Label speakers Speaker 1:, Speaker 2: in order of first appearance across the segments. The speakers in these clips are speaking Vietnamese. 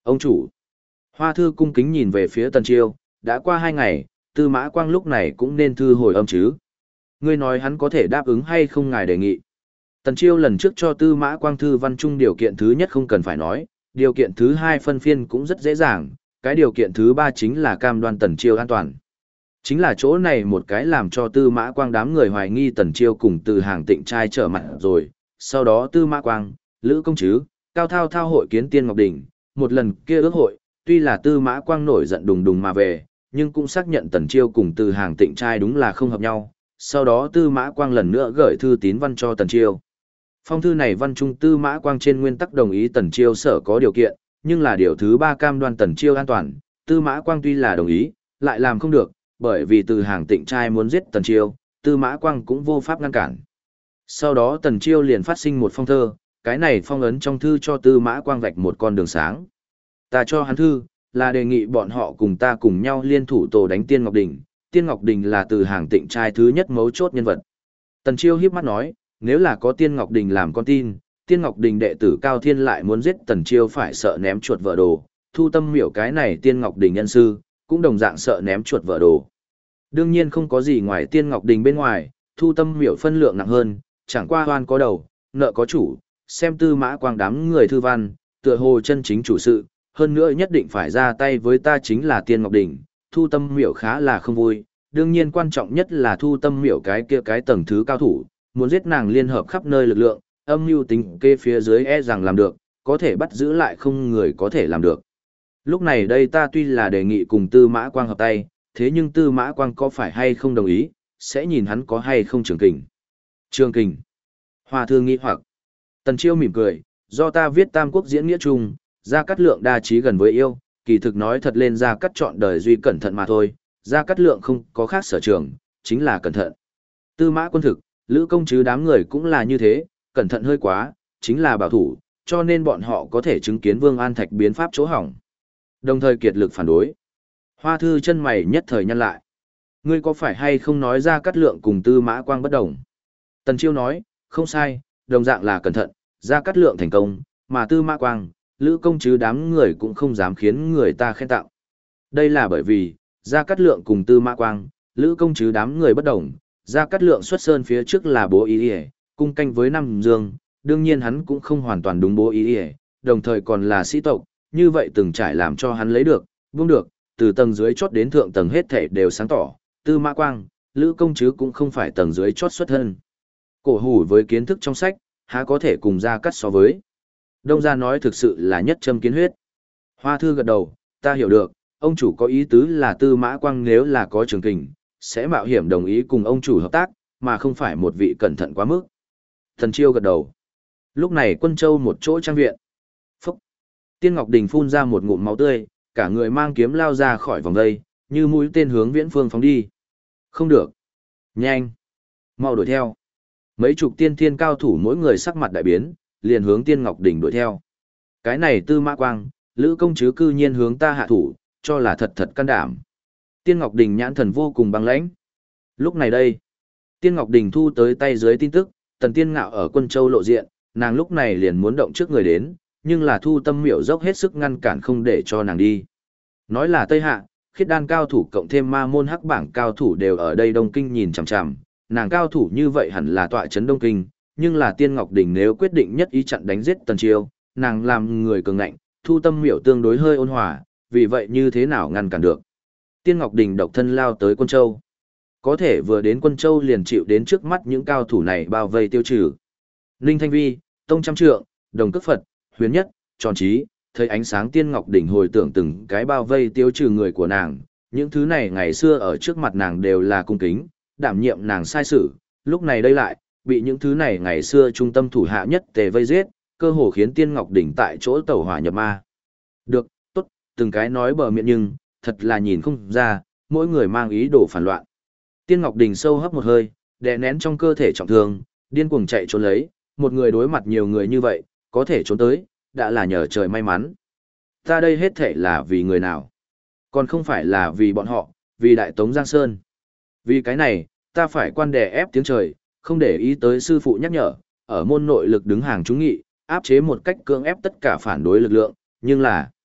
Speaker 1: Ông chủ. Hoa thư cung kính nhìn về phía Tần Chiêu, đã qua 2 ngày, Tư Mã Quang lúc này cũng nên thư hồi âm chứ. Ngươi nói hắn có thể đáp ứng hay không ngài đề nghị. Tần Chiêu lần trước cho Tư Mã Quang thư văn chung điều kiện thứ nhất không cần phải nói, điều kiện thứ hai phân phiên cũng rất dễ dàng, cái điều kiện thứ ba chính là cam đoan Tần Chiêu an toàn. Chính là chỗ này một cái làm cho Tư Mã Quang đám người hoài nghi Tần Chiêu cùng Từ Hàng Tịnh trai trở mặt rồi, sau đó Tư Mã Quang, Lữ Công Trứ, Cao Thao Thao hội kiến Tiên Ngọc Đình, một lần kia ước hội, tuy là Tư Mã Quang nổi giận đùng đùng mà về, nhưng cũng xác nhận Tần Chiêu cùng Từ Hàng Tịnh trai đúng là không hợp nhau, sau đó Tư Mã Quang lần nữa gửi thư tín văn cho Tần Chiêu. Phong thư này văn trung Tư Mã Quang trên nguyên tắc đồng ý Tần Chiêu sở có điều kiện, nhưng là điều thứ ba cam đoan Tần Chiêu an toàn, Tư Mã Quang tuy là đồng ý, lại làm không được, bởi vì Từ Hàng Tịnh trai muốn giết Tần Chiêu, Tư Mã Quang cũng vô pháp ngăn cản. Sau đó Tần Chiêu liền phát sinh một phong thơ, cái này phong ấn trong thư cho Tư Mã Quang vạch một con đường sáng. Ta cho hắn thư, là đề nghị bọn họ cùng ta cùng nhau liên thủ tổ đánh Tiên Ngọc Đình. Tiên Ngọc Đình là Từ Hàng Tịnh trai thứ nhất mấu chốt nhân vật. Tần Chiêu híp mắt nói, nếu là có Tiên Ngọc Đình làm con tin, Tiên Ngọc Đình đệ tử Cao Thiên lại muốn giết Tần Chiêu phải sợ ném chuột vợ đồ, Thu Tâm Miểu cái này Tiên Ngọc Đình nhân sư, cũng đồng dạng sợ ném chuột vợ đồ. Đương nhiên không có gì ngoài Tiên Ngọc Đình bên ngoài, Thu Tâm Miểu phân lượng nặng hơn, chẳng qua oan có đầu, nợ có chủ, xem Tư Mã Quang đám người thư văn, tựa hồ chân chính chủ sự, hơn nữa nhất định phải ra tay với ta chính là Tiên Ngọc Đình, Thu Tâm Miểu khá là không vui, đương nhiên quan trọng nhất là Thu Tâm Miểu cái kia cái tầng thứ cao thủ, muốn giết nàng liên hợp khắp nơi lực lượng, âm mưu tính kê phía dưới e rằng làm được, có thể bắt giữ lại không người có thể làm được. Lúc này đây ta tuy là đề nghị cùng Tư Mã Quang hợp tay, thế nhưng Tư Mã Quang có phải hay không đồng ý, sẽ nhìn hắn có hay không trường kình. Trường kình. Hoa Thương nghĩ hoặc. Tần Chiêu mỉm cười, do ta viết Tam Quốc diễn nghĩa chung, Gia Cát Lượng đa trí gần với yêu, kỳ thực nói thật lên Gia Cát chọn đời duy cẩn thận mà thôi, Gia Cát Lượng không có khác sở trường, chính là cẩn thận. Tư Mã Quân thực, Lữ Công Trứ đám người cũng là như thế, cẩn thận hơi quá, chính là bảo thủ, cho nên bọn họ có thể chứng kiến Vương An Thạch biến pháp chỗ hỏng. Đồng thời kiệt lực phản đối. Hoa Thư chân mày nhất thời nhăn lại. Ngươi có phải hay không nói Gia Cát Lượng cùng Tư Mã Quang bất đồng? Tần Chiêu nói, không sai, đồng dạng là cẩn thận, Gia Cát Lượng thành công, mà Tư Mã Quang, Lữ Công Trứ đám người cũng không dám khiến người ta khen tặng. Đây là bởi vì, Gia Cát Lượng cùng Tư Mã Quang, Lữ Công Trứ đám người bất đồng, Gia Cát Lượng xuất sơn phía trước là bố ý ỉa, cung canh với Nam Dương, đương nhiên hắn cũng không hoàn toàn đúng bố ý ỉa, đồng thời còn là sĩ tộc, như vậy từng trải làm cho hắn lấy được, buông được, từ tầng dưới chót đến thượng tầng hết thảy đều sáng tỏ, Tư Mã Quang, Lữ Công Trứ cũng không phải tầng dưới chót xuất thân. Cổ hủ với kiến thức trong sách, há có thể cùng Gia Cát so với. Đông gia nói thực sự là nhất châm kiến huyết. Hoa Thư gật đầu, ta hiểu được, ông chủ có ý tứ là Tư Mã Quang nếu là có trường kình, sẽ mạo hiểm đồng ý cùng ông chủ hợp tác, mà không phải một vị cẩn thận quá mức. Thần Chiêu gật đầu. Lúc này Quân Châu một chỗ trang viện. Phúc. Tiên Ngọc Đình phun ra một ngụm máu tươi, cả người mang kiếm lao ra khỏi vòng dây, như mũi tên hướng viễn phương phóng đi. Không được. Nhanh. Mau đuổi theo. Mấy chục tiên thiên cao thủ mỗi người sắc mặt đại biến, liền hướng Tiên Ngọc Đình đuổi theo. Cái này Tư Mã Quang, Lữ Công Trứ cư nhiên hướng ta hạ thủ, cho là thật thật can đảm. Tiên Ngọc Đình nhãn thần vô cùng băng lãnh. Lúc này đây, Tiên Ngọc Đình thu tới tay dưới tin tức, Tần Tiên Ngạo ở Quân Châu lộ diện, nàng lúc này liền muốn động trước người đến, nhưng là Thu Tâm Miểu dốc hết sức ngăn cản không để cho nàng đi. Nói là Tây Hạ, khiết đan cao thủ cộng thêm ma môn hắc bảng cao thủ đều ở đây Đông Kinh nhìn chằm chằm, nàng cao thủ như vậy hẳn là tọa trấn Đông Kinh, nhưng là Tiên Ngọc Đình nếu quyết định nhất ý chặn đánh giết Tần Chiêu, nàng làm người cường ngạnh, Thu Tâm Miểu tương đối hơi ôn hòa, vì vậy như thế nào ngăn cản được. Tiên Ngọc Đình độc thân lao tới Quân Châu. Có thể vừa đến Quân Châu liền chịu đến trước mắt những cao thủ này bao vây tiêu trừ. Ninh Thanh Vi, Tông Trăm Trượng, Đồng Cước Phật, Huyền Nhất, Tròn Trí, thấy ánh sáng Tiên Ngọc Đình hồi tưởng từng cái bao vây tiêu trừ người của nàng, những thứ này ngày xưa ở trước mặt nàng đều là cung kính, đảm nhiệm nàng sai sự, lúc này đây lại, bị những thứ này ngày xưa trung tâm thủ hạ nhất tề vây giết, cơ hồ khiến Tiên Ngọc Đình tại chỗ tẩu hỏa nhập ma. Được, tốt, từng cái nói bờ miệng nhưng, thật là nhìn không ra, mỗi người mang ý đồ phản loạn. Tiên Ngọc Đình sâu hấp một hơi, đè nén trong cơ thể trọng thương, điên cuồng chạy trốn lấy, một người đối mặt nhiều người như vậy, có thể trốn tới, đã là nhờ trời may mắn. Ta đây hết thể là vì người nào? Còn không phải là vì bọn họ, vì Đại Tống Giang Sơn. Vì cái này, ta phải quan đè ép tiếng trời, không để ý tới sư phụ nhắc nhở, ở môn nội lực đứng hàng trúng nghị, áp chế một cách cưỡng ép tất cả phản đối lực lượng, nhưng là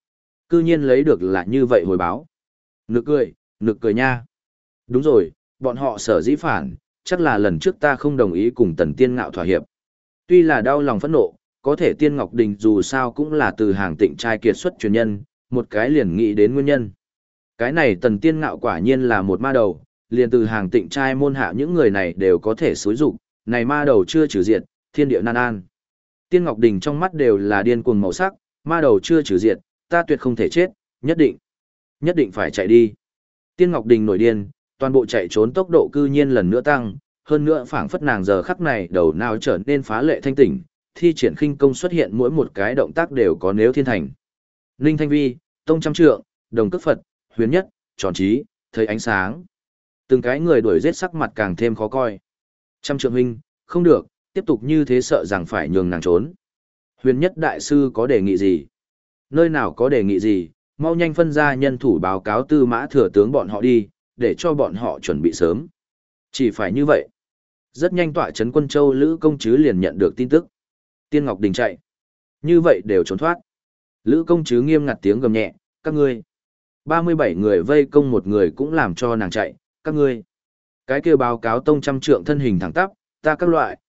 Speaker 1: Cư nhiên lấy được là như vậy hồi báo. Nực cười nha. Đúng rồi, bọn họ sở dĩ phản, chắc là lần trước ta không đồng ý cùng Tần Tiên Ngạo thỏa hiệp. Tuy là đau lòng phẫn nộ, có thể Tiên Ngọc Đình dù sao cũng là từ hàng Tịnh trai kiệt xuất truyền nhân, một cái liền nghĩ đến nguyên nhân. Cái này Tần Tiên Ngạo quả nhiên là một ma đầu, liền từ hàng Tịnh trai môn hạ những người này đều có thể xúi dục, này ma đầu chưa trừ diệt, thiên địa nan an. Tiên Ngọc Đình trong mắt đều là điên cuồng màu sắc, ma đầu chưa trừ diệt, ta tuyệt không thể chết, nhất định phải chạy đi. Tiên Ngọc Đình nổi điên, toàn bộ chạy trốn tốc độ cư nhiên lần nữa tăng, hơn nữa phảng phất nàng giờ khắc này đầu não trở nên phá lệ thanh tỉnh, thi triển khinh công xuất hiện mỗi một cái động tác đều có nếu thiên thành. Ninh Thanh Vi, Tông Trăm Trượng, Đồng Cước Phật, Huyền Nhất, Tròn Trí, thấy ánh sáng. Từng cái người đuổi giết sắc mặt càng thêm khó coi. Trăm Trượng huynh, không được, tiếp tục như thế sợ rằng phải nhường nàng trốn. Huyền Nhất đại sư có đề nghị gì? Nơi nào có đề nghị gì, mau nhanh phân ra nhân thủ báo cáo Tư Mã Thừa tướng bọn họ đi, để cho bọn họ chuẩn bị sớm. Chỉ phải như vậy. Rất nhanh tọa trấn Quân Châu Lữ Công Trứ liền nhận được tin tức. Tiên Ngọc Đình chạy. Như vậy đều trốn thoát. Lữ Công Trứ nghiêm ngặt tiếng gầm nhẹ, các ngươi. 37 người vây công một người cũng làm cho nàng chạy, các ngươi. Cái kêu báo cáo Tông Trăm Trượng thân hình thẳng tắp, ta các loại,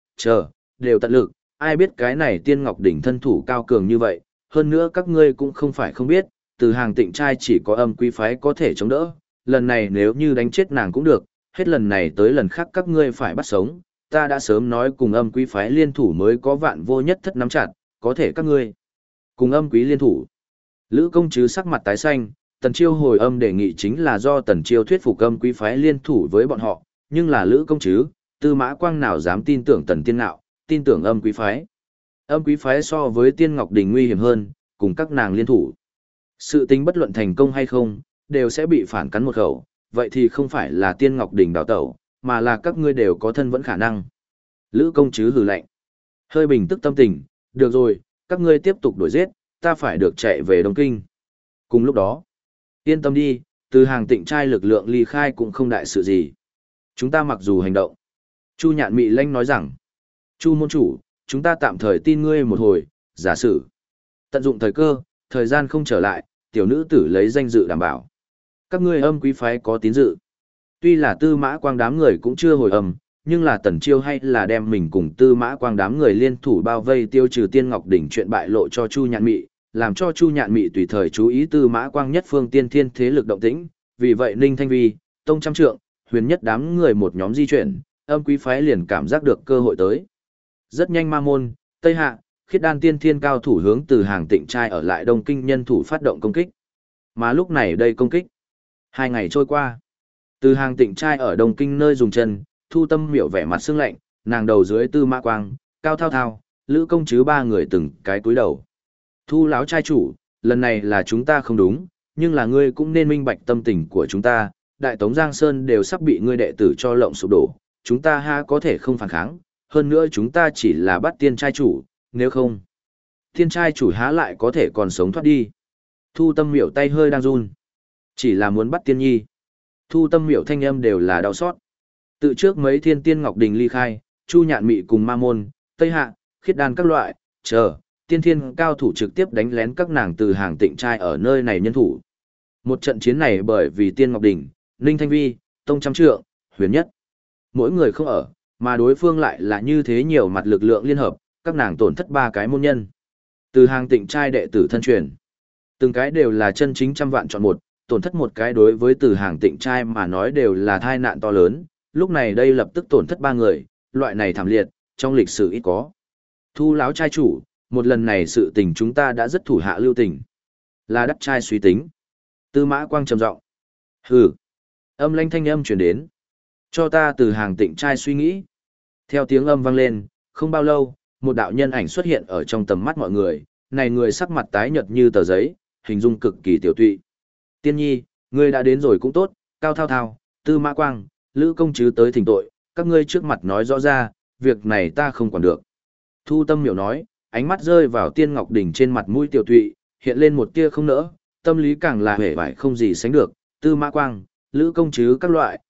Speaker 1: đều tận lực, ai biết cái này Tiên Ngọc Đỉnh thân thủ cao cường như vậy, hơn nữa các ngươi cũng không phải không biết, từ hàng Tịnh trai chỉ có Âm Quý phái có thể chống đỡ, lần này nếu như đánh chết nàng cũng được, hết lần này tới lần khác các ngươi phải bắt sống, ta đã sớm nói cùng Âm Quý phái liên thủ mới có vạn vô nhất thất nắm chặt, có thể các ngươi cùng Âm Quý liên thủ. Lữ Công Trứ sắc mặt tái xanh, Tần Chiêu hồi âm đề nghị chính là do Tần Chiêu thuyết phục Âm Quý phái liên thủ với bọn họ, nhưng là Lữ Công Trứ, Tư Mã Quang nào dám tin tưởng Tần Tiên Ngạo, tin tưởng Âm Quý phái. Âm Quý phái so với Tiên Ngọc Đình nguy hiểm hơn, cùng các nàng liên thủ. Sự tính bất luận thành công hay không, đều sẽ bị phản cắn một khẩu, vậy thì không phải là Tiên Ngọc Đình đào tẩu, mà là các ngươi đều có thân vẫn khả năng. Lữ Công Trứ hừ lạnh. Hơi bình tức tâm tình, được rồi, các ngươi tiếp tục đuổi giết, ta phải được chạy về Đông Kinh. Cùng lúc đó, yên tâm đi, từ hàng Tịnh trai lực lượng ly khai cũng không đại sự gì. Chúng ta mặc dù hành động. Chu Nhạn Mị Lanh nói rằng, Chu môn chủ, chúng ta tạm thời tin ngươi một hồi, giả sử. Tận dụng thời cơ, thời gian không trở lại, tiểu nữ tử lấy danh dự đảm bảo. Các ngươi Âm Quý phái có tín dự. Tuy là Tư Mã Quang đám người cũng chưa hồi âm, nhưng là Tần Chiêu hay là đem mình cùng Tư Mã Quang đám người liên thủ bao vây tiêu trừ Tiên Ngọc Đỉnh chuyện bại lộ cho Chu Nhạn Mị, làm cho Chu Nhạn Mị tùy thời chú ý Tư Mã Quang nhất phương tiên thiên thế lực động tĩnh, vì vậy Ninh Thanh Vi, Tông Trăm Trượng, Huyền Nhất đám người một nhóm di chuyển, Âm Quý phái liền cảm giác được cơ hội tới. Rất nhanh Ma Môn, Tây Hạ, Khiết Đan tiên thiên cao thủ hướng từ hàng Tịnh trai ở lại Đông Kinh nhân thủ phát động công kích. Mà lúc này đây công kích. 2 ngày trôi qua, từ hàng Tịnh trai ở Đông Kinh nơi dùng chân, Thu Tâm Miểu vẻ mặt sương lạnh, nàng đầu dưới Tư Mã Quang, Cao Thao Thao, Lữ Công Trứ 3 người từng cái cúi đầu. Thu lão trai chủ, lần này là chúng ta không đúng, nhưng là ngươi cũng nên minh bạch tâm tình của chúng ta, Đại Tống Giang Sơn đều sắp bị ngươi đệ tử cho lộng sụp đổ, chúng ta ha có thể không phản kháng, hơn nữa chúng ta chỉ là bắt tiên trai chủ, nếu không, tiên trai chủ há lại có thể còn sống thoát đi. Thu Tâm Miểu tay hơi đang run, chỉ là muốn bắt tiên nhi. Thu Tâm Miểu thanh âm đều là đau xót. Từ trước mấy thiên Tiên Ngọc Đình ly khai, Chu Nhạn Mị cùng Ma Môn, Tây Hạ, Khiết Đan các loại, tiên thiên cao thủ trực tiếp đánh lén các nàng từ hàng Tịnh trai ở nơi này nhân thủ. Một trận chiến này bởi vì Tiên Ngọc Đình, Ninh Thanh Vi, Tông Trăm Trượng, Huyền Nhất, mỗi người không ở, mà đối phương lại là như thế nhiều mặt lực lượng liên hợp, các nàng tổn thất 3 cái môn nhân. Từ hàng Tịnh trai đệ tử thân truyền, từng cái đều là chân chính trăm vạn chọn một, tổn thất một cái đối với từ hàng Tịnh trai mà nói đều là tai nạn to lớn, lúc này đây lập tức tổn thất 3 người, loại này thảm liệt, trong lịch sử ít có. Thu lão trai chủ, một lần này sự tình chúng ta đã rất thủ hạ lưu tình. Là đắc trai suy tính. Tư Mã Quang trầm giọng. Hừ. Âm lãnh thanh âm truyền đến. Cho ta từ hàng Tịnh trai suy nghĩ. Theo tiếng âm vang lên, không bao lâu, một đạo nhân ảnh xuất hiện ở trong tầm mắt mọi người, này người sắc mặt tái nhợt như tờ giấy, hình dung cực kỳ tiểu tụy. Tiên nhi, ngươi đã đến rồi cũng tốt, Cao Thao Thao, Tư Mã Quang, Lữ Công Trứ tới thỉnh tội, các ngươi trước mặt nói rõ ra, việc này ta không quản được. Thu Tâm Miểu nói, ánh mắt rơi vào Tiên Ngọc Đình trên mặt mũi tiểu tụy, hiện lên một tia không nỡ, tâm lý càng là hề vải không gì sánh được, Tư Mã Quang, Lữ Công Trứ các loại,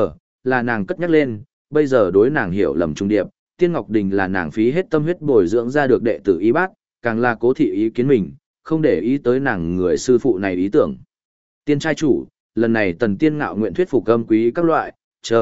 Speaker 1: là nàng cất nhắc lên, bây giờ đối nàng hiểu lầm trung điệp, Tiên Ngọc Đình là nàng phí hết tâm huyết bồi dưỡng ra được đệ tử y bác, càng là cố thị ý kiến mình, không để ý tới nàng người sư phụ này ý tưởng. Tiên trai chủ, lần này Tần Tiên ngạo nguyện thuyết phục âm quý các loại,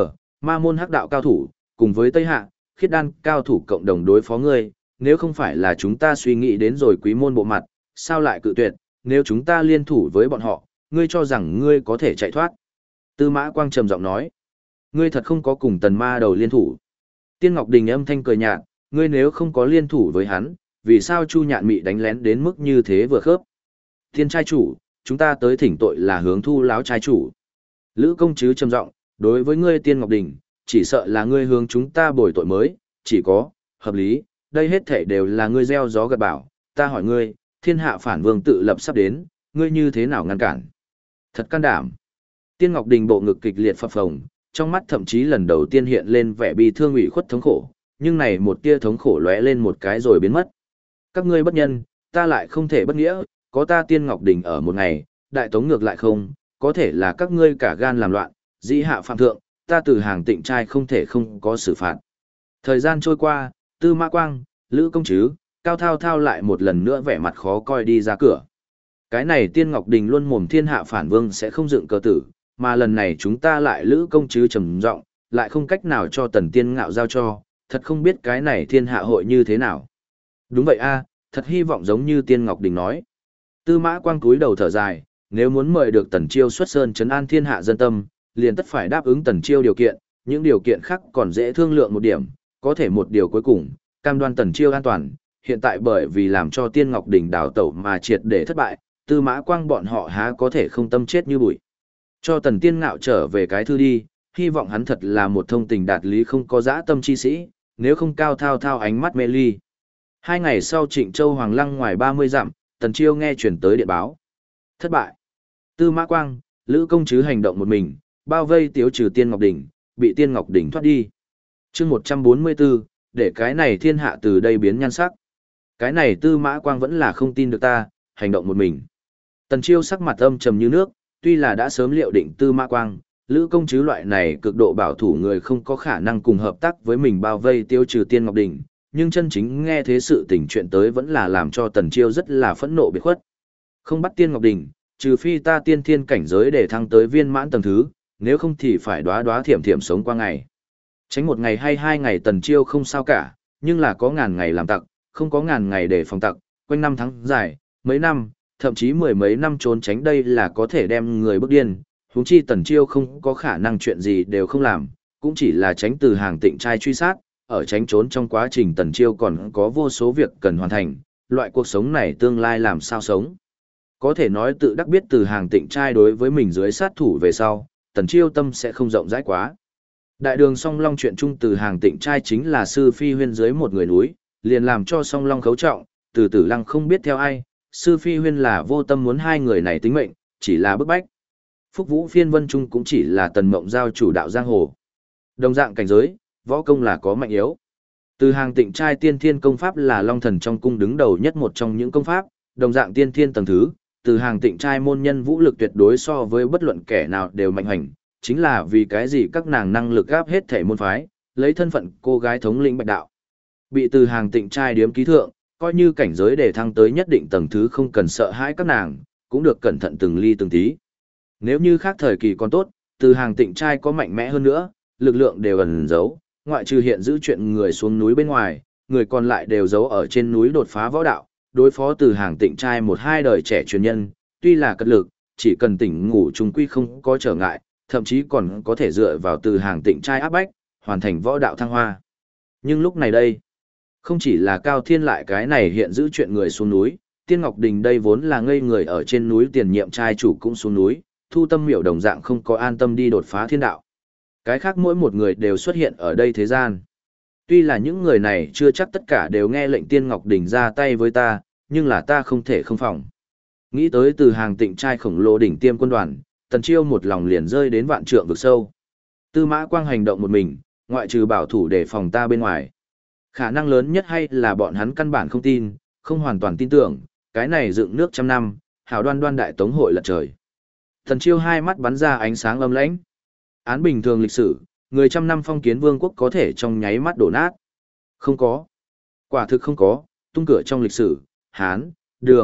Speaker 1: ma môn hắc đạo cao thủ, cùng với Tây Hạ, khiết đan cao thủ cộng đồng đối phó ngươi, nếu không phải là chúng ta suy nghĩ đến rồi quý môn bộ mặt, sao lại cự tuyệt, nếu chúng ta liên thủ với bọn họ, ngươi cho rằng ngươi có thể chạy thoát. Tư Mã Quang trầm giọng nói, ngươi thật không có cùng Tần ma đầu liên thủ. Tiên Ngọc Đình âm thanh cười nhạt, ngươi nếu không có liên thủ với hắn, vì sao Chu Nhạn Mị đánh lén đến mức như thế vừa khớp. Tiên trai chủ, chúng ta tới thỉnh tội là hướng thu láo trai chủ. Lữ công chứ trầm giọng, đối với ngươi Tiên Ngọc Đình, chỉ sợ là ngươi hướng chúng ta bồi tội mới, chỉ có, hợp lý, đây hết thể đều là ngươi gieo gió gặt bão, ta hỏi ngươi, thiên hạ phản vương tự lập sắp đến, ngươi như thế nào ngăn cản? Thật can đảm. Tiên Ngọc Đình bộ ngực kịch liệt phập phồng, trong mắt thậm chí lần đầu tiên hiện lên vẻ bi thương ủy khuất thống khổ, nhưng này một tia thống khổ lóe lên một cái rồi biến mất. Các ngươi bất nhân, ta lại không thể bất nghĩa, có ta Tiên Ngọc Đình ở một ngày, đại tống ngược lại không, có thể là các ngươi cả gan làm loạn, dĩ hạ phạm thượng, ta từ hàng tịnh trai không thể không có xử phạt. Thời gian trôi qua, Tư Mã Quang, Lữ Công Trứ, Cao Thao Thao lại một lần nữa vẻ mặt khó coi đi ra cửa. Cái này Tiên Ngọc Đình luôn mồm thiên hạ phản vương sẽ không dựng cờ tử, mà lần này chúng ta lại Lữ Công Trứ trầm giọng, lại không cách nào cho Tần Tiên Ngạo giao cho, thật không biết cái này thiên hạ hội như thế nào. Đúng vậy a, thật hy vọng giống như Tiên Ngọc Đình nói. Tư Mã Quang cúi đầu thở dài, nếu muốn mời được Tần Chiêu xuất sơn trấn an thiên hạ dân tâm, liền tất phải đáp ứng Tần Chiêu điều kiện, những điều kiện khác còn dễ thương lượng một điểm, có thể một điều cuối cùng, cam đoan Tần Chiêu an toàn, hiện tại bởi vì làm cho Tiên Ngọc Đình đào tẩu mà triệt để thất bại, Tư Mã Quang bọn họ há có thể không tâm chết như bụi. Cho Tần Tiên Ngạo trở về cái thư đi, hy vọng hắn thật là một thông tình đạt lý không có dã tâm chi sĩ, nếu không Cao Thao Thao ánh mắt mê ly. 2 ngày sau Trịnh Châu Hoàng Lăng ngoài 30 dặm, Tần Chiêu nghe chuyển tới điện báo. Thất bại. Tư Mã Quang, Lữ Công Trứ hành động một mình, bao vây tiếu trừ Tiên Ngọc Đình, bị Tiên Ngọc Đình thoát đi. Chương 144, để cái này thiên hạ từ đây biến nhan sắc. Cái này Tư Mã Quang vẫn là không tin được ta, hành động một mình. Tần Chiêu sắc mặt âm trầm như nước, tuy là đã sớm liệu định Tư Mã Quang, Lữ Công Trứ loại này cực độ bảo thủ người không có khả năng cùng hợp tác với mình bao vây tiêu trừ Tiên Ngọc Đình, nhưng chân chính nghe thế sự tình chuyện tới vẫn là làm cho Tần Chiêu rất là phẫn nộ biệt khuất. Không bắt Tiên Ngọc Đình, trừ phi ta tiên thiên cảnh giới để thăng tới viên mãn tầng thứ, nếu không thì phải đóa đóa thiểm thiểm sống qua ngày. Tránh 1 ngày hay 2 ngày Tần Chiêu không sao cả, nhưng là có ngàn ngày làm tặc, không có ngàn ngày để phòng tặc, quanh năm tháng dài, mấy năm, thậm chí 10 mấy năm trốn tránh đây là có thể đem người bức điên, huống chi Tần Chiêu không có khả năng chuyện gì đều không làm, cũng chỉ là tránh từ hàng tịnh trai truy sát, ở tránh trốn trong quá trình Tần Chiêu còn có vô số việc cần hoàn thành, loại cuộc sống này tương lai làm sao sống. Có thể nói tự đắc biết từ hàng tịnh trai đối với mình dưới sát thủ về sau, Tần Chiêu tâm sẽ không rộng rãi quá. Đại đường song long chuyện chung từ hàng tịnh trai chính là sư phi huyên dưới một người núi, liền làm cho song long khấu trọng, từ tử lăng không biết theo ai, sư phi huyên là vô tâm muốn hai người này tính mệnh, chỉ là bức bách. Phúc Vũ Phiên Vân Trung cũng chỉ là Tần Mộng Giao chủ đạo giang hồ. Đồng dạng cảnh giới, võ công là có mạnh yếu. Từ hàng tịnh trai tiên thiên công pháp là long thần trong cung đứng đầu nhất một trong những công pháp, đồng dạng tiên thiên tầng thứ, từ hàng tịnh trai môn nhân vũ lực tuyệt đối so với bất luận kẻ nào đều mạnh hành, chính là vì cái gì các nàng năng lực gáp hết thể môn phái, lấy thân phận cô gái thống lĩnh bạch đạo. Bị từ hàng tịnh trai điếm ký thượng, coi như cảnh giới để thăng tới nhất định tầng thứ không cần sợ hãi các nàng, cũng được cẩn thận từng ly từng tí. Nếu như khác thời kỳ còn tốt, từ hàng tịnh trai có mạnh mẽ hơn nữa, lực lượng đều ẩn giấu, ngoại trừ hiện giữ chuyện người xuống núi bên ngoài, người còn lại đều giấu ở trên núi đột phá võ đạo, đối phó từ hàng tịnh trai 1-2 đời trẻ truyền nhân, tuy là cật lực, chỉ cần tỉnh ngủ chúng quy không có trở ngại, thậm chí còn có thể dựa vào từ hàng tịnh trai áp bách, hoàn thành võ đạo thăng hoa. Nhưng lúc này đây, không chỉ là Cao Thiên lại cái này hiện giữ chuyện người xuống núi, Tiên Ngọc Đình đây vốn là ngây người ở trên núi tiền nhiệm trai chủ cũng xuống núi, Thu Tâm Miểu đồng dạng không có an tâm đi đột phá thiên đạo. Cái khác mỗi một người đều xuất hiện ở đây thế gian. Tuy là những người này chưa chắc tất cả đều nghe lệnh Tiên Ngọc Đình ra tay với ta, nhưng là ta không thể không phòng. Nghĩ tới từ hàng tịnh trai khổng lồ đỉnh tiêm quân đoàn, Tần Chiêu một lòng liền rơi đến vạn trượng vực sâu. Tư Mã Quang hành động một mình, ngoại trừ bảo thủ để phòng ta bên ngoài. Khả năng lớn nhất hay là bọn hắn căn bản không tin, không hoàn toàn tin tưởng, cái này dựng nước trăm năm, hảo đoan đoan đại tống hội lật trời. Tần Chiêu hai mắt bắn ra ánh sáng âm lãnh. Án bình thường lịch sử, người trăm năm phong kiến vương quốc có thể trong nháy mắt đổ nát. Không có. Quả thực không có, tung cửa trong lịch sử, Hán, Đường,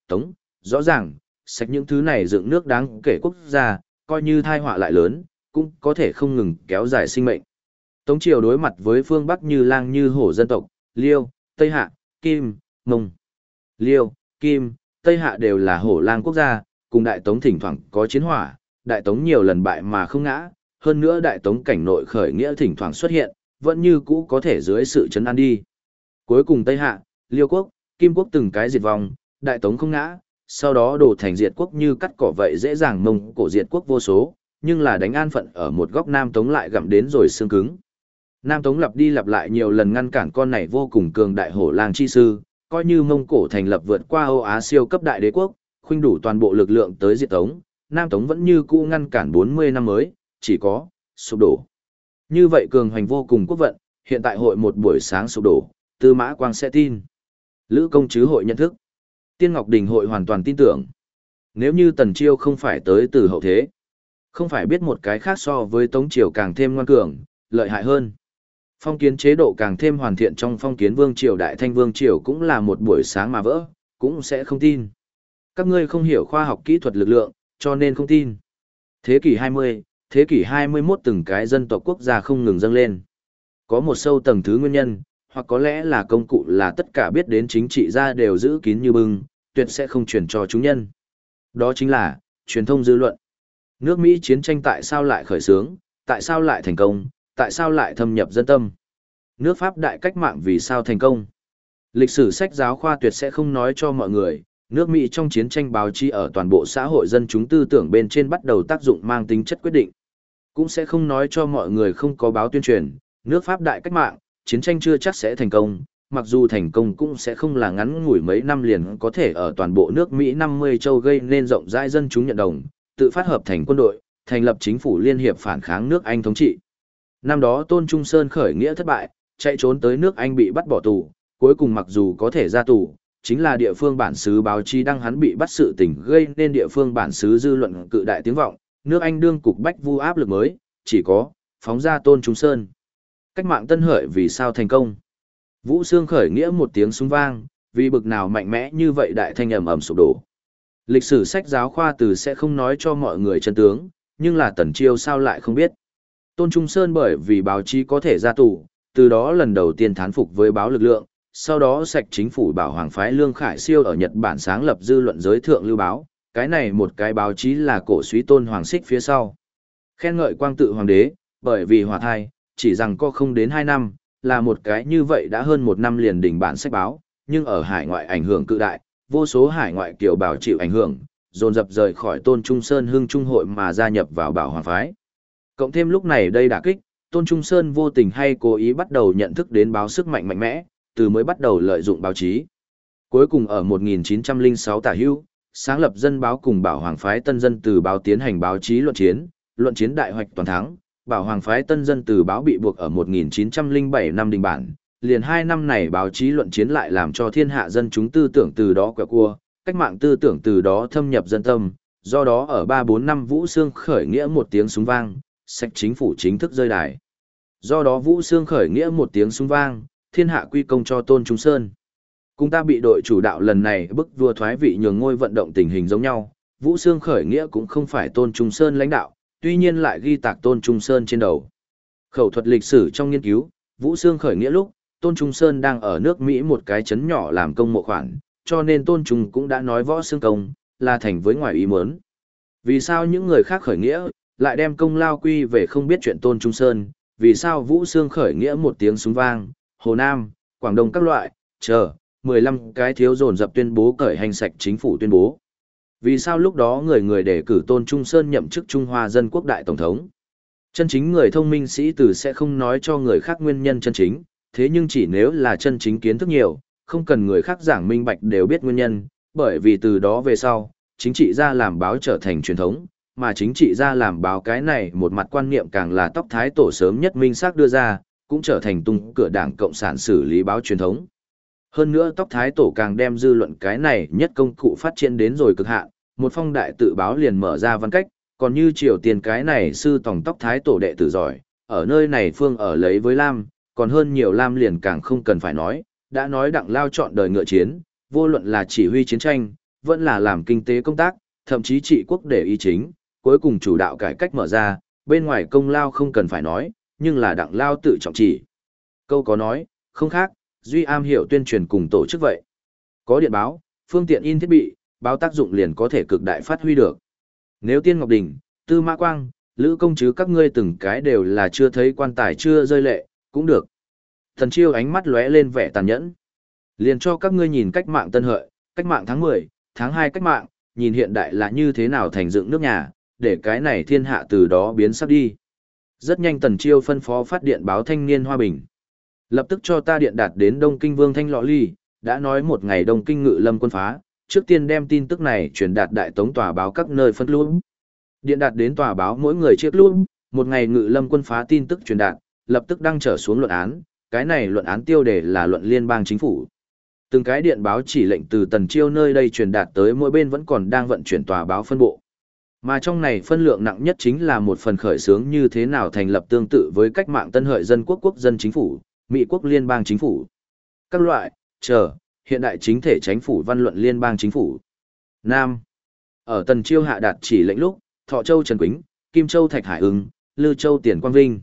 Speaker 1: Tống, rõ ràng, sạch những thứ này dựng nước đáng kể quốc gia, coi như thai họa lại lớn, cũng có thể không ngừng kéo dài sinh mệnh. Tống triều đối mặt với phương Bắc như lang như hổ dân tộc, Liêu, Tây Hạ, Kim, Mông. Liêu, Kim, Tây Hạ đều là hổ lang quốc gia, cùng Đại Tống thỉnh thoảng có chiến hỏa, Đại Tống nhiều lần bại mà không ngã, hơn nữa Đại Tống cảnh nội khởi nghĩa thỉnh thoảng xuất hiện, vẫn như cũ có thể dưới sự trấn an đi. Cuối cùng Tây Hạ, Liêu quốc, Kim quốc từng cái diệt vong, Đại Tống không ngã, sau đó đổ thành diệt quốc như cắt cỏ vậy dễ dàng Mông Cổ diệt quốc vô số, nhưng là đánh an phận ở một góc Nam Tống lại gặm đến rồi xương cứng. Nam Tống lặp đi lặp lại nhiều lần ngăn cản con này vô cùng cường đại hổ lang chi sư, coi như Mông Cổ thành lập vượt qua Âu Á siêu cấp đại đế quốc, khuynh đủ toàn bộ lực lượng tới diệt Tống, Nam Tống vẫn như cũ ngăn cản 40 năm mới, chỉ có sụp đổ. Như vậy cường hoành vô cùng quốc vận, hiện tại hội một buổi sáng sụp đổ, Tư Mã Quang sẽ tin. Lữ công chứ hội nhận thức. Tiên Ngọc Đình hội hoàn toàn tin tưởng. Nếu như Tần Chiêu không phải tới từ hậu thế, không phải biết một cái khác so với Tống Triều càng thêm ngoan cường, lợi hại hơn. Phong kiến chế độ càng thêm hoàn thiện trong phong kiến vương triều Đại Thanh vương triều cũng là một buổi sáng mà vỡ, cũng sẽ không tin. Các ngươi không hiểu khoa học kỹ thuật lực lượng, cho nên không tin. Thế kỷ 20, thế kỷ 21 từng cái dân tộc quốc gia không ngừng dâng lên. Có một sâu tầng thứ nguyên nhân, hoặc có lẽ là công cụ là tất cả biết đến chính trị gia đều giữ kín như bưng, tuyệt sẽ không truyền cho chúng nhân. Đó chính là, truyền thông dư luận. Nước Mỹ chiến tranh tại sao lại khởi xướng, tại sao lại thành công, tại sao lại thâm nhập dân tâm. Nước Pháp đại cách mạng vì sao thành công. Lịch sử sách giáo khoa tuyệt sẽ không nói cho mọi người, nước Mỹ trong chiến tranh báo chí ở toàn bộ xã hội dân chúng tư tưởng bên trên bắt đầu tác dụng mang tính chất quyết định. Cũng sẽ không nói cho mọi người không có báo tuyên truyền, nước Pháp đại cách mạng, chiến tranh chưa chắc sẽ thành công, mặc dù thành công cũng sẽ không là ngắn ngủi mấy năm liền có thể ở toàn bộ nước Mỹ 50 châu gây nên rộng rãi dân chúng nhận đồng, tự phát hợp thành quân đội, thành lập chính phủ liên hiệp phản kháng nước Anh thống trị. Năm đó Tôn Trung Sơn khởi nghĩa thất bại, chạy trốn tới nước Anh bị bắt bỏ tù, cuối cùng mặc dù có thể ra tù, chính là địa phương bản xứ báo chí đăng hắn bị bắt sự tình gây nên địa phương bản xứ dư luận cự đại tiếng vọng, nước Anh đương cục bách vu áp lực mới, chỉ có phóng ra Tôn Trung Sơn. Cách mạng Tân Hợi vì sao thành công? Vũ Xương khởi nghĩa một tiếng súng vang, vì bực nào mạnh mẽ như vậy đại thanh ầm ầm sụp đổ. Lịch sử sách giáo khoa từ sẽ không nói cho mọi người chân tướng, nhưng là Tần Chiêu sao lại không biết. Tôn Trung Sơn bởi vì báo chí có thể ra tù, từ đó lần đầu tiên thán phục với báo lực lượng, sau đó sạch chính phủ bảo hoàng phái Lương Khải Siêu ở Nhật Bản sáng lập dư luận giới thượng lưu báo, cái này một cái báo chí là cổ suý Tôn Hoàng Xích phía sau. Khen ngợi quang tự hoàng đế, bởi vì hòa thai, chỉ rằng có không đến 2 năm, là một cái như vậy đã hơn 1 năm liền đỉnh bản sách báo, nhưng ở hải ngoại ảnh hưởng cự đại, vô số hải ngoại kiều bảo chịu ảnh hưởng, dồn dập rời khỏi Tôn Trung Sơn hưng trung hội mà gia nhập vào bảo hoàng phái. Cộng thêm lúc này đây đả kích, Tôn Trung Sơn vô tình hay cố ý bắt đầu nhận thức đến báo sức mạnh mạnh mẽ, từ mới bắt đầu lợi dụng báo chí. Cuối cùng ở 1906 tả hữu, sáng lập dân báo cùng bảo hoàng phái tân dân từ báo tiến hành báo chí luận chiến đại hoạch toàn thắng, bảo hoàng phái tân dân từ báo bị buộc ở 1907 năm đình bản, liền 2 năm này báo chí luận chiến lại làm cho thiên hạ dân chúng tư tưởng từ đó quẹo cua, cách mạng tư tưởng từ đó thâm nhập dân tâm, do đó ở 3-4 năm Vũ Xương khởi nghĩa một tiếng súng vang, sạch chính phủ chính thức rơi đài. Do đó Vũ Xương khởi nghĩa một tiếng súng vang, thiên hạ quy công cho Tôn Trung Sơn. Cùng ta bị đội chủ đạo lần này bức vua thoái vị nhường ngôi vận động tình hình giống nhau, Vũ Xương khởi nghĩa cũng không phải Tôn Trung Sơn lãnh đạo, tuy nhiên lại ghi tạc Tôn Trung Sơn trên đầu. Khẩu thuật lịch sử trong nghiên cứu, Vũ Xương khởi nghĩa lúc, Tôn Trung Sơn đang ở nước Mỹ một cái trấn nhỏ làm công mộ khoản, cho nên Tôn Trung cũng đã nói võ xương công, là thành với ngoài ý muốn. Vì sao những người khác khởi nghĩa, lại đem công lao quy về không biết chuyện Tôn Trung Sơn, vì sao Vũ Xương khởi nghĩa một tiếng súng vang, Hồ Nam, Quảng Đông các loại, 15 cái thiếu dồn dập tuyên bố cởi hành sạch chính phủ tuyên bố. Vì sao lúc đó người đề cử Tôn Trung Sơn nhậm chức Trung Hoa Dân Quốc Đại Tổng thống? Chân chính người thông minh sĩ tử sẽ không nói cho người khác nguyên nhân chân chính, thế nhưng chỉ nếu là chân chính kiến thức nhiều, không cần người khác giảng minh bạch đều biết nguyên nhân, bởi vì từ đó về sau, chính trị gia làm báo trở thành truyền thống, mà chính trị gia làm báo cái này một mặt quan niệm càng là tóc thái tổ sớm nhất minh xác đưa ra, cũng trở thành tung cửa Đảng Cộng sản xử lý báo truyền thống. Hơn nữa tóc thái tổ càng đem dư luận cái này nhất công cụ phát triển đến rồi cực hạn, một phong đại tự báo liền mở ra văn cách, còn như Triều Tiên cái này sư tòng tóc thái tổ đệ tử giỏi, ở nơi này phương ở lấy với Lam, còn hơn nhiều Lam liền càng không cần phải nói, đã nói đặng lao chọn đời ngựa chiến, vô luận là chỉ huy chiến tranh, vẫn là làm kinh tế công tác, thậm chí trị quốc để ý chính, cuối cùng chủ đạo cải cách mở ra, bên ngoài công lao không cần phải nói, nhưng là đặng lao tự trọng chỉ. Câu có nói, không khác, duy am hiểu tuyên truyền cùng tổ chức vậy. Có điện báo, phương tiện in thiết bị, báo tác dụng liền có thể cực đại phát huy được. Nếu Tiên Ngọc Đình, Tư Mã Quang, Lữ Công Trứ các ngươi từng cái đều là chưa thấy quan tài chưa rơi lệ, cũng được. Thần Chiêu ánh mắt lóe lên vẻ tàn nhẫn. Liền cho các ngươi nhìn cách mạng Tân Hợi, cách mạng tháng 10, tháng 2 cách mạng, nhìn hiện đại là như thế nào thành dựng nước nhà, để cái này thiên hạ từ đó biến sắp đi. Rất nhanh Tần Chiêu phân phó phát điện báo Thanh Niên Hoa Bình. Lập tức cho ta điện đạt đến Đông Kinh Vương Thanh Lọ Ly, đã nói một ngày Đông Kinh Ngự Lâm quân phá, trước tiên đem tin tức này truyền đạt đại tống tòa báo các nơi phân lũm. Điện đạt đến tòa báo mỗi người chiếc lũm, một ngày Ngự Lâm quân phá tin tức truyền đạt, lập tức đăng trở xuống luận án, cái này luận án tiêu đề là luận liên bang chính phủ. Từng cái điện báo chỉ lệnh từ Tần Chiêu nơi đây truyền đạt tới mỗi bên vẫn còn đang vận chuyển tòa báo phân bộ. Mà trong này phân lượng nặng nhất chính là một phần khởi xướng như thế nào thành lập tương tự với cách mạng Tân Hợi dân quốc quốc dân chính phủ, Mỹ quốc liên bang chính phủ. Các loại, hiện đại chính thể chính phủ văn luận liên bang chính phủ. Nam. Ở Tần Chiêu hạ đạt chỉ lệnh lúc, Thọ Châu Trần Quýnh, Kim Châu Thạch Hải Ưng, Lư Châu Tiền Quang Vinh.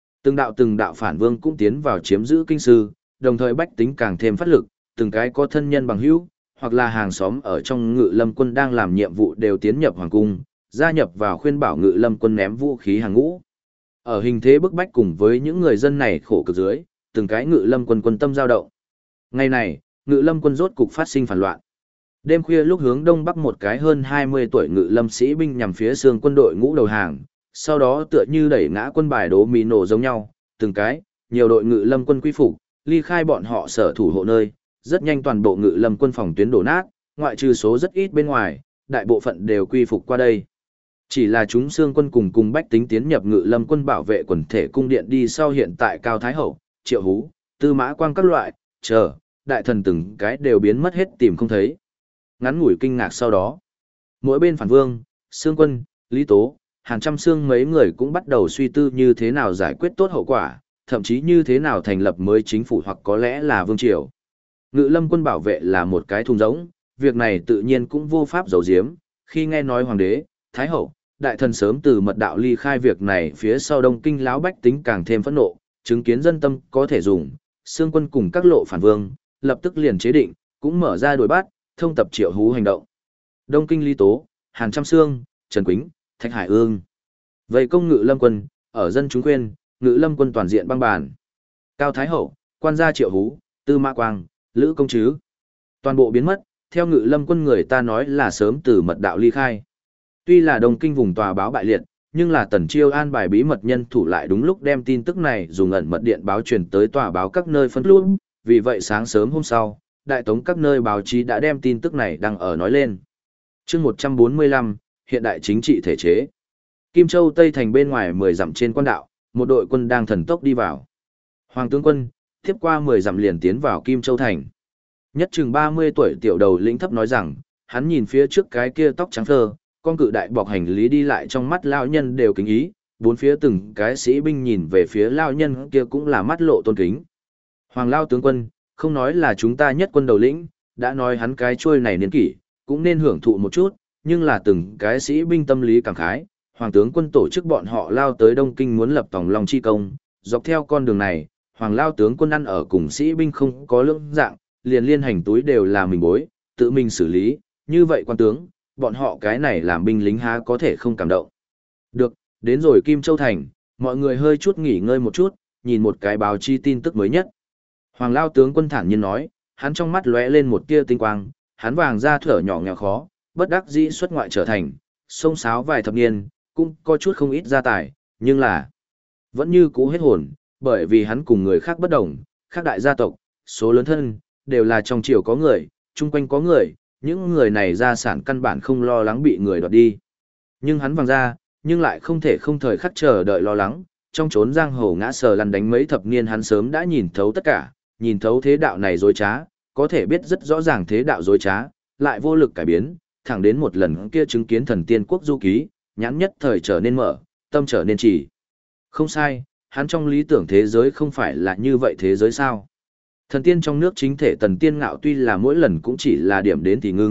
Speaker 1: Từng đạo phản vương cũng tiến vào chiếm giữ kinh sư, đồng thời bách tính càng thêm phát lực, từng cái có thân nhân bằng hữu, hoặc là hàng xóm ở trong Ngự Lâm quân đang làm nhiệm vụ đều tiến nhập hoàng cung, gia nhập vào khuyên bảo Ngự Lâm quân ném vũ khí hàng ngũ. Ở hình thế bức bách cùng với những người dân này khổ cực dưới, từng cái Ngự Lâm quân quân tâm dao động. Ngày này, Ngự Lâm quân rốt cục phát sinh phản loạn. Đêm khuya lúc hướng đông bắc một cái hơn 20 tuổi Ngự Lâm sĩ binh nhằm phía xương quân đội ngũ đầu hàng, sau đó tựa như đẩy ngã quân bài đố mì nổ giống nhau, từng cái, nhiều đội Ngự Lâm quân quy phục, ly khai bọn họ sở thủ hộ nơi, rất nhanh toàn bộ Ngự Lâm quân phòng tuyến đổ nát, ngoại trừ số rất ít bên ngoài, đại bộ phận đều quy phục qua đây. Chỉ là chúng xương quân cùng bách tính tiến nhập Ngự Lâm quân bảo vệ quần thể cung điện đi sau hiện tại Cao Thái Hậu, Triệu Hú, Tư Mã Quang các loại, đại thần từng cái đều biến mất hết tìm không thấy. Ngắn ngủi kinh ngạc sau đó, mỗi bên phản vương, xương quân, Lý Tố, Hàn Trăm Xương mấy người cũng bắt đầu suy tư như thế nào giải quyết tốt hậu quả, thậm chí như thế nào thành lập mới chính phủ hoặc có lẽ là vương triều. Ngự Lâm quân bảo vệ là một cái thùng rỗng, việc này tự nhiên cũng vô pháp giấu giếm, khi nghe nói hoàng đế, thái hậu, đại thần sớm từ mật đạo ly khai việc này phía sau Đông Kinh lão bách tính càng thêm phẫn nộ, chứng kiến dân tâm có thể dùng, xương quân cùng các lộ phản vương, lập tức liền chế định, cũng mở ra đuổi bắt, thông tập Triệu Hú hành động. Đông Kinh Lý Tố, Hàn Trăm Xương, Trần Quýnh, Thạch Hải Ương. Vây công Ngự Lâm quân, ở dân chúng khuyên, Ngự Lâm quân toàn diện băng bàn. Cao Thái Hậu, quan gia Triệu Hú, Tư Mã Quang, Lữ Công Trứ. Toàn bộ biến mất, theo Ngự Lâm quân người ta nói là sớm từ mật đạo ly khai. Tuy là Đông Kinh vùng tòa báo bại liệt, nhưng là Tần Chiêu an bài bí mật nhân thủ lại đúng lúc đem tin tức này dùng ẩn mật điện báo truyền tới tòa báo các nơi phân luôn. Vì vậy sáng sớm hôm sau, đại tống các nơi báo chí đã đem tin tức này đăng ở nói lên. Chương 145, hiện đại chính trị thể chế. Kim Châu Tây thành bên ngoài 10 dặm trên quan đạo, một đội quân đang thần tốc đi vào. Hoàng tướng quân, tiếp qua 10 dặm liền tiến vào Kim Châu thành. Nhất chừng 30 tuổi tiểu đầu lĩnh thấp nói rằng, hắn nhìn phía trước cái kia tóc trắng phơ, con cự đại bọc hành lý đi lại trong mắt lão nhân đều kính ý, bốn phía từng cái sĩ binh nhìn về phía lão nhân kia cũng là mắt lộ tôn kính. Hoàng lao tướng quân, không nói là chúng ta nhất quân đầu lĩnh, đã nói hắn cái chuôi này niên kỷ, cũng nên hưởng thụ một chút, nhưng là từng cái sĩ binh tâm lý cảm khái, Hoàng tướng quân tổ chức bọn họ lao tới Đông Kinh muốn lập Tòng Long chi công, dọc theo con đường này, Hoàng lao tướng quân ăn ở cùng sĩ binh không có lưỡng dạng, liền liên hành túi đều là mình bối, tự mình xử lý, như vậy quan tướng, bọn họ cái này làm binh lính há có thể không cảm động. Được, đến rồi Kim Châu thành, mọi người hơi chút nghỉ ngơi một chút, nhìn một cái báo chi tin tức mới nhất. Hoàng lao tướng quân thản nhiên nói, hắn trong mắt lóe lên một tia tinh quang, hắn vàng ra thở nhỏ nghèo khó, bất đắc dĩ xuất ngoại trở thành, sông sáo vài thập niên, cũng có chút không ít gia tài, nhưng là vẫn như cũ hết hồn, bởi vì hắn cùng người khác bất đồng, khác đại gia tộc, số lớn thân, đều là trong triều có người, chung quanh có người, những người này gia sản căn bản không lo lắng bị người đoạt đi. Nhưng hắn vàng ra, nhưng lại không thể không thời khắc chờ đợi lo lắng, trong chốn giang hồ ngã sờ lăn đánh mấy thập niên hắn sớm đã nhìn thấu tất cả, nhìn thấu thế đạo này dối trá, có thể biết rất rõ ràng thế đạo dối trá, lại vô lực cải biến, thẳng đến một lần kia chứng kiến thần tiên quốc du ký, nhãn nhất thời trở nên mở, tâm trở nên chỉ. Không sai, hắn trong lý tưởng thế giới không phải là như vậy thế giới sao. Thần tiên trong nước chính thể tần tiên ngạo tuy là mỗi lần cũng chỉ là điểm đến thì ngưng,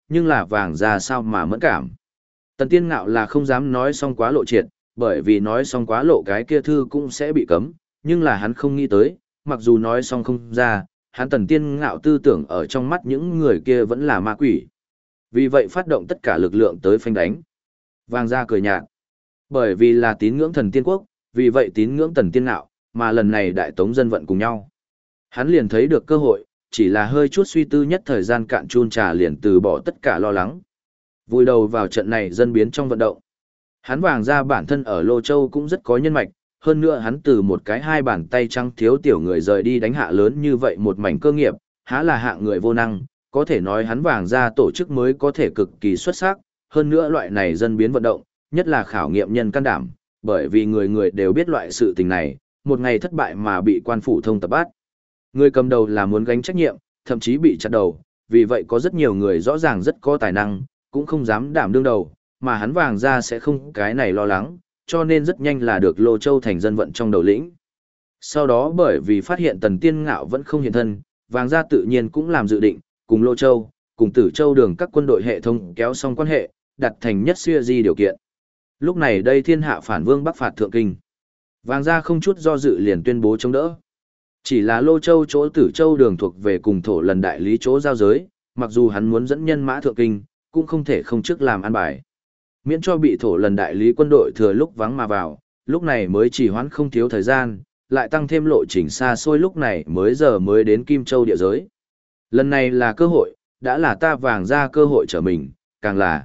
Speaker 1: nhưng là vàng ra sao mà mẫn cảm. Tần Tiên Ngạo là không dám nói xong quá lộ triệt, bởi vì nói xong quá lộ cái kia thư cũng sẽ bị cấm, nhưng là hắn không nghĩ tới, mặc dù nói xong không ra, hắn Tần Tiên Ngạo tư tưởng ở trong mắt những người kia vẫn là ma quỷ. Vì vậy phát động tất cả lực lượng tới phanh đánh. Vàng ra cười nhạt. Bởi vì là tín ngưỡng thần tiên quốc, vì vậy tín ngưỡng Tần Tiên Ngạo, mà lần này đại tống dân vận cùng nhau. Hắn liền thấy được cơ hội, chỉ là hơi chút suy tư nhất thời gian cạn chun trà liền từ bỏ tất cả lo lắng. Vùi đầu vào trận này dân biến trong vận động. Hắn vàng ra bản thân ở Lô Châu cũng rất có nhân mạch, hơn nữa hắn từ một cái hai bàn tay trắng thiếu tiểu người rời đi đánh hạ lớn như vậy một mảnh cơ nghiệp, há là hạng người vô năng, có thể nói hắn vàng ra tổ chức mới có thể cực kỳ xuất sắc, hơn nữa loại này dân biến vận động, nhất là khảo nghiệm nhân can đảm, bởi vì người người đều biết loại sự tình này, một ngày thất bại mà bị quan phủ thông tập bắt. Người cầm đầu là muốn gánh trách nhiệm, thậm chí bị chặt đầu, vì vậy có rất nhiều người rõ ràng rất có tài năng, cũng không dám đảm đương đầu, mà hắn vàng ra sẽ không cái này lo lắng, cho nên rất nhanh là được Lô Châu thành dân vận trong đầu lĩnh. Sau đó bởi vì phát hiện Tần Tiên Ngạo vẫn không hiện thân, vàng ra tự nhiên cũng làm dự định, cùng Lô Châu, cùng Tử Châu đường các quân đội hệ thống kéo xong quan hệ, đặt thành nhất xuya di điều kiện. Lúc này đây thiên hạ phản vương bắc phạt thượng kinh. Vàng ra không chút do dự liền tuyên bố chống đỡ. Chỉ là Lô Châu chỗ Tử Châu đường thuộc về cùng thổ lần đại lý chỗ giao giới, mặc dù hắn muốn dẫn nhân mã thượng kinh, cũng không thể không trước làm an bài. Miễn cho bị thổ lần đại lý quân đội thừa lúc vắng mà vào, lúc này mới chỉ hoãn không thiếu thời gian, lại tăng thêm lộ trình xa xôi lúc này mới đến Kim Châu địa giới. Lần này là cơ hội, đã là ta vàng ra cơ hội trở mình, càng là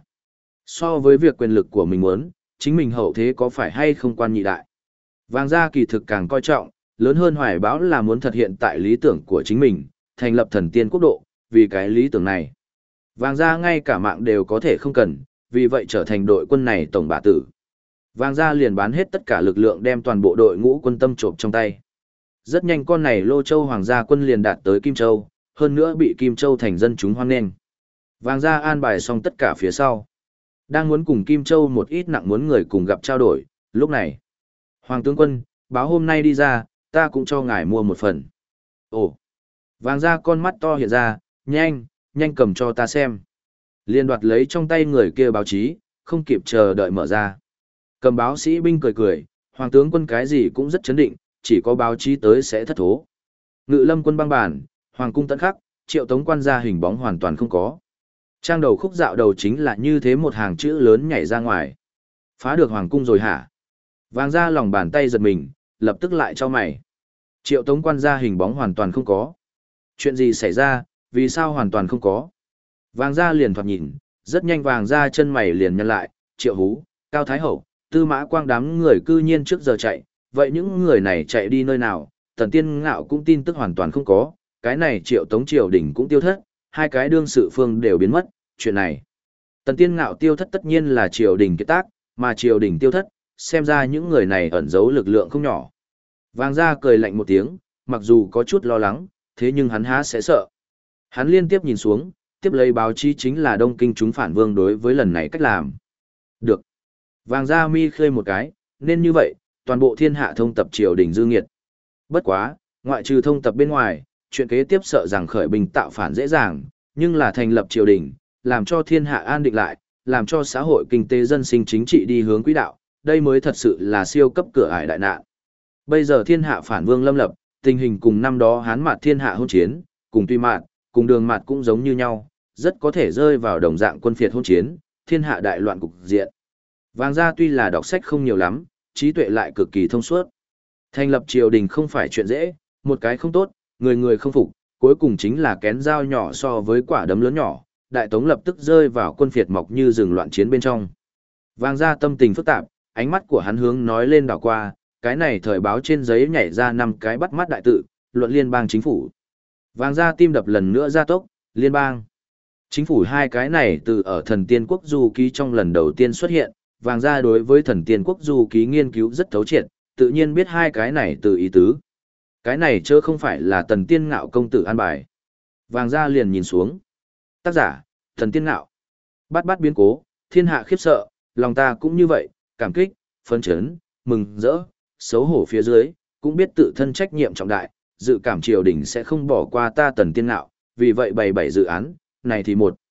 Speaker 1: so với việc quyền lực của mình muốn, chính mình hậu thế có phải hay không quan nhị đại. Vàng ra kỳ thực càng coi trọng, lớn hơn hoài bão là muốn thực hiện tại lý tưởng của chính mình, thành lập thần tiên quốc độ, vì cái lý tưởng này. Vàng ra ngay cả mạng đều có thể không cần, vì vậy trở thành đội quân này tổng bá tử. Vàng ra liền bán hết tất cả lực lượng đem toàn bộ đội ngũ quân tâm trộm trong tay. Rất nhanh con này Lô Châu Hoàng gia quân liền đạt tới Kim Châu, hơn nữa bị Kim Châu thành dân chúng hoan nghênh. Vàng ra an bài xong tất cả phía sau. Đang muốn cùng Kim Châu một ít nặng muốn người cùng gặp trao đổi, lúc này. Hoàng tướng quân, báo hôm nay đi ra, ta cũng cho ngài mua một phần. Ồ! Vàng ra con mắt to hiện ra, nhanh, nhanh cầm cho ta xem. Liên đoạt lấy trong tay người kia báo chí, không kịp chờ đợi mở ra. Cầm báo sĩ binh cười cười, hoàng tướng quân cái gì cũng rất chấn định, chỉ có báo chí tới sẽ thất thố. Ngự lâm quân băng bản, hoàng cung tận khắc, triệu tống quan ra hình bóng hoàn toàn không có. Trang đầu khúc dạo đầu chính là như thế một hàng chữ lớn nhảy ra ngoài. Phá được hoàng cung rồi hả? Vàng ra lòng bàn tay giật mình, lập tức lại cho mày. Triệu tống quan ra hình bóng hoàn toàn không có. Chuyện gì xảy ra, vì sao hoàn toàn không có? Vàng ra liền thoạt nhìn, rất nhanh vàng ra chân mày liền nhăn lại, Triệu Hú, Cao Thái Hậu, Tư Mã Quang đám người cư nhiên trước giờ chạy, vậy những người này chạy đi nơi nào? Tần Tiên Ngạo cũng tin tức hoàn toàn không có, cái này Triệu Tống Triều Đình cũng tiêu thất, hai cái đương sự phương đều biến mất, chuyện này. Tần Tiên Ngạo tiêu thất tất nhiên là Triều Đình kết tác, mà Triều Đình tiêu thất, xem ra những người này ẩn giấu lực lượng không nhỏ. Vàng ra cười lạnh một tiếng, mặc dù có chút lo lắng, thế nhưng hắn há sẽ sợ. Hắn liên tiếp nhìn xuống, tiếp lấy báo chí chính là Đông Kinh chúng phản vương đối với lần này cách làm. Được. Vàng ra mi khơi một cái, nên như vậy, toàn bộ thiên hạ thông tập triều đình dư nghiệt. Bất quá, ngoại trừ thông tập bên ngoài, chuyện kế tiếp sợ rằng khởi binh tạo phản dễ dàng, nhưng là thành lập triều đình, làm cho thiên hạ an định lại, làm cho xã hội kinh tế dân sinh chính trị đi hướng quỹ đạo, đây mới thật sự là siêu cấp cửa ải đại nạn. Bây giờ thiên hạ phản vương lâm lập, tình hình cùng năm đó Hán Mạt thiên hạ hôn chiến, cùng Tuy Mạt, cùng Đường Mạt cũng giống như nhau, rất có thể rơi vào đồng dạng quân phiệt hôn chiến, thiên hạ đại loạn cục diện. Vàng gia tuy là đọc sách không nhiều lắm, trí tuệ lại cực kỳ thông suốt. Thành lập triều đình không phải chuyện dễ, một cái không tốt, người người không phục, cuối cùng chính là kén dao nhỏ so với quả đấm lớn nhỏ, đại tống lập tức rơi vào quân phiệt mọc như rừng loạn chiến bên trong. Vàng gia tâm tình phức tạp, ánh mắt của hắn hướng nói lên đảo qua, cái này thời báo trên giấy nhảy ra 5 cái bắt mắt đại tự, luận liên bang chính phủ. Vàng gia tim đập lần nữa gia tốc, liên bang. Chính phủ hai cái này từ ở thần tiên quốc du ký trong lần đầu tiên xuất hiện, vàng gia đối với thần tiên quốc du ký nghiên cứu rất thấu triệt, tự nhiên biết hai cái này từ ý tứ. Cái này chớ không phải là Tần Tiên Ngạo công tử an bài. Vàng gia liền nhìn xuống. Tác giả, Thần Tiên Ngạo. Bát bát biến cố, thiên hạ khiếp sợ, lòng ta cũng như vậy, cảm kích, phấn chấn, mừng rỡ, xấu hổ phía dưới, cũng biết tự thân trách nhiệm trọng đại, dự cảm triều đình sẽ không bỏ qua ta Tần Tiên Ngạo, vì vậy bày bảy dự án, này thì một.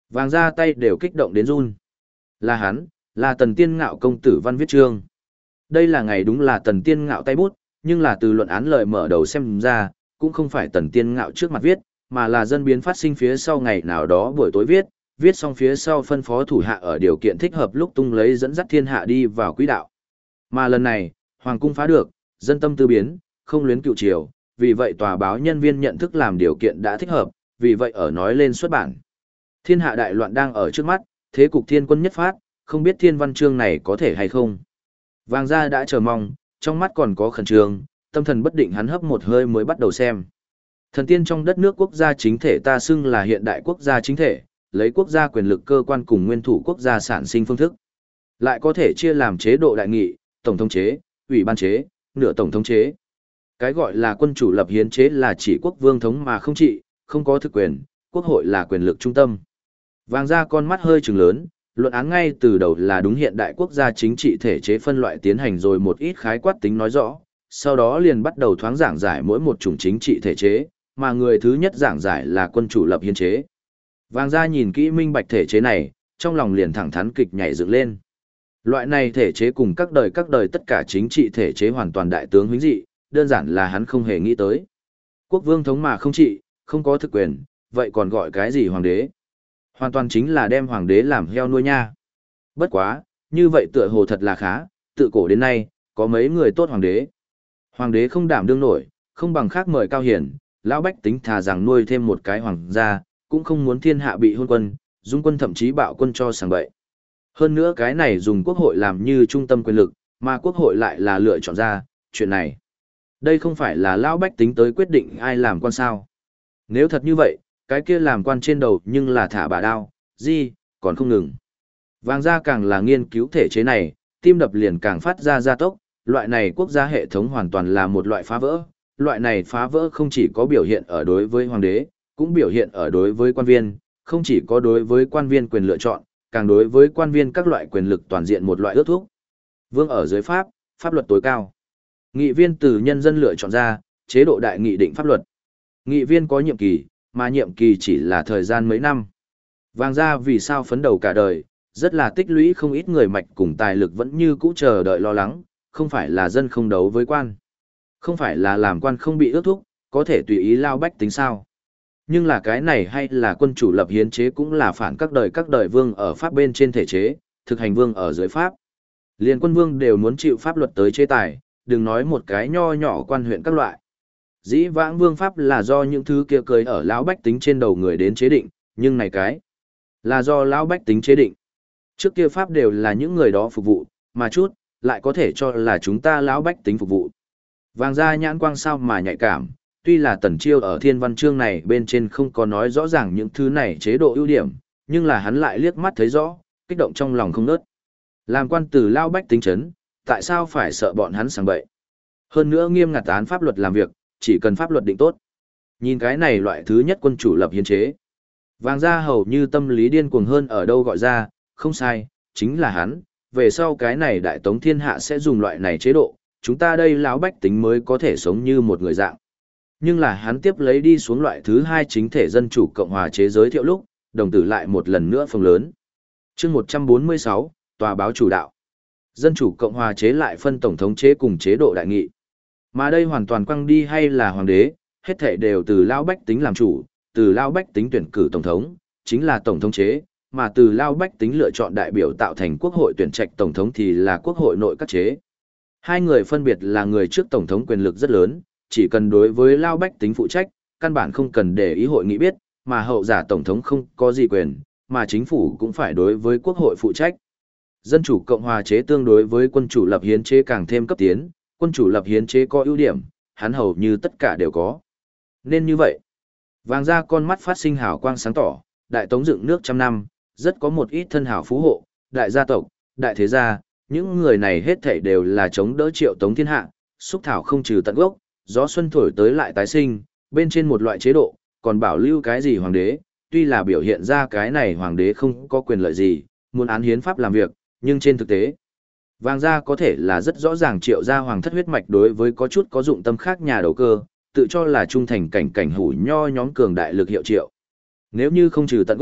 Speaker 1: Vàng ra tay đều kích động đến run. Là hắn, là Tần Tiên Ngạo công tử văn viết chương. Đây là ngày đúng là Tần Tiên Ngạo tay bút, nhưng là từ luận án lời mở đầu xem ra, cũng không phải Tần Tiên Ngạo trước mặt viết, mà là dân biến phát sinh phía sau ngày nào đó buổi tối viết, viết xong phía sau phân phó thủ hạ ở điều kiện thích hợp lúc tung lấy dẫn dắt thiên hạ đi vào quỹ đạo. Mà lần này, hoàng cung phá được, dân tâm tư biến, không luyến cựu triều, vì vậy tòa báo nhân viên nhận thức làm điều kiện đã thích hợp, vì vậy ở nói lên xuất bản. Thiên hạ đại loạn đang ở trước mắt, thế cục thiên quân nhất phát, không biết thiên văn chương này có thể hay không. Vàng gia đã chờ mong, trong mắt còn có khẩn trương, tâm thần bất định hắn hấp một hơi mới bắt đầu xem. Thần tiên trong đất nước quốc gia chính thể ta xưng là hiện đại quốc gia chính thể, lấy quốc gia quyền lực cơ quan cùng nguyên thủ quốc gia sản sinh phương thức. Lại có thể chia làm chế độ đại nghị, tổng thống chế, ủy ban chế, nửa tổng thống chế. Cái gọi là quân chủ lập hiến chế là chỉ quốc vương thống mà không trị, không có thực quyền, quốc hội là quyền lực trung tâm. Vàng ra con mắt hơi trừng lớn, luận án ngay từ đầu là đúng hiện đại quốc gia chính trị thể chế phân loại tiến hành rồi một ít khái quát tính nói rõ, sau đó liền bắt đầu thoáng giảng giải mỗi một chủng chính trị thể chế, mà người thứ nhất giảng giải là quân chủ lập hiến chế. Vàng ra nhìn kỹ minh bạch thể chế này, trong lòng liền thẳng thắn kịch nhảy dựng lên. Loại này thể chế cùng các đời tất cả chính trị thể chế hoàn toàn đại tướng huynh dị, đơn giản là hắn không hề nghĩ tới. Quốc vương thống mà không trị, không có thực quyền, vậy còn gọi cái gì hoàng đế? Hoàn toàn chính là đem hoàng đế làm heo nuôi nha. Bất quá, như vậy tựa hồ thật là khá, tự cổ đến nay, có mấy người tốt hoàng đế. Hoàng đế không đảm đương nổi, không bằng khác mời cao hiển, lão bách tính thà rằng nuôi thêm một cái hoàng gia, cũng không muốn thiên hạ bị hôn quân, dung quân thậm chí bạo quân cho sàng bậy. Hơn nữa cái này dùng quốc hội làm như trung tâm quyền lực, mà quốc hội lại là lựa chọn ra, chuyện này. Đây không phải là lão bách tính tới quyết định ai làm quan sao. Nếu thật như vậy, cái kia làm quan trên đầu nhưng là thả bà đao, gì, còn không ngừng. Vàng gia càng là nghiên cứu thể chế này, tim đập liền càng phát ra gia tốc, loại này quốc gia hệ thống hoàn toàn là một loại phá vỡ. Loại này phá vỡ không chỉ có biểu hiện ở đối với hoàng đế, cũng biểu hiện ở đối với quan viên, không chỉ có đối với quan viên quyền lựa chọn, càng đối với quan viên các loại quyền lực toàn diện một loại ước thúc. Vương ở dưới pháp, pháp luật tối cao. Nghị viên từ nhân dân lựa chọn ra, chế độ đại nghị định pháp luật. Nghị viên có nhiệm kỳ, mà nhiệm kỳ chỉ là thời gian mấy năm. Vàng gia vì sao phấn đầu cả đời, rất là tích lũy không ít người mạch cùng tài lực vẫn như cũ chờ đợi lo lắng, không phải là dân không đấu với quan. Không phải là làm quan không bị ước thúc, có thể tùy ý lao bách tính sao. Nhưng là cái này hay là quân chủ lập hiến chế cũng là phản các đời vương ở pháp bên trên thể chế, thực hành vương ở dưới pháp. Liên quân vương đều muốn chịu pháp luật tới chế tài, đừng nói một cái nho nhỏ quan huyện các loại. Dĩ vãng vương pháp là do những thứ kia cười ở lão bách tính trên đầu người đến chế định, nhưng này cái là do lão bách tính chế định. Trước kia pháp đều là những người đó phục vụ, mà chút lại có thể cho là chúng ta lão bách tính phục vụ. Vàng gia nhãn quang sao mà nhạy cảm, tuy là Tần Chiêu ở thiên văn chương này bên trên không có nói rõ ràng những thứ này chế độ ưu điểm, nhưng là hắn lại liếc mắt thấy rõ, kích động trong lòng không nớt. Làm quan từ lao bách tính chấn, tại sao phải sợ bọn hắn sàng bậy? Hơn nữa nghiêm ngặt án pháp luật làm việc, chỉ cần pháp luật định tốt. Nhìn cái này loại thứ nhất quân chủ lập hiến chế. Vàng gia hầu như tâm lý điên cuồng hơn ở đâu gọi ra, không sai, chính là hắn, về sau cái này đại tống thiên hạ sẽ dùng loại này chế độ, chúng ta đây lão bách tính mới có thể sống như một người dạng. Nhưng là hắn tiếp lấy đi xuống loại thứ hai chính thể dân chủ cộng hòa chế giới thiệu lúc, đồng tử lại một lần nữa phồng lớn. Chương 146, tòa báo chủ đạo. Dân chủ cộng hòa chế lại phân tổng thống chế cùng chế độ đại nghị. Mà đây hoàn toàn quăng đi hay là hoàng đế, hết thảy đều từ lão bách tính làm chủ, từ lão bách tính tuyển cử tổng thống, chính là tổng thống chế, mà từ lão bách tính lựa chọn đại biểu tạo thành quốc hội tuyển trạch tổng thống thì là quốc hội nội các chế. Hai người phân biệt là người trước tổng thống quyền lực rất lớn, chỉ cần đối với lao bách tính phụ trách, căn bản không cần để ý hội nghị biết, mà hậu giả tổng thống không có gì quyền, mà chính phủ cũng phải đối với quốc hội phụ trách. Dân chủ cộng hòa chế tương đối với quân chủ lập hiến chế càng thêm cấp tiến, quân chủ lập hiến chế có ưu điểm, hắn hầu như tất cả đều có. Nên như vậy, vàng ra con mắt phát sinh hào quang sáng tỏ, đại tống dựng nước trăm năm, rất có một ít thân hào phú hộ, đại gia tộc, đại thế gia, những người này hết thảy đều là chống đỡ triệu tống thiên hạ, xúc thảo không trừ tận gốc, gió xuân thổi tới lại tái sinh, bên trên một loại chế độ, còn bảo lưu cái gì hoàng đế, tuy là biểu hiện ra cái này hoàng đế không có quyền lợi gì, muốn án hiến pháp làm việc, nhưng trên thực tế, vàng gia có thể là rất rõ ràng triệu gia hoàng thất huyết mạch đối với có chút có dụng tâm khác nhà đầu cơ, tự cho là trung thành cảnh hủ nho nhóm cường đại lực hiệu triệu. Nếu như không trừ tận gốc,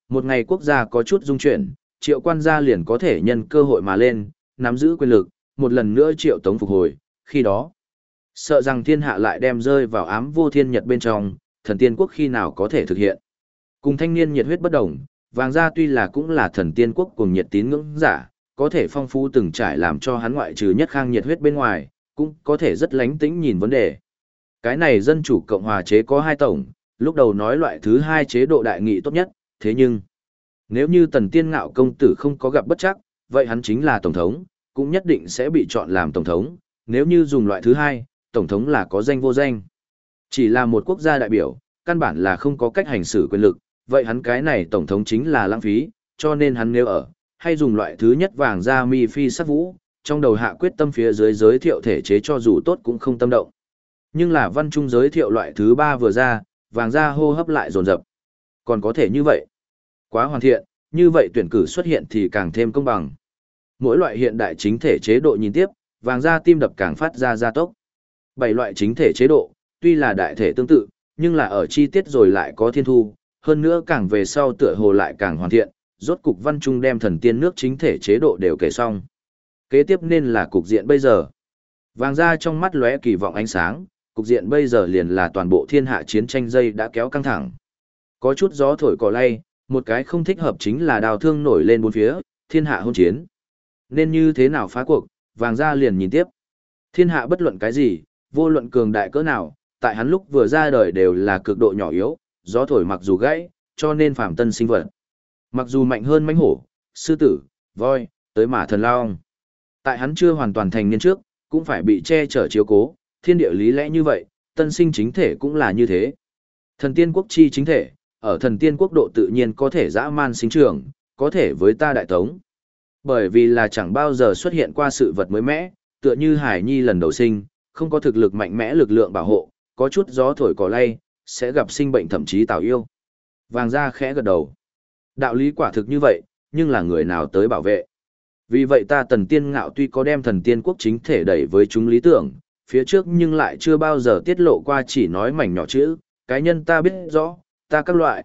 Speaker 1: Một ngày quốc gia có chút dung chuyển, Triệu quan gia liền có thể nhân cơ hội mà lên, nắm giữ quyền lực, một lần nữa Triệu Tống phục hồi, khi đó, sợ rằng thiên hạ lại đem rơi vào ám vô thiên nhật bên trong, thần tiên quốc khi nào có thể thực hiện. Cùng thanh niên nhiệt huyết bất đồng, Vàng gia tuy là cũng là thần tiên quốc cùng nhiệt tín ngưỡng giả, có thể phong phú từng trải làm cho hắn ngoại trừ nhất khang nhiệt huyết bên ngoài, cũng có thể rất lánh tĩnh nhìn vấn đề. Cái này dân chủ cộng hòa chế có hai tổng, lúc đầu nói loại thứ hai chế độ đại nghị tốt nhất, thế nhưng nếu như Tần Tiên Ngạo công tử không có gặp bất chắc, vậy hắn chính là tổng thống, cũng nhất định sẽ bị chọn làm tổng thống, nếu như dùng loại thứ hai, tổng thống là có danh vô danh. Chỉ là một quốc gia đại biểu, căn bản là không có cách hành xử quyền lực, vậy hắn cái này tổng thống chính là lãng phí, cho nên hắn nếu ở, hay dùng loại thứ nhất Vàng gia mi phi sắc vũ, trong đầu hạ quyết tâm phía dưới giới thiệu thể chế cho dù tốt cũng không tâm động. Nhưng là văn trung giới thiệu loại thứ ba vừa ra, Vàng gia hô hấp lại dồn dập. Còn có thể như vậy. Quá hoàn thiện, như vậy tuyển cử xuất hiện thì càng thêm công bằng. Mỗi loại hiện đại chính thể chế độ nhìn tiếp, Vàng gia tim đập càng phát ra gia tốc. 7 loại chính thể chế độ, tuy là đại thể tương tự, nhưng là ở chi tiết rồi lại có thiên thu, hơn nữa càng về sau tựa hồ lại càng hoàn thiện, rốt cục văn trung đem thần tiên nước chính thể chế độ đều kể xong. Kế tiếp nên là cục diện bây giờ. Vàng gia trong mắt lóe kỳ vọng ánh sáng, cục diện bây giờ liền là toàn bộ thiên hạ chiến tranh dây đã kéo căng thẳng. Có chút gió thổi cỏ lay, một cái không thích hợp chính là đào thương nổi lên bốn phía, thiên hạ hôn chiến. Nên như thế nào phá cuộc, Vàng gia liền nhìn tiếp. Thiên hạ bất luận cái gì, vô luận cường đại cỡ nào, tại hắn lúc vừa ra đời đều là cực độ nhỏ yếu, gió thổi mặc dù gãy, cho nên phàm tân sinh vật. Mặc dù mạnh hơn mãnh hổ, sư tử, voi, tới mà thần long. Tại hắn chưa hoàn toàn thành niên trước, cũng phải bị che chở chiếu cố, thiên địa lý lẽ như vậy, tân sinh chính thể cũng là như thế. Thần tiên quốc chi chính thể, ở thần tiên quốc độ tự nhiên có thể dã man sinh trưởng, có thể với ta đại tống. Bởi vì là chẳng bao giờ xuất hiện qua sự vật mới mẻ, tựa như Hải Nhi lần đầu sinh, không có thực lực mạnh mẽ lực lượng bảo hộ, có chút gió thổi cỏ lay, sẽ gặp sinh bệnh thậm chí tào yêu. Vàng gia khẽ gật đầu. Đạo lý quả thực như vậy, nhưng là người nào tới bảo vệ. Vì vậy ta Tần Tiên Ngạo tuy có đem thần tiên quốc chính thể đẩy với chúng lý tưởng, phía trước nhưng lại chưa bao giờ tiết lộ qua, chỉ nói mảnh nhỏ chữ, cái nhân ta biết rõ, ta các loại,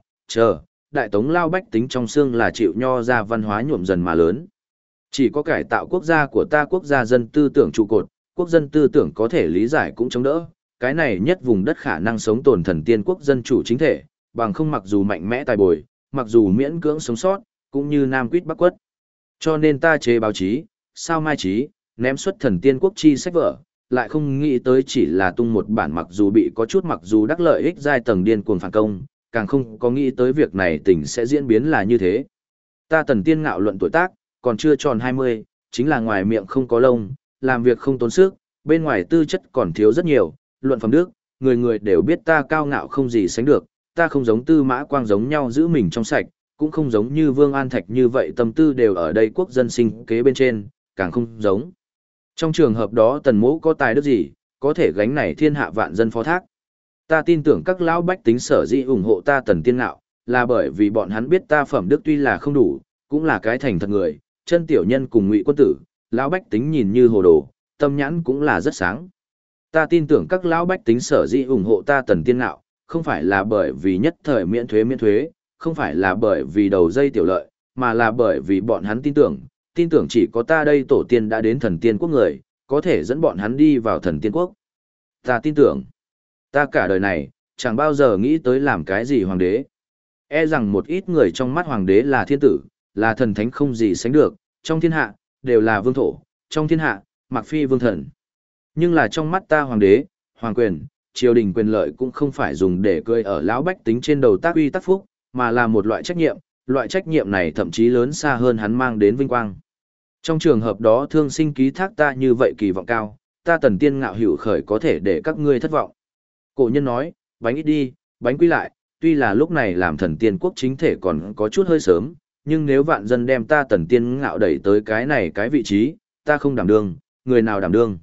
Speaker 1: đại tống lao bách tính trong xương là chịu nho ra văn hóa nhuộm dần mà lớn. Chỉ có cải tạo quốc gia của ta quốc gia dân tư tưởng trụ cột, quốc dân tư tưởng có thể lý giải cũng chống đỡ, cái này nhất vùng đất khả năng sống tồn thần tiên quốc dân chủ chính thể, bằng không mặc dù mạnh mẽ tài bồi, mặc dù miễn cưỡng sống sót, cũng như Nam Quýt Bắc Quất. Cho nên ta chế báo chí, sao mai chí, ném xuất thần tiên quốc chi sách vở, lại không nghĩ tới chỉ là tung một bản mặc dù bị có chút mặc dù đắc lợi ích giai tầng điên cuồng phản công, càng không có nghĩ tới việc này tình sẽ diễn biến là như thế. Ta Tần Tiên Ngạo luận tuổi tác, còn chưa tròn 20, chính là ngoài miệng không có lông, làm việc không tốn sức, bên ngoài tư chất còn thiếu rất nhiều, luận phẩm đức, người người đều biết ta cao ngạo không gì sánh được, ta không giống Tư Mã Quang giống nhau giữ mình trong sạch, cũng không giống như Vương An Thạch như vậy tâm tư đều ở đây quốc dân sinh kế bên trên, càng không giống. Trong trường hợp đó Tần Mỗ có tài đức gì, có thể gánh này thiên hạ vạn dân phó thác. Ta tin tưởng các lão bách tính sở dĩ ủng hộ ta Tần Tiên Ngạo, là bởi vì bọn hắn biết ta phẩm đức tuy là không đủ, cũng là cái thành thật người, chân tiểu nhân cùng Ngụy quân tử, lão bách tính nhìn như hồ đồ, tâm nhãn cũng là rất sáng. Ta tin tưởng các lão bách tính sở dĩ ủng hộ ta Tần Tiên Ngạo, không phải là bởi vì nhất thời miễn thuế, không phải là bởi vì đầu dây tiểu lợi, mà là bởi vì bọn hắn tin tưởng chỉ có ta đây tổ tiên đã đến thần tiên quốc người, có thể dẫn bọn hắn đi vào thần tiên quốc. Ta tin tưởng, ta cả đời này, chẳng bao giờ nghĩ tới làm cái gì hoàng đế. E rằng một ít người trong mắt hoàng đế là thiên tử, là thần thánh không gì sánh được, trong thiên hạ, đều là vương thổ, trong thiên hạ, mặc phi vương thần. Nhưng là trong mắt ta hoàng đế, hoàng quyền, triều đình quyền lợi cũng không phải dùng để cười ở lão bách tính trên đầu tác uy tác phúc, mà là một loại trách nhiệm này thậm chí lớn xa hơn hắn mang đến vinh quang. Trong trường hợp đó thương sinh ký thác ta như vậy kỳ vọng cao, ta Tần Tiên Ngạo hữu khởi có thể để các ngươi thất vọng. Cổ nhân nói, bánh ít đi, bánh quy lại, tuy là lúc này làm thần tiên quốc chính thể còn có chút hơi sớm, nhưng nếu vạn dân đem ta Tần Tiên Ngạo đẩy tới cái này cái vị trí, ta không đảm đương, người nào đảm đương.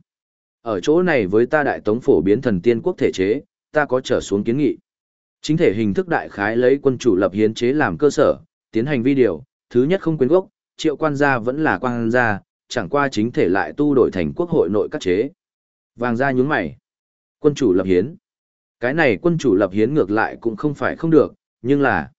Speaker 1: Ở chỗ này với ta đại tống phổ biến thần tiên quốc thể chế, ta có trở xuống kiến nghị. Chính thể hình thức đại khái lấy quân chủ lập hiến chế làm cơ sở, tiến hành vi điều, thứ nhất không quyến gốc, Triệu quan gia vẫn là quan gia, chẳng qua chính thể lại tu đổi thành quốc hội nội các chế. Vàng gia nhún mày. Quân chủ lập hiến. Cái này quân chủ lập hiến ngược lại cũng không phải không được, nhưng là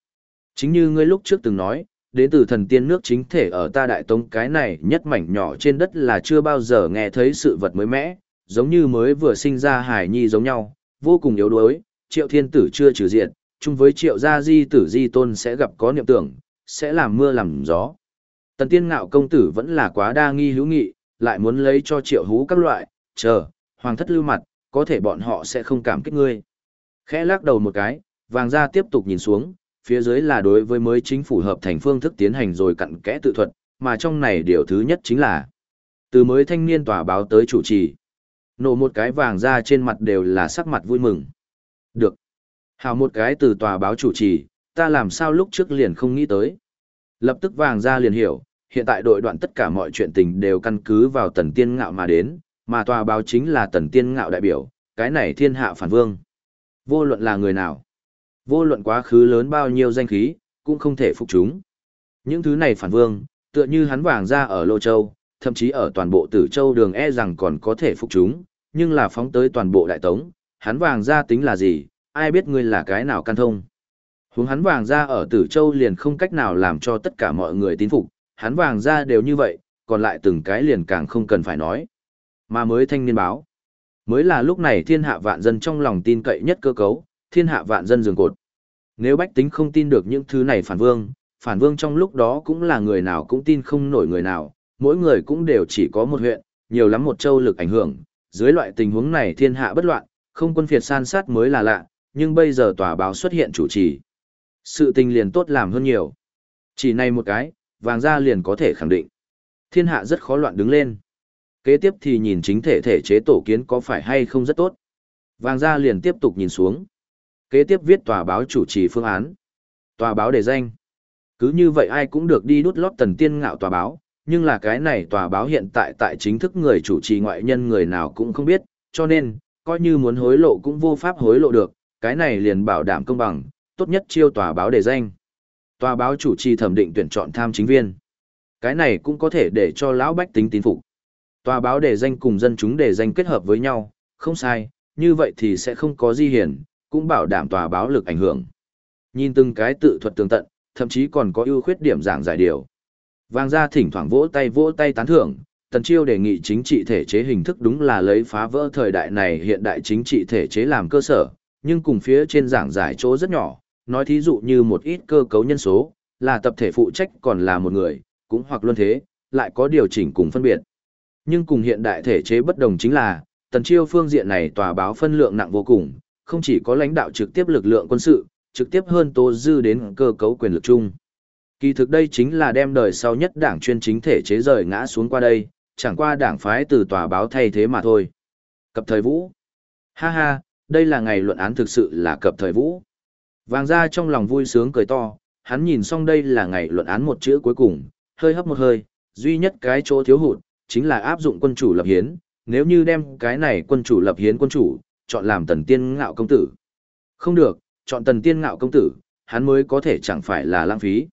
Speaker 1: Chính như ngươi lúc trước từng nói, đến từ thần tiên nước chính thể ở ta Đại Tống cái này nhất mảnh nhỏ trên đất là chưa bao giờ nghe thấy sự vật mới mẻ, giống như mới vừa sinh ra hải nhi giống nhau, vô cùng yếu đuối, Triệu Thiên Tử chưa trừ diện, chung với Triệu gia di tử di tôn sẽ gặp có niệm tưởng, sẽ làm mưa làm gió. Tần Tiên Ngạo công tử vẫn là quá đa nghi hữu nghị, lại muốn lấy cho Triệu Hú các loại, chờ, hoàng thất lưu mặt, có thể bọn họ sẽ không cảm kích ngươi. Khẽ lắc đầu một cái, Vàng Gia tiếp tục nhìn xuống, phía dưới là đối với mới chính phủ hợp thành phương thức tiến hành rồi cặn kẽ tự thuật, mà trong này điều thứ nhất chính là từ mới thanh niên tòa báo tới chủ trì. Nổ một cái Vàng Gia trên mặt đều là sắc mặt vui mừng. Được. Hào một cái từ tòa báo chủ trì, ta làm sao lúc trước liền không nghĩ tới. Lập tức Vàng Gia liền hiểu, hiện tại đội đoạn tất cả mọi chuyện tình đều căn cứ vào Tần Tiên Ngạo mà đến, mà tòa báo chính là Tần Tiên Ngạo đại biểu, cái này thiên hạ phản vương. Vô luận là người nào, vô luận quá khứ lớn bao nhiêu danh khí, cũng không thể phục chúng. Những thứ này phản vương, tựa như hắn Vàng Gia ở Lô Châu, thậm chí ở toàn bộ Tử Châu đường rằng còn có thể phục chúng, nhưng là phóng tới toàn bộ Đại Tống, hắn Vàng Gia tính là gì, ai biết ngươi là cái nào căn thông. Huống hắn Vàng Gia ở Tử Châu liền không cách nào làm cho tất cả mọi người tín phục, hắn Vàng Gia đều như vậy, còn lại từng cái liền càng không cần phải nói. Mà mới thanh niên báo, mới là lúc này thiên hạ vạn dân trong lòng tin cậy nhất cơ cấu, thiên hạ vạn dân giường cột. Nếu bách tính không tin được những thứ này phản vương trong lúc đó cũng là người nào cũng tin không nổi người nào, mỗi người cũng đều chỉ có một huyện, nhiều lắm một châu lực ảnh hưởng, dưới loại tình huống này thiên hạ bất loạn, không quân phiệt san sát mới là lạ, nhưng bây giờ tòa báo xuất hiện chủ trì. Sự tình liền tốt làm hơn nhiều. Chỉ này một cái, Vàng Gia liền có thể khẳng định. Thiên hạ rất khó loạn đứng lên. Kế tiếp thì nhìn chính thể thể chế tổ kiến có phải hay không rất tốt. Vàng Gia liền tiếp tục nhìn xuống. Kế tiếp viết tòa báo chủ trì phương án. Tòa báo đề danh. Cứ như vậy ai cũng được đi đút lót Tần Tiên Ngạo tòa báo, nhưng là cái này tòa báo hiện tại chính thức người chủ trì ngoại nhân người nào cũng không biết, cho nên, coi như muốn hối lộ cũng vô pháp hối lộ được, cái này liền bảo đảm công bằng, tốt nhất chiêu tòa báo đề danh. Tòa báo chủ trì thẩm định tuyển chọn tham chính viên. Cái này cũng có thể để cho lão bách tính tín phục. Tòa báo đề danh cùng dân chúng đề danh kết hợp với nhau, không sai, như vậy thì sẽ không có di hiển, cũng bảo đảm tòa báo lực ảnh hưởng. Nhìn từng cái tự thuật tường tận, thậm chí còn có ưu khuyết điểm giảng giải điều. Vàng Gia thỉnh thoảng vỗ tay tán thưởng, Tần Chiêu đề nghị chính trị thể chế hình thức đúng là lấy phá vỡ thời đại này hiện đại chính trị thể chế làm cơ sở, nhưng cùng phía trên giảng giải chỗ rất nhỏ, nói thí dụ như một ít cơ cấu nhân số, là tập thể phụ trách còn là một người, cũng hoặc luân thế, lại có điều chỉnh cùng phân biệt. Nhưng cùng hiện đại thể chế bất đồng chính là, Tần Chiêu phương diện này tòa báo phân lượng nặng vô cùng, không chỉ có lãnh đạo trực tiếp lực lượng quân sự, trực tiếp hơn Tô Dư đến cơ cấu quyền lực chung. Kỳ thực đây chính là đem đời sau nhất đảng chuyên chính thể chế rời ngã xuống qua đây, chẳng qua đảng phái từ tòa báo thay thế mà thôi. Cập thời vũ. Ha ha, đây là ngày luận án thực sự là cập thời vũ. Vàng Gia trong lòng vui sướng cười to, hắn nhìn xong đây là ngày luận án một chữ cuối cùng, hơi hấp một hơi, duy nhất cái chỗ thiếu hụt, chính là áp dụng quân chủ lập hiến, nếu như đem cái này quân chủ lập hiến quân chủ, chọn làm Tần Tiên Ngạo công tử. Không được, chọn Tần Tiên Ngạo công tử, hắn mới có thể chẳng phải là lãng phí.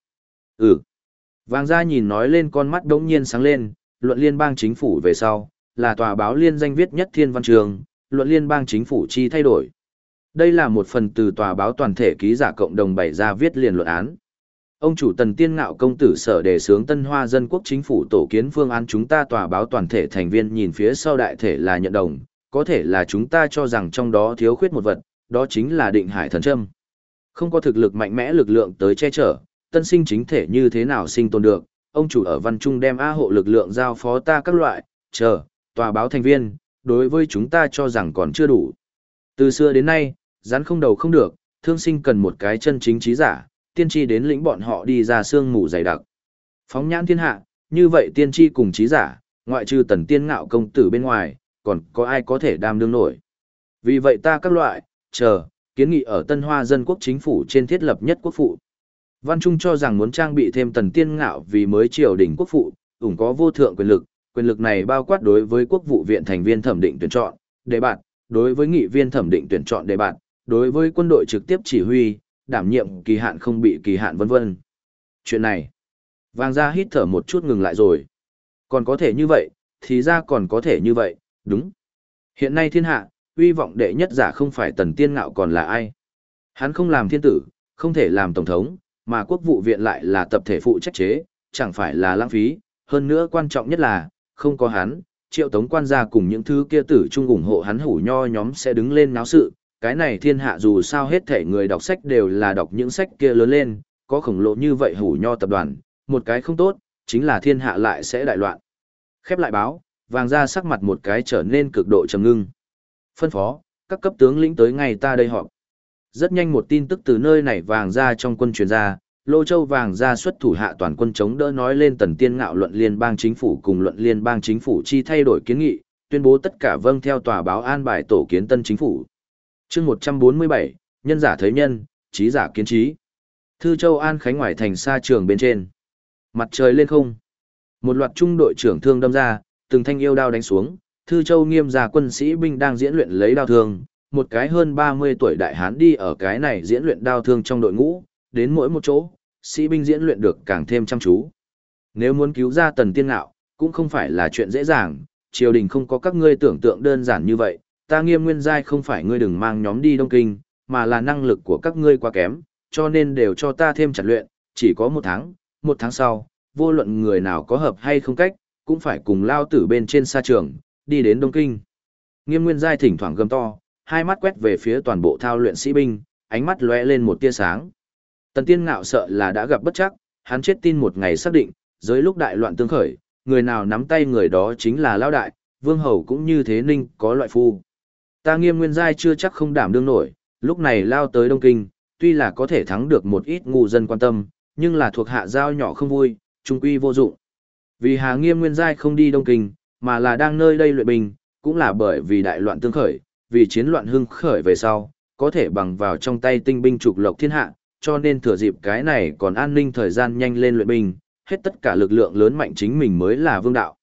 Speaker 1: Vàng Gia nhìn nói lên con mắt đống nhiên sáng lên, luận liên bang chính phủ về sau, là tòa báo liên danh viết nhất thiên văn trường, luận liên bang chính phủ chi thay đổi. Đây là một phần từ tòa báo toàn thể ký giả cộng đồng bày ra viết liền luận án. Ông chủ Tần Tiên Ngạo công tử sở đề xướng Tân Hoa dân quốc chính phủ tổ kiến phương án chúng ta tòa báo toàn thể thành viên nhìn phía sau đại thể là nhận đồng, có thể là chúng ta cho rằng trong đó thiếu khuyết một vật, đó chính là định hải thần châm. Không có thực lực mạnh mẽ lực lượng tới che chở, tân sinh chính thể như thế nào sinh tồn được, ông chủ ở văn trung đem A hộ lực lượng giao phó ta các loại, tòa báo thành viên, đối với chúng ta cho rằng còn chưa đủ. Từ xưa đến nay, rắn không đầu không được, thương sinh cần một cái chân chính trí giả, tiên tri đến lĩnh bọn họ đi ra sương mù dày đặc. Phóng nhãn thiên hạ, như vậy tiên tri cùng trí giả, ngoại trừ Tần Tiên Ngạo công tử bên ngoài, còn có ai có thể đảm đương nổi. Vì vậy ta các loại, kiến nghị ở Tân Hoa dân quốc chính phủ trên thiết lập nhất quốc phụ. Văn Trung cho rằng muốn trang bị thêm Tần Tiên Ngạo vì mới triều đình quốc phụ, ủng có vô thượng quyền lực này bao quát đối với quốc vụ viện thành viên thẩm định tuyển chọn, đề bạt, đối với nghị viên thẩm định tuyển chọn đề bạt, đối với quân đội trực tiếp chỉ huy, đảm nhiệm kỳ hạn không bị kỳ hạn vân vân. Chuyện này, Vàng Gia hít thở một chút ngừng lại rồi. Còn có thể như vậy, thì ra còn có thể như vậy, đúng. Hiện nay thiên hạ, uy vọng đệ nhất giả không phải Tần Tiên Ngạo còn là ai. Hắn không làm thiên tử, không thể làm tổng thống, mà quốc vụ viện lại là tập thể phụ trách chế, chẳng phải là lãng phí, hơn nữa quan trọng nhất là, không có hắn, Triệu Tống quan gia cùng những thứ kia tử trung ủng hộ hắn hủ nho nhóm sẽ đứng lên náo sự, cái này thiên hạ dù sao hết thể người đọc sách đều là đọc những sách kia lớn lên, có khổng lồ như vậy hủ nho tập đoàn, một cái không tốt, chính là thiên hạ lại sẽ đại loạn. Khép lại báo, Vàng Gia sắc mặt một cái trở nên cực độ trầm ngưng. Phân phó, các cấp tướng lĩnh tới ngày ta đây họp. Rất nhanh một tin tức từ nơi này Vàng Gia trong quân truyền ra, Lô Châu Vàng Gia xuất thủ hạ toàn quân chống đỡ nói lên Tần Tiên Ngạo luận liên bang chính phủ cùng luận liên bang chính phủ chi thay đổi kiến nghị, tuyên bố tất cả vâng theo tòa báo an bài tổ kiến tân chính phủ. Chương 147, nhân giả thấy nhân, trí giả kiến trí. Thư Châu An Khánh ngoài thành xa trường bên trên. Mặt trời lên không. Một loạt trung đội trưởng thương đâm ra, từng thanh yêu đao đánh xuống, Thư Châu Nghiêm gia quân sĩ binh đang diễn luyện lấy đao thương, một cái hơn 30 tuổi đại hán đi ở cái này diễn luyện đao thương trong đội ngũ, đến mỗi một chỗ, sĩ binh diễn luyện được càng thêm chăm chú. Nếu muốn cứu ra Tần Tiên Ngạo, cũng không phải là chuyện dễ dàng, triều đình không có các ngươi tưởng tượng đơn giản như vậy, ta Nghiêm Nguyên Giai không phải ngươi đừng mang nhóm đi Đông Kinh, mà là năng lực của các ngươi quá kém, cho nên đều cho ta thêm chặt luyện, chỉ có một tháng sau, vô luận người nào có hợp hay không cách, cũng phải cùng lao tử bên trên sa trường, đi đến Đông Kinh. Nghiêm Nguyên Giai thỉnh thoảng gầm to, hai mắt quét về phía toàn bộ thao luyện sĩ binh, ánh mắt lóe lên một tia sáng. Tần Tiên Ngạo sợ là đã gặp bất trắc, hắn chết tin một ngày xác định, dưới lúc đại loạn tương khởi, người nào nắm tay người đó chính là lao đại, vương hầu cũng như thế ninh có loại phu. Ta Nghiêm Nguyên Giai chưa chắc không đảm đương nổi, lúc này lao tới Đông Kinh, tuy là có thể thắng được một ít ngu dân quan tâm, nhưng là thuộc hạ giao nhỏ không vui, trung quy vô dụng. Vì Hà Nghiêm Nguyên Giai không đi Đông Kinh, mà là đang nơi đây luyện binh, cũng là bởi vì đại loạn tương khởi, vì chiến loạn hưng khởi về sau, có thể bằng vào trong tay tinh binh trục lộc thiên hạ, cho nên thừa dịp cái này còn an ninh thời gian nhanh lên luyện binh, hết tất cả lực lượng lớn mạnh chính mình mới là vương đạo.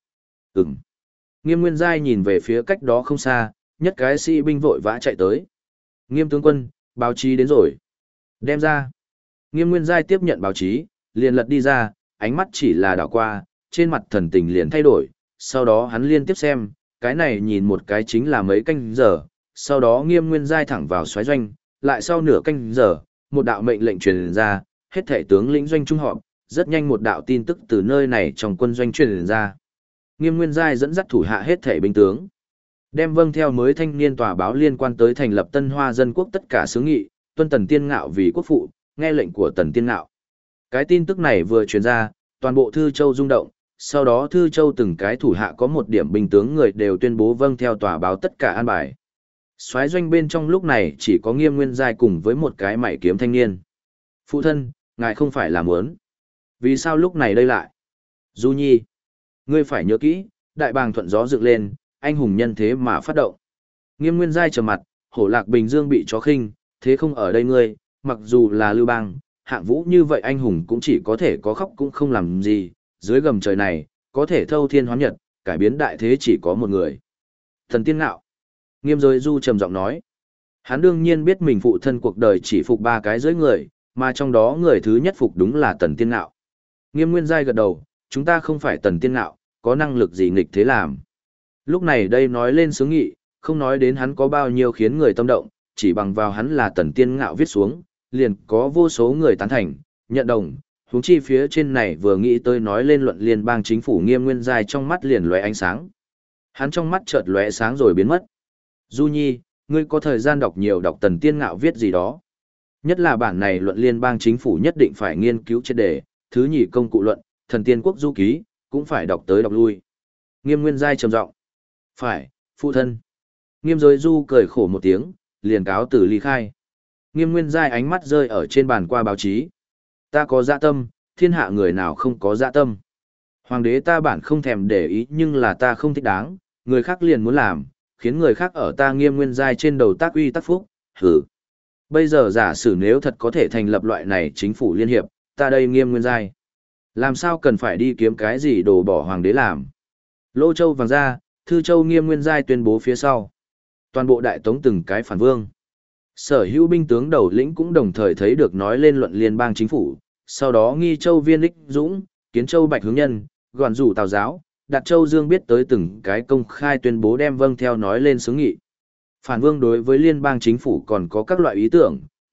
Speaker 1: Nghiêm Nguyên Giai nhìn về phía cách đó không xa, nhất cái sĩ binh vội vã chạy tới. Nghiêm tướng quân, báo chí đến rồi. Đem ra. Nghiêm Nguyên Giai tiếp nhận báo chí, liền lật đi ra, ánh mắt chỉ là đảo qua, trên mặt thần tình liền thay đổi, sau đó hắn liên tiếp xem, cái này nhìn một cái chính là mấy canh giờ, sau đó Nghiêm Nguyên Giai thẳng vào xoáy doanh, lại sau nửa canh giờ, một đạo mệnh lệnh truyền ra, hết thảy tướng lĩnh doanh trung họp, rất nhanh một đạo tin tức từ nơi này trong quân doanh truyền ra. Nghiêm Nguyên Giai dẫn dắt thủ hạ hết thảy binh tướng, đem vâng theo mới thanh niên tòa báo liên quan tới thành lập Tân Hoa dân quốc tất cả xướng nghị, tuân Tần Tiên Ngạo vì quốc phụ, nghe lệnh của Tần Tiên Ngạo. Cái tin tức này vừa truyền ra, toàn bộ Thư Châu rung động, sau đó Thư Châu từng cái thủ hạ có một điểm binh tướng người đều tuyên bố vâng theo tòa báo tất cả an bài. Soái doanh bên trong lúc này chỉ có Nghiêm Nguyên Giai cùng với một cái mảy kiếm thanh niên. Phụ thân, ngài không phải là muốn. Vì sao lúc này đây lại? Du Nhi, ngươi phải nhớ kỹ, đại bàng thuận gió dựng lên, anh hùng nhân thế mà phát động. Nghiêm Nguyên Giai trầm mặt, Hổ Lạc Bình Dương bị chó khinh, thế không ở đây ngươi, mặc dù là Lưu Bang, hạng vũ như vậy anh hùng cũng chỉ có thể có khóc cũng không làm gì, dưới gầm trời này, có thể thâu thiên hoán nhật, cải biến đại thế chỉ có một người. Thần Tiên Ngạo. Nghiêm Giới Du trầm giọng nói. Hắn đương nhiên biết mình phụ thân cuộc đời chỉ phục 3 cái dưới người, mà trong đó người thứ nhất phục đúng là Tần Tiên Ngạo. Nghiêm Nguyên Giai gật đầu, chúng ta không phải Tần Tiên Ngạo, có năng lực gì nghịch thế làm. Lúc này đây nói lên sướng nghị, không nói đến hắn có bao nhiêu khiến người tâm động, chỉ bằng vào hắn là Tần Tiên Ngạo viết xuống, liền có vô số người tán thành, nhận đồng, huống chi phía trên này vừa nghĩ tới nói lên luận liên bang chính phủ Nghiêm Nguyên Giai trong mắt liền lóe ánh sáng. Hắn trong mắt chợt lóe sáng rồi biến mất. Du Nhi, ngươi có thời gian đọc nhiều đọc Tần Tiên Ngạo viết gì đó. Nhất là bản này luận liên bang chính phủ nhất định phải nghiên cứu triệt đề, thứ nhì công cụ luận, thần tiên quốc du ký, cũng phải đọc tới đọc lui. Nghiêm Nguyên Giai trầm giọng. Phải, phụ thân. Nghiêm Giới Du cười khổ một tiếng, liền cáo từ ly khai. Nghiêm Nguyên Giai ánh mắt rơi ở trên bàn qua báo chí. Ta có dạ tâm, thiên hạ người nào không có dạ tâm. Hoàng đế ta bản không thèm để ý nhưng là ta không thích đáng, người khác liền muốn làm, khiến người khác ở ta Nghiêm Nguyên Giai trên đầu tác uy tác phúc, hử. Bây giờ giả sử nếu thật có thể thành lập loại này chính phủ liên hiệp, ta đây Nghiêm Nguyên Giai. Làm sao cần phải đi kiếm cái gì đồ bỏ hoàng đế làm. Lô Châu Vàng Gia, Thư Châu Nghiêm Nguyên Giai tuyên bố phía sau. Toàn bộ đại tống từng cái phản vương. Sở hữu binh tướng đầu lĩnh cũng đồng thời thấy được nói lên luận liên bang chính phủ, sau đó Nghi Châu Viên Ích Dũng, Kiến Châu Bạch Hướng Nhân, Gòn Rủ Tào Giáo, Đạt Châu Dương biết tới từng cái công khai tuyên bố đem vâng theo nói lên xướng nghị. Phản vương đối với liên bang chính phủ còn có các loại ý tưởng,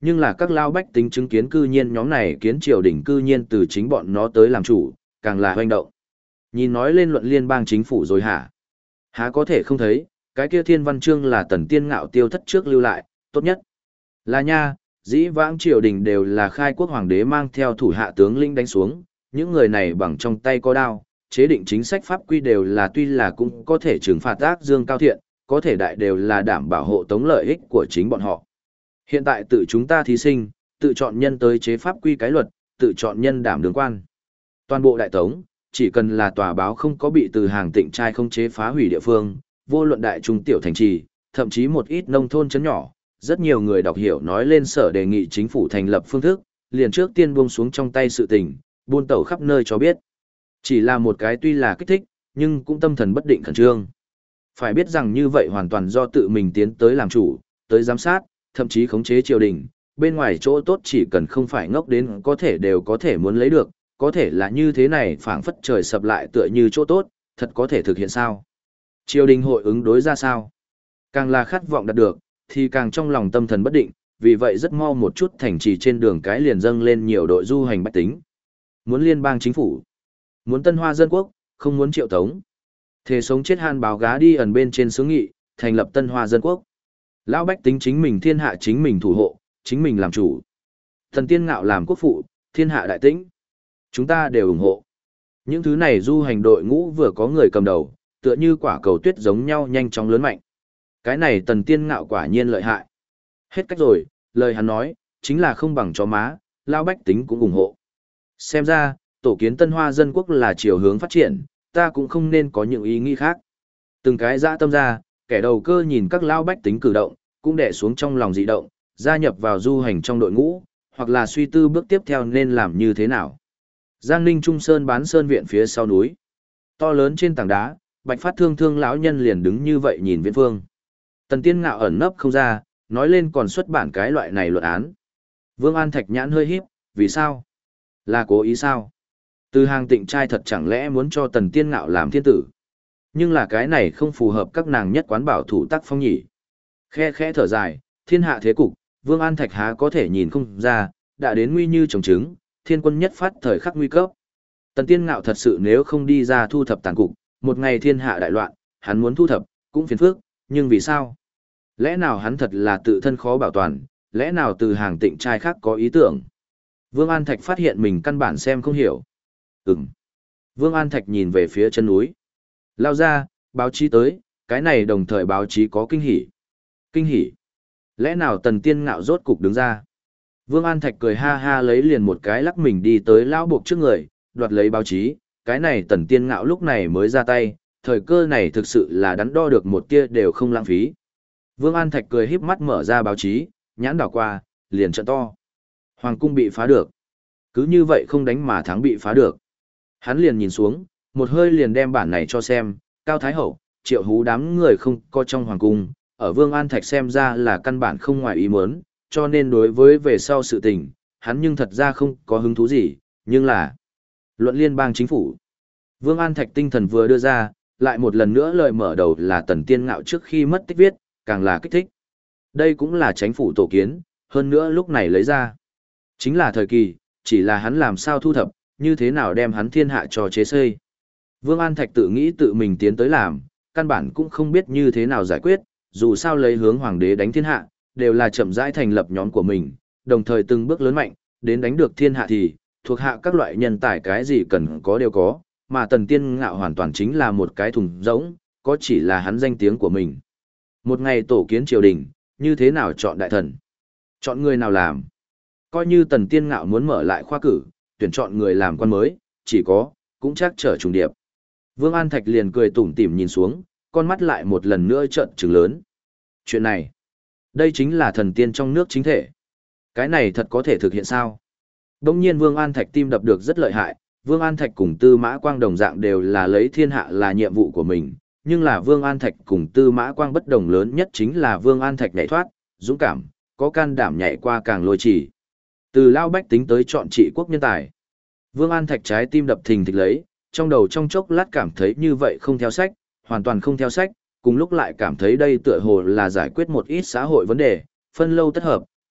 Speaker 1: Nhưng là các lao bách tính chứng kiến cư nhiên nhóm này kiến triều đình cư nhiên từ chính bọn nó tới làm chủ, càng là hoành động. Nhìn nói lên luận liên bang chính phủ rồi hả? Há có thể không thấy, cái kia thiên văn chương là Tần Tiên Ngạo tiêu thất trước lưu lại, tốt nhất. Là nha, dĩ vãng triều đình đều là khai quốc hoàng đế mang theo thủ hạ tướng lĩnh đánh xuống, những người này bằng trong tay có đao, chế định chính sách pháp quy đều là tuy là cũng có thể trừng phạt ác dương cao thiện, có thể đại đều là đảm bảo hộ tống lợi ích của chính bọn họ. Hiện tại tự chúng ta thí sinh, tự chọn nhân tới chế pháp quy cái luật, tự chọn nhân đảm đường quan. Toàn bộ đại tống, chỉ cần là tòa báo không có bị từ hàng tịnh trai không chế phá hủy địa phương, vô luận đại trung tiểu thành trì, thậm chí một ít nông thôn chấn nhỏ, rất nhiều người đọc hiểu nói lên sở đề nghị chính phủ thành lập phương thức, liền trước tiên buông xuống trong tay sự tình, buôn tẩu khắp nơi cho biết. Chỉ là một cái tuy là kích thích, nhưng cũng tâm thần bất định khẩn trương. Phải biết rằng như vậy hoàn toàn do tự mình tiến tới làm chủ, tới giám sát, thậm chí khống chế triều đình, bên ngoài chỗ tốt chỉ cần không phải ngốc đến có thể đều có thể muốn lấy được, có thể là như thế này phảng phất trời sập lại tựa như chỗ tốt, thật có thể thực hiện sao? Triều đình hội ứng đối ra sao? Càng là khát vọng đạt được, thì càng trong lòng tâm thần bất định, vì vậy rất mau một chút thành trì trên đường cái liền dâng lên nhiều đội du hành bách tính. Muốn liên bang chính phủ, muốn Tân Hoa dân quốc, không muốn Triệu Tống. Thề sống chết han báo gá đi ẩn bên trên xướng nghị, thành lập Tân Hoa dân quốc. Lão bách tính chính mình thiên hạ chính mình thủ hộ, chính mình làm chủ. Thần Tiên Ngạo làm quốc phụ, thiên hạ đại tĩnh. Chúng ta đều ủng hộ. Những thứ này du hành đội ngũ vừa có người cầm đầu, tựa như quả cầu tuyết giống nhau nhanh chóng lớn mạnh. Cái này Tần Tiên Ngạo quả nhiên lợi hại. Hết cách rồi, lời hắn nói, chính là không bằng chó má, lao bách tính cũng ủng hộ. Xem ra, tổ kiến Tân Hoa dân quốc là chiều hướng phát triển, ta cũng không nên có những ý nghĩ khác. Từng cái dã tâm ra, kẻ đầu cơ nhìn các lao bách tính cử động, cũng đè xuống trong lòng dị động, gia nhập vào du hành trong đội ngũ, hoặc là suy tư bước tiếp theo nên làm như thế nào. Giang Ninh Trung Sơn bán sơn viện phía sau núi. To lớn trên tảng đá, Bạch Phát Thương Thương lão nhân liền đứng như vậy nhìn Viễn Phương. Tần Tiên Ngạo ẩn nấp không ra, nói lên còn xuất bản cái loại này luận án. Vương An Thạch nhãn hơi híp, vì sao? Là cố ý sao? Từ hàng tịnh trai thật chẳng lẽ muốn cho Tần Tiên Ngạo làm thiên tử? Nhưng là cái này không phù hợp các nàng nhất quán bảo thủ tác phong nhỉ. Khe khẽ thở dài, thiên hạ thế cục, Vương An Thạch há có thể nhìn không ra, đã đến nguy như trồng trứng, thiên quân nhất phát thời khắc nguy cấp. Tần Tiên Ngạo thật sự nếu không đi ra thu thập tàn cục, một ngày thiên hạ đại loạn, hắn muốn thu thập, cũng phiền phức, nhưng vì sao? Lẽ nào hắn thật là tự thân khó bảo toàn, lẽ nào từ hàng tịnh trai khác có ý tưởng? Vương An Thạch phát hiện mình căn bản xem không hiểu. Vương An Thạch nhìn về phía chân núi. Lao ra, báo chí tới, cái này đồng thời báo chí có kinh hỉ. Kinh hỉ? Lẽ nào Tần Tiên Ngạo rốt cục đứng ra? Vương An Thạch cười ha ha lấy liền một cái lắc mình đi tới lão buộc trước người, đoạt lấy báo chí, cái này Tần Tiên Ngạo lúc này mới ra tay, thời cơ này thực sự là đắn đo được một tia đều không lãng phí. Vương An Thạch cười híp mắt mở ra báo chí, nhãn đảo qua, liền trợn to. Hoàng cung bị phá được. Cứ như vậy không đánh mà thắng bị phá được. Hắn liền nhìn xuống, một hơi liền đem bản này cho xem, Cao Thái Hậu, Triệu Hú đám người không có trong hoàng cung, ở Vương An Thạch xem ra là căn bản không ngoài ý muốn, cho nên đối với về sau sự tình, hắn nhưng thật ra không có hứng thú gì, nhưng là luận liên bang chính phủ. Vương An Thạch tinh thần vừa đưa ra, lại một lần nữa lời mở đầu là Tần Tiên Ngạo trước khi mất tích viết, càng là kích thích. Đây cũng là chính phủ tổ kiến, hơn nữa lúc này lấy ra. Chính là thời kỳ, chỉ là hắn làm sao thu thập, như thế nào đem hắn thiên hạ cho chế xây. Vương An Thạch tự nghĩ tự mình tiến tới làm, căn bản cũng không biết như thế nào giải quyết, dù sao lấy hướng hoàng đế đánh thiên hạ, đều là chậm rãi thành lập nhóm của mình, đồng thời từng bước lớn mạnh, đến đánh được thiên hạ thì, thuộc hạ các loại nhân tài cái gì cần có đều có, mà Tần Tiên Ngạo hoàn toàn chính là một cái thùng rỗng, có chỉ là hắn danh tiếng của mình. Một ngày tổ kiến triều đình, như thế nào chọn đại thần? Chọn người nào làm? Coi như Tần Tiên Ngạo muốn mở lại khoa cử, tuyển chọn người làm quan mới, chỉ có, cũng chắc trở trùng điệp. Vương An Thạch liền cười tủm tỉm nhìn xuống, con mắt lại một lần nữa trợn trừng lớn. Chuyện này, đây chính là thần tiên trong nước chính thể. Cái này thật có thể thực hiện sao? Đông nhiên Vương An Thạch tim đập được rất lợi hại, Vương An Thạch cùng Tư Mã Quang đồng dạng đều là lấy thiên hạ là nhiệm vụ của mình, nhưng là Vương An Thạch cùng Tư Mã Quang bất đồng lớn nhất chính là Vương An Thạch nhảy thoát, dũng cảm, có can đảm nhảy qua càng lôi chỉ. Từ lao bách tính tới chọn trị quốc nhân tài. Vương An Thạch trái tim đập thình thịch lấy, trong đầu trong chốc lát cảm thấy như vậy không theo sách, hoàn toàn không theo sách, cùng lúc lại cảm thấy đây tựa hồ là giải quyết một ít xã hội vấn đề, phân lâu tất hợp,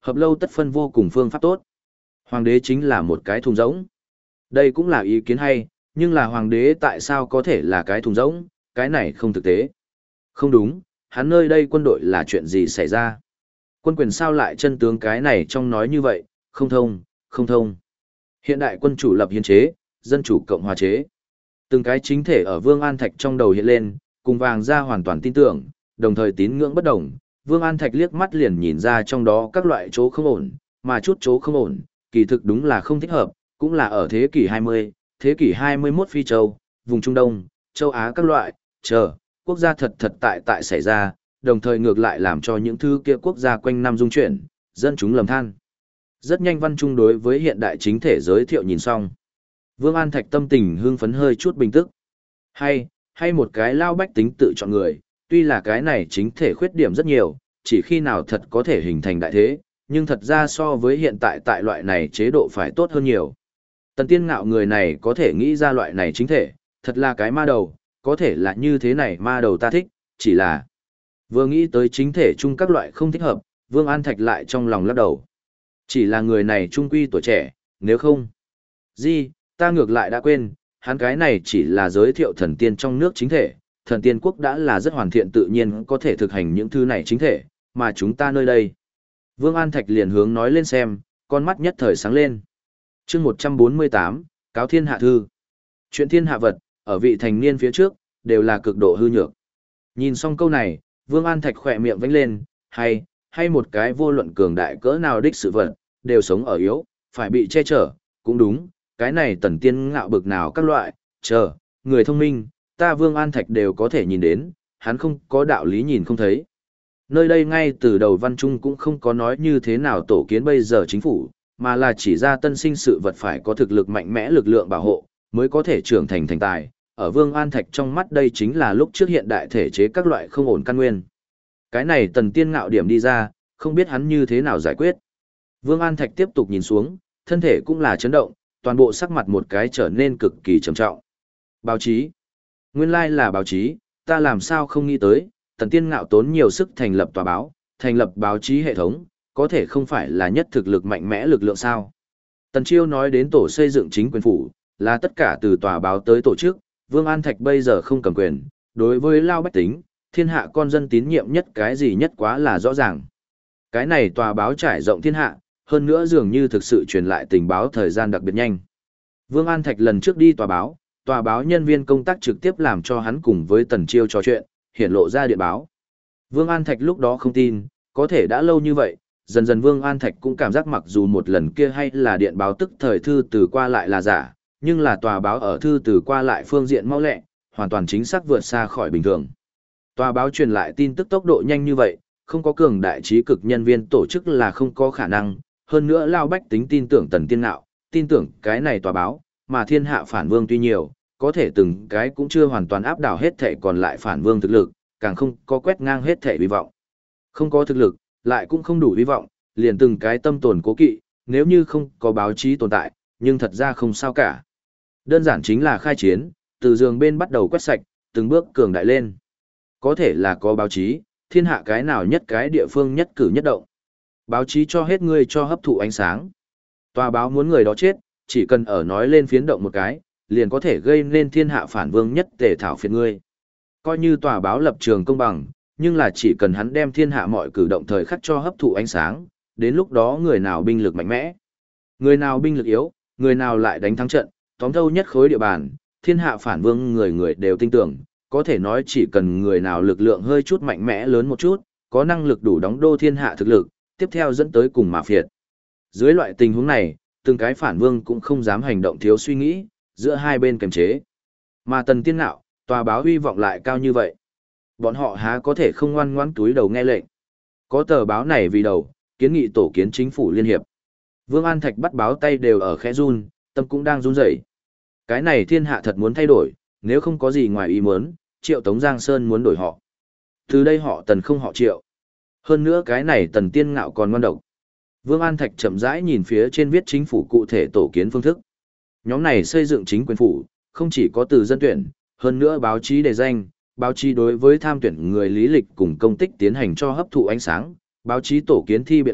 Speaker 1: hợp lâu tất phân vô cùng phương pháp tốt. Hoàng đế chính là một cái thùng rỗng. Đây cũng là ý kiến hay, nhưng là hoàng đế tại sao có thể là cái thùng rỗng, cái này không thực tế. Không đúng, hắn nơi đây quân đội là chuyện gì xảy ra? Quân quyền sao lại chân tướng cái này trong nói như vậy, không thông, không thông. Hiện đại quân chủ lập hiến chế, dân chủ cộng hòa chế. Từng cái chính thể ở Vương An Thạch trong đầu hiện lên, cùng vàng ra hoàn toàn tin tưởng, đồng thời tín ngưỡng bất đồng. Vương An Thạch liếc mắt liền nhìn ra trong đó các loại chỗ không ổn, mà chút chỗ không ổn, kỳ thực đúng là không thích hợp, cũng là ở thế kỷ 20, thế kỷ 21 Phi Châu, vùng Trung Đông, châu Á các loại, quốc gia thật tại xảy ra, đồng thời ngược lại làm cho những thứ kia quốc gia quanh năm dung chuyển, dân chúng lầm than. Rất nhanh Văn Trung đối với hiện đại chính thể giới thiệu nhìn xong. Vương An Thạch tâm tình hưng phấn hơi chút bình tức. Hay một cái lao bách tính tự chọn người, tuy là cái này chính thể khuyết điểm rất nhiều, chỉ khi nào thật có thể hình thành đại thế, nhưng thật ra so với hiện tại tại loại này chế độ phải tốt hơn nhiều. Tần Tiên Ngạo người này có thể nghĩ ra loại này chính thể, thật là cái ma đầu, có thể là như thế này ma đầu ta thích, chỉ là vừa nghĩ tới chính thể chung các loại không thích hợp, Vương An Thạch lại trong lòng lắc đầu. Chỉ là người này trung quy tuổi trẻ, nếu không. Ta ngược lại đã quên, hắn cái này chỉ là giới thiệu thần tiên trong nước chính thể, thần tiên quốc đã là rất hoàn thiện tự nhiên có thể thực hành những thứ này chính thể, mà chúng ta nơi đây. Vương An Thạch liền hướng nói lên xem, con mắt nhất thời sáng lên. chương 148, Cáo Thiên Hạ Thư. Chuyện thiên hạ vật, ở vị thành niên phía trước, đều là cực độ hư nhược. Nhìn xong câu này, Vương An Thạch khỏe miệng vánh lên, hay một cái vô luận cường đại cỡ nào đích sự vật, đều sống ở yếu, phải bị che chở, cũng đúng, cái này Tần Tiên Ngạo bực nào các loại, người thông minh, ta Vương An Thạch đều có thể nhìn đến, hắn không có đạo lý nhìn không thấy. Nơi đây ngay từ đầu Văn Trung cũng không có nói như thế nào tổ kiến bây giờ chính phủ, mà là chỉ ra tân sinh sự vật phải có thực lực mạnh mẽ lực lượng bảo hộ, mới có thể trưởng thành thành tài. Ở Vương An Thạch trong mắt đây chính là lúc trước hiện đại thể chế các loại không ổn căn nguyên. Cái này Tần Tiên Ngạo điểm đi ra, không biết hắn như thế nào giải quyết. Vương An Thạch tiếp tục nhìn xuống, thân thể cũng là chấn động, toàn bộ sắc mặt một cái trở nên cực kỳ trầm trọng. Báo chí. Nguyên lai là báo chí, ta làm sao không nghĩ tới, Tần Tiên Ngạo tốn nhiều sức thành lập tòa báo, thành lập báo chí hệ thống, có thể không phải là nhất thực lực mạnh mẽ lực lượng sao. Tần Chiêu nói đến tổ xây dựng chính quyền phủ, là tất cả từ tòa báo tới tổ chức, Vương An Thạch bây giờ không cầm quyền, đối với lao bách tính, thiên hạ con dân tín nhiệm nhất cái gì nhất quá là rõ ràng. Cái này tòa báo trải rộng thiên hạ, hơn nữa dường như thực sự truyền lại tình báo thời gian đặc biệt nhanh. Vương An Thạch lần trước đi tòa báo nhân viên công tác trực tiếp làm cho hắn cùng với Tần Chiêu trò chuyện, hiển lộ ra điện báo. Vương An Thạch lúc đó không tin, có thể đã lâu như vậy, dần dần Vương An Thạch cũng cảm giác mặc dù một lần kia hay là điện báo tức thời thư từ qua lại là giả, nhưng là tòa báo ở thư từ qua lại phương diện mau lẹ, hoàn toàn chính xác vượt xa khỏi bình thường. Tòa báo truyền lại tin tức tốc độ nhanh như vậy, không có cường đại trí cực nhân viên tổ chức là không có khả năng, hơn nữa lao bách tính tin tưởng Tần Tiên Ngạo, tin tưởng cái này tòa báo, mà thiên hạ phản vương tuy nhiều, có thể từng cái cũng chưa hoàn toàn áp đảo hết thể còn lại phản vương thực lực, càng không có quét ngang hết thể hy vọng. Không có thực lực, lại cũng không đủ hy vọng, liền từng cái tâm tồn cố kỵ, nếu như không có báo chí tồn tại, nhưng thật ra không sao cả. Đơn giản chính là khai chiến, từ giường bên bắt đầu quét sạch, từng bước cường đại lên. Có thể là có báo chí, thiên hạ cái nào nhất cái địa phương nhất cử nhất động. Báo chí cho hết ngươi cho hấp thụ ánh sáng. Tòa báo muốn người đó chết, chỉ cần ở nói lên phiến động một cái, liền có thể gây nên thiên hạ phản vương nhất tề thảo phiền ngươi. Coi như tòa báo lập trường công bằng, nhưng là chỉ cần hắn đem thiên hạ mọi cử động thời khắc cho hấp thụ ánh sáng, đến lúc đó người nào binh lực mạnh mẽ, người nào binh lực yếu, người nào lại đánh thắng trận, tóm thâu nhất khối địa bàn, thiên hạ phản vương người người đều tin tưởng, có thể nói chỉ cần người nào lực lượng hơi chút mạnh mẽ lớn một chút, có năng lực đủ đóng đô thiên hạ thực lực, tiếp theo dẫn tới cùng mà phiệt. Dưới loại tình huống này, từng cái phản vương cũng không dám hành động thiếu suy nghĩ, giữa hai bên kiềm chế. Mà Tần Tiên Ngạo, tòa báo hy vọng lại cao như vậy. Bọn họ há có thể không ngoan ngoãn túi đầu nghe lệnh. Có tờ báo này vì đầu, kiến nghị tổ kiến chính phủ liên hiệp. Vương An Thạch bắt báo tay đều ở khẽ run, tâm cũng đang run rẩy. Cái này thiên hạ thật muốn thay đổi, nếu không có gì ngoài ý muốn, Triệu Tống Giang Sơn muốn đổi họ. Từ đây họ Tần không họ Triệu. Hơn nữa cái này Tần Tiên Ngạo còn ngoan độc. Vương An Thạch chậm rãi nhìn phía trên viết chính phủ cụ thể tổ kiến phương thức. Nhóm này xây dựng chính quyền phủ, không chỉ có từ dân tuyển, hơn nữa báo chí đề danh, báo chí đối với tham tuyển người lý lịch cùng công tích tiến hành cho hấp thụ ánh sáng, báo chí tổ kiến thi biện luận,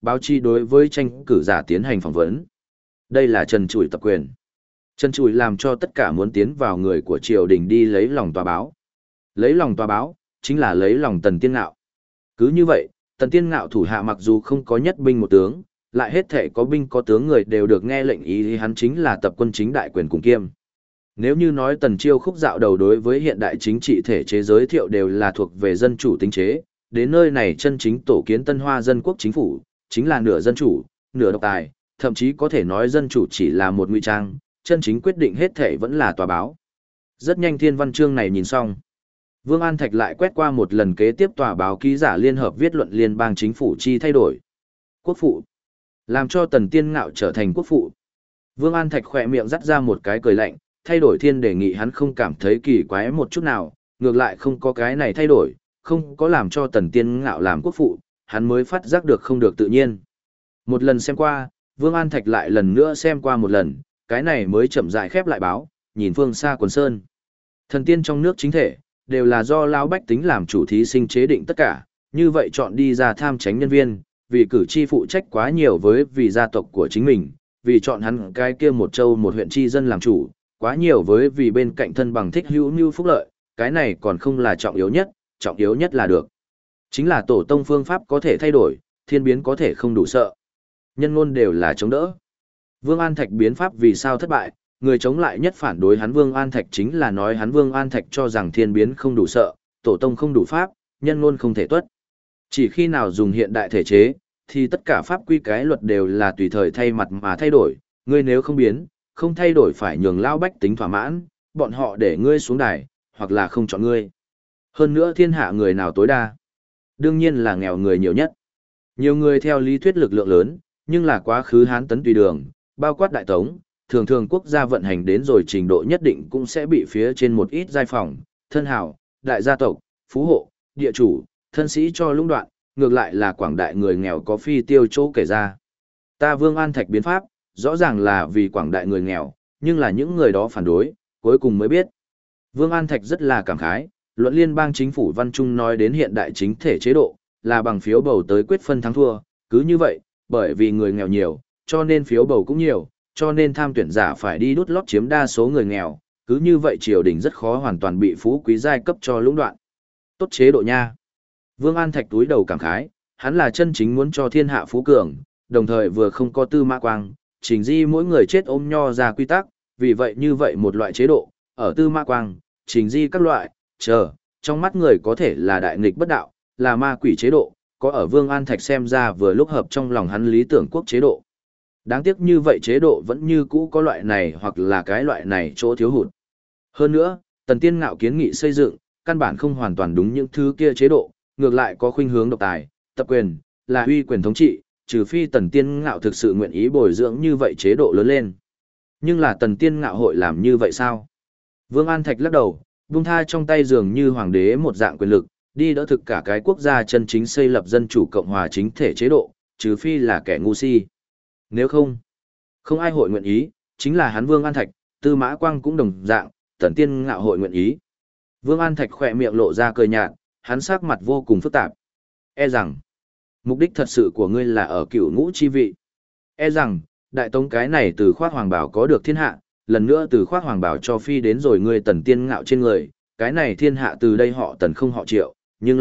Speaker 1: báo chí đối với tranh cử giả tiến hành phỏng vấn. Đây là trần trụi tập quyền. Trần trụi làm cho tất cả muốn tiến vào người của triều đình đi lấy lòng tòa báo. Lấy lòng tòa báo, chính là lấy lòng Tần Tiên Ngạo. Cứ như vậy, Tần Tiên Ngạo thủ hạ mặc dù không có nhất binh một tướng, lại hết thể có binh có tướng người đều được nghe lệnh ý thì hắn chính là tập quân chính đại quyền cùng kiêm. Nếu như nói Tần Chiêu khúc dạo đầu đối với hiện đại chính trị thể chế giới thiệu đều là thuộc về dân chủ tính chế, đến nơi này chân chính tổ kiến Tân Hoa dân quốc chính phủ, chính là nửa dân chủ, nửa độc tài, thậm chí có thể nói dân chủ chỉ là một ngụy trang, chân chính quyết định hết thể vẫn là tòa báo. Rất nhanh thiên văn chương này nhìn xong. Vương An Thạch lại quét qua một lần kế tiếp tòa báo ký giả liên hợp viết luận liên bang chính phủ chi thay đổi. Quốc phụ. Làm cho Tần Tiên Ngạo trở thành quốc phụ. Vương An Thạch khỏe miệng dắt ra một cái cười lạnh, thay đổi thiên đề nghị hắn không cảm thấy kỳ quái một chút nào, ngược lại không có cái này thay đổi, không có làm cho Tần Tiên Ngạo làm quốc phụ, hắn mới phát giác được không được tự nhiên. Một lần xem qua, Vương An Thạch lại lần nữa xem qua một lần, cái này mới chậm rãi khép lại báo, nhìn phương xa quần sơn. Thần tiên trong nước chính thể, đều là do lão bách tính làm chủ thí sinh chế định tất cả, như vậy chọn đi ra tham chánh nhân viên, vì cử tri phụ trách quá nhiều với vì gia tộc của chính mình, vì chọn hắn cái kia một châu một huyện tri dân làm chủ, quá nhiều với vì bên cạnh thân bằng thích hữu mưu phúc lợi, cái này còn không là trọng yếu nhất là được. Chính là tổ tông phương pháp có thể thay đổi, thiên biến có thể không đủ sợ. Nhân ngôn đều là chống đỡ. Vương An Thạch biến pháp vì sao thất bại, người chống lại nhất phản đối hắn Vương An Thạch chính là nói hắn Vương An Thạch cho rằng thiên biến không đủ sợ, tổ tông không đủ pháp, nhân ngôn không thể tuất. Chỉ khi nào dùng hiện đại thể chế, thì tất cả pháp quy cái luật đều là tùy thời thay mặt mà thay đổi, ngươi nếu không biến, không thay đổi phải nhường lao bách tính thỏa mãn, bọn họ để ngươi xuống đài, hoặc là không chọn ngươi. Hơn nữa thiên hạ người nào tối đa? Đương nhiên là nghèo người nhiều nhất. Nhiều người theo lý thuyết lực lượng lớn, nhưng là quá khứ Hán tấn tùy đường, bao quát đại tống, thường thường quốc gia vận hành đến rồi trình độ nhất định cũng sẽ bị phía trên một ít giai phòng, thân hào, đại gia tộc, phú hộ, địa chủ, thân sĩ cho lũng đoạn, ngược lại là quảng đại người nghèo có phi tiêu chỗ kể ra. Ta Vương An Thạch biến pháp, rõ ràng là vì quảng đại người nghèo, nhưng là những người đó phản đối, cuối cùng mới biết. Vương An Thạch rất là cảm khái, luận liên bang chính phủ Văn Trung nói đến hiện đại chính thể chế độ, là bằng phiếu bầu tới quyết phân thắng thua, cứ như vậy, bởi vì người nghèo nhiều, cho nên phiếu bầu cũng nhiều, cho nên tham tuyển giả phải đi đút lót chiếm đa số người nghèo, cứ như vậy triều đình rất khó hoàn toàn bị phú quý giai cấp cho lũng đoạn. Tốt chế độ nha. Vương An Thạch túi đầu cảm khái, hắn là chân chính muốn cho thiên hạ phú cường, đồng thời vừa không có Tư Mã Quang, Trình Di mỗi người chết ôm nho ra quy tắc, vì vậy như vậy một loại chế độ, ở Tư Mã Quang, Trình Di các loại, trong mắt người có thể là đại nghịch bất đạo, là ma quỷ chế độ, có ở Vương An Thạch xem ra vừa lúc hợp trong lòng hắn lý tưởng quốc chế độ. Đáng tiếc như vậy chế độ vẫn như cũ có loại này hoặc là cái loại này chỗ thiếu hụt. Hơn nữa, Tần Tiên Ngạo kiến nghị xây dựng, căn bản không hoàn toàn đúng những thứ kia chế độ, ngược lại có khuynh hướng độc tài, tập quyền, là uy quyền thống trị, trừ phi Tần Tiên Ngạo thực sự nguyện ý bồi dưỡng như vậy chế độ lớn lên. Nhưng là Tần Tiên Ngạo hội làm như vậy sao? Vương An Thạch lắc đầu, buông tha trong tay dường như hoàng đế một dạng quyền lực, đi đỡ thực cả cái quốc gia chân chính xây lập dân chủ cộng hòa chính thể chế độ, trừ phi là kẻ ngu si. Nếu không ai hội nguyện ý, chính là hắn Vương An Thạch, Tư Mã Quang cũng đồng dạng, Tần Tiên Ngạo hội nguyện ý. Vương An Thạch khỏe miệng lộ ra cười nhạt, hắn sắc mặt vô cùng phức tạp. E rằng, mục đích thật sự của ngươi là ở cựu ngũ chi vị. E rằng, đại tống cái này từ khoác hoàng bảo có được thiên hạ, lần nữa từ khoác hoàng bảo cho phi đến rồi ngươi Tần Tiên Ngạo trên người, cái này thiên hạ từ đây họ Tần không họ Triệu, nhưng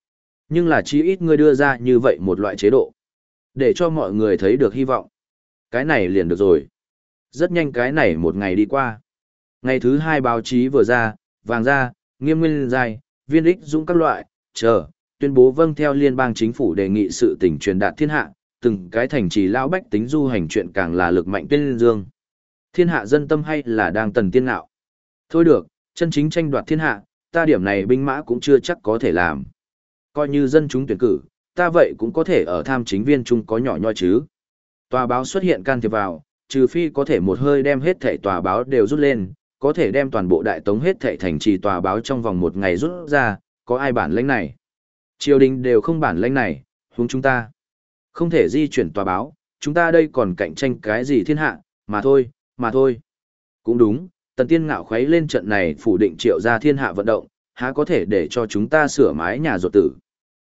Speaker 1: là chí ít ngươi đưa ra như vậy một loại chế độ, để cho mọi người thấy được hy vọng. Cái này liền được rồi. Rất nhanh cái này một ngày đi qua. Ngày thứ hai báo chí vừa ra, Vàng Gia, Nghiêm Nguyên Giai, Viên Ích Dũng các loại, tuyên bố vâng theo liên bang chính phủ đề nghị sự tỉnh truyền đạt thiên hạ, từng cái thành trì lão bách tính du hành chuyện càng là lực mạnh tuyên dương. Thiên hạ dân tâm hay là đang Tần Tiên Ngạo? Thôi được, chân chính tranh đoạt thiên hạ, ta điểm này binh mã cũng chưa chắc có thể làm. Coi như dân chúng tuyển cử, ta vậy cũng có thể ở tham chính viên chung có nhỏ nhoi chứ. Tòa báo xuất hiện can thiệp vào, trừ phi có thể một hơi đem hết thảy tòa báo đều rút lên, có thể đem toàn bộ đại tống hết thảy thành trì tòa báo trong vòng một ngày rút ra, có ai bản lĩnh này? Triều đình đều không bản lĩnh này, huống chúng ta. Không thể di chuyển tòa báo, chúng ta đây còn cạnh tranh cái gì thiên hạ, mà thôi. Cũng đúng, Tần Tiên Ngạo khuấy lên trận này phủ định Triệu gia thiên hạ vận động, há có thể để cho chúng ta sửa mái nhà ruột tử.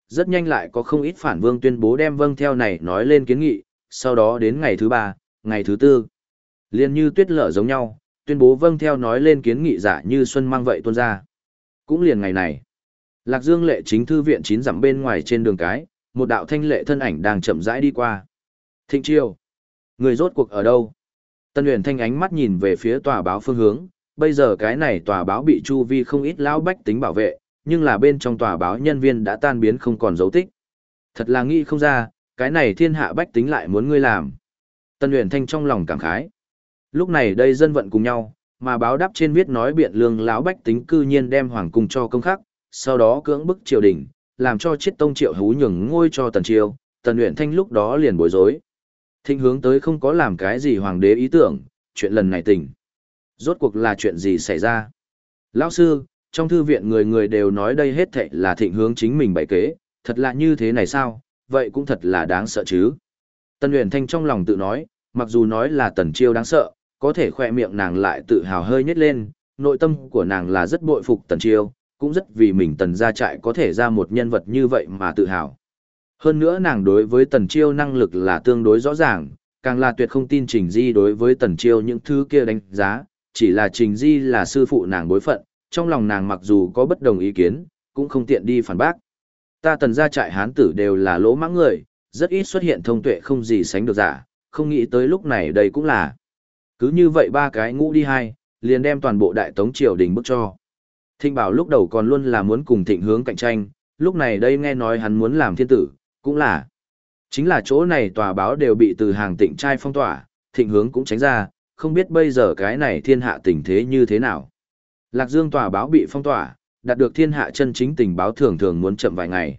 Speaker 1: rất nhanh lại có không ít phản vương tuyên bố đem vâng theo này nói lên kiến nghị, sau đó đến ngày thứ 3, ngày thứ 4. Liên như tuyết lở giống nhau, tuyên bố vâng theo nói lên kiến nghị giả như xuân mang vậy tuôn ra. Cũng liền ngày này, Lạc Dương lệ chính thư viện 9 dặm bên ngoài trên đường cái, một đạo thanh lệ thân ảnh đang chậm rãi đi qua. Thịnh Chiêu, người rốt cuộc ở đâu? Tân Uyển Thanh ánh mắt nhìn về phía tòa báo phương hướng, bây giờ cái này tòa báo bị chu vi không ít lão bách tính bảo vệ, nhưng là bên trong tòa báo nhân viên đã tan biến không còn dấu tích. Thật là nghĩ không ra, cái này thiên hạ bách tính lại muốn ngươi làm. Tân Uyển Thanh trong lòng cảm khái. Lúc này đây dân vận cùng nhau, mà báo đáp trên viết nói biện lương lão bách tính cư nhiên đem hoàng cung cho công khắc, sau đó cưỡng bức triều đình, làm cho Chiết Tông Triệu Hú nhường ngôi cho Tần Chiêu. Tần Uyển Thanh lúc đó liền bối rối. Thịnh hướng tới không có làm cái gì hoàng đế ý tưởng, chuyện lần này tỉnh. Rốt cuộc là chuyện gì xảy ra? Lão sư, trong thư viện người người đều nói đây hết thảy là Thịnh hướng chính mình bày kế, thật là như thế này sao? Vậy cũng thật là đáng sợ chứ. Tân Uyển Thanh trong lòng tự nói, mặc dù nói là Tần Chiêu đáng sợ, có thể khoe miệng nàng lại tự hào hơi nhếch lên, nội tâm của nàng là rất bội phục Tần Chiêu, cũng rất vì mình Tần gia trại có thể ra một nhân vật như vậy mà tự hào. Hơn nữa nàng đối với Tần Chiêu năng lực là tương đối rõ ràng, càng là tuyệt không tin Trình Di đối với Tần Chiêu những thứ kia đánh giá, chỉ là Trình Di là sư phụ nàng bối phận, trong lòng nàng mặc dù có bất đồng ý kiến, cũng không tiện đi phản bác. Ta Tần gia trại hán tử đều là lỗ mãng người, rất ít xuất hiện thông tuệ không gì sánh được giả, không nghĩ tới lúc này đây cũng là. Cứ như vậy ba cái ngũ đi hai, liền đem toàn bộ đại tống triều đình bức cho. Thịnh Bảo lúc đầu còn luôn là muốn cùng Thịnh hướng cạnh tranh, lúc này đây nghe nói hắn muốn làm thiên tử, cũng là. Chính là chỗ này tòa báo đều bị từ hàng Tịnh trai phong tỏa, Thịnh hướng cũng tránh ra, không biết bây giờ cái này thiên hạ tình thế như thế nào. Lạc Dương tòa báo bị phong tỏa, đạt được thiên hạ chân chính tình báo thường thường muốn chậm vài ngày.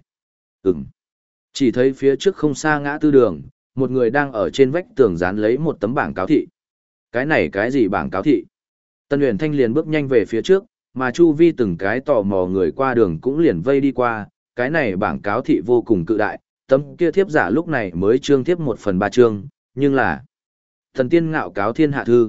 Speaker 1: Chỉ thấy phía trước không xa ngã tư đường, một người đang ở trên vách tường dán lấy một tấm bảng cáo thị. Cái này cái gì bảng cáo thị? Tân Uyển Thanh liền bước nhanh về phía trước, mà chu vi từng cái tò mò người qua đường cũng liền vây đi qua, cái này bảng cáo thị vô cùng cự đại, tấm kia thiếp giả lúc này mới trương thiếp 1/3 chương, nhưng là thần tiên ngạo cáo thiên hạ thư.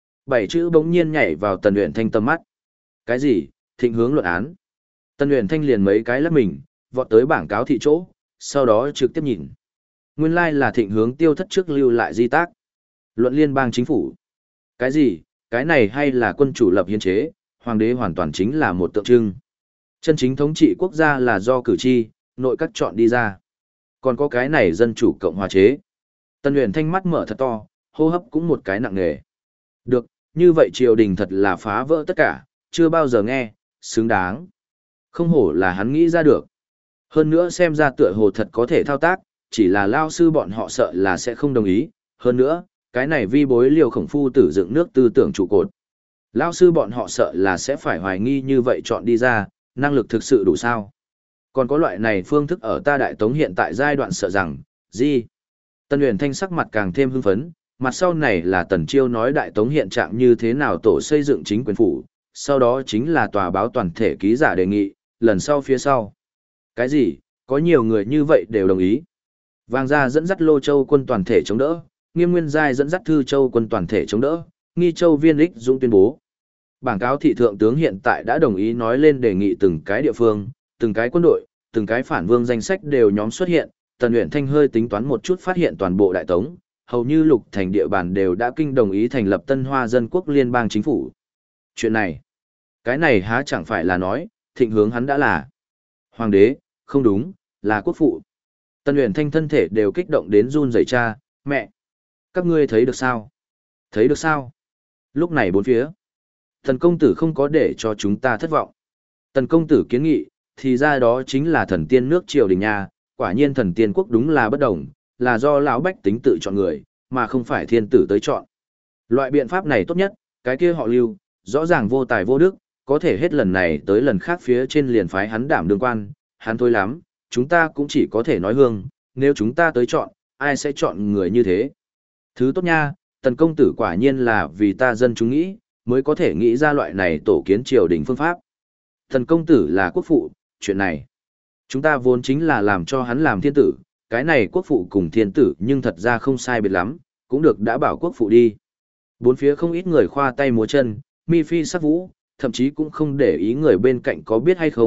Speaker 1: 7 chữ bỗng nhiên nhảy vào Tần Uyển Thanh tầm mắt. Cái gì? Thịnh hướng luận án. Tần Uyển Thanh liền mấy cái lắc mình, vọt tới bảng cáo thị chỗ, sau đó trực tiếp nhìn. Nguyên lai là Thịnh hướng tiêu thất trước lưu lại di tác. Luận liên bang chính phủ. Cái gì? Cái này hay là quân chủ lập hiến chế, hoàng đế hoàn toàn chính là một tượng trưng. Chân chính thống trị quốc gia là do cử tri, nội các chọn đi ra. Còn có cái này dân chủ cộng hòa chế. Tần Uyển Thanh mắt mở thật to, hô hấp cũng một cái nặng nề. Được, như vậy triều đình thật là phá vỡ tất cả, chưa bao giờ nghe, xứng đáng. Không hổ là hắn nghĩ ra được. Hơn nữa xem ra tựa hồ thật có thể thao tác, chỉ là lao sư bọn họ sợ là sẽ không đồng ý. Hơn nữa, cái này vi bối liều khổng phu tử dựng nước tư tưởng trụ cột. Lao sư bọn họ sợ là sẽ phải hoài nghi như vậy chọn đi ra, năng lực thực sự đủ sao. Còn có loại này phương thức ở ta đại tống hiện tại giai đoạn sợ rằng, gì? Tân Uyển Thanh sắc mặt càng thêm hưng phấn, mặt sau này là Tần Chiêu nói đại tống hiện trạng như thế nào tổ xây dựng chính quyền phủ, sau đó chính là tòa báo toàn thể ký giả đề nghị, lần sau phía sau. Cái gì, có nhiều người như vậy đều đồng ý. Vàng Gia dẫn dắt Lô Châu quân toàn thể chống đỡ, Nghiêm Nguyên Giai dẫn dắt Thư Châu quân toàn thể chống đỡ, Nghi Châu Viên Ích Dũng tuyên bố. Bảng cáo thị thượng tướng hiện tại đã đồng ý nói lên đề nghị từng cái địa phương, từng cái quân đội, từng cái phản vương danh sách đều nhóm xuất hiện, Tần Uyển Thanh hơi tính toán một chút phát hiện toàn bộ đại tống, hầu như lục thành địa bàn đều đã kinh đồng ý thành lập Tân Hoa Dân Quốc Liên bang chính phủ. Chuyện này, cái này há chẳng phải là nói, Thịnh hướng hắn đã là hoàng đế, không đúng, là quốc phụ. Tần Uyển Thanh thân thể đều kích động đến run rẩy cha, mẹ. Các ngươi thấy được sao? Thấy được sao? Lúc này bốn phía. Thần công tử không có để cho chúng ta thất vọng. Tần công tử kiến nghị, thì ra đó chính là thần tiên nước triều đình nha, quả nhiên thần tiên quốc đúng là bất đồng, là do lão bách tính tự chọn người, mà không phải thiên tử tới chọn. Loại biện pháp này tốt nhất, cái kia họ Lưu, rõ ràng vô tài vô đức, có thể hết lần này tới lần khác phía trên liền phái hắn đảm đương quan, hắn thôi lắm, chúng ta cũng chỉ có thể nói hương, nếu chúng ta tới chọn, ai sẽ chọn người như thế. Thứ tốt nha, tần công tử quả nhiên là vì ta dân chúng nghĩ, mới có thể nghĩ ra loại này tổ kiến triều đình phương pháp. Tần công tử là quốc phụ, chuyện này, chúng ta vốn chính là làm cho hắn làm thiên tử, cái này quốc phụ cùng thiên tử nhưng thật ra không sai biệt lắm, cũng được đã bảo quốc phụ đi. Bốn phía không ít người khoa tay múa chân, mi phi sắc vũ, thậm chí cũng không để ý người bên cạnh có biết hay không,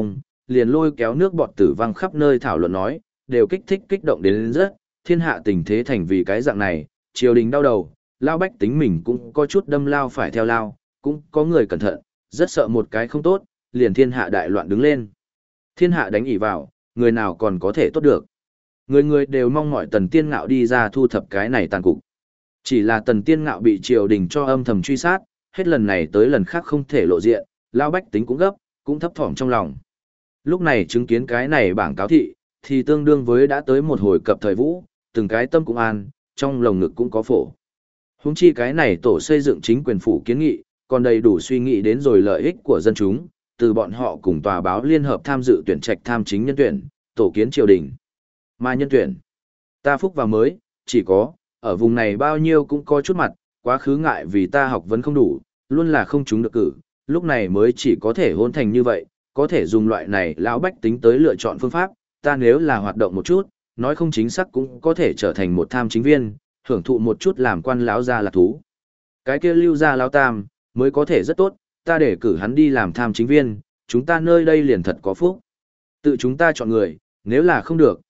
Speaker 1: liền lôi kéo nước bọt tử văng khắp nơi thảo luận nói, đều kích động đến rất, thiên hạ tình thế thành vì cái dạng này, triều đình đau đầu, lao bách tính mình cũng có chút đâm lao phải theo lao, cũng có người cẩn thận, rất sợ một cái không tốt, liền thiên hạ đại loạn đứng lên. Thiên hạ đánh ỉ vào, người nào còn có thể tốt được. Người người đều mong mỏi Tần Tiên Ngạo đi ra thu thập cái này tàn cục. Chỉ là Tần Tiên Ngạo bị triều đình cho âm thầm truy sát, hết lần này tới lần khác không thể lộ diện, lao bách tính cũng gấp, cũng thấp thỏm trong lòng. Lúc này chứng kiến cái này bảng cáo thị, thì tương đương với đã tới một hồi cập thời vũ, từng cái tâm cũng an, trong lồng ngực cũng có phổ. Huống chi cái này tổ xây dựng chính quyền phủ kiến nghị, còn đầy đủ suy nghĩ đến rồi lợi ích của dân chúng, từ bọn họ cùng tòa báo liên hợp tham dự tuyển trạch tham chính nhân tuyển, tổ kiến triều đình. Mà nhân tuyển, ta phúc vào mới, chỉ có, ở vùng này bao nhiêu cũng có chút mặt, quá khứ ngại vì ta học vấn không đủ, luôn là không trúng được cử, lúc này mới chỉ có thể hôn thành như vậy, có thể dùng loại này lão bách tính tới lựa chọn phương pháp, ta nếu là hoạt động một chút, nói không chính xác cũng có thể trở thành một tham chính viên, hưởng thụ một chút làm quan lão gia là thú. Cái kia lưu gia lão tam, mới có thể rất tốt, ta để cử hắn đi làm tham chính viên, chúng ta nơi đây liền thật có phúc. Tự chúng ta chọn người, nếu là không được,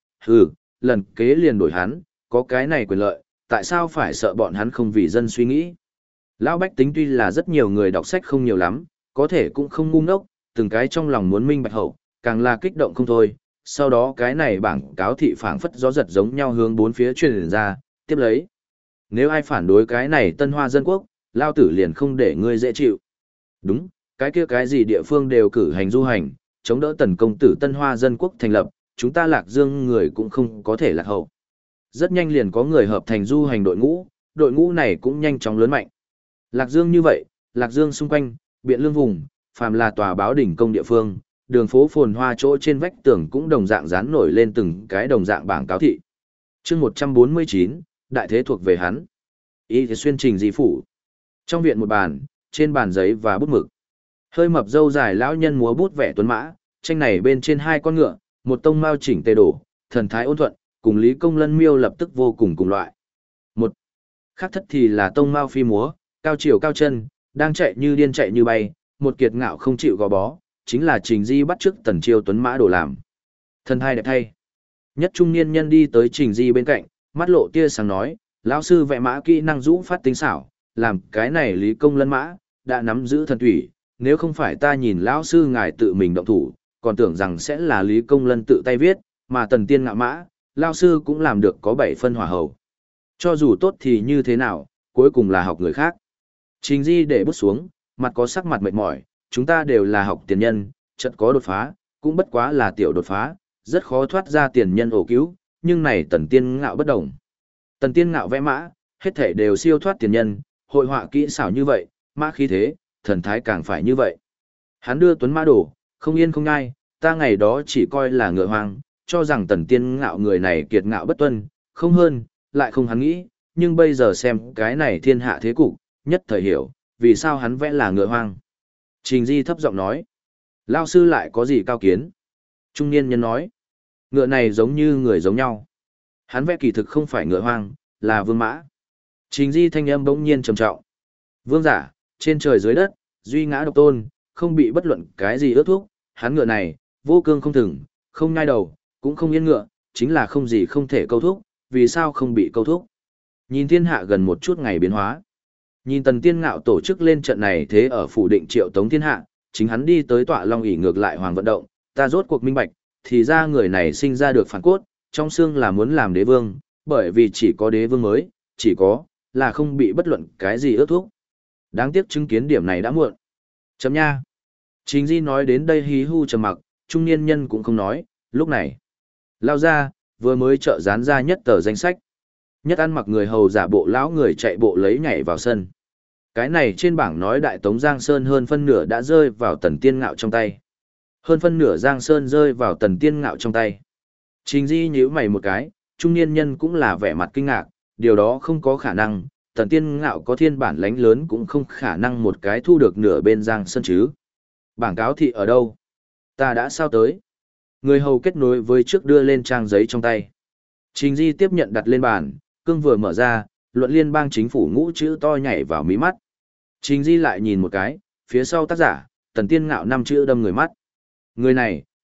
Speaker 1: lần kế liền đổi hắn, có cái này quyền lợi, tại sao phải sợ bọn hắn không vì dân suy nghĩ. Lão bách tính tuy là rất nhiều người đọc sách không nhiều lắm, có thể cũng không ngu ngốc, từng cái trong lòng muốn minh bạch hậu, càng là kích động không thôi. Sau đó cái này bảng cáo thị phảng phất gió giật giống nhau hướng bốn phía truyền ra, tiếp lấy. Nếu ai phản đối cái này Tân Hoa dân quốc, lao tử liền không để ngươi dễ chịu. Đúng, cái kia cái gì địa phương đều cử hành du hành, chống đỡ tần công tử Tân Hoa dân quốc thành lập, chúng ta Lạc Dương người cũng không có thể lạc hậu. Rất nhanh liền có người hợp thành du hành đội ngũ này cũng nhanh chóng lớn mạnh. Lạc Dương như vậy, Lạc Dương xung quanh, Biện Lương vùng, phàm là tòa báo đỉnh công địa phương, đường phố phồn hoa chỗ trên vách tường cũng đồng dạng dán nổi lên từng cái đồng dạng bảng cáo thị. Chương 149, đại thế thuộc về hắn. Y thì xuyên trình di phủ. Trong viện một bàn, trên bàn giấy và bút mực. Hơi mập râu dài lão nhân múa bút vẽ tuấn mã, tranh này bên trên hai con ngựa, một tông mao chỉnh tề đổ, thần thái ôn thuận, cùng Lý Công Lân miêu lập tức vô cùng cùng loại. Một khác thất thì là tông mao phi múa, cao chiều cao chân, đang chạy như điên chạy như bay, một kiệt ngạo không chịu gò bó, chính là Trình Di bắt chước Tần Chiêu tuấn mã đổ làm. Thân hai đẹp thay. Nhất trung niên nhân đi tới Trình Di bên cạnh, mắt lộ tia sáng nói, lão sư vẽ mã kỹ năng rũ phát tinh xảo, làm cái này Lý Công Lân mã, đã nắm giữ thần thủy, nếu không phải ta nhìn lão sư ngài tự mình động thủ, còn tưởng rằng sẽ là Lý Công Lân tự tay viết, mà Tần Tiên ngạo mã, lão sư cũng làm được có 7 phân hỏa hầu. Cho dù tốt thì như thế nào, cuối cùng là học người khác. Trình Di để bút xuống, mặt có sắc mặt mệt mỏi, chúng ta đều là học tiền nhân, chợt có đột phá, cũng bất quá là tiểu đột phá, rất khó thoát ra tiền nhân ổ cứu, nhưng này Tần Tiên ngạo bất đồng. Tần Tiên ngạo vẽ mã, hết thể đều siêu thoát tiền nhân, hội họa kỹ xảo như vậy, mã khí thế, thần thái càng phải như vậy. Hắn đưa tuấn mã đổ, không yên không ngai, ta ngày đó chỉ coi là ngựa hoang, cho rằng Tần Tiên ngạo người này kiệt ngạo bất tuân, không hơn, lại không hắn nghĩ, nhưng bây giờ xem cái này thiên hạ thế cục, nhất thời hiểu, vì sao hắn vẽ là ngựa hoang. Trình Di thấp giọng nói, lao sư lại có gì cao kiến? Trung niên nhân nói, ngựa này giống như người giống nhau. Hắn vẽ kỳ thực không phải ngựa hoang, là vương mã. Trình Di thanh âm bỗng nhiên trầm trọng. Vương giả, trên trời dưới đất, duy ngã độc tôn, không bị bất luận cái gì ước thúc, hắn ngựa này, vô cương không thừng, không nhai đầu, cũng không yên ngựa, chính là không gì không thể câu thúc, vì sao không bị câu thúc? Nhìn thiên hạ gần một chút ngày biến hóa. Nhìn Tần Tiên ngạo tổ chức lên trận này thế ở phủ định triệu tống thiên hạ, chính hắn đi tới tọa long ỷ ngược lại hoàng vận động, ta rốt cuộc minh bạch, thì ra người này sinh ra được phản cốt, trong xương là muốn làm đế vương, bởi vì chỉ có đế vương mới, chỉ có, là không bị bất luận cái gì ước thúc. Đáng tiếc chứng kiến điểm này đã muộn. Chấm nha. Trình Di nói đến đây hí hu trầm mặc, trung niên nhân cũng không nói, lúc này. Lao ra, vừa mới trợ dán ra nhất tờ danh sách. Nhất ăn mặc người hầu giả bộ lão người chạy bộ lấy nhảy vào sân. Cái này trên bảng nói đại tống Giang Sơn hơn phân nửa đã rơi vào Tần Tiên ngạo trong tay. Hơn phân nửa Giang Sơn rơi vào Tần Tiên ngạo trong tay. Trình Di nhíu mày một cái, trung niên nhân cũng là vẻ mặt kinh ngạc, điều đó không có khả năng, Tần Tiên ngạo có thiên bản lãnh lớn cũng không khả năng một cái thu được nửa bên Giang Sơn chứ. Bảng cáo thị ở đâu? Ta đã sao tới? Người hầu kết nối với trước đưa lên trang giấy trong tay. Trình Di tiếp nhận đặt lên bàn, cương vừa mở ra, luận liên bang chính phủ ngũ chữ to nhảy vào mí mắt. Trình Di lại nhìn một cái, phía sau tác giả, Tần Tiên ngạo 5 chữ đâm người mắt. Người này,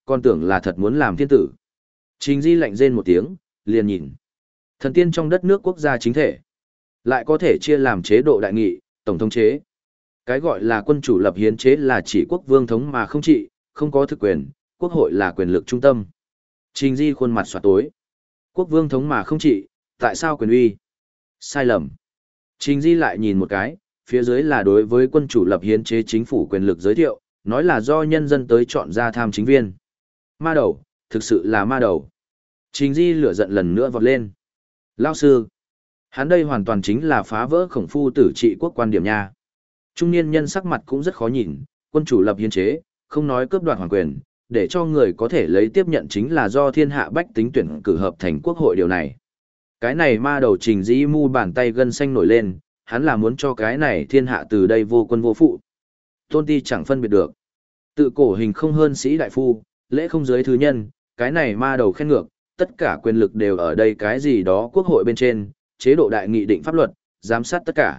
Speaker 1: con tưởng là thật muốn làm thiên tử. Trình Di lạnh rên một tiếng, liền nhìn. Thần tiên trong đất nước quốc gia chính thể, lại có thể chia làm chế độ đại nghị, tổng thống chế. Cái gọi là quân chủ lập hiến chế là chỉ quốc vương thống mà không trị, không có thực quyền, quốc hội là quyền lực trung tâm. Trình Di khuôn mặt xoạt tối. Quốc vương thống mà không trị, tại sao quyền uy? Sai lầm. Trình Di lại nhìn một cái, phía dưới là đối với quân chủ lập hiến chế chính phủ quyền lực giới thiệu, nói là do nhân dân tới chọn ra tham chính viên. Ma đầu, thực sự là ma đầu. Trình Di lửa giận lần nữa vọt lên. Lao sư, hắn đây hoàn toàn chính là phá vỡ khổng phu tử trị quốc quan điểm nha. Trung niên nhân sắc mặt cũng rất khó nhìn, quân chủ lập hiến chế, không nói cướp đoạt hoàng quyền, để cho người có thể lấy tiếp nhận chính là do thiên hạ bách tính tuyển cử hợp thành quốc hội điều này. Cái này ma đầu Trình Di mu bàn tay gân xanh nổi lên, hắn là muốn cho cái này thiên hạ từ đây vô quân vô phụ. Tôn ti chẳng phân biệt được. Tự cổ hình không hơn sĩ đại phu, lễ không dưới thứ nhân, cái này ma đầu khen ngược, tất cả quyền lực đều ở đây cái gì đó quốc hội bên trên, chế độ đại nghị định pháp luật, giám sát tất cả.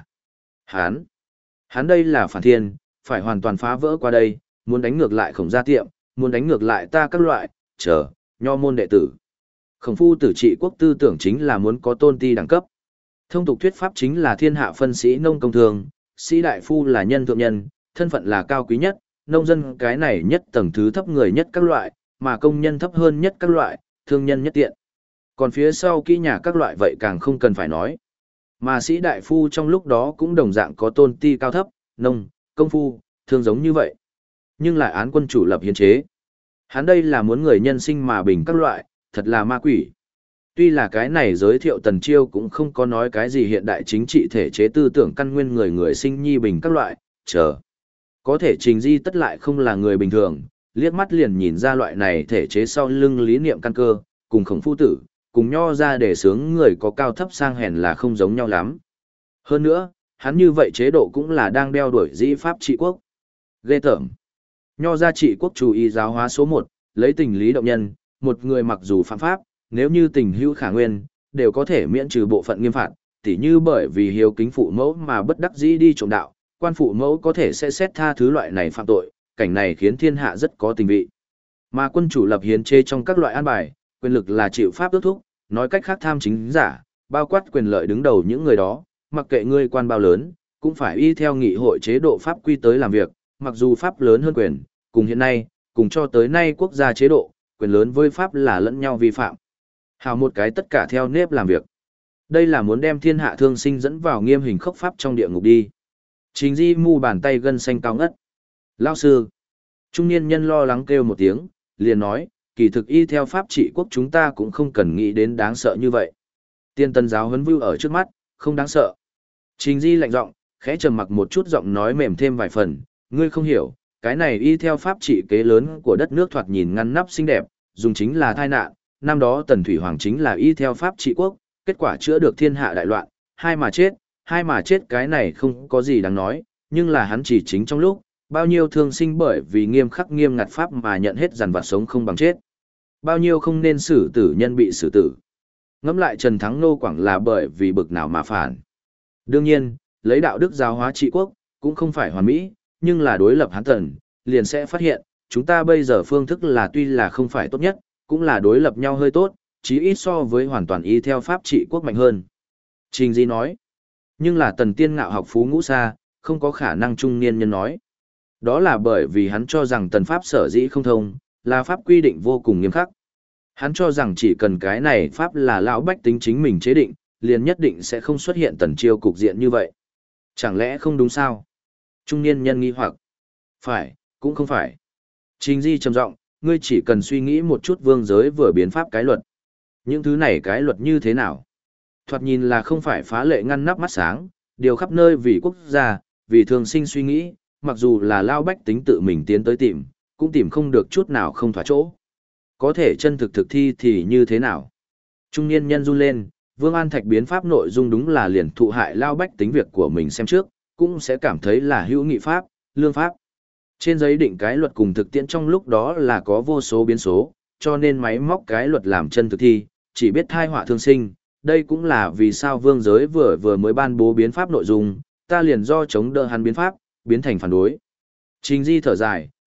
Speaker 1: Hắn đây là phản thiên, phải hoàn toàn phá vỡ qua đây, muốn đánh ngược lại Khổng Gia Tiệm, muốn đánh ngược lại ta các loại, nho môn đệ tử. Khổng phu tử trị quốc tư tưởng chính là muốn có tôn ti đẳng cấp. Thông tục thuyết pháp chính là thiên hạ phân sĩ nông công thường, sĩ đại phu là nhân thượng nhân, thân phận là cao quý nhất, nông dân cái này nhất tầng thứ thấp người nhất các loại, mà công nhân thấp hơn nhất các loại, thương nhân nhất tiện. Còn phía sau kỹ nhà các loại vậy càng không cần phải nói. Mà sĩ đại phu trong lúc đó cũng đồng dạng có tôn ti cao thấp, nông, công phu, thương giống như vậy. Nhưng lại án quân chủ lập hiến chế. Hắn đây là muốn người nhân sinh mà bình các loại, thật là ma quỷ. Tuy là cái này giới thiệu Tần Chiêu cũng không có nói cái gì hiện đại chính trị thể chế tư tưởng căn nguyên người người sinh nhi bình các loại, có thể Trình Di tất lại không là người bình thường, liếc mắt liền nhìn ra loại này thể chế sau lưng lý niệm căn cơ, cùng Khổng phu tử, cùng nho ra để sướng người có cao thấp sang hèn là không giống nhau lắm. Hơn nữa, hắn như vậy chế độ cũng là đang đeo đuổi dĩ pháp trị quốc. Ghê tởm. Nho ra trị quốc chú ý giáo hóa số 1, lấy tình lý động nhân, một người mặc dù phạm pháp, nếu như tình hữu khả nguyên, đều có thể miễn trừ bộ phận nghiêm phạt, tỉ như bởi vì hiếu kính phụ mẫu mà bất đắc dĩ đi trộm đạo, quan phụ mẫu có thể sẽ xét tha thứ loại này phạm tội, cảnh này khiến thiên hạ rất có tình vị. Mà quân chủ lập hiến chế trong các loại an bài, quyền lực là chịu pháp ước thúc, nói cách khác tham chính giả, bao quát quyền lợi đứng đầu những người đó, mặc kệ ngươi quan bao lớn, cũng phải y theo nghị hội chế độ pháp quy tới làm việc, mặc dù pháp lớn hơn quyền, cùng hiện nay, cùng cho tới nay quốc gia chế độ, quyền lớn với pháp là lẫn nhau vi phạm. Hào một cái tất cả theo nếp làm việc. Đây là muốn đem thiên hạ thương sinh dẫn vào nghiêm hình khốc pháp trong địa ngục đi. Trình Di mu bàn tay gân xanh cao ngất. Lao sư. Trung niên nhân lo lắng kêu một tiếng, liền nói, kỳ thực y theo pháp trị quốc chúng ta cũng không cần nghĩ đến đáng sợ như vậy. Tiên tân giáo huấn view ở trước mắt, không đáng sợ. Trình Di lạnh giọng, khẽ trầm mặc một chút giọng nói mềm thêm vài phần, ngươi không hiểu, cái này y theo pháp trị kế lớn của đất nước thoạt nhìn ngăn nắp xinh đẹp, dùng chính là tai nạn, năm đó Tần Thủy Hoàng chính là y theo pháp trị quốc, kết quả chữa được thiên hạ đại loạn, hai mà chết cái này không có gì đáng nói, nhưng là hắn chỉ chính trong lúc, bao nhiêu thương sinh bởi vì nghiêm khắc nghiêm ngặt pháp mà nhận hết dằn vặt sống không bằng chết. Bao nhiêu không nên xử tử nhân bị xử tử. Ngẫm lại Trần Thắng Nô Quảng là bởi vì bực nào mà phản. Đương nhiên, lấy đạo đức giáo hóa trị quốc, cũng không phải hoàn mỹ, nhưng là đối lập hắn Tần, liền sẽ phát hiện, chúng ta bây giờ phương thức là tuy là không phải tốt nhất, cũng là đối lập nhau hơi tốt, chí ít so với hoàn toàn y theo pháp trị quốc mạnh hơn. Trình Di nói, nhưng là Tần Tiên Ngạo học phú ngũ xa, không có khả năng trung niên nhân nói. Đó là bởi vì hắn cho rằng Tần Pháp sở dĩ không thông, là Pháp quy định vô cùng nghiêm khắc. Hắn cho rằng chỉ cần cái này Pháp là lão bách tính chính mình chế định, liền nhất định sẽ không xuất hiện Tần Chiêu cục diện như vậy. Chẳng lẽ không đúng sao? Trung niên nhân nghi hoặc. Phải, cũng không phải. Trình Di trầm giọng, ngươi chỉ cần suy nghĩ một chút vương giới vừa biến pháp cái luật. Những thứ này cái luật như thế nào? Thoạt nhìn là không phải phá lệ ngăn nắp mắt sáng, điều khắp nơi vì quốc gia, vì thường sinh suy nghĩ, mặc dù là lao bách tính tự mình tiến tới tìm, cũng tìm không được chút nào không thỏa chỗ. Có thể chân thực thực thi thì như thế nào? Trung niên nhân run lên, Vương An Thạch biến pháp nội dung đúng là liền thụ hại lao bách tính việc của mình xem trước, cũng sẽ cảm thấy là hữu nghị pháp, lương pháp. Trên giấy định cái luật cùng thực tiễn trong lúc đó là có vô số biến số, cho nên máy móc cái luật làm chân thực thi, chỉ biết thai họa thương sinh. Đây cũng là vì sao vương giới vừa mới ban bố biến pháp nội dung, ta liền do chống đỡ hắn biến pháp, biến thành phản đối. Trình Di thở dài,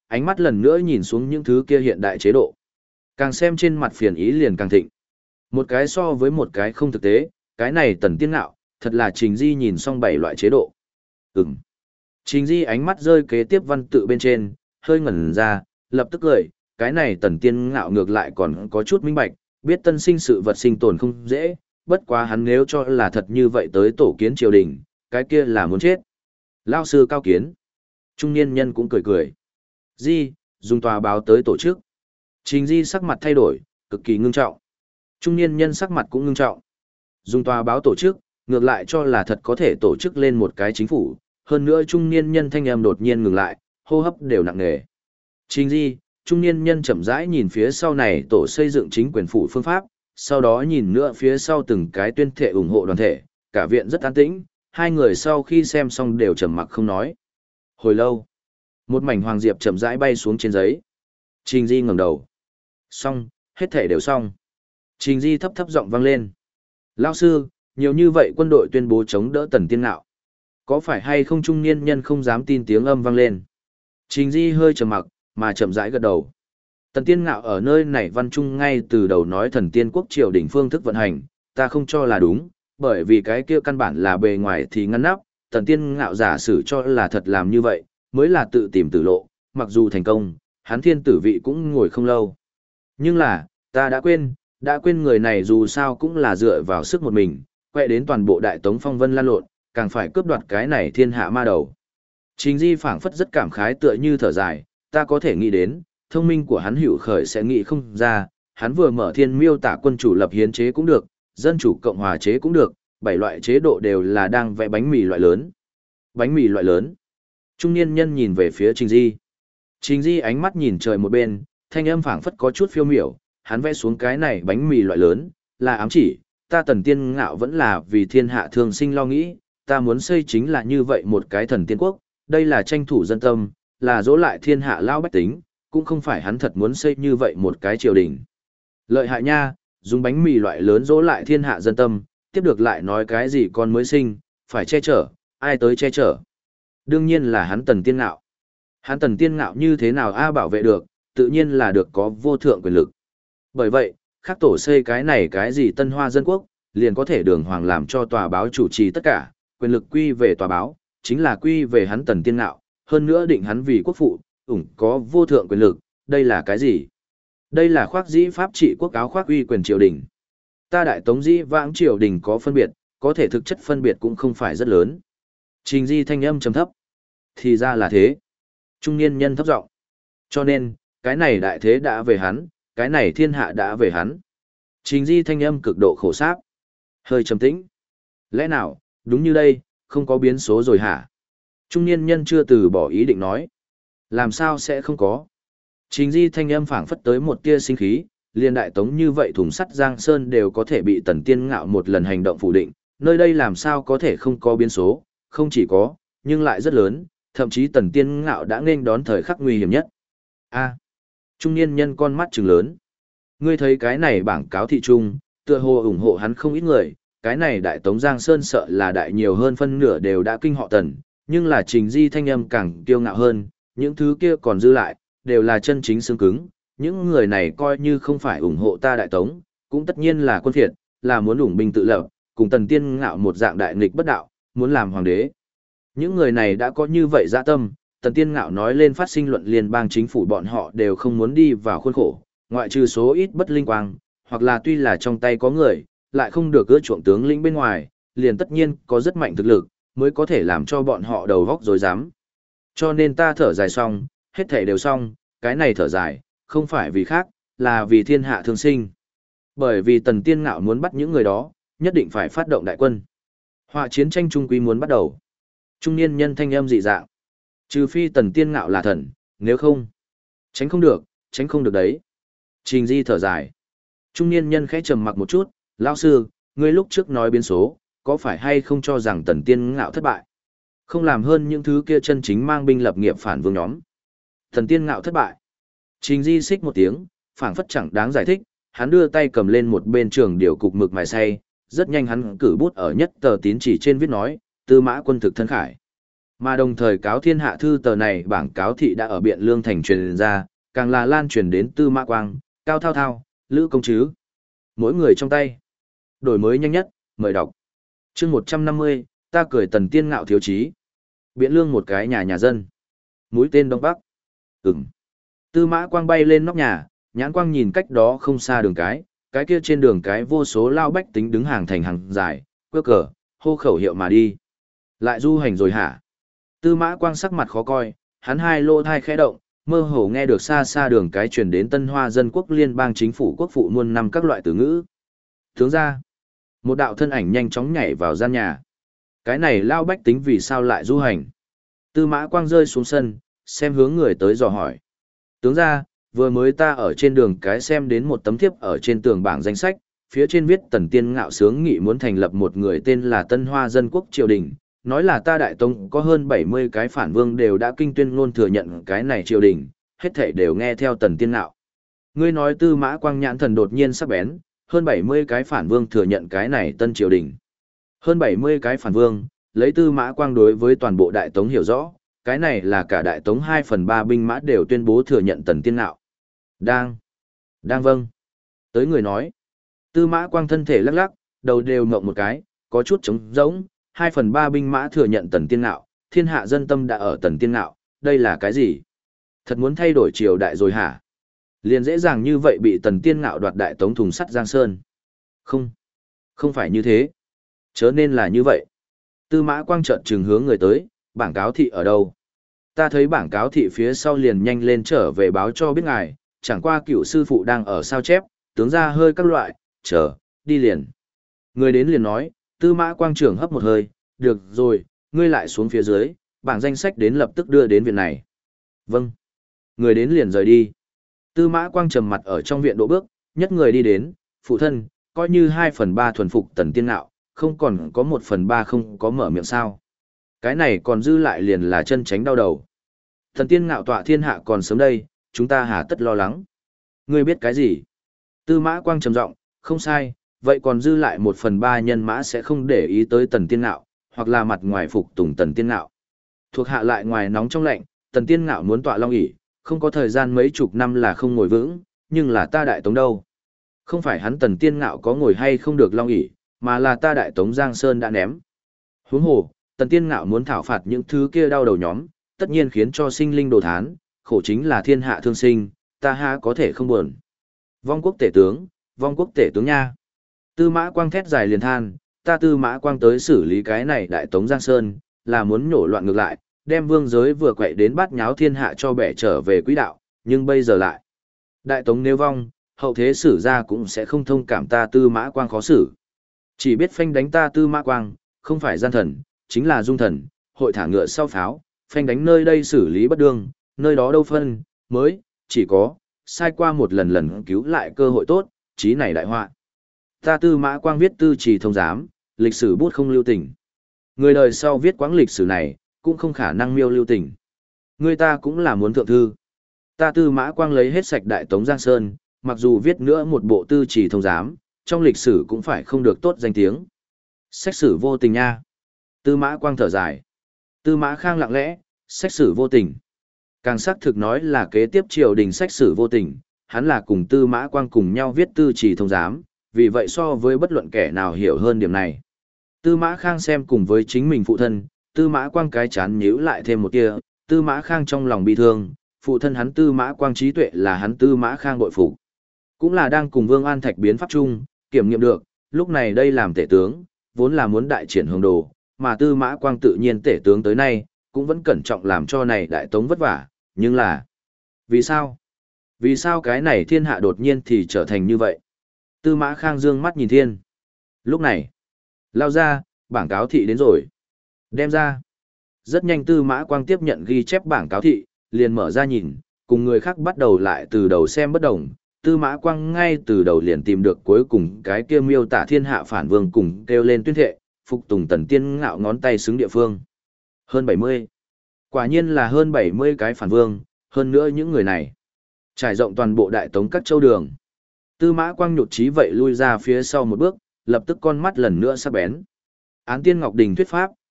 Speaker 1: ánh mắt lần nữa nhìn xuống những thứ kia hiện đại chế độ. Càng xem trên mặt phiền ý liền càng thịnh. Một cái so với một cái không thực tế, cái này Tần Tiên Ngạo, thật là Trình Di nhìn xong 7 loại chế độ. Ừm. Trình Di ánh mắt rơi kế tiếp văn tự bên trên, hơi ngẩn ra, lập tức cười, cái này Tần Tiên Ngạo ngược lại còn có chút minh bạch, biết tân sinh sự vật sinh tồn không dễ, bất quá hắn nếu cho là thật như vậy tới tổ kiến triều đình, cái kia là muốn chết. Lao sư cao kiến. Trung niên nhân cũng cười cười. Di, dùng tòa báo tới tổ chức. Trình Di sắc mặt thay đổi, cực kỳ ngưng trọng. Trung niên nhân sắc mặt cũng ngưng trọng. Dùng tòa báo tổ chức, ngược lại cho là thật có thể tổ chức lên một cái chính phủ. Hơn nữa trung niên nhân thanh âm đột nhiên ngừng lại, hô hấp đều nặng nề. Trình Di, trung niên nhân chậm rãi nhìn phía sau này tổ xây dựng chính quyền phủ phương pháp, sau đó nhìn nữa phía sau từng cái tuyên thệ ủng hộ đoàn thể, cả viện rất an tĩnh, hai người sau khi xem xong đều trầm mặc không nói. Hồi lâu, một mảnh hoàng diệp chậm rãi bay xuống trên giấy. Trình Di ngẩng đầu. Xong, hết thể đều xong. Trình Di thấp thấp giọng vang lên. Lão sư, nhiều như vậy quân đội tuyên bố chống đỡ Tần Tiên Ngạo. Có phải hay không trung niên nhân không dám tin tiếng âm vang lên. Trình Di hơi trầm mặc, mà chậm rãi gật đầu. Tần Tiên Ngạo ở nơi này văn trung ngay từ đầu nói thần tiên quốc triều đỉnh phương thức vận hành, ta không cho là đúng, bởi vì cái kia căn bản là bề ngoài thì ngăn nắp, Tần Tiên Ngạo giả sử cho là thật làm như vậy, mới là tự tìm tử lộ, mặc dù thành công, hắn thiên tử vị cũng ngồi không lâu. Nhưng là, ta đã quên người này dù sao cũng là dựa vào sức một mình, quẹ đến toàn bộ đại tống phong vân lan lộn, càng phải cướp đoạt cái này thiên hạ ma đầu. Trình Di phảng phất rất cảm khái tựa như thở dài, ta có thể nghĩ đến, thông minh của hắn hữu khởi sẽ nghĩ không ra, hắn vừa mở thiên miêu tả quân chủ lập hiến chế cũng được, dân chủ cộng hòa chế cũng được, 7 loại chế độ đều là đang vẽ bánh mì loại lớn. Bánh mì loại lớn. Trung niên nhân nhìn về phía Trình Di. Trình Di ánh mắt nhìn trời một bên, thanh âm phảng phất có chút phiêu miểu, hắn vẽ xuống cái này bánh mì loại lớn, là ám chỉ, ta Tần Tiên Ngạo vẫn là vì thiên hạ thường sinh lo nghĩ, ta muốn xây chính là như vậy một cái thần tiên quốc, đây là tranh thủ dân tâm, là dỗ lại thiên hạ lao bách tính, cũng không phải hắn thật muốn xây như vậy một cái triều đình. Lợi hại nha, dùng bánh mì loại lớn dỗ lại thiên hạ dân tâm, tiếp được lại nói cái gì con mới sinh, phải che chở, ai tới che chở. Đương nhiên là hắn Tần Tiên Ngạo. Hắn Tần Tiên Ngạo như thế nào bảo vệ được, tự nhiên là được có vô thượng quyền lực. Bởi vậy, khắc tổ xây cái này cái gì Tân Hoa Dân Quốc, liền có thể đường hoàng làm cho tòa báo chủ trì tất cả, quyền lực quy về tòa báo, chính là quy về hắn Tần Tiên Ngạo, hơn nữa định hắn vì quốc phụ, có vô thượng quyền lực, đây là cái gì? Đây là khoác dĩ pháp trị quốc áo khoác uy quyền triều đình. Ta đại tống dĩ vãng triều đình có phân biệt, có thể thực chất phân biệt cũng không phải rất lớn. Trình Di thanh âm trầm thấp. Thì ra là thế. Trung niên nhân thấp giọng. Cho nên, cái này đại thế đã về hắn, cái này thiên hạ đã về hắn. Trình Di thanh âm cực độ khổ sáp. Hơi trầm tĩnh. Lẽ nào, đúng như đây, không có biến số rồi hả? Trung niên nhân chưa từ bỏ ý định nói. Làm sao sẽ không có? Trình Di thanh âm phảng phất tới một tia sinh khí, liền đại tống như vậy thùng sắt Giang Sơn đều có thể bị Tần Tiên Ngạo một lần hành động phủ định, nơi đây làm sao có thể không có biến số, không chỉ có, nhưng lại rất lớn, thậm chí Tần Tiên Ngạo đã nghênh đón thời khắc nguy hiểm nhất. A, trung niên nhân con mắt trừng lớn. Ngươi thấy cái này bảng cáo thị trung, tựa hồ ủng hộ hắn không ít người, cái này đại tống Giang Sơn sợ là đại nhiều hơn phân nửa đều đã kinh họ Tần, nhưng là Trình Di thanh âm càng kiêu ngạo hơn, những thứ kia còn dư lại, đều là chân chính xương cứng, những người này coi như không phải ủng hộ ta đại tống, cũng tất nhiên là quân phiệt, là muốn ủng binh tự lập, cùng Tần Tiên Ngạo một dạng đại nghịch bất đạo, muốn làm hoàng đế. Những người này đã có như vậy dạ tâm, Tần Tiên Ngạo nói lên phát sinh luận liên bang chính phủ bọn họ đều không muốn đi vào khuôn khổ, ngoại trừ số ít bất linh quang, hoặc là tuy là trong tay có người, lại không được ưa chuộng tướng lĩnh bên ngoài, liền tất nhiên có rất mạnh thực lực, mới có thể làm cho bọn họ đầu góc rối rắm. Cho nên ta thở dài xong, hết thể đều xong, cái này thở dài, không phải vì khác, là vì thiên hạ thương sinh. Bởi vì Tần Tiên Ngạo muốn bắt những người đó, nhất định phải phát động đại quân. Họa chiến tranh trung quy muốn bắt đầu. Trung niên nhân thanh âm dị dạng. Trừ phi Tần Tiên Ngạo là thần, nếu không, tránh không được đấy. Trình Di thở dài. Trung niên nhân khẽ trầm mặc một chút, lão sư, ngươi lúc trước nói biến số, có phải hay không cho rằng Tần Tiên Ngạo thất bại? Không làm hơn những thứ kia chân chính mang binh lập nghiệp phản vương nhóm. Tần Tiên Ngạo thất bại. Trình Di xích một tiếng, phảng phất chẳng đáng giải thích, hắn đưa tay cầm lên một bên trường điều cục mực mài say, rất nhanh hắn cử bút ở nhất tờ tín chỉ trên viết nói, Tư Mã Quân thực thân khải. Mà đồng thời cáo thiên hạ thư tờ này bảng cáo thị đã ở Biện Lương thành truyền ra, càng là lan truyền đến Tư Mã Quang, Cao Thao Thao, Lữ Công Trứ. Mỗi người trong tay. Đổi mới nhanh nhất, mời đọc. Chương 150, ta cười Tần Tiên ngạo thiếu chí. Biện Lương một cái nhà dân. Mũi tên Đông Bắc. Ừm. Tư Mã Quang bay lên nóc nhà, nhãn quang nhìn cách đó không xa đường cái kia trên đường cái vô số lao bách tính đứng hàng thành hàng dài, quơ cờ, hô khẩu hiệu mà đi. Lại du hành rồi hả? Tư Mã Quang sắc mặt khó coi, hắn hai lô thai khẽ động, mơ hồ nghe được xa xa đường cái truyền đến Tân Hoa Dân Quốc Liên bang chính phủ quốc phụ muôn năm các loại từ ngữ. Tướng ra, một đạo thân ảnh nhanh chóng nhảy vào gian nhà. Cái này lao bách tính vì sao lại du hành? Tư Mã Quang rơi xuống sân, xem hướng người tới dò hỏi. Tướng ra, vừa mới ta ở trên đường cái xem đến một tấm thiếp ở trên tường bảng danh sách, phía trên viết Tần Tiên ngạo sướng nghị muốn thành lập một người tên là Tân Hoa Dân Quốc Triều Đình, nói là ta Đại Tông có hơn 70 cái phản vương đều đã kinh tuyên ngôn thừa nhận cái này triều đình, hết thảy đều nghe theo Tần Tiên ngạo. Ngươi nói Tư Mã Quang nhãn thần đột nhiên sắc bén, hơn 70 cái phản vương thừa nhận cái này tân triều đình. Hơn 70 cái phản vương, lấy Tư Mã Quang đối với toàn bộ Đại Tống hiểu rõ, cái này là cả Đại Tống 2/3 binh mã đều tuyên bố thừa nhận Tần Tiên ngạo. Đang vâng. Tới người nói. Tư Mã Quang thân thể lắc lắc, đầu đều ngộng một cái, có chút trống rỗng, 2/3 binh mã thừa nhận Tần Tiên ngạo, thiên hạ dân tâm đã ở Tần Tiên ngạo, đây là cái gì? Thật muốn thay đổi triều đại rồi hả? Liền dễ dàng như vậy bị Tần Tiên ngạo đoạt Đại Tống thùng sắt Giang Sơn. Không phải như thế. Chớ nên là như vậy. Tư Mã Quang trợn trừng hướng người tới, bảng cáo thị ở đâu? Ta thấy bảng cáo thị phía sau liền nhanh lên trở về báo cho biết ngài, chẳng qua cựu sư phụ đang ở sao chép, tướng ra hơi các loại, chờ, đi liền. Người đến liền nói, Tư Mã Quang trưởng hấp một hơi, được rồi, ngươi lại xuống phía dưới, bảng danh sách đến lập tức đưa đến viện này. Vâng. Người đến liền rời đi. Tư Mã Quang trầm mặt ở trong viện độ bước, nhất người đi đến, phụ thân, coi như 2/3 thuần phục Tần Tiên ngạo, không còn có 1/3 không có mở miệng sao. Cái này còn dư lại liền là chân tránh đau đầu. Tần Tiên ngạo tọa thiên hạ còn sớm đây, chúng ta hà tất lo lắng. Ngươi biết cái gì? Tư Mã Quang trầm giọng, không sai, vậy còn dư lại 1/3 nhân mã sẽ không để ý tới Tần Tiên ngạo, hoặc là mặt ngoài phục tùng Tần Tiên ngạo. Thuộc hạ lại ngoài nóng trong lạnh, Tần Tiên ngạo muốn tọa long ỷ, không có thời gian mấy chục năm là không ngồi vững, nhưng là ta Đại Tống đâu? Không phải hắn Tần Tiên ngạo có ngồi hay không được long ỷ, mà là ta Đại Tống Giang Sơn đã ném. Huống hồ, Tần Tiên ngạo muốn thảo phạt những thứ kia đau đầu nhóm, tất nhiên khiến cho sinh linh đồ thán, khổ chính là thiên hạ thương sinh, ta ha có thể không buồn. Vong quốc tể tướng nha. Tư Mã Quang thét dài liền than, ta Tư Mã Quang tới xử lý cái này Đại Tống Giang Sơn, là muốn nhổ loạn ngược lại, đem vương giới vừa quậy đến bát nháo thiên hạ cho bẻ trở về quỹ đạo, nhưng bây giờ lại. Đại Tống nếu vong, hậu thế sử ra cũng sẽ không thông cảm ta Tư Mã Quang khó xử. Chỉ biết phanh đánh ta Tư Mã Quang, không phải gian thần, chính là dung thần, hội thả ngựa sau pháo, phanh đánh nơi đây xử lý bất đương, nơi đó đâu phân, mới, chỉ có, sai qua một lần cứu lại cơ hội tốt, chí này đại họa. Ta Tư Mã Quang viết tư trì thông giám, lịch sử bút không lưu tình. Người đời sau viết quãng lịch sử này, cũng không khả năng miêu lưu tình. Người ta cũng là muốn thượng thư. Ta Tư Mã Quang lấy hết sạch Đại Tống Giang Sơn, mặc dù viết nữa một bộ tư trì thông giám, trong lịch sử cũng phải không được tốt danh tiếng. Sách sử vô tình nha. Tư Mã Quang thở dài. Tư Mã Khang lặng lẽ, sách sử vô tình. Càng xác thực nói là kế tiếp triều đình sách sử vô tình, hắn là cùng Tư Mã Quang cùng nhau viết tư trì thông giám, vì vậy so với bất luận kẻ nào hiểu hơn điểm này. Tư Mã Khang xem cùng với chính mình phụ thân, Tư Mã Quang cái chán nhíu lại thêm một tia, Tư Mã Khang trong lòng bi thương, phụ thân hắn Tư Mã Quang trí tuệ là hắn Tư Mã Khang bội phục. Cũng là đang cùng Vương An Thạch biến pháp chung, kiểm nghiệm được, lúc này đây làm tể tướng, vốn là muốn đại triển hương đồ, mà Tư Mã Quang tự nhiên tể tướng tới nay, cũng vẫn cẩn trọng làm cho này Đại Tống vất vả, nhưng là... Vì sao? Vì sao cái này thiên hạ đột nhiên thì trở thành như vậy? Tư Mã Khang dương mắt nhìn thiên. Lúc này, lao ra, bảng cáo thị đến rồi. Đem ra. Rất nhanh Tư Mã Quang tiếp nhận ghi chép bảng cáo thị, liền mở ra nhìn, cùng người khác bắt đầu lại từ đầu xem bất đồng. Tư Mã Quang ngay từ đầu liền tìm được cuối cùng cái kia miêu tả thiên hạ phản vương cùng kêu lên tuyên thệ, phục tùng Tần Tiên ngạo ngón tay xứng địa phương. Hơn 70. Quả nhiên là hơn 70 cái phản vương, hơn nữa những người này. Trải rộng toàn bộ Đại Tống các châu đường. Tư Mã Quang nhụt chí vậy lui ra phía sau một bước, lập tức con mắt lần nữa sắc bén. Án Tiên Ngọc Đình thuyết pháp,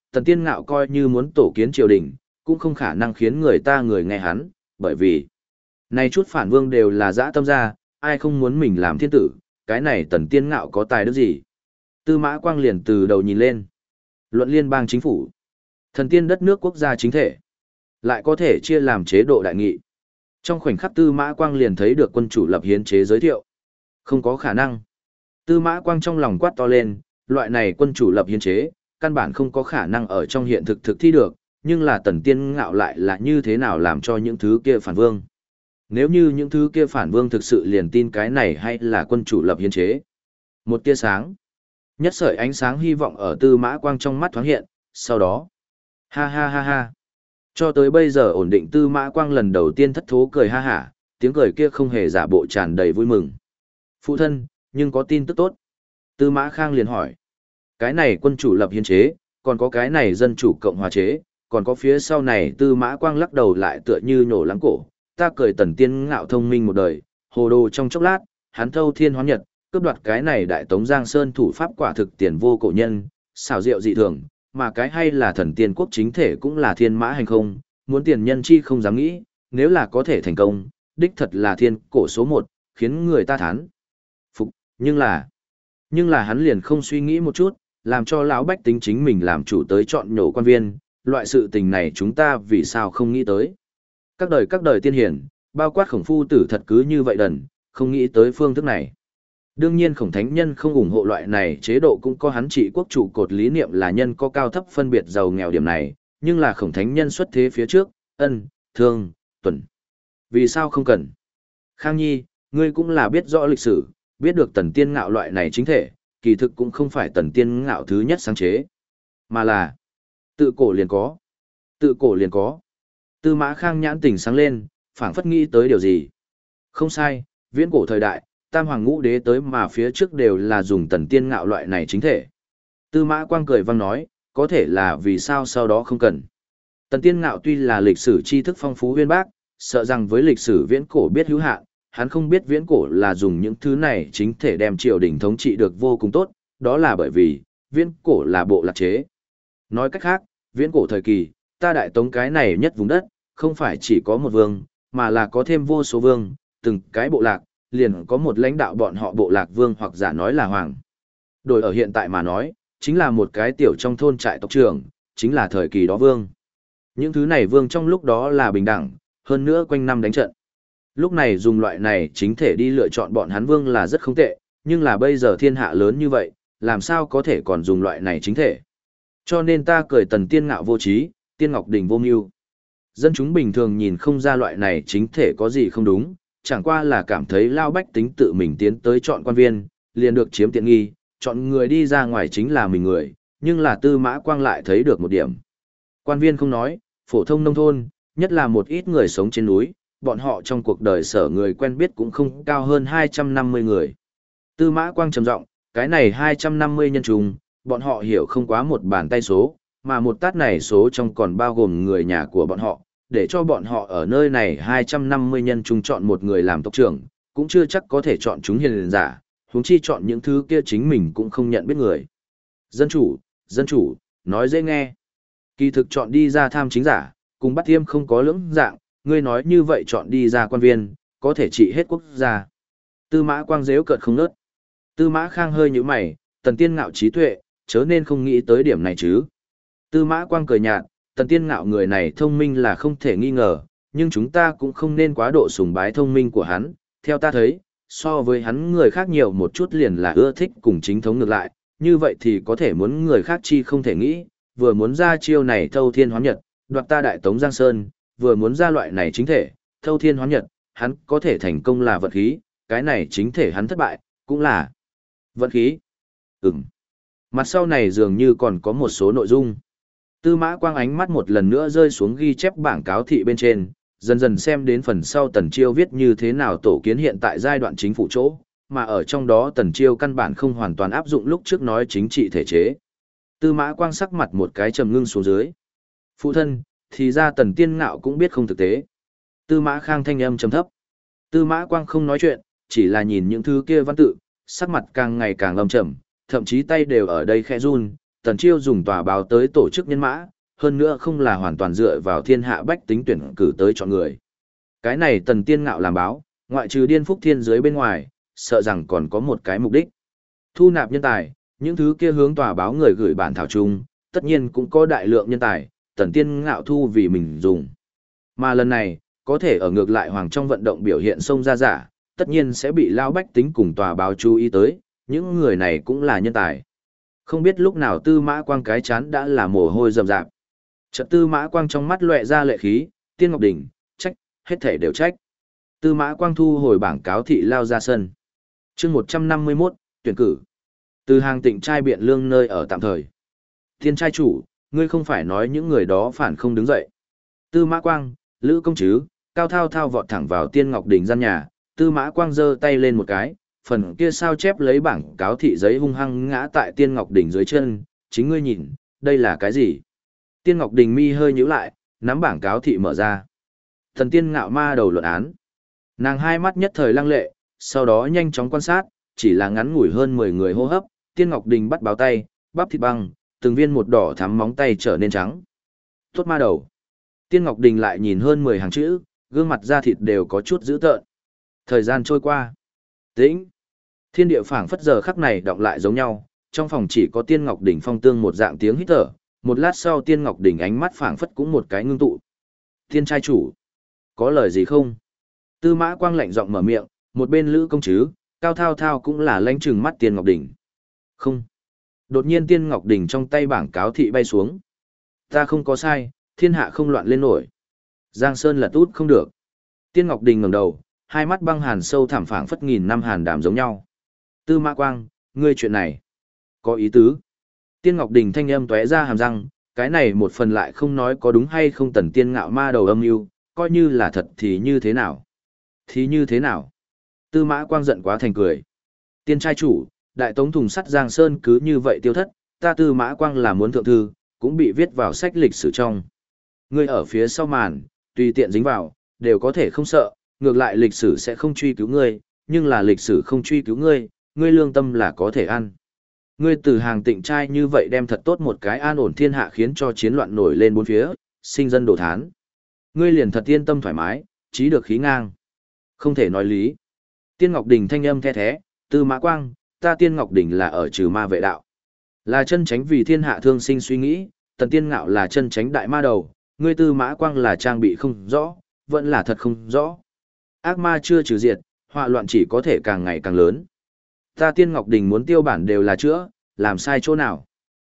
Speaker 1: Tần Tiên Ngạo coi như muốn tổ kiến triều đình, cũng không khả năng khiến người ta người nghe hắn, bởi vì này chút phản vương đều là dã tâm gia, ai không muốn mình làm thiên tử, cái này Tần Tiên Ngạo có tài đức gì. Tư Mã Quang liền từ đầu nhìn lên. Luận liên bang chính phủ, thần tiên đất nước quốc gia chính thể, lại có thể chia làm chế độ đại nghị. Trong khoảnh khắc Tư Mã Quang liền thấy được quân chủ lập hiến chế giới thiệu. Không có khả năng. Tư Mã Quang trong lòng quát to lên, loại này quân chủ lập hiến chế, căn bản không có khả năng ở trong hiện thực thực thi được, nhưng là Tần Tiên Ngạo lại là như thế nào làm cho những thứ kia phản vương. Nếu như những thứ kia phản vương thực sự liền tin cái này hay là quân chủ lập hiến chế. Một tia sáng. Nhất sợi ánh sáng hy vọng ở Tư Mã Quang trong mắt thoáng hiện, sau đó. Ha ha ha ha. Cho tới bây giờ ổn định Tư Mã Quang lần đầu tiên thất thố cười ha hả, tiếng cười kia không hề giả bộ tràn đầy vui mừng. Phụ thân, nhưng có tin tức tốt. Tư Mã Khang liền hỏi. Cái này quân chủ lập hiến chế, còn có cái này dân chủ cộng hòa chế, còn có phía sau này Tư Mã Quang lắc đầu lại tựa như nhổ lắng cổ. Ta cười Tần Tiên Ngạo thông minh một đời, hồ đồ trong chốc lát, hắn thâu thiên hóa nhật, cướp đoạt cái này đại tống Giang Sơn thủ pháp quả thực tiền vô cổ nhân, xảo diệu dị thường, mà cái hay là thần tiên quốc chính thể cũng là thiên mã hành không, muốn tiền nhân chi không dám nghĩ, nếu là có thể thành công, đích thật là thiên cổ số một, khiến người ta thán phục, nhưng là hắn liền không suy nghĩ một chút, làm cho lão bách tính chính mình làm chủ tới chọn nhổ quan viên, loại sự tình này chúng ta vì sao không nghĩ tới. Các đời tiên hiển, bao quát Khổng phu tử thật cứ như vậy đần, không nghĩ tới phương thức này. Đương nhiên Khổng thánh nhân không ủng hộ loại này chế độ, cũng có hắn trị quốc trụ cột lý niệm là nhân có cao thấp phân biệt giàu nghèo điểm này, nhưng là Khổng thánh nhân xuất thế phía trước, ân, thương, tuần. Vì sao không cần? Khang Nhi, ngươi cũng là biết rõ lịch sử, biết được Tần Tiên Ngạo loại này chính thể, kỳ thực cũng không phải Tần Tiên Ngạo thứ nhất sáng chế, mà là tự cổ liền có. Tự cổ liền có. Tư Mã Khang nhãn tỉnh sáng lên, phảng phất nghĩ tới điều gì. Không sai, viễn cổ thời đại, Tam Hoàng Ngũ Đế tới mà phía trước đều là dùng Tần Tiên Ngạo loại này chính thể. Tư Mã Quang cười vang nói, có thể là vì sao sau đó không cần. Tần Tiên Ngạo tuy là lịch sử tri thức phong phú uyên bác, sợ rằng với lịch sử viễn cổ biết hữu hạn, hắn không biết viễn cổ là dùng những thứ này chính thể đem triều đình thống trị được vô cùng tốt, đó là bởi vì viễn cổ là bộ lạc chế. Nói cách khác, viễn cổ thời kỳ, ta đại tống cái này nhất vùng đất, không phải chỉ có một vương, mà là có thêm vô số vương, từng cái bộ lạc, liền có một lãnh đạo bọn họ bộ lạc vương hoặc giả nói là hoàng. Đổi ở hiện tại mà nói, chính là một cái tiểu trong thôn trại tộc trưởng, chính là thời kỳ đó vương. Những thứ này vương trong lúc đó là bình đẳng, hơn nữa quanh năm đánh trận. Lúc này dùng loại này chính thể đi lựa chọn bọn hắn vương là rất không tệ, nhưng là bây giờ thiên hạ lớn như vậy, làm sao có thể còn dùng loại này chính thể. Cho nên ta cười Tần Tiên Ngạo vô trí, Tiên Ngọc Đình vô mưu. Dân chúng bình thường nhìn không ra loại này chính thể có gì không đúng, chẳng qua là cảm thấy lao bách tính tự mình tiến tới chọn quan viên, liền được chiếm tiện nghi, chọn người đi ra ngoài chính là mình người, nhưng là Tư Mã Quang lại thấy được một điểm. Quan viên không nói, phổ thông nông thôn, nhất là một ít người sống trên núi, bọn họ trong cuộc đời sở người quen biết cũng không cao hơn 250 người. Tư Mã Quang trầm giọng, cái này 250 nhân trùng, bọn họ hiểu không quá một bàn tay số, mà một tát này số trong còn bao gồm người nhà của bọn họ, để cho bọn họ ở nơi này 250 nhân trùng chọn một người làm tộc trưởng, cũng chưa chắc có thể chọn chúng hiền giả, huống chi chọn những thứ kia chính mình cũng không nhận biết người. Dân chủ, nói dễ nghe. Kỳ thực chọn đi ra tham chính giả, cùng bắt thiêm không có lưỡng dạng, ngươi nói như vậy chọn đi ra quan viên, có thể trị hết quốc gia. Tư Mã Quang dếu cợt không nớt. Tư Mã Khang hơi nhíu mày, Tần Tiên Ngạo trí tuệ, chớ nên không nghĩ tới điểm này chứ. Tư Mã Quang cười nhạt, Tần Tiên Ngạo người này thông minh là không thể nghi ngờ, nhưng chúng ta cũng không nên quá độ sùng bái thông minh của hắn. Theo ta thấy, so với hắn người khác nhiều một chút liền là ưa thích cùng chính thống ngược lại, như vậy thì có thể muốn người khác chi không thể nghĩ, vừa muốn ra chiêu này thâu thiên hóa nhật, đoạt ta đại tống Giang Sơn, vừa muốn ra loại này chính thể, thâu thiên hóa nhật, hắn có thể thành công là vận khí, cái này chính thể hắn thất bại, cũng là vận khí. Mặt sau này dường như còn có một số nội dung. Tư Mã Quang ánh mắt một lần nữa rơi xuống ghi chép bảng cáo thị bên trên, dần dần xem đến phần sau Tần Chiêu viết như thế nào tổ kiến hiện tại giai đoạn chính phủ chỗ, mà ở trong đó Tần Chiêu căn bản không hoàn toàn áp dụng lúc trước nói chính trị thể chế. Tư Mã Quang sắc mặt một cái trầm ngưng xuống dưới. Phụ thân, thì ra Tần Tiên Ngạo cũng biết không thực tế. Tư Mã Khang thanh âm trầm thấp. Tư Mã Quang không nói chuyện, chỉ là nhìn những thứ kia văn tự, sắc mặt càng ngày càng âm trầm, thậm chí tay đều ở đây khẽ run, Tần Chiêu dùng tòa báo tới tổ chức nhân mã, hơn nữa không là hoàn toàn dựa vào thiên hạ bách tính tuyển cử tới chọn người. Cái này Tần Tiên Ngạo làm báo, ngoại trừ điên phúc thiên giới bên ngoài, sợ rằng còn có một cái mục đích. Thu nạp nhân tài, những thứ kia hướng tòa báo người gửi bản thảo chung, tất nhiên cũng có đại lượng nhân tài, Tần Tiên Ngạo thu vì mình dùng. Mà lần này, có thể ở ngược lại hoàng trong vận động biểu hiện xông ra giả, tất nhiên sẽ bị lao bách tính cùng tòa báo chú ý tới, những người này cũng là nhân tài. Không biết lúc nào Tư Mã Quang cái chán đã là mồ hôi rầm rạp. Chợt Tư Mã Quang trong mắt lóe ra lệ khí, Tiên Ngọc Đình, trách, hết thể đều trách. Tư Mã Quang thu hồi bảng cáo thị lao ra sân. Chương 151, tuyển cử. Từ Hàng Tịnh trai biện lương nơi ở tạm thời. Thiên trai chủ, ngươi không phải nói những người đó phản không đứng dậy. Tư Mã Quang, Lữ Công Trứ, Cao Thao Thao vọt thẳng vào Tiên Ngọc Đình gian nhà, Tư Mã Quang giơ tay lên một cái, phần kia sao chép lấy bảng cáo thị giấy hung hăng ngã tại Tiên Ngọc Đình dưới chân, chính ngươi nhìn, đây là cái gì? Tiên Ngọc Đình mi hơi nhíu lại, nắm bảng cáo thị mở ra. Thần Tiên Ngạo Ma đầu luận án. Nàng hai mắt nhất thời lăng lệ, sau đó nhanh chóng quan sát, chỉ là ngắn ngủi hơn 10 người hô hấp, Tiên Ngọc Đình bắt báo tay, bắp thịt băng, từng viên một đỏ thắm móng tay trở nên trắng. Tốt ma đầu. Tiên Ngọc Đình lại nhìn hơn 10 hàng chữ, gương mặt da thịt đều có chút dữ tợn. Thời gian trôi qua. Tĩnh. Thiên địa phảng phất giờ khắc này đọng lại giống nhau, trong phòng chỉ có Tiên Ngọc Đình phong tương một dạng tiếng hít thở, một lát sau Tiên Ngọc Đình ánh mắt phảng phất cũng một cái ngưng tụ. Tiên trai chủ, có lời gì không? Tư Mã Quang lạnh giọng mở miệng, một bên Lữ Công Trứ, Cao Thao Thao cũng là lanh trừng mắt Tiên Ngọc Đình. Không. Đột nhiên Tiên Ngọc Đình trong tay bảng cáo thị bay xuống. Ta không có sai, thiên hạ không loạn lên nổi. Giang Sơn lật út không được. Tiên Ngọc Đình ngẩng đầu, hai mắt băng hàn sâu thẳm phảng phất nghìn năm hàn đàm giống nhau. Tư Mã Quang, ngươi chuyện này có ý tứ. Tiên Ngọc Đình thanh âm tóe ra hàm răng, cái này một phần lại không nói có đúng hay không Tần Tiên Ngạo Ma đầu âm mưu, coi như là thật thì như thế nào? Thì như thế nào? Tư Mã Quang giận quá thành cười. Tiên trai chủ, đại tống thùng sắt Giang Sơn cứ như vậy tiêu thất, ta Tư Mã Quang là muốn thượng thư, cũng bị viết vào sách lịch sử trong. Ngươi ở phía sau màn, tùy tiện dính vào, đều có thể không sợ, ngược lại lịch sử sẽ không truy cứu ngươi, nhưng là lịch sử không truy cứu ngươi, ngươi lương tâm là có thể ăn. Ngươi từ Hàng Tịnh trai như vậy đem thật tốt một cái an ổn thiên hạ khiến cho chiến loạn nổi lên bốn phía, sinh dân đổ thán. Ngươi liền thật yên tâm thoải mái, chí được khí ngang. Không thể nói lý. Tiên Ngọc Đình thanh âm the thế, Tư Mã Quang, ta Tiên Ngọc Đình là ở trừ ma vệ đạo. Là chân tránh vì thiên hạ thương sinh suy nghĩ, Tần Tiên Ngạo là chân tránh đại ma đầu, ngươi Tư Mã Quang là trang bị không rõ, vẫn là thật không rõ. Ác ma chưa trừ diệt, họa loạn chỉ có thể càng ngày càng lớn. Ta Tiên Ngọc Đình muốn tiêu bản đều là chữa, làm sai chỗ nào?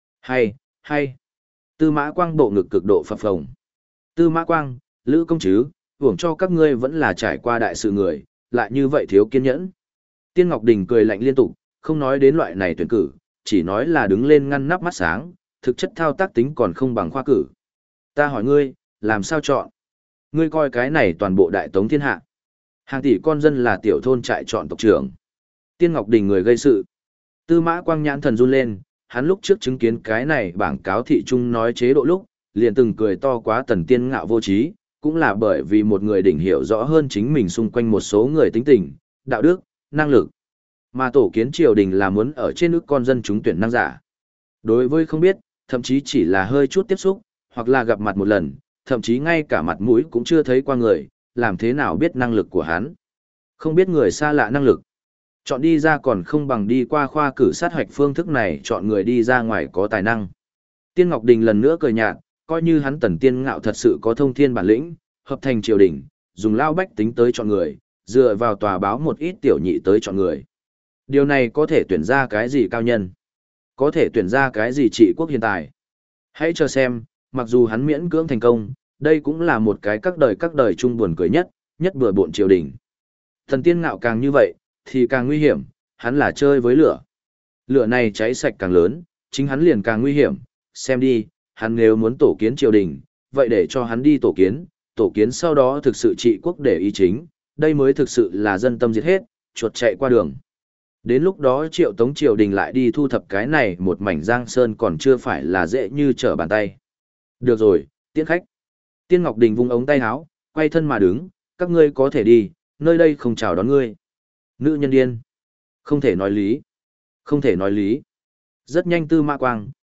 Speaker 1: Hay. Tư Mã Quang bộ ngực cực độ phập phồng. Tư Mã Quang, Lữ Công Trứ, hưởng cho các ngươi vẫn là trải qua đại sự người, lại như vậy thiếu kiên nhẫn. Tiên Ngọc Đình cười lạnh liên tục, không nói đến loại này tuyển cử, chỉ nói là đứng lên ngăn nắp mắt sáng, thực chất thao tác tính còn không bằng khoa cử. Ta hỏi ngươi, làm sao chọn? Ngươi coi cái này toàn bộ đại tống thiên hạ. Hàng tỷ con dân là tiểu thôn trại chọn tộc trưởng. Tiên Ngọc Đình người gây sự. Tư Mã Quang nhãn thần run lên, hắn lúc trước chứng kiến cái này bảng cáo thị trung nói chế độ lúc, liền từng cười to quá Tần Tiên Ngạo vô trí, cũng là bởi vì một người đỉnh hiểu rõ hơn chính mình xung quanh một số người tính tình, đạo đức, năng lực. Mà tổ kiến triều đình là muốn ở trên nước con dân chúng tuyển năng giả. Đối với không biết, thậm chí chỉ là hơi chút tiếp xúc, hoặc là gặp mặt một lần, thậm chí ngay cả mặt mũi cũng chưa thấy qua người, làm thế nào biết năng lực của hắn. Không biết người xa lạ năng lực. Chọn đi ra còn không bằng đi qua khoa cử sát hoạch phương thức này chọn người đi ra ngoài có tài năng. Tiên Ngọc Đình lần nữa cười nhạt, coi như hắn Tần Tiên Ngạo thật sự có thông thiên bản lĩnh, hợp thành triều đình, dùng lao bách tính tới chọn người, dựa vào tòa báo một ít tiểu nhị tới chọn người. Điều này có thể tuyển ra cái gì cao nhân? Có thể tuyển ra cái gì trị quốc hiện tại? Hãy chờ xem, mặc dù hắn miễn cưỡng thành công, đây cũng là một cái các đời chung buồn cười nhất bừa bộn triều đình. Thần Tiên Ngạo càng như vậy, thì càng nguy hiểm, hắn là chơi với lửa. Lửa này cháy sạch càng lớn, chính hắn liền càng nguy hiểm, xem đi, hắn nếu muốn tổ kiến triều đình, vậy để cho hắn đi tổ kiến sau đó thực sự trị quốc để ý chính, đây mới thực sự là dân tâm diệt hết, chuột chạy qua đường. Đến lúc đó Triệu Tống triều đình lại đi thu thập cái này một mảnh Giang Sơn còn chưa phải là dễ như trở bàn tay. Được rồi, tiễn khách. Tiên Ngọc Đình vung ống tay áo, quay thân mà đứng, các ngươi có thể đi, nơi đây không chào đón ngươi. Nữ nhân điên. Không thể nói lý. Rất nhanh Tư Mã Quang,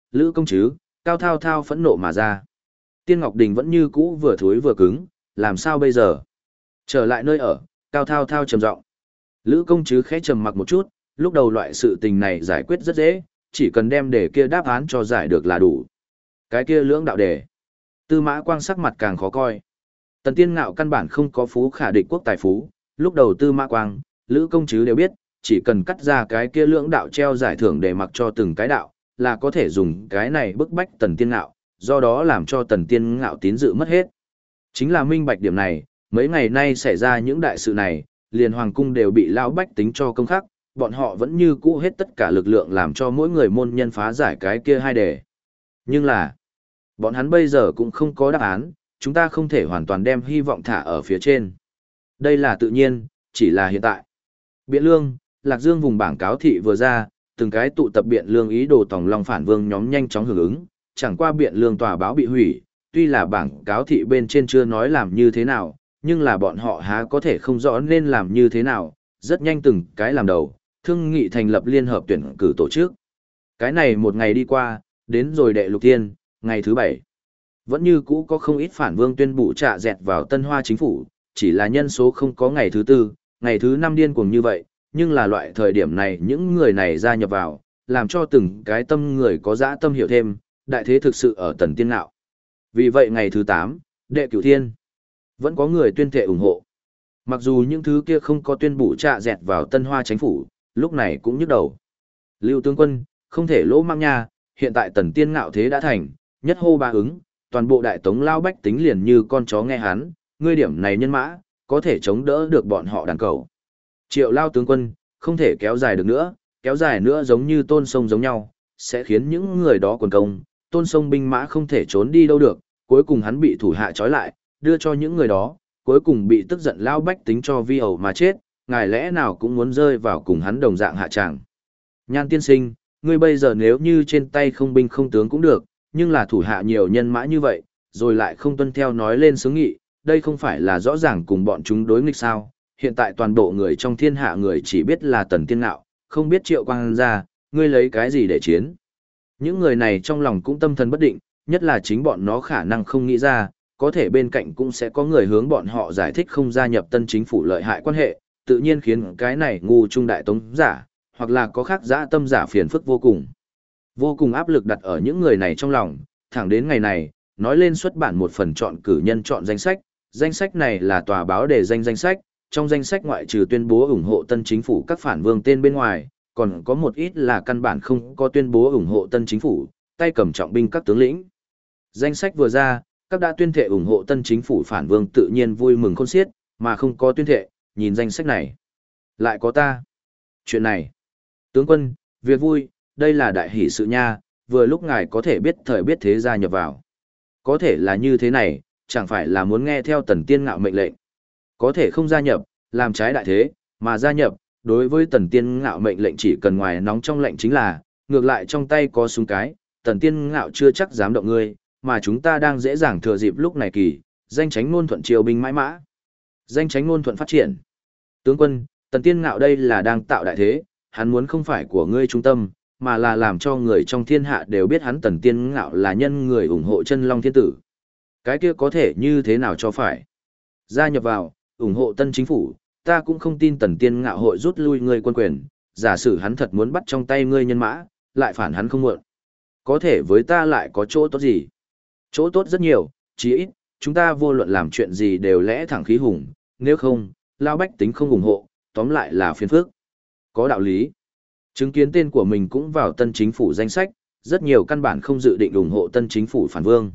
Speaker 1: Lữ Công Trứ, Cao Thao Thao phẫn nộ mà ra. Tiên Ngọc Đình vẫn như cũ vừa thối vừa cứng, làm sao bây giờ? Trở lại nơi ở, Cao Thao Thao trầm giọng. Lữ Công Trứ khẽ trầm mặc một chút, lúc đầu loại sự tình này giải quyết rất dễ, chỉ cần đem đề kia đáp án cho giải được là đủ. Cái kia lưỡng đạo đề. Tư Mã Quang sắc mặt càng khó coi. Tần Tiên Ngạo căn bản không có phú khả địch quốc tài phú, lúc đầu Tư Mã Quang, Lữ Công Trứ đều biết, chỉ cần cắt ra cái kia lưỡng đạo treo giải thưởng để mặc cho từng cái đạo, là có thể dùng cái này bức bách Tần Tiên Ngạo, do đó làm cho Tần Tiên Ngạo tín dự mất hết. Chính là minh bạch điểm này, mấy ngày nay xảy ra những đại sự này, liền hoàng cung đều bị lão bách tính cho công khắc, bọn họ vẫn như cũ hết tất cả lực lượng làm cho mỗi người môn nhân phá giải cái kia hai đề. Nhưng là, bọn hắn bây giờ cũng không có đáp án, chúng ta không thể hoàn toàn đem hy vọng thả ở phía trên. Đây là tự nhiên, chỉ là hiện tại. Biện Lương, Lạc Dương vùng bảng cáo thị vừa ra, từng cái tụ tập Biện Lương ý đồ tòng long phản vương nhóm nhanh chóng hưởng ứng, chẳng qua Biện Lương tòa báo bị hủy, tuy là bảng cáo thị bên trên chưa nói làm như thế nào, nhưng là bọn họ há có thể không rõ nên làm như thế nào, rất nhanh từng cái làm đầu, thương nghị thành lập liên hợp tuyển cử tổ chức. Cái này một ngày đi qua, đến rồi đệ lục thiên, ngày thứ 7. Vẫn như cũ có không ít phản vương tuyên bố trạ dẹt vào Tân Hoa chính phủ, chỉ là nhân số không có ngày thứ 4, ngày thứ 5 điên cuồng như vậy, nhưng là loại thời điểm này những người này gia nhập vào, làm cho từng cái tâm người có dã tâm hiểu thêm, đại thế thực sự ở Tần Tiên Ngạo. Vì vậy ngày thứ 8, đệ cửu thiên, vẫn có người tuyên thệ ủng hộ. Mặc dù những thứ kia không có tuyên bố trạ dẹt vào Tân Hoa chính phủ, lúc này cũng nhức đầu. Lưu tướng quân, không thể lỗ mang nha, hiện tại Tần Tiên Ngạo thế đã thành, nhất hô ba ứng, toàn bộ đại tống lao bách tính liền như con chó nghe hắn, ngươi điểm này nhân mã, có thể chống đỡ được bọn họ đàn cầu. Triệu lao tướng quân, không thể kéo dài được nữa, kéo dài nữa giống như tôn sông giống nhau, sẽ khiến những người đó quần công, tôn sông binh mã không thể trốn đi đâu được, cuối cùng hắn bị thủ hạ trói lại, đưa cho những người đó, cuối cùng bị tức giận lao bách tính cho vi ẩu mà chết, ngài lẽ nào cũng muốn rơi vào cùng hắn đồng dạng hạ tràng. Nhan tiên sinh, ngươi bây giờ nếu như trên tay không binh không tướng cũng được, nhưng là thủ hạ nhiều nhân mã như vậy, rồi lại không tuân theo nói lên xướng nghị, đây không phải là rõ ràng cùng bọn chúng đối nghịch sao. Hiện tại toàn bộ người trong thiên hạ người chỉ biết là Tần Tiên Ngạo, không biết Triệu Quang gia, ngươi lấy cái gì để chiến. Những người này trong lòng cũng tâm thần bất định, nhất là chính bọn nó khả năng không nghĩ ra, có thể bên cạnh cũng sẽ có người hướng bọn họ giải thích không gia nhập tân chính phủ lợi hại quan hệ, tự nhiên khiến cái này ngu trung đại tống giả, hoặc là có khác dã tâm giả phiền phức vô cùng. Vô cùng áp lực đặt ở những người này trong lòng, thẳng đến ngày này, nói lên xuất bản một phần chọn cử nhân chọn danh sách này là tòa báo đề danh sách, trong danh sách ngoại trừ tuyên bố ủng hộ tân chính phủ các phản vương tên bên ngoài, còn có một ít là căn bản không có tuyên bố ủng hộ tân chính phủ, tay cầm trọng binh các tướng lĩnh. Danh sách vừa ra, các đã tuyên thệ ủng hộ tân chính phủ phản vương tự nhiên vui mừng khôn xiết, mà không có tuyên thệ, nhìn danh sách này. Lại có ta. Chuyện này. Tướng quân, việc vui, đây là đại hỷ sự nha, vừa lúc ngài có thể biết thời biết thế gia nhập vào. Có thể là như thế này, chẳng phải là muốn nghe theo Tần Tiên Ngạo mệnh lệnh. Có thể không gia nhập, làm trái đại thế, mà gia nhập, đối với Tần Tiên Ngạo mệnh lệnh chỉ cần ngoài nóng trong lạnh chính là, ngược lại trong tay có súng cái, Tần Tiên Ngạo chưa chắc dám động ngươi, mà chúng ta đang dễ dàng thừa dịp lúc này kỳ, danh tránh ngôn thuận triều binh mãi mã. Danh tránh ngôn thuận phát triển. Tướng quân, Tần Tiên Ngạo đây là đang tạo đại thế, hắn muốn không phải của ngươi trung tâm, mà là làm cho người trong thiên hạ đều biết hắn Tần Tiên Ngạo là nhân người ủng hộ chân long thiên tử. Cái kia có thể như thế nào cho phải. Gia nhập vào, ủng hộ tân chính phủ, ta cũng không tin Tần Tiên Ngạo hội rút lui ngươi quân quyền, giả sử hắn thật muốn bắt trong tay ngươi nhân mã, lại phản hắn không muộn. Có thể với ta lại có chỗ tốt gì? Chỗ tốt rất nhiều, chí ít, chúng ta vô luận làm chuyện gì đều lẽ thẳng khí hùng, nếu không, lao bách tính không ủng hộ, tóm lại là phiền phức. Có đạo lý. Chứng kiến tên của mình cũng vào tân chính phủ danh sách, rất nhiều căn bản không dự định ủng hộ tân chính phủ phản vương.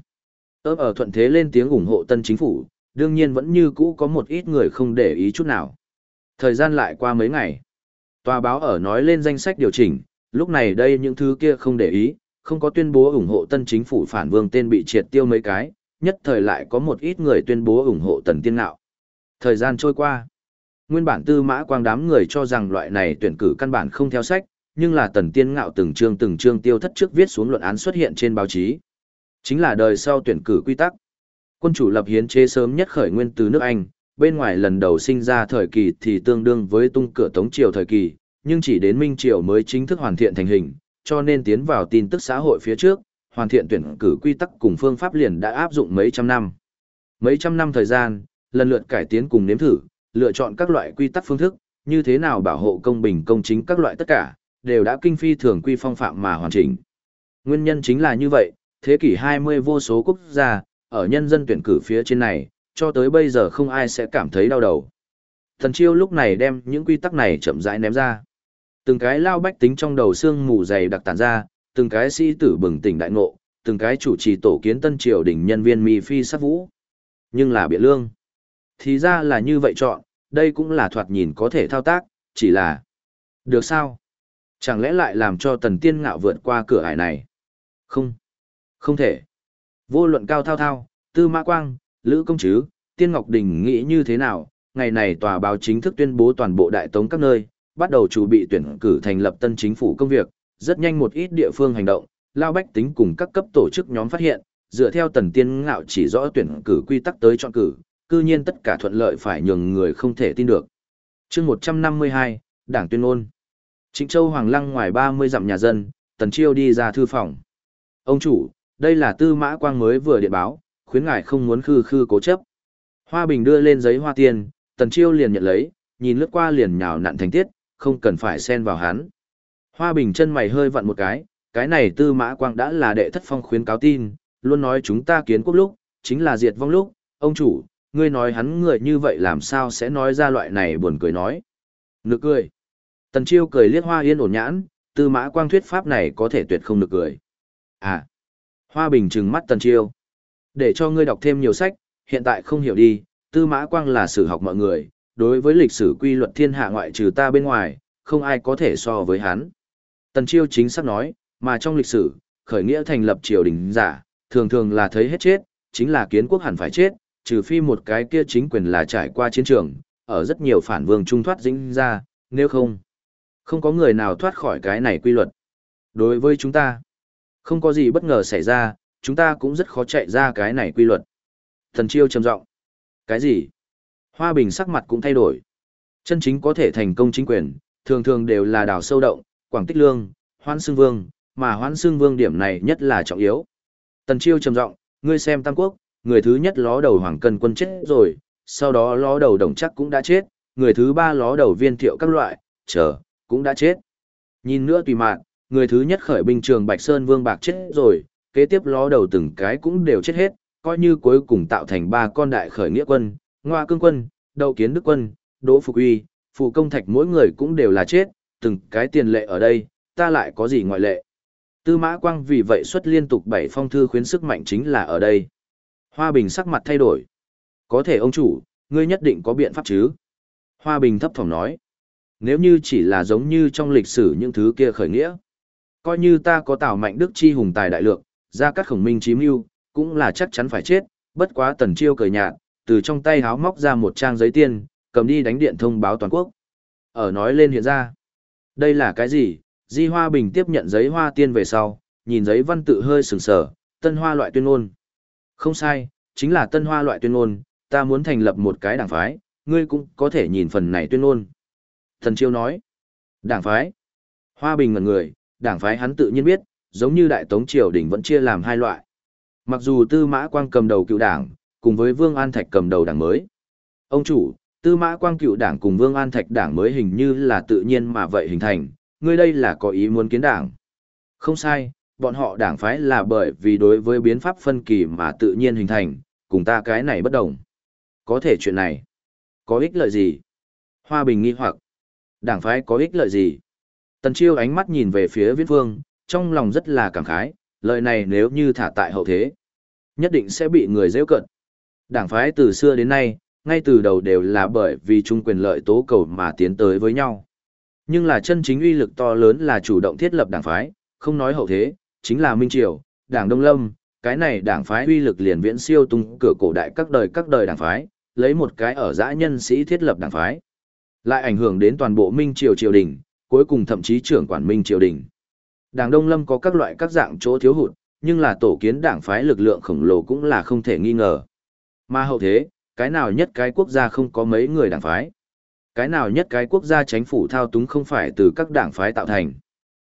Speaker 1: Ở thuận thế lên tiếng ủng hộ tân chính phủ, đương nhiên vẫn như cũ có một ít người không để ý chút nào. Thời gian lại qua mấy ngày. Tòa báo ở nói lên danh sách điều chỉnh, lúc này đây những thứ kia không để ý, không có tuyên bố ủng hộ tân chính phủ phản vương tên bị triệt tiêu mấy cái, nhất thời lại có một ít người tuyên bố ủng hộ Tần Tiên Ngạo. Thời gian trôi qua. Nguyên bản Tư Mã Quang đám người cho rằng loại này tuyển cử căn bản không theo sách, nhưng là Tần Tiên Ngạo từng chương tiêu thất trước viết xuống luận án xuất hiện trên báo chí. Chính là đời sau tuyển cử quy tắc. Quân chủ lập hiến chế sớm nhất khởi nguyên từ nước Anh, bên ngoài lần đầu sinh ra thời kỳ thì tương đương với tung cửa Tống Triều thời kỳ, nhưng chỉ đến Minh Triều mới chính thức hoàn thiện thành hình, cho nên tiến vào tin tức xã hội phía trước, hoàn thiện tuyển cử quy tắc cùng phương pháp liền đã áp dụng mấy trăm năm. Mấy trăm năm thời gian, lần lượt cải tiến cùng nếm thử, lựa chọn các loại quy tắc phương thức, như thế nào bảo hộ công bình công chính các loại tất cả, đều đã kinh phi thường quy phong phạm mà hoàn chỉnh. Nguyên nhân chính là như vậy, thế kỷ 20 vô số quốc gia, ở nhân dân tuyển cử phía trên này, cho tới bây giờ không ai sẽ cảm thấy đau đầu. Tần Chiêu lúc này đem những quy tắc này chậm rãi ném ra. Từng cái lao bách tính trong đầu xương mù dày đặc tản ra, từng cái sĩ tử bừng tỉnh đại ngộ, từng cái chủ trì tổ kiến tân triều đình nhân viên mi phi sát vũ. Nhưng là biện lương. Thì ra là như vậy chọn, đây cũng là thoạt nhìn có thể thao tác, chỉ là... Được sao? Chẳng lẽ lại làm cho Tần Tiên Ngạo vượt qua cửa ải này? Không. Không thể. Vô luận Cao Thao Thao, Tư Mã Quang, Lữ Công Trứ, Tiên Ngọc Đình nghĩ như thế nào? Ngày này tòa báo chính thức tuyên bố toàn bộ đại tống các nơi, bắt đầu chuẩn bị tuyển cử thành lập tân chính phủ công việc, rất nhanh một ít địa phương hành động, lao bách tính cùng các cấp tổ chức nhóm phát hiện, dựa theo Tần Tiên Ngạo chỉ rõ tuyển cử quy tắc tới chọn cử, cư nhiên tất cả thuận lợi phải nhường người không thể tin được. Chương 152, Đảng tuyên ngôn. Trịnh Châu Hoàng Lăng ngoài 30 dặm nhà dân, Tần Chiêu đi ra thư phòng. Ông chủ, đây là Tư Mã Quang mới vừa điện báo, khuyến ngài không muốn khư khư cố chấp. Hoa Bình đưa lên giấy hoa tiền, Tần Chiêu liền nhận lấy, nhìn lướt qua liền nhào nặn thành tiết, không cần phải xen vào hắn. Hoa Bình chân mày hơi vặn một cái này Tư Mã Quang đã là đệ thất phong khuyến cáo tin, luôn nói chúng ta kiến quốc lúc, chính là diệt vong lúc, ông chủ, ngươi nói hắn người như vậy làm sao sẽ nói ra loại này buồn cười nói. Nực cười. Tần Chiêu cười liếc Hoa Yên ổn nhãn, Tư Mã Quang thuyết pháp này có thể tuyệt không nực cười. À. Hoa Bình trừng mắt Tần Chiêu. Để cho ngươi đọc thêm nhiều sách, hiện tại không hiểu đi, Tư Mã Quang là sử học mọi người, đối với lịch sử quy luật thiên hạ ngoại trừ ta bên ngoài, không ai có thể so với hắn. Tần Chiêu chính xác nói, mà trong lịch sử, khởi nghĩa thành lập triều đình giả, thường thường là thấy hết chết, chính là kiến quốc hẳn phải chết, trừ phi một cái kia chính quyền là trải qua chiến trường, ở rất nhiều phản vương trung thoát dính ra, nếu không, không có người nào thoát khỏi cái này quy luật. Đối với chúng ta, không có gì bất ngờ xảy ra, chúng ta cũng rất khó chạy ra cái này quy luật. Tần Chiêu trầm giọng. Cái gì? Hoa Bình sắc mặt cũng thay đổi. Chân chính có thể thành công chính quyền, thường thường đều là đào sâu động, Quảng Tích Lương, Hoan Xương Vương, mà Hoan Xương Vương điểm này nhất là trọng yếu. Tần Chiêu trầm giọng, ngươi xem Tam Quốc, người thứ nhất ló đầu Hoàng Cân Quân chết rồi, sau đó ló đầu Đồng Trắc cũng đã chết, người thứ ba ló đầu Viên Thiệu các loại, cũng đã chết. Nhìn nữa tùy mạn, người thứ nhất khởi binh Trường Bạch Sơn Vương Bạc chết rồi, kế tiếp ló đầu từng cái cũng đều chết hết, coi như cuối cùng tạo thành ba con đại khởi nghĩa quân, Ngoa Cương Quân, Đậu Kiến Đức Quân, Đỗ Phục Uy, Phụ Công Thạch mỗi người cũng đều là chết, từng cái tiền lệ ở đây, ta lại có gì ngoại lệ. Tư Mã Quang vì vậy xuất liên tục 7 phong thư khuyến sức mạnh chính là ở đây. Hoa Bình sắc mặt thay đổi. Có thể ông chủ, ngươi nhất định có biện pháp chứ? Hoa Bình thấp thỏm nói. Nếu như chỉ là giống như trong lịch sử những thứ kia khởi nghĩa, coi như ta có Tào Mạnh Đức chi hùng tài đại lược, Gia Cát Khổng Minh chí mưu, cũng là chắc chắn phải chết, bất quá Tần Chiêu cười nhạt, từ trong tay háo móc ra một trang giấy tiền, cầm đi đánh điện thông báo toàn quốc. Ở nói lên hiện ra. Đây là cái gì? Di Hoa Bình tiếp nhận giấy hoa tiên về sau, nhìn giấy văn tự hơi sừng sờ, Tân Hoa loại tuyên ngôn. Không sai, chính là Tân Hoa loại tuyên ngôn, ta muốn thành lập một cái đảng phái, ngươi cũng có thể nhìn phần này tuyên ngôn. Tần Chiêu nói. Đảng phái. Hoa Bình ngẩn người, đảng phái hắn tự nhiên biết, giống như Đại Tống triều đình vẫn chia làm hai loại. Mặc dù Tư Mã Quang cầm đầu cựu đảng, cùng với Vương An Thạch cầm đầu đảng mới. Ông chủ, Tư Mã Quang cựu đảng cùng Vương An Thạch đảng mới hình như là tự nhiên mà vậy hình thành, ngươi đây là có ý muốn kiến đảng. Không sai, bọn họ đảng phái là bởi vì đối với biến pháp phân kỳ mà tự nhiên hình thành, cùng ta cái này bất đồng. Có thể chuyện này, có ích lợi gì? Hoa Bình nghi hoặc, đảng phái có ích lợi gì? Tần Chiêu ánh mắt nhìn về phía Viễn Vương, trong lòng rất là cảm khái, lời này nếu như thả tại hậu thế, nhất định sẽ bị người giễu cợt. Đảng phái từ xưa đến nay, ngay từ đầu đều là bởi vì chung quyền lợi tố cầu mà tiến tới với nhau. Nhưng là chân chính uy lực to lớn là chủ động thiết lập đảng phái, không nói hậu thế, chính là Minh Triều, Đảng Đông Lâm, cái này đảng phái uy lực liền viễn siêu tung cửa cổ đại các đời đảng phái, lấy một cái ở dã nhân sĩ thiết lập đảng phái, lại ảnh hưởng đến toàn bộ Minh Triều triều đình, cuối cùng thậm chí trưởng quản Minh Triều đình. Đảng Đông Lâm có các loại các dạng chỗ thiếu hụt, nhưng là tổ kiến đảng phái lực lượng khổng lồ cũng là không thể nghi ngờ. Mà hậu thế, cái nào nhất cái quốc gia không có mấy người đảng phái? Cái nào nhất cái quốc gia chính phủ thao túng không phải từ các đảng phái tạo thành?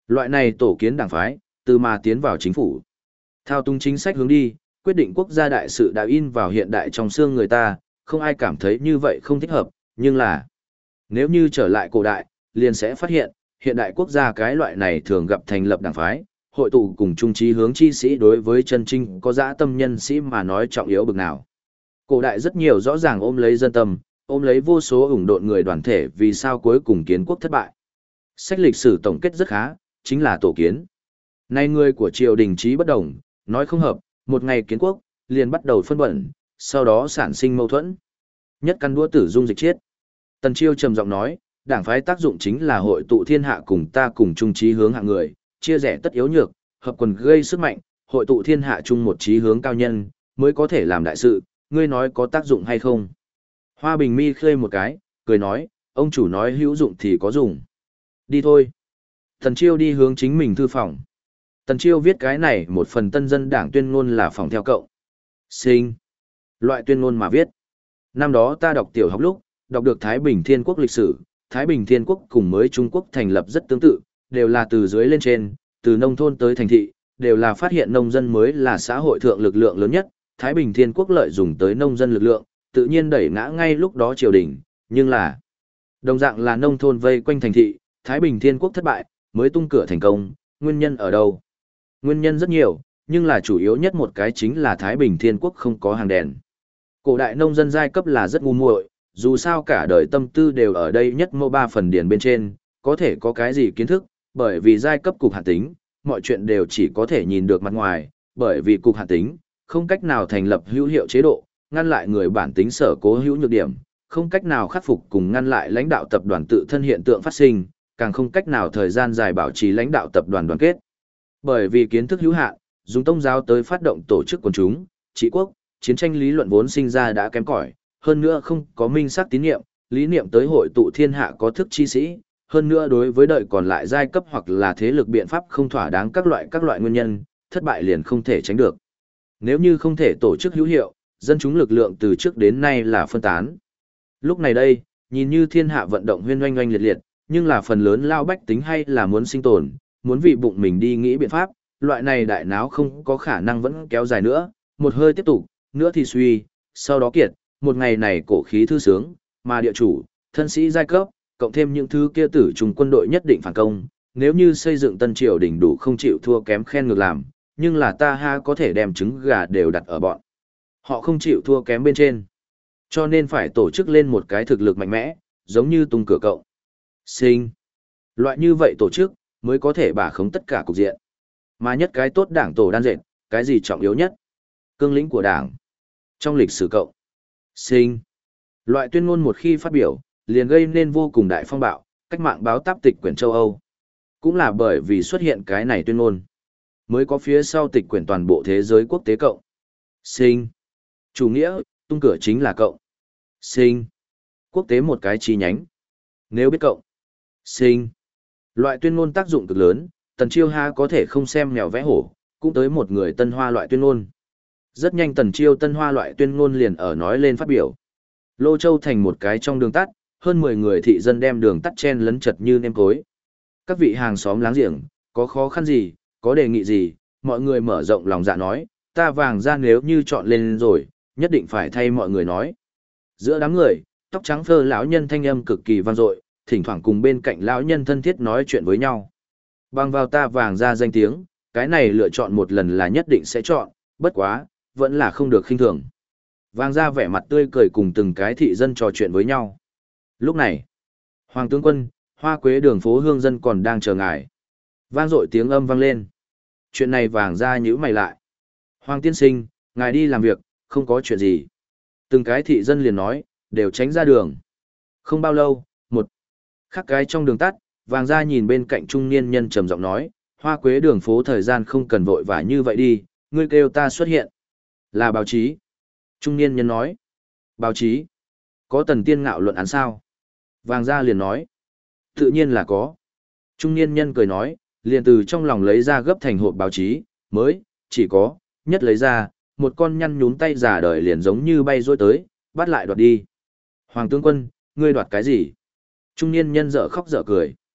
Speaker 1: Loại này tổ kiến đảng phái, từ mà tiến vào chính phủ. Thao túng chính sách hướng đi, quyết định quốc gia đại sự đã in vào hiện đại trong xương người ta, không ai cảm thấy như vậy không thích hợp, nhưng là nếu như trở lại cổ đại, liền sẽ phát hiện, hiện đại quốc gia cái loại này thường gặp thành lập đảng phái, hội tụ cùng chung chí hướng chi sĩ đối với chân chính có dã tâm nhân sĩ mà nói trọng yếu bực nào. Cổ đại rất nhiều rõ ràng ôm lấy dân tâm, ôm lấy vô số ủng độn người đoàn thể vì sao cuối cùng kiến quốc thất bại. Sách lịch sử tổng kết rất khá, chính là tổ kiến. Nay người của triều đình trí bất đồng, nói không hợp, một ngày kiến quốc, liền bắt đầu phân bẩn, sau đó sản sinh mâu thuẫn. Nhất căn đũa tử dung dịch chiết. Tần Chiêu trầm giọng nói, đảng phái tác dụng chính là hội tụ thiên hạ cùng ta cùng chung chí hướng hạng người, chia rẽ tất yếu nhược, hợp quần gây sức mạnh, hội tụ thiên hạ chung một chí hướng cao nhân, mới có thể làm đại sự, ngươi nói có tác dụng hay không? Hoa Bình mi khơi một cái, cười nói, ông chủ nói hữu dụng thì có dùng. Đi thôi. Tần Chiêu đi hướng chính mình thư phòng. Tần Chiêu viết cái này một phần tân dân đảng tuyên ngôn là phòng theo cậu. Sinh. Loại tuyên ngôn mà viết. Năm đó ta đọc tiểu học lúc, đọc được Thái Bình Thiên Quốc lịch sử, Thái Bình Thiên Quốc cùng mới Trung Quốc thành lập rất tương tự, đều là từ dưới lên trên, từ nông thôn tới thành thị, đều là phát hiện nông dân mới là xã hội thượng lực lượng lớn nhất, Thái Bình Thiên Quốc lợi dùng tới nông dân lực lượng, tự nhiên đẩy ngã ngay lúc đó triều đình, nhưng là đồng dạng là nông thôn vây quanh thành thị, Thái Bình Thiên Quốc thất bại, mới tung cửa thành công, nguyên nhân ở đâu? Nguyên nhân rất nhiều, nhưng là chủ yếu nhất một cái chính là Thái Bình Thiên Quốc không có hàng đèn. Cổ đại nông dân giai cấp là rất ngu muội, dù sao cả đời tâm tư đều ở đây nhất mô 3 phần điền bên trên, có thể có cái gì kiến thức, bởi vì giai cấp cục hạn tính, mọi chuyện đều chỉ có thể nhìn được mặt ngoài, bởi vì cục hạn tính, không cách nào thành lập hữu hiệu chế độ, ngăn lại người bản tính sở cố hữu nhược điểm, không cách nào khắc phục cùng ngăn lại lãnh đạo tập đoàn tự thân hiện tượng phát sinh, càng không cách nào thời gian dài bảo trì lãnh đạo tập đoàn đoàn kết. Bởi vì kiến thức hữu hạn, dùng tôn giáo tới phát động tổ chức quần chúng, trị quốc, chiến tranh lý luận vốn sinh ra đã kém cỏi, hơn nữa không có minh xác tín nhiệm, lý niệm tới hội tụ thiên hạ có thức chi sĩ, hơn nữa đối với đợi còn lại giai cấp hoặc là thế lực biện pháp không thỏa đáng các loại nguyên nhân, thất bại liền không thể tránh được. Nếu như không thể tổ chức hữu hiệu, dân chúng lực lượng từ trước đến nay là phân tán. Lúc này đây, nhìn như thiên hạ vận động huyên oanh oanh liệt liệt, nhưng là phần lớn lao bách tính hay là muốn sinh tồn, muốn vì bụng mình đi nghĩ biện pháp, loại này đại náo không có khả năng vẫn kéo dài nữa, một hơi tiếp tục, nữa thì suy, sau đó kiệt, một ngày này cổ khí thư sướng, mà địa chủ, thân sĩ giai cấp, cộng thêm những thứ kia tử trùng quân đội nhất định phản công, nếu như xây dựng tân triều đỉnh đủ không chịu thua kém khen ngược làm, nhưng là ta ha có thể đem trứng gà đều đặt ở bọn. Họ không chịu thua kém bên trên. Cho nên phải tổ chức lên một cái thực lực mạnh mẽ, giống như tung cửa cộng. Sinh. Loại như vậy tổ chức, mới có thể bả khống tất cả cục diện. Mà nhất cái tốt đảng tổ đan dệt, cái gì trọng yếu nhất? Cương lĩnh của đảng. Trong lịch sử cộng. Sinh. Loại tuyên ngôn một khi phát biểu, liền gây nên vô cùng đại phong bạo, cách mạng báo táp tịch quyển châu Âu. Cũng là bởi vì xuất hiện cái này tuyên ngôn, mới có phía sau tịch quyển toàn bộ thế giới quốc tế cộng. Sinh. Chủ nghĩa, tung cửa chính là cộng. Sinh. Quốc tế một cái chi nhánh. Nếu biết cộng. Sinh. Loại tuyên ngôn tác dụng cực lớn, Tần Chiêu ha có thể không xem mèo vẽ hổ, cũng tới một người tân hoa loại tuyên ngôn. Rất nhanh Tần Chiêu tân hoa loại tuyên ngôn liền ở nói lên phát biểu. Lô Châu thành một cái trong đường tắt, hơn 10 người thị dân đem đường tắt chen lấn chật như nêm cối. Các vị hàng xóm láng giềng, có khó khăn gì, có đề nghị gì, mọi người mở rộng lòng dạ nói, ta Vàng Gia nếu như chọn lên rồi, nhất định phải thay mọi người nói. Giữa đám người, tóc trắng phơ lão nhân thanh âm cực kỳ vang dội, thỉnh thoảng cùng bên cạnh lão nhân thân thiết nói chuyện với nhau. Bằng vào ta Vàng Gia danh tiếng, cái này lựa chọn một lần là nhất định sẽ chọn, bất quá, vẫn là không được khinh thường. Vàng Gia vẻ mặt tươi cười cùng từng cái thị dân trò chuyện với nhau. Lúc này, Hoàng tướng quân, Hoa Quế đường phố hương dân còn đang chờ ngài. Vang dội tiếng âm vang lên. Chuyện này Vàng Gia nhíu mày lại. Hoàng tiên sinh, ngài đi làm việc, không có chuyện gì. Từng cái thị dân liền nói, đều tránh ra đường. Không bao lâu, một khắc cái trong đường tắt, Vàng Gia nhìn bên cạnh trung niên nhân trầm giọng nói, Hoa Quế đường phố thời gian không cần vội vã như vậy đi, ngươi kêu ta xuất hiện. Là báo chí. Trung niên nhân nói. Báo chí. Có Tần Tiên Ngạo luận án sao? Vàng Gia liền nói. Tự nhiên là có. Trung niên nhân cười nói, liền từ trong lòng lấy ra gấp thành hộp báo chí, mới, chỉ có, nhất lấy ra, một con nhăn nhún tay giả đời liền giống như bay rối tới, bắt lại đoạt đi. Hoàng tướng quân, ngươi đoạt cái gì? Trung niên nhân dở khóc dở cười.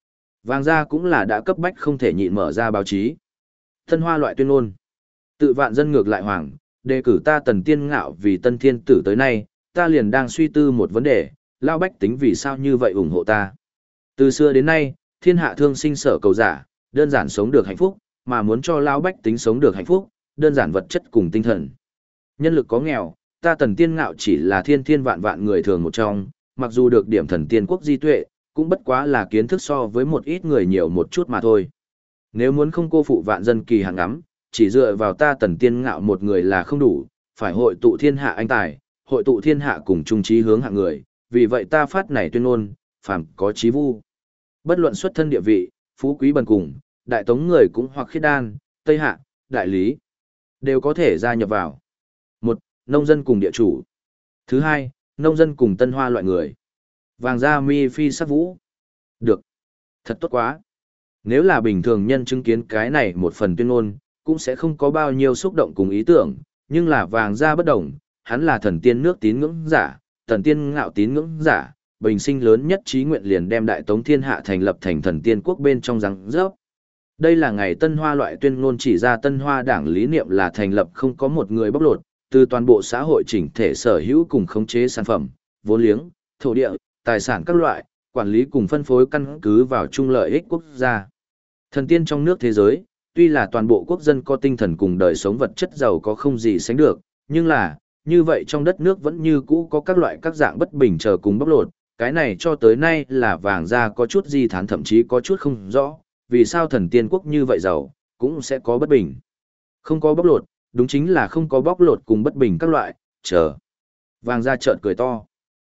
Speaker 1: Vàng gia cũng là đã cấp bách không thể nhịn mở ra báo chí. Tân Hoa loại tuyên ngôn. Tự vạn dân ngược lại hoàng, đề cử ta Tần Tiên Ngạo vì Tân Thiên Tử tới nay, ta liền đang suy tư một vấn đề, lao bách tính vì sao như vậy ủng hộ ta. Từ xưa đến nay, thiên hạ thương sinh sở cầu giả, đơn giản sống được hạnh phúc, mà muốn cho lao bách tính sống được hạnh phúc, đơn giản vật chất cùng tinh thần. Nhân lực có nghèo, ta Tần Tiên Ngạo chỉ là thiên thiên vạn vạn người thường một trong, mặc dù được điểm thần tiên quốc di tuệ, cũng bất quá là kiến thức so với một ít người nhiều một chút mà thôi. Nếu muốn không cô phụ vạn dân kỳ hàng ngắm, chỉ dựa vào ta Tần Tiên Ngạo một người là không đủ, phải hội tụ thiên hạ anh tài, hội tụ thiên hạ cùng chung chí hướng hạng người, vì vậy ta phát này tuyên ngôn, phàm có chí vu. Bất luận xuất thân địa vị, phú quý bần cùng, đại tống người cũng hoặc khiết đan, tây hạ, đại lý, đều có thể gia nhập vào. Một, nông dân cùng địa chủ. Thứ hai, nông dân cùng Tân Hoa loại người. Vàng da mi phi sắc vũ. Được. Thật tốt quá. Nếu là bình thường nhân chứng kiến cái này một phần tuyên ngôn, cũng sẽ không có bao nhiêu xúc động cùng ý tưởng, nhưng là vàng da bất đồng, hắn là thần tiên nước tín ngưỡng giả, thần tiên ngạo tín ngưỡng giả, bình sinh lớn nhất trí nguyện liền đem đại tống thiên hạ thành lập thành thần tiên quốc bên trong răng rớp. Đây là ngày Tân Hoa loại tuyên ngôn chỉ ra Tân Hoa đảng lý niệm là thành lập không có một người bóc lột, từ toàn bộ xã hội chỉnh thể sở hữu cùng khống chế sản phẩm, vốn liếng, thổ địa, tài sản các loại, quản lý cùng phân phối căn cứ vào chung lợi ích quốc gia. Thần tiên trong nước thế giới, tuy là toàn bộ quốc dân có tinh thần cùng đời sống vật chất giàu có không gì sánh được, nhưng là, như vậy trong đất nước vẫn như cũ có các loại các dạng bất bình chờ cùng bóc lột, cái này cho tới nay là vàng da có chút di thán thậm chí có chút không rõ, vì sao thần tiên quốc như vậy giàu, cũng sẽ có bất bình. Không có bóc lột, đúng chính là không có bóc lột cùng bất bình các loại, chờ. Vàng da trợn cười to.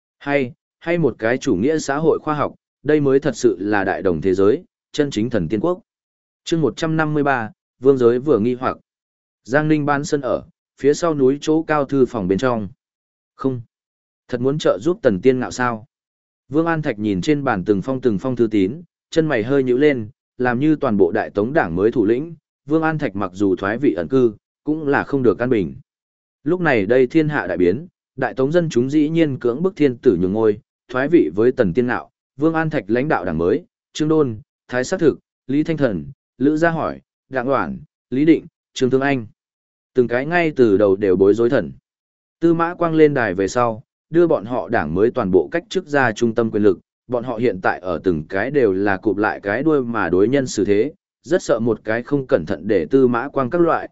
Speaker 1: Hay một cái chủ nghĩa xã hội khoa học, đây mới thật sự là đại đồng thế giới, chân chính thần tiên quốc. chương 153, vương giới vừa nghi hoặc. Giang Ninh ban sân ở, phía sau núi chỗ cao thư phòng bên trong. Không. Thật muốn trợ giúp Tần Tiên Ngạo sao? Vương An Thạch nhìn trên bàn từng phong thư tín, chân mày hơi nhíu lên, làm như toàn bộ đại tống đảng mới thủ lĩnh. Vương An Thạch mặc dù thoái vị ẩn cư, cũng là không được an bình. Lúc này đây thiên hạ đại biến, đại tống dân chúng dĩ nhiên cưỡng bức thiên tử nhường ngôi, thoái vị với Tần Tiên Ngạo, Vương An Thạch lãnh đạo đảng mới, Trương Đôn, Thái Sát Thực, Lý Thanh Thần, Lữ Gia Hỏi, Đặng Oản, Lý Định, Trương Thương Anh. Từng cái ngay từ đầu đều bối rối thần. Tư Mã Quang lên đài về sau, đưa bọn họ đảng mới toàn bộ cách chức ra trung tâm quyền lực, bọn họ hiện tại ở từng cái đều là cụp lại cái đuôi mà đối nhân xử thế, rất sợ một cái không cẩn thận để Tư Mã Quang các loại,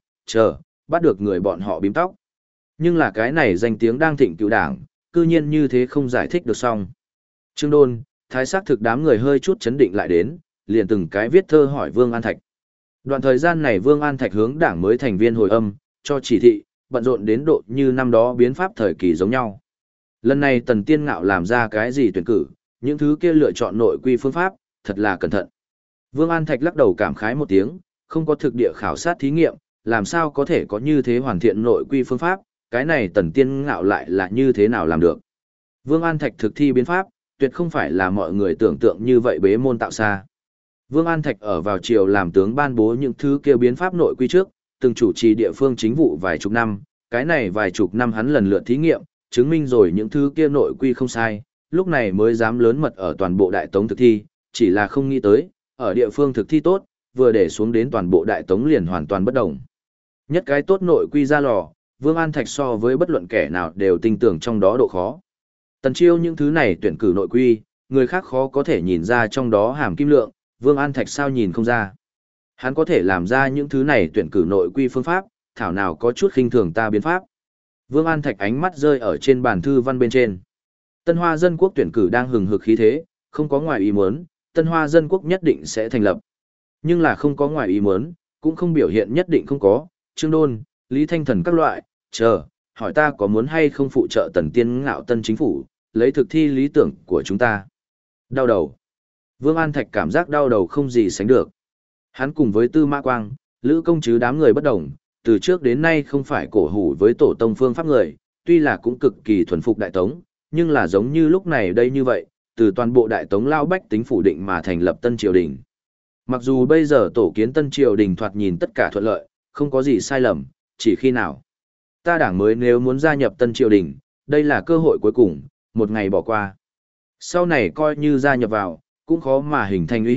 Speaker 1: bắt được người bọn họ bím tóc. Nhưng là cái này danh tiếng đang thịnh cựu đảng, cư nhiên như thế không giải thích được xong. Trương Đôn, Thái Sát Thực đám người hơi chút chấn định lại đến, liền từng cái viết thơ hỏi Vương An Thạch. Đoạn thời gian này Vương An Thạch hướng đảng mới thành viên hồi âm, cho chỉ thị, bận rộn đến độ như năm đó biến pháp thời kỳ giống nhau. Lần này Tần Tiên Ngạo làm ra cái gì tuyển cử, những thứ kia lựa chọn nội quy phương pháp, thật là cẩn thận. Vương An Thạch lắc đầu cảm khái một tiếng, không có thực địa khảo sát thí nghiệm, làm sao có thể có như thế hoàn thiện nội quy phương pháp, cái này Tần Tiên Ngạo lại là như thế nào làm được. Vương An Thạch thực thi biến pháp, tuyệt không phải là mọi người tưởng tượng như vậy bế môn tạo xa. Vương An Thạch ở vào triều làm tướng ban bố những thứ kêu biến pháp nội quy trước, từng chủ trì địa phương chính vụ vài chục năm, cái này vài chục năm hắn lần lượt thí nghiệm, chứng minh rồi những thứ kia nội quy không sai, lúc này mới dám lớn mật ở toàn bộ đại tống thực thi, chỉ là không nghĩ tới, ở địa phương thực thi tốt, vừa để xuống đến toàn bộ đại tống liền hoàn toàn bất động. Nhất cái tốt nội quy ra lò, Vương An Thạch so với bất luận kẻ nào đều tin tưởng trong đó độ khó. Tần Chiêu những thứ này tuyển cử nội quy, người khác khó có thể nhìn ra trong đó hàm kim lượng, Vương An Thạch sao nhìn không ra. Hắn có thể làm ra những thứ này tuyển cử nội quy phương pháp, thảo nào có chút khinh thường ta biến pháp. Vương An Thạch ánh mắt rơi ở trên bàn thư văn bên trên. Tân Hoa Dân Quốc tuyển cử đang hừng hực khí thế, không có ngoài ý muốn, Tân Hoa Dân Quốc nhất định sẽ thành lập. Nhưng là không có ngoài ý muốn, cũng không biểu hiện nhất định không có, Trương Đôn, Lý Thanh Thần các loại, hỏi ta có muốn hay không phụ trợ Tần Tiên Ngạo tân chính phủ, lấy thực thi lý tưởng của chúng ta. Đau đầu. Vương An Thạch cảm giác đau đầu không gì sánh được. Hắn cùng với Tư Mã Quang, Lữ Công Trứ đám người bất đồng, từ trước đến nay không phải cổ hủ với tổ tông phương pháp người, tuy là cũng cực kỳ thuần phục đại tống, nhưng là giống như lúc này đây như vậy, từ toàn bộ đại tống lao bách tính phủ định mà thành lập tân triều đình. Mặc dù bây giờ tổ kiến tân triều đình thoạt nhìn tất cả thuận lợi, không có gì sai lầm, chỉ khi nào ta đảng mới nếu muốn gia nhập tân triều đình, đây là cơ hội cuối cùng, một ngày bỏ qua. Sau này coi như gia nhập vào, cũng khó mà hình thành uy hiếp,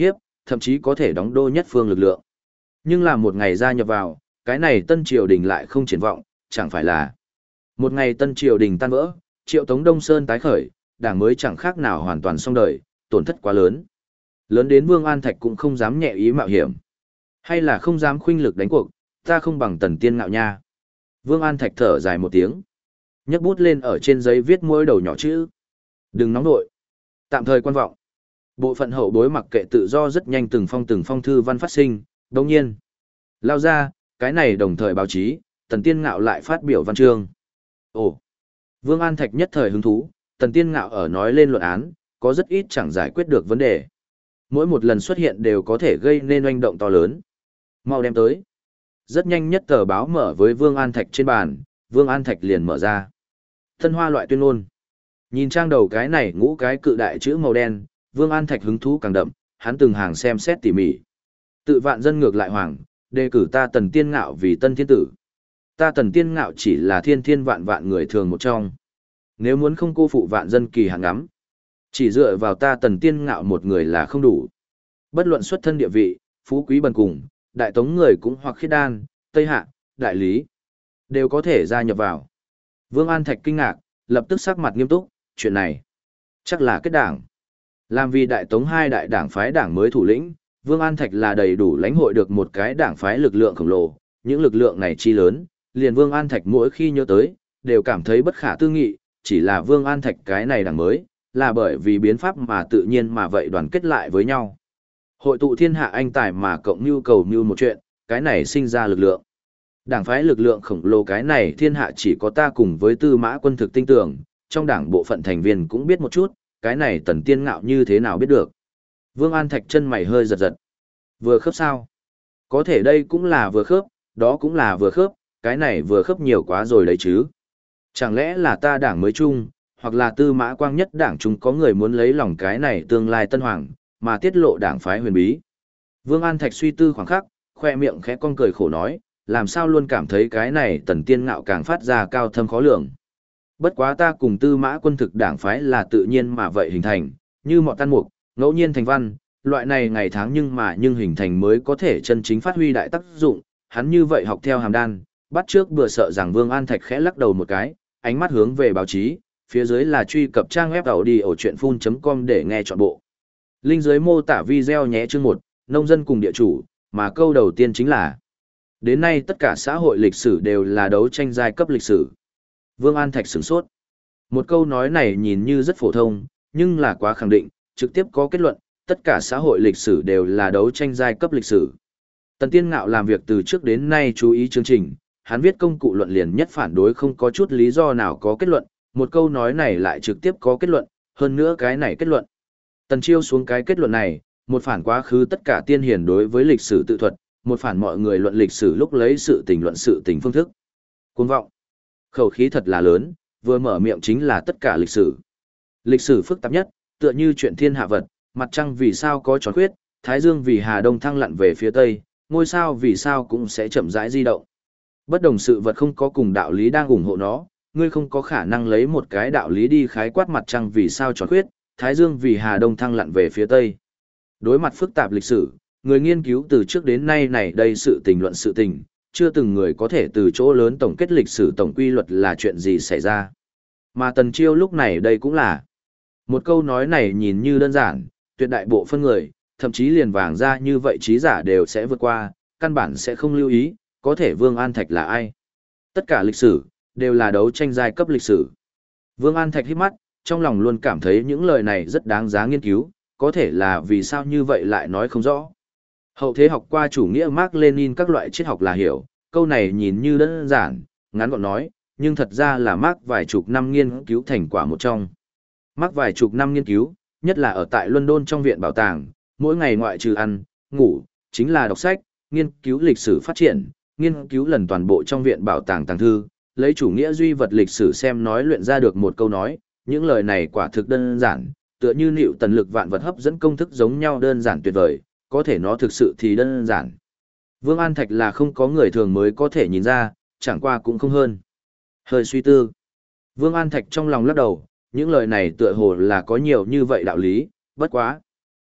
Speaker 1: thậm chí có thể đóng đô nhất phương lực lượng. Nhưng là một ngày gia nhập vào, cái này tân triều đình lại không triển vọng, chẳng phải là một ngày tân triều đình tan vỡ, Triệu Tống Đông Sơn tái khởi, đảng mới chẳng khác nào hoàn toàn xong đời, tổn thất quá lớn. Lớn đến Vương An Thạch cũng không dám nhẹ ý mạo hiểm. Hay là không dám khuynh lực đánh cuộc, ta không bằng Tần Tiên Ngạo nha. Vương An Thạch thở dài một tiếng. Nhấc bút lên ở trên giấy viết mỗi đầu nhỏ chữ. Đừng nóng nội. Tạm thời quan vọng. Bộ phận hậu bối mặc kệ tự do rất nhanh từng phong thư văn phát sinh, đồng nhiên. Lao ra, cái này đồng thời báo chí, Tần Tiên Ngạo lại phát biểu văn chương. Ồ! Vương An Thạch nhất thời hứng thú, Tần Tiên Ngạo ở nói lên luận án, có rất ít chẳng giải quyết được vấn đề. Mỗi một lần xuất hiện đều có thể gây nên oanh động to lớn. Mau đem tới. Rất nhanh nhất tờ báo mở với Vương An Thạch trên bàn, Vương An Thạch liền mở ra. Thân hoa loại tuyên ngôn. Nhìn trang đầu cái này ngũ cái cự đại chữ màu đen, Vương An Thạch hứng thú càng đậm, hắn từng hàng xem xét tỉ mỉ. Tự vạn dân ngược lại hoàng, đề cử ta Tần Tiên Ngạo vì tân thiên tử. Ta Tần Tiên Ngạo chỉ là thiên thiên vạn vạn người thường một trong. Nếu muốn không cô phụ vạn dân kỳ hạng ngắm, chỉ dựa vào ta Tần Tiên Ngạo một người là không đủ. Bất luận xuất thân địa vị, phú quý bần cùng, đại tống người cũng hoặc khiết đan, tây hạ, đại lý, đều có thể gia nhập vào. Vương An Thạch kinh ngạc, lập tức sắc mặt nghiêm túc, chuyện này chắc là kết đảng. Làm vì đại tống hai đại đảng phái đảng mới thủ lĩnh, Vương An Thạch là đầy đủ lãnh hội được một cái đảng phái lực lượng khổng lồ, những lực lượng này chi lớn, liền Vương An Thạch mỗi khi nhớ tới, đều cảm thấy bất khả tư nghị, chỉ là Vương An Thạch cái này đảng mới, là bởi vì biến pháp mà tự nhiên mà vậy đoàn kết lại với nhau. Hội tụ thiên hạ anh tài mà cộng mưu cầu mưu một chuyện, cái này sinh ra lực lượng. Đảng phái lực lượng khổng lồ cái này thiên hạ chỉ có ta cùng với Tư Mã Quân thực tin tưởng, trong đảng bộ phận thành viên cũng biết một chút, cái này Tần Tiên Ngạo như thế nào biết được. Vương An Thạch chân mày hơi giật giật. Vừa khớp sao? Có thể đây cũng là vừa khớp, đó cũng là vừa khớp, cái này vừa khớp nhiều quá rồi đấy chứ. Chẳng lẽ là ta đảng mới chung, hoặc là Tư Mã Quang nhất đảng chúng có người muốn lấy lòng cái này tương lai tân hoàng, mà tiết lộ đảng phái huyền bí. Vương An Thạch suy tư khoảng khắc, khoe miệng khẽ cong cười khổ nói, làm sao luôn cảm thấy cái này Tần Tiên Ngạo càng phát ra cao thâm khó lường. Bất quá ta cùng Tư Mã Quân thực đảng phái là tự nhiên mà vậy hình thành, như mọt tan mục, ngẫu nhiên thành văn, loại này ngày tháng nhưng hình thành mới có thể chân chính phát huy đại tác dụng, hắn như vậy học theo hàm đan, bắt trước bừa sợ rằng Vương An Thạch khẽ lắc đầu một cái, ánh mắt hướng về báo chí, phía dưới là truy cập trang web audiochuyenphun.com để nghe trọn bộ. Link dưới mô tả video nhé chương 1, nông dân cùng địa chủ, mà câu đầu tiên chính là đến nay tất cả xã hội lịch sử đều là đấu tranh giai cấp lịch sử. Vương An Thạch sửng sốt. Một câu nói này nhìn như rất phổ thông, nhưng là quá khẳng định, trực tiếp có kết luận, tất cả xã hội lịch sử đều là đấu tranh giai cấp lịch sử. Tần Tiên Ngạo làm việc từ trước đến nay chú ý chương trình, hắn viết công cụ luận liền nhất phản đối không có chút lý do nào có kết luận, một câu nói này lại trực tiếp có kết luận, hơn nữa cái này kết luận. Tần Chiêu xuống cái kết luận này, một phản quá khứ tất cả tiên hiền đối với lịch sử tự thuật, một phản mọi người luận lịch sử lúc lấy sự tình luận sự tình phương thức. Cuồng vọng. Khẩu khí thật là lớn, vừa mở miệng chính là tất cả lịch sử. Lịch sử phức tạp nhất, tựa như chuyện thiên hạ vật, mặt trăng vì sao có tròn khuyết, thái dương vì hà đông thăng lặn về phía tây, ngôi sao vì sao cũng sẽ chậm rãi di động. Bất đồng sự vật không có cùng đạo lý đang ủng hộ nó, ngươi không có khả năng lấy một cái đạo lý đi khái quát mặt trăng vì sao tròn khuyết, thái dương vì hà đông thăng lặn về phía tây. Đối mặt phức tạp lịch sử, người nghiên cứu từ trước đến nay này đây sự tình luận sự tình, chưa từng người có thể từ chỗ lớn tổng kết lịch sử tổng quy luật là chuyện gì xảy ra. Mà Tần Chiêu lúc này đây cũng là. Một câu nói này nhìn như đơn giản, tuyệt đại bộ phân người, thậm chí liền vàng ra như vậy trí giả đều sẽ vượt qua, căn bản sẽ không lưu ý, có thể Vương An Thạch là ai. Tất cả lịch sử, đều là đấu tranh giai cấp lịch sử. Vương An Thạch hít mắt, trong lòng luôn cảm thấy những lời này rất đáng giá nghiên cứu, có thể là vì sao như vậy lại nói không rõ. Hậu thế học qua chủ nghĩa Mác Lênin các loại triết học là hiểu, câu này nhìn như đơn giản, ngắn gọn nói, nhưng thật ra là Mác vài chục năm nghiên cứu thành quả một trong. Mác vài chục năm nghiên cứu, nhất là ở tại London trong viện bảo tàng, mỗi ngày ngoại trừ ăn, ngủ, chính là đọc sách, nghiên cứu lịch sử phát triển, nghiên cứu lần toàn bộ trong viện bảo tàng tàng thư, lấy chủ nghĩa duy vật lịch sử xem nói luyện ra được một câu nói, những lời này quả thực đơn giản, tựa như liệu tần lực vạn vật hấp dẫn công thức giống nhau đơn giản tuyệt vời, có thể nó thực sự thì đơn giản. Vương An Thạch là không có người thường mới có thể nhìn ra, chẳng qua cũng không hơn. Hơi suy tư. Vương An Thạch trong lòng lắc đầu, những lời này tựa hồ là có nhiều như vậy đạo lý, bất quá.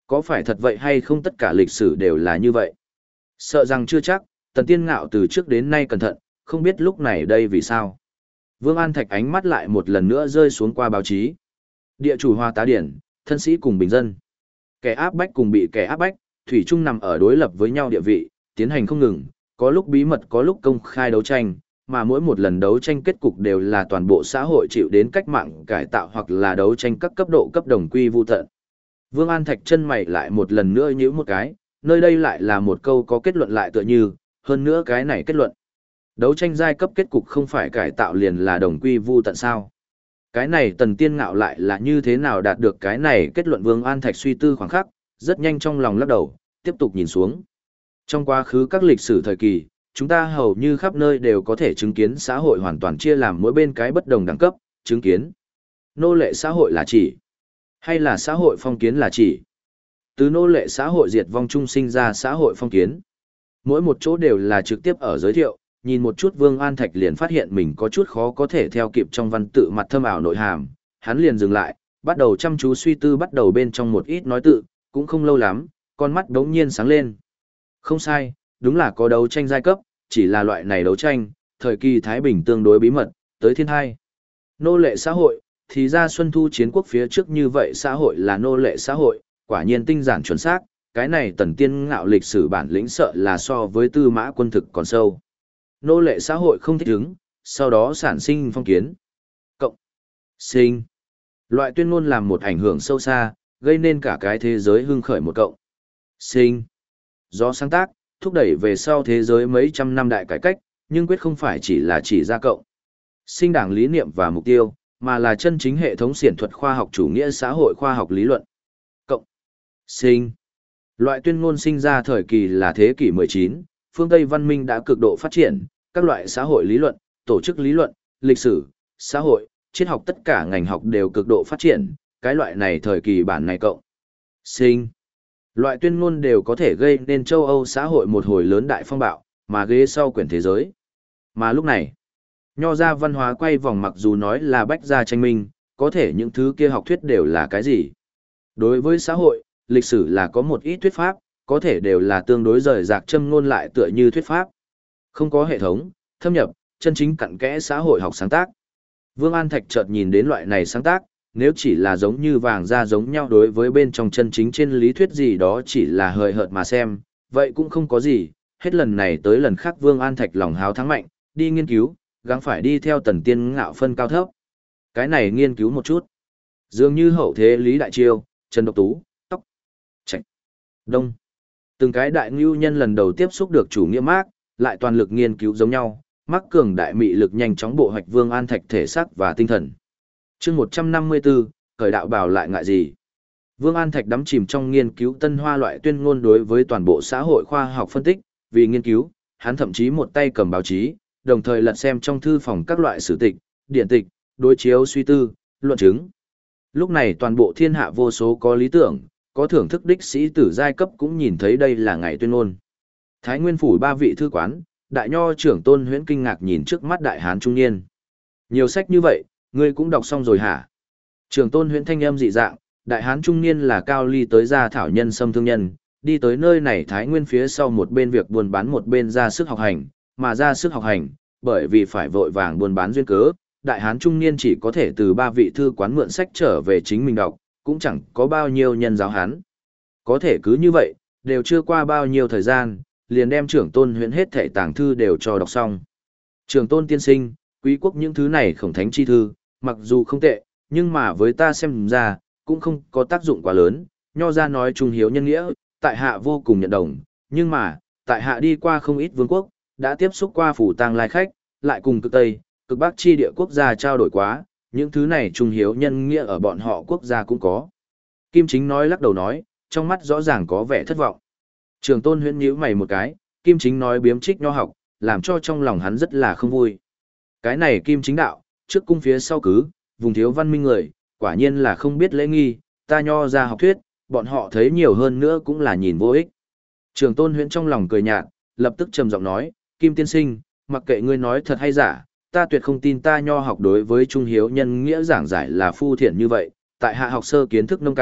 Speaker 1: Có phải thật vậy hay không tất cả lịch sử đều là như vậy? Sợ rằng chưa chắc, Tần Tiên Ngạo từ trước đến nay cẩn thận, không biết lúc này đây vì sao. Vương An Thạch ánh mắt lại một lần nữa rơi xuống qua báo chí. Địa chủ Hoa Tá Điển, thân sĩ cùng bình dân. Kẻ áp bách cùng bị kẻ áp bách, thủy chung nằm ở đối lập với nhau địa vị, tiến hành không ngừng, có lúc bí mật có lúc công khai đấu tranh, mà mỗi một lần đấu tranh kết cục đều là toàn bộ xã hội chịu đến cách mạng cải tạo hoặc là đấu tranh các cấp độ cấp đồng quy vu tận. Vương An Thạch chân mày lại một lần nữa nhíu một cái, nơi đây lại là một câu có kết luận lại tựa như, hơn nữa cái này kết luận. Đấu tranh giai cấp kết cục không phải cải tạo liền là đồng quy vu tận sao. Cái này Tần Tiên Ngạo lại là như thế nào đạt được cái này kết luận. Vương An Thạch suy tư khoảng khắc, rất nhanh trong lòng lắc đầu, tiếp tục nhìn xuống. Trong quá khứ các lịch sử thời kỳ, chúng ta hầu như khắp nơi đều có thể chứng kiến xã hội hoàn toàn chia làm mỗi bên cái bất đồng đẳng cấp, chứng kiến. Nô lệ xã hội là chỉ, hay là xã hội phong kiến là chỉ. Từ nô lệ xã hội diệt vong chung sinh ra xã hội phong kiến. Mỗi một chỗ đều là trực tiếp ở giới thiệu, nhìn một chút Vương An Thạch liền phát hiện mình có chút khó có thể theo kịp trong văn tự mặt thâm ảo nội hàm, hắn liền dừng lại, bắt đầu chăm chú suy tư bắt đầu bên trong một ít nói tự, cũng không lâu lắm, con mắt đống nhiên sáng lên. Không sai, đúng là có đấu tranh giai cấp, chỉ là loại này đấu tranh, thời kỳ Thái Bình tương đối bí mật, tới thiên hai. Nô lệ xã hội, thì ra Xuân Thu chiến quốc phía trước như vậy xã hội là nô lệ xã hội, quả nhiên tinh giản chuẩn xác, cái này Tần Tiên Ngạo lịch sử bản lĩnh sợ là so với Tư Mã Quân thực còn sâu. Nô lệ xã hội không thích ứng, sau đó sản sinh phong kiến. Cộng, sinh. Loại tuyên ngôn làm một ảnh hưởng sâu xa, gây nên cả cái thế giới hưng khởi một cộng. Sinh. Do sáng tác, thúc đẩy về sau thế giới mấy trăm năm đại cải cách, nhưng quyết không phải chỉ là chỉ ra cộng. Sinh đảng lý niệm và mục tiêu, mà là chân chính hệ thống xiển thuật khoa học chủ nghĩa xã hội khoa học lý luận. Cộng. Sinh. Loại tuyên ngôn sinh ra thời kỳ là thế kỷ 19, phương Tây văn minh đã cực độ phát triển, các loại xã hội lý luận, tổ chức lý luận, lịch sử, xã hội, triết học tất cả ngành học đều cực độ phát triển, cái loại này thời kỳ bản này cộng. Sinh. Loại tuyên ngôn đều có thể gây nên châu Âu xã hội một hồi lớn đại phong bạo, mà ghế sau quyển thế giới. Mà lúc này, nho ra văn hóa quay vòng mặc dù nói là bách gia tranh minh, có thể những thứ kia học thuyết đều là cái gì? Đối với xã hội, lịch sử là có một ít thuyết pháp, có thể đều là tương đối rời rạc châm ngôn lại tựa như thuyết pháp. Không có hệ thống, thâm nhập, chân chính cặn kẽ xã hội học sáng tác. Vương An Thạch chợt nhìn đến loại này sáng tác, nếu chỉ là giống như vàng da giống nhau đối với bên trong chân chính trên lý thuyết gì đó chỉ là hời hợt mà xem, vậy cũng không có gì, hết lần này tới lần khác Vương An Thạch lòng háo thắng mạnh, đi nghiên cứu, gắng phải đi theo Tần Tiên Ngạo phân cao thấp. Cái này nghiên cứu một chút. Dường như hậu thế Lý Đại Chiêu, Trần Độc Tú, Tóc, Trạch, Đông. Từng cái đại ngưu nhân lần đầu tiếp xúc được chủ nghĩa Mác, lại toàn lực nghiên cứu giống nhau, Mác cường đại mị lực nhanh chóng bộ hoạch Vương An Thạch thể xác và tinh thần. Chương 154, khởi đạo bảo lại ngại gì? Vương An Thạch đắm chìm trong nghiên cứu tân hoa loại tuyên ngôn đối với toàn bộ xã hội khoa học phân tích, vì nghiên cứu, hắn thậm chí một tay cầm báo chí, đồng thời lật xem trong thư phòng các loại sử tịch, điển tịch, đối chiếu suy tư, luận chứng. Lúc này toàn bộ thiên hạ vô số có lý tưởng, có thưởng thức đích sĩ tử giai cấp cũng nhìn thấy đây là ngày tuyên ngôn. Thái Nguyên phủ ba vị thư quán, đại nho trưởng Tôn Huyễn kinh ngạc nhìn trước mắt đại hán trung niên. Nhiều sách như vậy, ngươi cũng đọc xong rồi hả? Trưởng Tôn Huyễn thanh âm dị dạng, đại hán trung niên là cao ly tới gia thảo nhân xâm thương nhân, đi tới nơi này Thái Nguyên phía sau một bên việc buôn bán một bên ra sức học hành, mà ra sức học hành, bởi vì phải vội vàng buôn bán duyên cớ, đại hán trung niên chỉ có thể từ ba vị thư quán mượn sách trở về chính mình đọc, cũng chẳng có bao nhiêu nhân giáo hán. Có thể cứ như vậy, đều chưa qua bao nhiêu thời gian, liền đem trưởng Tôn Huyễn hết thảy tàng thư đều cho đọc xong. Trưởng Tôn tiên sinh, quý quốc những thứ này khổng thánh chi thư, mặc dù không tệ, nhưng mà với ta xem ra, cũng không có tác dụng quá lớn, nho ra nói trung hiếu nhân nghĩa, tại hạ vô cùng nhận đồng, nhưng mà, tại hạ đi qua không ít vương quốc, đã tiếp xúc qua phủ tang lai khách, lại cùng cực Tây, cực Bắc chi địa quốc gia trao đổi quá, những thứ này trung hiếu nhân nghĩa ở bọn họ quốc gia cũng có. Kim Chính nói lắc đầu nói, trong mắt rõ ràng có vẻ thất vọng. Trường Tôn Huyễn nhíu mày một cái, Kim Chính nói biếm trích nho học, làm cho trong lòng hắn rất là không vui. Cái này Kim Chính đạo, trước cung phía sau cứ, vùng thiếu văn minh người, quả nhiên là không biết lễ nghi, ta nho ra học thuyết, bọn họ thấy nhiều hơn nữa cũng là nhìn vô ích. Trường Tôn Huyễn trong lòng cười nhạt, lập tức trầm giọng nói, Kim tiên sinh, mặc kệ ngươi nói thật hay giả, ta tuyệt không tin ta nho học đối với trung hiếu nhân nghĩa giảng giải là phu thiện như vậy, tại hạ học sơ kiến thức nông cạn,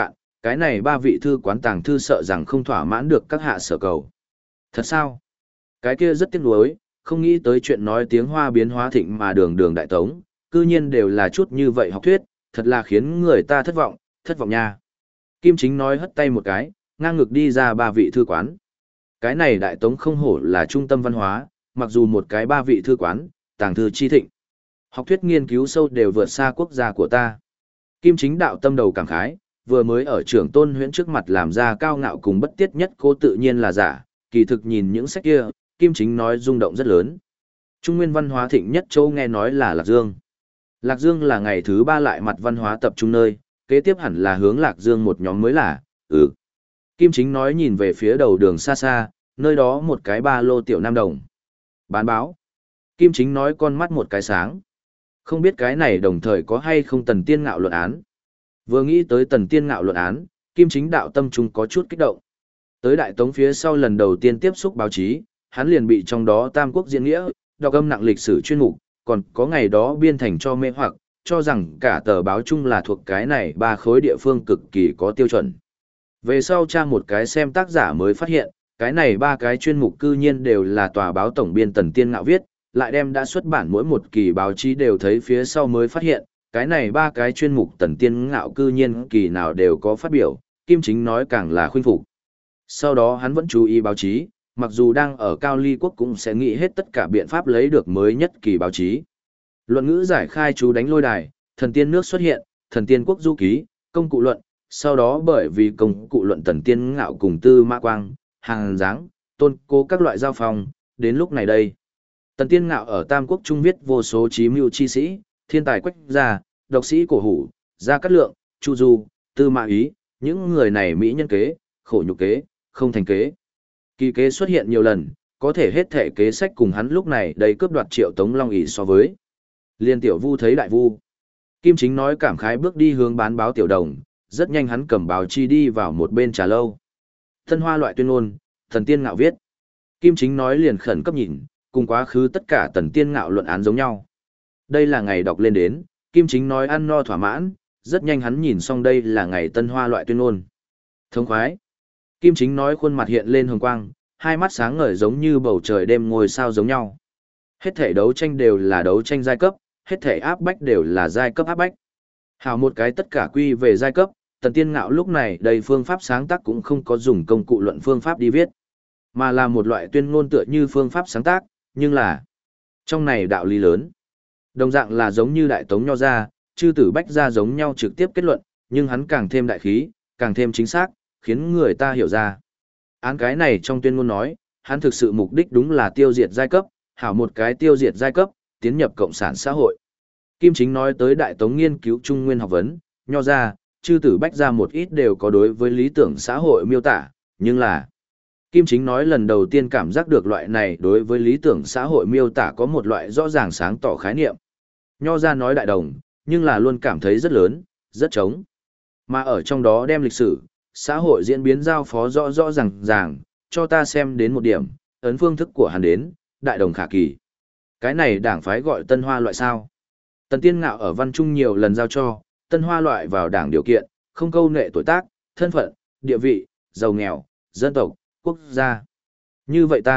Speaker 1: Cái này ba vị thư quán tàng thư sợ rằng không thỏa mãn được các hạ sở cầu. Thật sao? Cái kia rất tiếc nuối, không nghĩ tới chuyện nói tiếng Hoa biến hóa thịnh mà đường đường đại tống, cư nhiên đều là chút như vậy học thuyết, thật là khiến người ta thất vọng nha. Kim Chính nói hất tay một cái, ngang ngực đi ra ba vị thư quán. Cái này đại tống không hổ là trung tâm văn hóa, mặc dù một cái ba vị thư quán, tàng thư chi thịnh. Học thuyết nghiên cứu sâu đều vượt xa quốc gia của ta. Kim Chính đạo tâm đầu cảm khái, vừa mới ở trưởng tôn huyễn trước mặt làm ra cao ngạo cùng bất tiết nhất cố tự nhiên là giả, kỳ thực nhìn những sách kia, Kim Chính nói rung động rất lớn. Trung nguyên văn hóa thịnh nhất châu nghe nói là Lạc Dương. Lạc Dương là ngày thứ ba lại mặt văn hóa tập trung nơi, kế tiếp hẳn là hướng Lạc Dương một nhóm mới là, Kim Chính nói nhìn về phía đầu đường xa xa, nơi đó một cái ba lô tiểu nam đồng. Bán báo. Kim Chính nói con mắt một cái sáng. Không biết cái này đồng thời có hay không Tần Tiên Ngạo luận án. Vừa nghĩ tới Tần Tiên Ngạo luận án, Kim Chính đạo tâm trung có chút kích động. Tới Đại Tống phía sau lần đầu tiên tiếp xúc báo chí, hắn liền bị trong đó Tam Quốc diễn nghĩa, đọc âm nặng lịch sử chuyên mục, còn có ngày đó biên thành cho mê hoặc, cho rằng cả tờ báo chung là thuộc cái này ba khối địa phương cực kỳ có tiêu chuẩn. Về sau tra một cái xem tác giả mới phát hiện, cái này ba cái chuyên mục cư nhiên đều là tòa báo tổng biên Tần Tiên Ngạo viết, lại đem đã xuất bản mỗi một kỳ báo chí đều thấy phía sau mới phát hiện, cái này ba cái chuyên mục Tần Tiên Ngạo cư nhiên kỳ nào đều có phát biểu, Kim Chính nói càng là khuynh phục. Sau đó hắn vẫn chú ý báo chí, mặc dù đang ở Cao Ly Quốc cũng sẽ nghĩ hết tất cả biện pháp lấy được mới nhất kỳ báo chí. Luận ngữ giải khai chú đánh lôi đài, thần tiên nước xuất hiện, thần tiên quốc du ký, công cụ luận, sau đó bởi vì công cụ luận Tần Tiên Ngạo cùng Tư Mã Quang, Hàng Giáng, Tôn Cố các loại giao phòng, đến lúc này đây. Tần Tiên Ngạo ở Tam Quốc Trung viết vô số chí mưu chi sĩ, thiên tài quách gia, độc sĩ cổ hủ, Gia Cát Lượng, Chu Du, Tư Mã Ý, những người này mỹ nhân kế, khổ nhục kế, không thành kế. Kỳ kế xuất hiện nhiều lần, có thể hết thể kế sách cùng hắn lúc này đầy cướp đoạt Triệu Tống Long ỷ so với. Liên Tiểu Vu thấy đại vu. Kim Chính nói cảm khái bước đi hướng bán báo tiểu đồng, rất nhanh hắn cầm báo chi đi vào một bên trà lâu. Tân Hoa loại tuyên ngôn, Thần Tiên Ngạo viết. Kim Chính nói liền khẩn cấp nhìn, cùng quá khứ tất cả Tần Tiên Ngạo luận án giống nhau. Đây là ngày đọc lên đến, Kim Chính nói ăn no thỏa mãn, rất nhanh hắn nhìn xong đây là ngày Tân Hoa loại tuyên ngôn. Thông khoái. Kim Chính nói khuôn mặt hiện lên hồng quang, hai mắt sáng ngời giống như bầu trời đêm ngôi sao giống nhau. Hết thể đấu tranh đều là đấu tranh giai cấp, hết thể áp bách đều là giai cấp áp bách. Hào một cái tất cả quy về giai cấp, Tần Tiên Ngạo lúc này đầy phương pháp sáng tác cũng không có dùng công cụ luận phương pháp đi viết, mà là một loại tuyên ngôn tựa như phương pháp sáng tác, nhưng là trong này đạo lý lớn. Đồng dạng là giống như Đại Tống Nho gia, chư tử Bách gia giống nhau trực tiếp kết luận, nhưng hắn càng thêm đại khí, càng thêm chính xác, khiến người ta hiểu ra. Án cái này trong tuyên ngôn nói, hắn thực sự mục đích đúng là tiêu diệt giai cấp, hảo một cái tiêu diệt giai cấp, tiến nhập cộng sản xã hội. Kim Chính nói tới Đại Tống nghiên cứu Trung Nguyên học vấn, Nho gia, chư tử Bách gia một ít đều có đối với lý tưởng xã hội miêu tả, nhưng là Kim Chính nói lần đầu tiên cảm giác được loại này đối với lý tưởng xã hội miêu tả có một loại rõ ràng sáng tỏ khái niệm. Nho gia nói đại đồng, nhưng là luôn cảm thấy rất lớn, rất trống. Mà ở trong đó đem lịch sử, xã hội diễn biến giao phó rõ rõ ràng, cho ta xem đến một điểm, ấn phương thức của hắn đến, đại đồng khả kỳ. Cái này đảng phái gọi Tân Hoa loại sao? Tần Tiên Ngạo ở văn trung nhiều lần giao cho, Tân Hoa loại vào đảng điều kiện, không câu nệ tuổi tác, thân phận, địa vị, giàu nghèo, dân tộc, quốc gia. Như vậy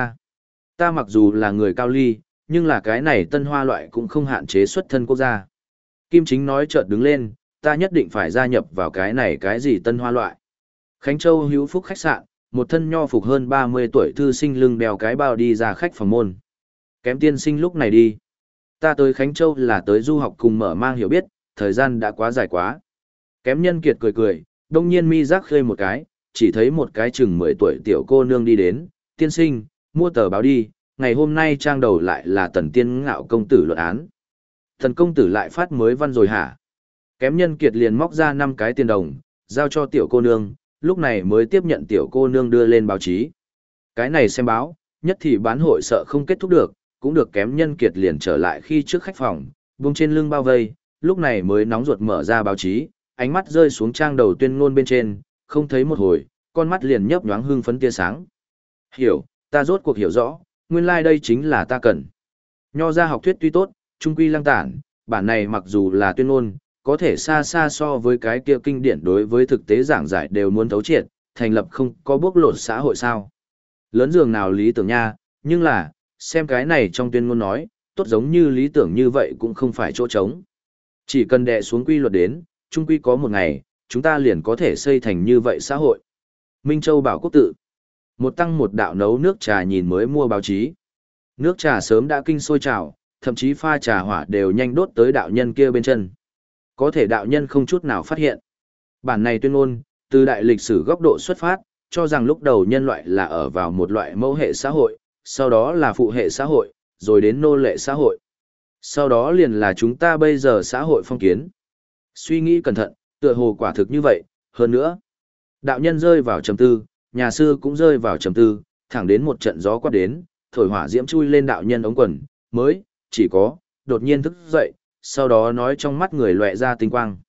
Speaker 1: ta mặc dù là người Cao Ly, nhưng là cái này Tân Hoa loại cũng không hạn chế xuất thân quốc gia. Kim Chính nói chợt đứng lên, ta nhất định phải gia nhập vào cái này cái gì Tân Hoa loại. Khánh Châu Hữu Phúc khách sạn, một thân nho phục hơn 30 tuổi thư sinh lưng đeo cái bao đi ra khách phòng môn. Kém tiên sinh lúc này đi. Ta tới Khánh Châu là tới du học cùng mở mang hiểu biết, thời gian đã quá dài quá. Kém nhân kiệt cười, đông nhiên mi giác khơi một cái, chỉ thấy một cái chừng 10 tuổi tiểu cô nương đi đến, tiên sinh, mua tờ báo đi, ngày hôm nay trang đầu lại là Tần Tiên Ngạo công tử luận án. Thần công tử lại phát mới văn rồi hả? Kém nhân kiệt liền móc ra 5 cái tiền đồng, giao cho tiểu cô nương, lúc này mới tiếp nhận tiểu cô nương đưa lên báo chí. Cái này xem báo, nhất thì bán hội sợ không kết thúc được, cũng được kém nhân kiệt liền trở lại khi trước khách phòng, buông trên lưng bao vây, lúc này mới nóng ruột mở ra báo chí, ánh mắt rơi xuống trang đầu tuyên ngôn bên trên, không thấy một hồi, con mắt liền nhấp nhoáng hưng phấn tia sáng. Hiểu, ta rốt cuộc hiểu rõ, nguyên lai đây chính là ta cần. Nho ra học thuyết tuy tốt, trung quy lăng tản, bản này mặc dù là tuyên ngôn, có thể xa xa so với cái kia kinh điển đối với thực tế giảng giải đều muốn thấu triệt, thành lập không có bốc lột xã hội sao. Lớn dường nào lý tưởng nha, nhưng là, xem cái này trong tuyên ngôn nói, tốt giống như lý tưởng như vậy cũng không phải chỗ trống. Chỉ cần đè xuống quy luật đến, chung quy có một ngày, chúng ta liền có thể xây thành như vậy xã hội. Minh Châu Bảo Quốc tự. Một tăng một đạo nấu nước trà nhìn mới mua báo chí. Nước trà sớm đã kinh sôi trào, thậm chí pha trà hỏa đều nhanh đốt tới đạo nhân kia bên chân. Có thể đạo nhân không chút nào phát hiện. Bản này tuyên ngôn, từ đại lịch sử góc độ xuất phát, cho rằng lúc đầu nhân loại là ở vào một loại mẫu hệ xã hội, sau đó là phụ hệ xã hội, rồi đến nô lệ xã hội. Sau đó liền là chúng ta bây giờ xã hội phong kiến. Suy nghĩ cẩn thận, tựa hồ quả thực như vậy, hơn nữa. Đạo nhân rơi vào trầm tư, nhà sư cũng rơi vào trầm tư, thẳng đến một trận gió quát đến, thổi hỏa diễm chui lên đạo nhân ống quần, mới, chỉ có, đột nhiên thức dậy, sau đó nói trong mắt người lóe ra tinh quang.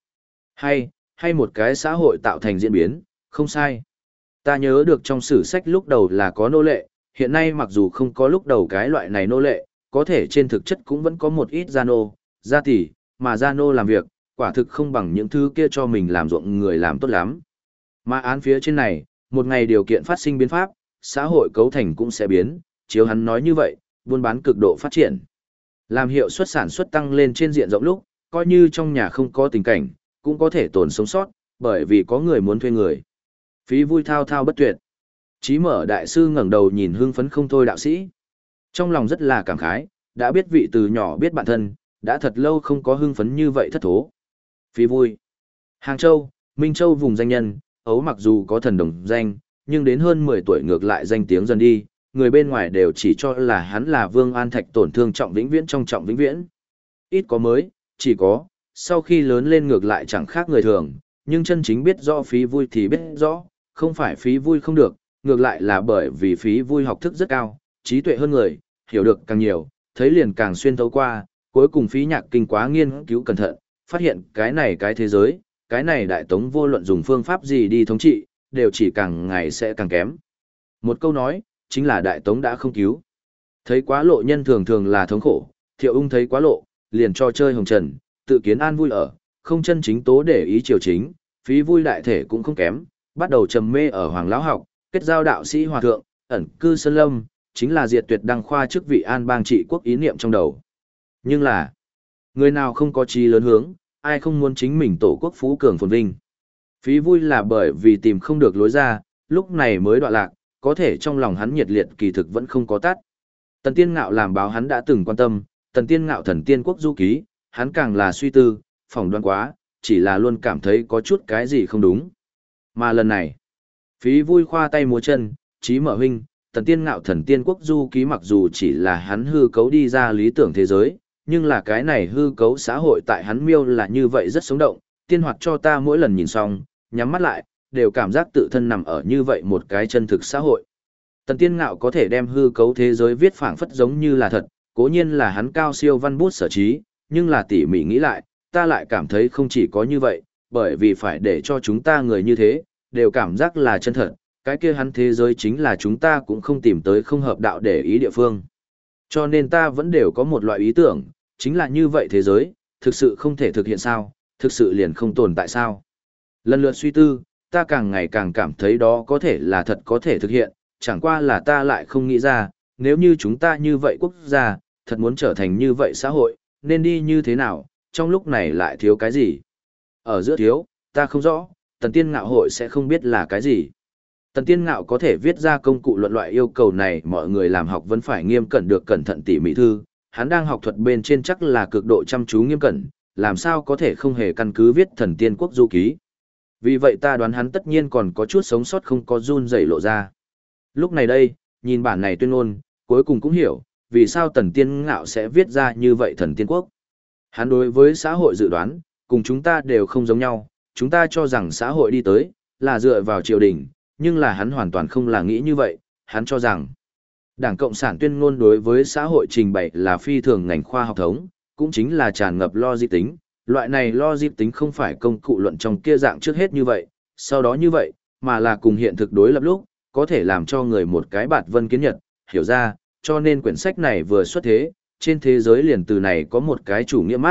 Speaker 1: Hay một cái xã hội tạo thành diễn biến, không sai. Ta nhớ được trong sử sách lúc đầu là có nô lệ, hiện nay mặc dù không có lúc đầu cái loại này nô lệ, có thể trên thực chất cũng vẫn có một ít gia nô, gia tỷ, mà gia nô làm việc, quả thực không bằng những thứ kia cho mình làm ruộng người làm tốt lắm. Mà án phía trên này, một ngày điều kiện phát sinh biến pháp, xã hội cấu thành cũng sẽ biến, chiếu hắn nói như vậy, buôn bán cực độ phát triển. Làm hiệu suất sản xuất tăng lên trên diện rộng lúc, coi như trong nhà không có tình cảnh, cũng có thể tồn sống sót, bởi vì có người muốn thuê người. Phí vui thao thao bất tuyệt. Chí Mở đại sư ngẩng đầu nhìn hưng phấn không thôi đạo sĩ. Trong lòng rất là cảm khái, đã biết vị từ nhỏ biết bạn thân, đã thật lâu không có hưng phấn như vậy thất thố. Phí vui. Hàng Châu, Minh Châu vùng danh nhân, ấu mặc dù có thần đồng danh, nhưng đến hơn 10 tuổi ngược lại danh tiếng dần đi, người bên ngoài đều chỉ cho là hắn là Vương An Thạch tổn thương trọng vĩnh viễn trong trọng vĩnh viễn. Ít có mới, chỉ có, sau khi lớn lên ngược lại chẳng khác người thường, nhưng chân chính biết rõ phí vui thì biết rõ, không phải phí vui không được, ngược lại là bởi vì phí vui học thức rất cao, trí tuệ hơn người, hiểu được càng nhiều, thấy liền càng xuyên thấu qua, cuối cùng phí nhạc kinh quá nghiên cứu cẩn thận, phát hiện cái này cái thế giới, cái này đại tống vô luận dùng phương pháp gì đi thống trị, đều chỉ càng ngày sẽ càng kém. Một câu nói, chính là đại tống đã không cứu. Thấy quá lộ nhân thường thường là thống khổ, Thiệu Ung thấy quá lộ, liền cho chơi hồng trần, tự kiến an vui ở, không chân chính tố để ý triều chính, phí vui đại thể cũng không kém, bắt đầu trầm mê ở hoàng lão học, kết giao đạo sĩ hòa thượng, ẩn cư sơn lâm, chính là diệt tuyệt đăng khoa chức vị an bang trị quốc ý niệm trong đầu. Nhưng là, người nào không có chí lớn hướng, ai không muốn chính mình tổ quốc phú cường phồn vinh. Phí vui là bởi vì tìm không được lối ra, lúc này mới đọa lạc, có thể trong lòng hắn nhiệt liệt kỳ thực vẫn không có tắt. Tần Tiên Ngạo làm báo hắn đã từng quan tâm, Tần Tiên Ngạo thần tiên quốc du ký, hắn càng là suy tư, phỏng đoán quá, chỉ là luôn cảm thấy có chút cái gì không đúng. Mà lần này, phí vui khoa tay múa chân, Chí Mở huynh, Tần Tiên Ngạo thần tiên quốc du ký mặc dù chỉ là hắn hư cấu đi ra lý tưởng thế giới, nhưng là cái này hư cấu xã hội tại hắn miêu là như vậy rất sống động, tiên hoạt cho ta mỗi lần nhìn xong, nhắm mắt lại, đều cảm giác tự thân nằm ở như vậy một cái chân thực xã hội. Tần Tiên Ngạo có thể đem hư cấu thế giới viết phảng phất giống như là thật, cố nhiên là hắn cao siêu văn bút sở trí, nhưng là tỉ mỉ nghĩ lại, ta lại cảm thấy không chỉ có như vậy, bởi vì phải để cho chúng ta người như thế, đều cảm giác là chân thật, cái kia hắn thế giới chính là chúng ta cũng không tìm tới không hợp đạo để ý địa phương. Cho nên ta vẫn đều có một loại ý tưởng, chính là như vậy thế giới, thực sự không thể thực hiện sao, thực sự liền không tồn tại sao. Lần lượt suy tư, ta càng ngày càng cảm thấy đó có thể là thật có thể thực hiện, chẳng qua là ta lại không nghĩ ra, nếu như chúng ta như vậy quốc gia, thật muốn trở thành như vậy xã hội, nên đi như thế nào, trong lúc này lại thiếu cái gì. Ở giữa thiếu, ta không rõ, Tần Tiên Ngạo hội sẽ không biết là cái gì. Tần Tiên Ngạo có thể viết ra công cụ luận loại yêu cầu này, mọi người làm học vẫn phải nghiêm cẩn được cẩn thận tỉ mỉ thư, hắn đang học thuật bên trên chắc là cực độ chăm chú nghiêm cẩn, làm sao có thể không hề căn cứ viết thần tiên quốc du ký. Vì vậy ta đoán hắn tất nhiên còn có chút sống sót không có run rẩy lộ ra. Lúc này đây, nhìn bản này tuyên ngôn, cuối cùng cũng hiểu, vì sao Tần Tiên Ngạo sẽ viết ra như vậy thần tiên quốc. Hắn đối với xã hội dự đoán, cùng chúng ta đều không giống nhau, chúng ta cho rằng xã hội đi tới, là dựa vào triều đình, nhưng là hắn hoàn toàn không là nghĩ như vậy, hắn cho rằng Đảng Cộng sản tuyên ngôn đối với xã hội trình bày là phi thường ngành khoa học thống, cũng chính là tràn ngập logic tính, loại này logic tính không phải công cụ luận trong kia dạng trước hết như vậy, sau đó như vậy, mà là cùng hiện thực đối lập lúc, có thể làm cho người một cái bạt vân kiến nhật, hiểu ra, cho nên quyển sách này vừa xuất thế, trên thế giới liền từ này có một cái chủ nghĩa mác,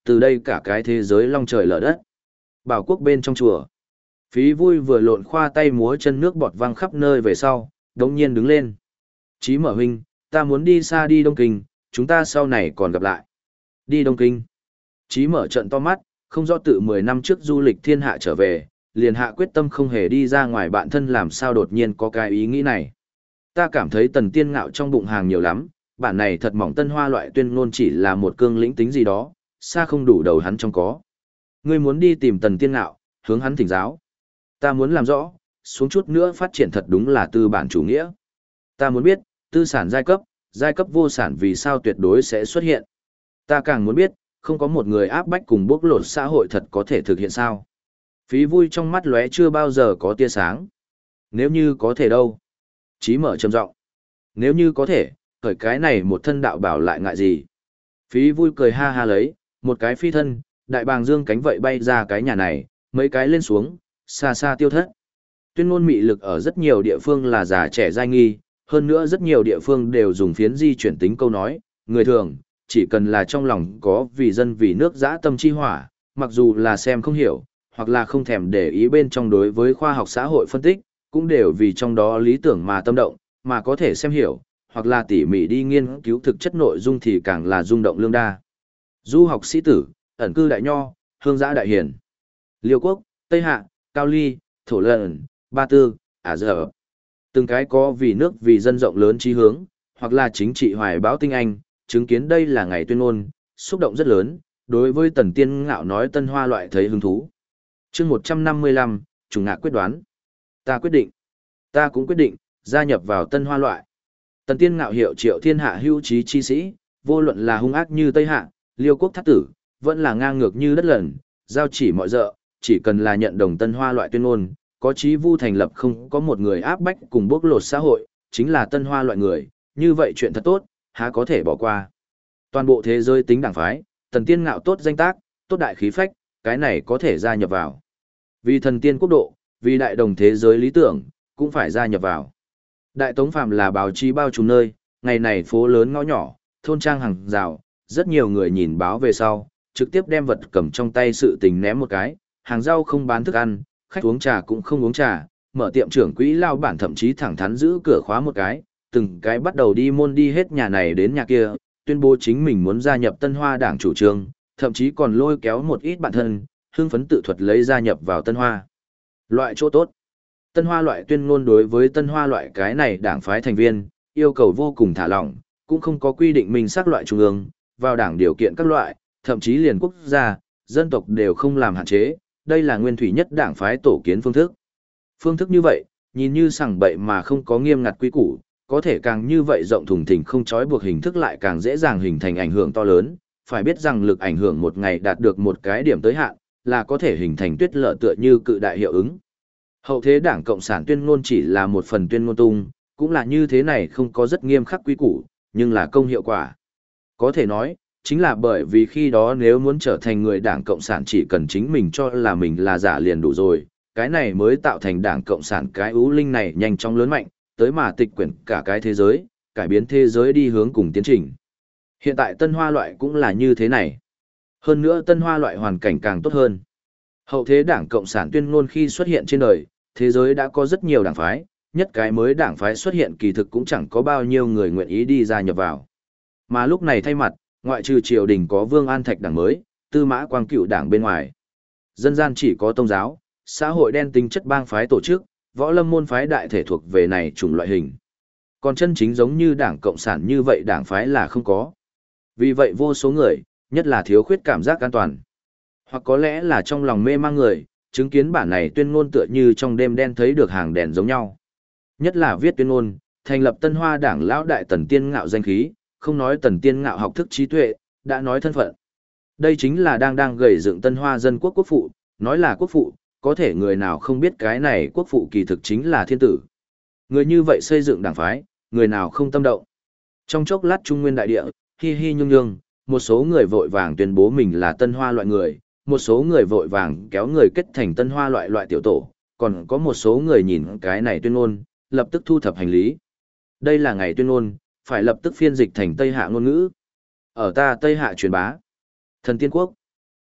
Speaker 1: từ đây cả cái thế giới long trời lở đất. Bảo quốc bên trong chùa. Phí vui vừa lộn khoa tay múa chân nước bọt văng khắp nơi về sau, đống nhiên đứng lên. Chí Mở huynh, ta muốn đi xa đi Đông Kinh, chúng ta sau này còn gặp lại. Đi Đông Kinh. Chí Mở trận to mắt, không rõ tự 10 năm trước du lịch thiên hạ trở về, liền hạ quyết tâm không hề đi ra ngoài bạn thân làm sao đột nhiên có cái ý nghĩ này. Ta cảm thấy Tần Tiên Ngạo trong bụng hàng nhiều lắm, bản này thật mỏng tân hoa loại tuyên ngôn chỉ là một cương lĩnh tính gì đó, xa không đủ đầu hắn trong có. Ngươi muốn đi tìm Tần Tiên Ngạo, hướng hắn thỉnh giáo. Ta muốn làm rõ, xuống chút nữa phát triển thật đúng là tư bản chủ nghĩa. Ta muốn biết, tư sản giai cấp vô sản vì sao tuyệt đối sẽ xuất hiện. Ta càng muốn biết, không có một người áp bách cùng bóc lột xã hội thật có thể thực hiện sao. Phí vui trong mắt lóe chưa bao giờ có tia sáng. Nếu như có thể đâu. Chí Mở trầm giọng. Nếu như có thể, khởi cái này một thân đạo bảo lại ngại gì. Phí vui cười ha ha lấy, một cái phi thân, đại bàng dương cánh vậy bay ra cái nhà này, mấy cái lên xuống, xa xa tiêu thất. Tuyên ngôn mị lực ở rất nhiều địa phương là già trẻ giai nghi, hơn nữa rất nhiều địa phương đều dùng phiến di chuyển tính câu nói, người thường, chỉ cần là trong lòng có vì dân vì nước dã tâm chi hỏa, mặc dù là xem không hiểu, hoặc là không thèm để ý bên trong đối với khoa học xã hội phân tích, cũng đều vì trong đó lý tưởng mà tâm động, mà có thể xem hiểu, hoặc là tỉ mỉ đi nghiên cứu thực chất nội dung thì càng là rung động lương đa. Du học sĩ tử, ẩn cư đại nho, hương giã đại hiền. Liêu quốc, Tây Hạ, Cao Ly, Thổ Lần, Ba Tư, Ả Dở. Từng cái có vì nước vì dân rộng lớn chí hướng, hoặc là chính trị hoài báo tinh anh, chứng kiến đây là ngày tuyên ngôn, xúc động rất lớn, đối với Tần Tiên Ngạo nói tân hoa loại thấy hứng thú. Chương 155, Trùng Ngạc quyết đoán. Ta cũng quyết định, gia nhập vào tân hoa loại. Tần Tiên Ngạo hiệu triệu thiên hạ hữu trí chi sĩ, vô luận là hung ác như Tây Hạ, Liêu quốc thắt tử, vẫn là ngang ngược như đất lần, giao chỉ mọi dợ, chỉ cần là nhận đồng tân hoa loại tuyên ngôn, có chí vu thành lập không có một người áp bách cùng bóc lột xã hội, chính là tân hoa loại người, như vậy chuyện thật tốt, há có thể bỏ qua. Toàn bộ thế giới tính đảng phái, Tần Tiên Ngạo tốt danh tác, tốt đại khí phách, cái này có thể gia nhập vào. Vì thần tiên quốc độ, vì đại đồng thế giới lý tưởng, cũng phải gia nhập vào. Đại Tống Phạm là báo chí bao trùm nơi, ngày này phố lớn ngõ nhỏ, thôn trang hàng rào, rất nhiều người nhìn báo về sau, trực tiếp đem vật cầm trong tay sự tình ném một cái, hàng rau không bán thức ăn, khách uống trà cũng không uống trà, mở tiệm trưởng quỹ lao bản thậm chí thẳng thắn giữ cửa khóa một cái, từng cái bắt đầu đi môn đi hết nhà này đến nhà kia, tuyên bố chính mình muốn gia nhập Tân Hoa Đảng chủ trương, thậm chí còn lôi kéo một ít bạn thân, hưng phấn tự thuật lấy gia nhập vào Tân Hoa. Loại chỗ tốt. Tân Hoa loại tuyên ngôn đối với Tân Hoa loại cái này đảng phái thành viên, yêu cầu vô cùng thả lỏng, cũng không có quy định minh xác loại trung ương, vào đảng điều kiện các loại, thậm chí liền quốc gia, dân tộc đều không làm hạn chế, đây là nguyên thủy nhất đảng phái tổ kiến phương thức. Phương thức như vậy, nhìn như sằng bậy mà không có nghiêm ngặt quy củ, có thể càng như vậy rộng thùng thình không trói buộc hình thức lại càng dễ dàng hình thành ảnh hưởng to lớn, phải biết rằng lực ảnh hưởng một ngày đạt được một cái điểm tới hạn, là có thể hình thành tuyết lở tựa như cự đại hiệu ứng. Hậu thế Đảng Cộng sản tuyên ngôn chỉ là một phần tuyên ngôn tung, cũng là như thế này không có rất nghiêm khắc quy củ, nhưng là công hiệu quả. Có thể nói, chính là bởi vì khi đó nếu muốn trở thành người Đảng Cộng sản chỉ cần chính mình cho là mình là giả liền đủ rồi, cái này mới tạo thành Đảng Cộng sản cái ưu linh này nhanh chóng lớn mạnh, tới mà tịch quyển cả cái thế giới, cải biến thế giới đi hướng cùng tiến trình. Hiện tại Tân Hoa loại cũng là như thế này. Hơn nữa Tân Hoa loại hoàn cảnh càng tốt hơn. Hậu thế Đảng Cộng sản tuyên ngôn khi xuất hiện trên đời, thế giới đã có rất nhiều đảng phái, nhất cái mới đảng phái xuất hiện kỳ thực cũng chẳng có bao nhiêu người nguyện ý đi gia nhập vào. Mà lúc này thay mặt, ngoại trừ triều đình có Vương An Thạch đảng mới, Tư Mã Quang cựu đảng bên ngoài. Dân gian chỉ có tôn giáo, xã hội đen tính chất bang phái tổ chức, võ lâm môn phái đại thể thuộc về này chủng loại hình. Còn chân chính giống như Đảng Cộng sản như vậy đảng phái là không có. Vì vậy vô số người, nhất là thiếu khuyết cảm giác an toàn. Hoặc có lẽ là trong lòng mê mang người, chứng kiến bản này tuyên ngôn tựa như trong đêm đen thấy được hàng đèn giống nhau. Nhất là viết tuyên ngôn, thành lập Tân Hoa Đảng lão đại Tần Tiên Ngạo danh khí, không nói Tần Tiên Ngạo học thức trí tuệ, đã nói thân phận. Đây chính là đang gầy dựng Tân Hoa dân quốc quốc phụ, nói là quốc phụ, có thể người nào không biết cái này quốc phụ kỳ thực chính là thiên tử. Người như vậy xây dựng đảng phái, người nào không tâm động. Trong chốc lát Trung Nguyên đại địa, hi hi nhung nhung, một số người vội vàng tuyên bố mình là Tân Hoa loại người, một số người vội vàng kéo người kết thành Tân Hoa loại tiểu tổ, còn có một số người nhìn cái này tuyên ngôn, lập tức thu thập hành lý. Đây là ngày tuyên ngôn, phải lập tức phiên dịch thành Tây Hạ ngôn ngữ. Ở ta Tây Hạ truyền bá. Thần Tiên Quốc.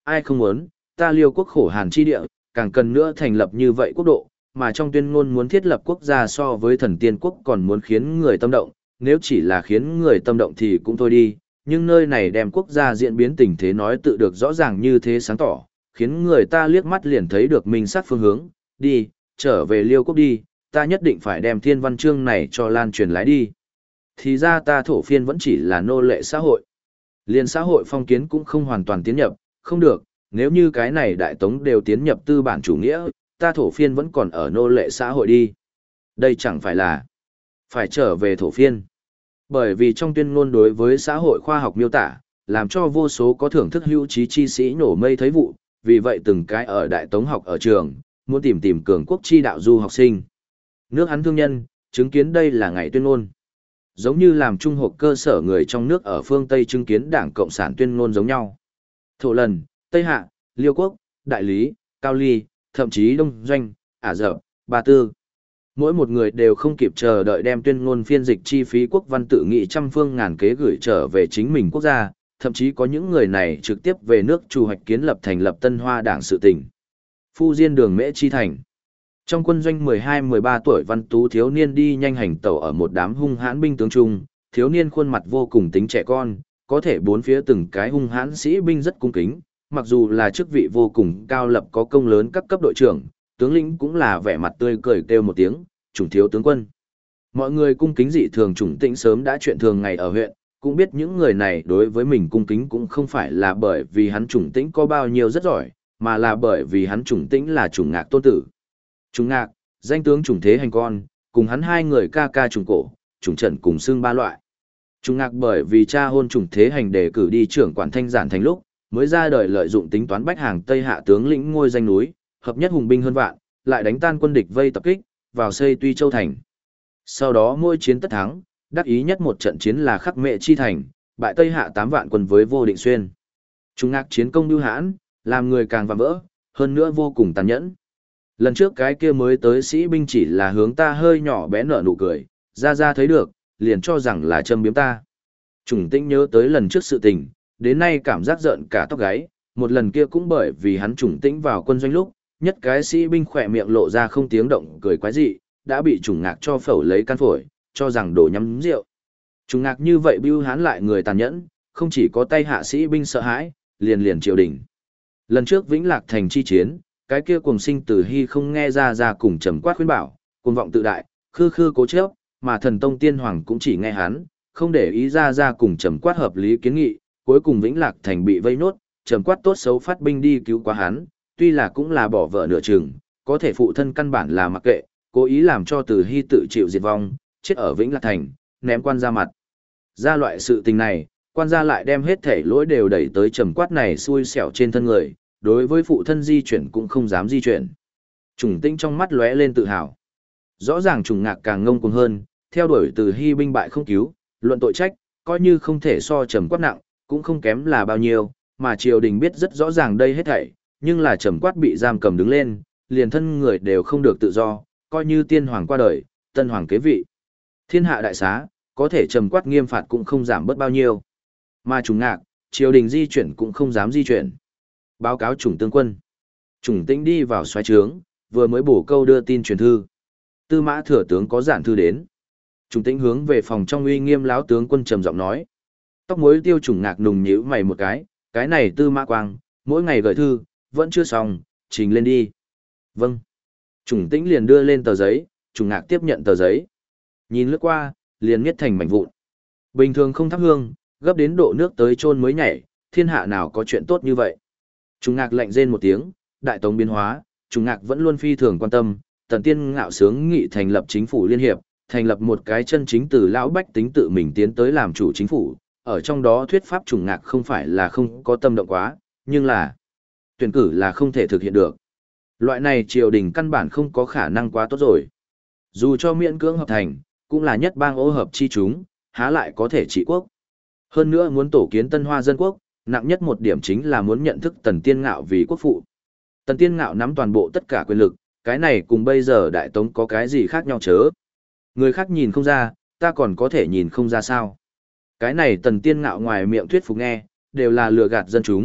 Speaker 1: ai không muốn, ta Liêu quốc khổ hàn chi địa, càng cần nữa thành lập như vậy quốc độ, mà trong tuyên ngôn muốn thiết lập quốc gia so với thần tiên quốc còn muốn khiến người tâm động, nếu chỉ là khiến người tâm động thì cũng thôi đi, nhưng nơi này đem quốc gia diễn biến tình thế nói tự được rõ ràng như thế sáng tỏ, khiến người ta liếc mắt liền thấy được minh sát phương hướng, đi, trở về Liêu quốc đi, ta nhất định phải đem thiên văn chương này cho lan truyền lái đi. Thì ra ta thổ phiên vẫn chỉ là nô lệ xã hội. Liên xã hội phong kiến cũng không hoàn toàn tiến nhập, không được, nếu như cái này đại tống đều tiến nhập tư bản chủ nghĩa, ta thổ phiên vẫn còn ở nô lệ xã hội đi. Đây chẳng phải là phải trở về thổ phiên. Bởi vì trong tuyên ngôn đối với xã hội khoa học miêu tả, làm cho vô số có thưởng thức hữu trí chi sĩ nổ mây thấy vụ, vì vậy từng cái ở đại tống học ở trường, muốn tìm cường quốc chi đạo du học sinh. Nước hắn thương nhân, chứng kiến đây là ngày tuyên ngôn. Giống như làm trung học cơ sở người trong nước ở phương Tây chứng kiến Đảng Cộng sản tuyên ngôn giống nhau. Thổ Lần, Tây Hạ, Liêu Quốc, Đại Lý, Cao Ly, thậm chí Đông Doanh, Ả Rập, Ba Tư. Mỗi một người đều không kịp chờ đợi đem tuyên ngôn phiên dịch chi phí quốc văn tự nghị trăm phương ngàn kế gửi trở về chính mình quốc gia, thậm chí có những người này trực tiếp về nước chủ hoạch kiến lập thành lập Tân Hoa Đảng sự tỉnh. Phu Diên đường Mễ Chi Thành. Trong quân doanh 12-13 tuổi văn tú thiếu niên đi nhanh hành tẩu ở một đám hung hãn binh tướng trung, thiếu niên khuôn mặt vô cùng tính trẻ con, có thể bốn phía từng cái hung hãn sĩ binh rất cung kính, mặc dù là chức vị vô cùng cao lập có công lớn các cấp đội trưởng, tướng lĩnh cũng là vẻ mặt tươi cười kêu một tiếng, chủng thiếu tướng quân. Mọi người cung kính dị thường chủng tĩnh sớm đã chuyện thường ngày ở huyện, cũng biết những người này đối với mình cung kính cũng không phải là bởi vì hắn chủng tĩnh có bao nhiêu rất giỏi, mà là bởi vì hắn chủng tĩnh là chủng ngạc tôn tử. Chủng ngạc, danh tướng chủng thế hành con, cùng hắn hai người ca ca chủng cổ, chủng trần cùng xương ba loại. Chủng ngạc bởi vì cha hôn chủng thế hành đề cử đi trưởng quản thanh giản thành lúc, mới ra đời lợi dụng tính toán bách hàng Tây Hạ tướng lĩnh ngôi danh núi, hợp nhất hùng binh hơn vạn, lại đánh tan quân địch vây tập kích, vào xây Tuy Châu thành. Sau đó mỗi chiến tất thắng, đắc ý nhất một trận chiến là Khắc Mệ Chi thành, bại Tây Hạ 8 vạn quân với Vô Định Xuyên. Chủng ngạc chiến công bưu hãn, làm người càng vạm vỡ, hơn nữa vô cùng tàn nhẫn. Lần trước cái kia mới tới sĩ binh chỉ là hướng ta hơi nhỏ bé nở nụ cười, ra thấy được, liền cho rằng là châm biếm ta. Chủng Tĩnh nhớ tới lần trước sự tình, đến nay cảm giác giận cả tóc gáy, một lần kia cũng bởi vì hắn Chủng Tĩnh vào quân doanh lúc, nhất cái sĩ binh khỏe miệng lộ ra không tiếng động cười quái dị, đã bị Chủng ngạc cho phẩu lấy can phổi, cho rằng đổ nhắm rượu. Chủng ngạc như vậy bưu hán lại người tàn nhẫn, không chỉ có tay hạ sĩ binh sợ hãi, liền triều đình. Lần trước Vĩnh Lạc thành chi chiến, cái kia cuồng sinh Từ Hy không nghe ra cùng trầm quát khuyên bảo, cuồng vọng tự đại, khư cố chấp, mà thần tông tiên hoàng cũng chỉ nghe hắn, không để ý ra cùng trầm quát hợp lý kiến nghị, cuối cùng Vĩnh Lạc thành bị vây nốt, trầm quát tốt xấu phát binh đi cứu quá hắn, tuy là cũng là bỏ vợ nửa chừng, có thể phụ thân căn bản là mặc kệ, cố ý làm cho Từ Hy tự chịu diệt vong, chết ở Vĩnh Lạc thành, ném quan ra mặt. Ra loại sự tình này, quan gia lại đem hết thể lỗi đều đẩy tới trầm quát này xui xẻo trên thân người, đối với phụ thân di chuyển cũng không dám di chuyển. Chủng Tĩnh trong mắt lóe lên tự hào. Rõ ràng Chủng ngạc càng ngông cuồng hơn, theo đuổi Từ Hy binh bại không cứu, luận tội trách, coi như không thể so trầm quát nặng, cũng không kém là bao nhiêu, mà triều đình biết rất rõ ràng đây hết thảy, nhưng là trầm quát bị giam cầm đứng lên, liền thân người đều không được tự do, coi như tiên hoàng qua đời, tân hoàng kế vị. Thiên hạ đại xá, có thể trầm quát nghiêm phạt cũng không giảm bớt bao nhiêu. Mà Chủng ngạc, triều đình di chuyển cũng không dám di chuyển. Báo cáo Chủng tướng quân. Chủng Tĩnh đi vào xoáy trướng, vừa mới bổ câu đưa tin truyền thư. Tư Mã thừa tướng có giản thư đến. Chủng Tĩnh hướng về phòng trong uy nghiêm láo tướng quân trầm giọng nói. Tóc mối tiêu Chủng ngạc nùng nhíu mày một cái này Tư Mã Quang, mỗi ngày gửi thư, vẫn chưa xong, trình lên đi. Vâng. Chủng Tĩnh liền đưa lên tờ giấy, Chủng ngạc tiếp nhận tờ giấy. Nhìn lướt qua, liền nghiết thành mảnh vụn. Bình thường không thắp hương, gấp đến độ nước tới chôn mới nhảy, thiên hạ nào có chuyện tốt như vậy. Chủng ngạc lạnh rên một tiếng, đại tống biến hóa, Chủng ngạc vẫn luôn phi thường quan tâm, Tần Tiên ngạo sướng nghị thành lập chính phủ liên hiệp, thành lập một cái chân chính từ lão bách tính tự mình tiến tới làm chủ chính phủ, ở trong đó thuyết pháp Chủng ngạc không phải là không có tâm động quá, nhưng là tuyển cử là không thể thực hiện được. Loại này triều đình căn bản không có khả năng quá tốt rồi. Dù cho miễn cưỡng hợp thành, cũng là nhất bang ô hợp chi chúng, há lại có thể trị quốc. Hơn nữa muốn tổ kiến Tân Hoa dân quốc, nặng nhất một điểm chính là muốn nhận thức Tần Tiên Ngạo vì quốc phụ. Tần Tiên Ngạo nắm toàn bộ tất cả quyền lực, cái này cùng bây giờ Đại Tống có cái gì khác nhau chớ. Người khác nhìn không ra, ta còn có thể nhìn không ra sao. Cái này Tần Tiên Ngạo ngoài miệng thuyết phục nghe, đều là lừa gạt dân chúng,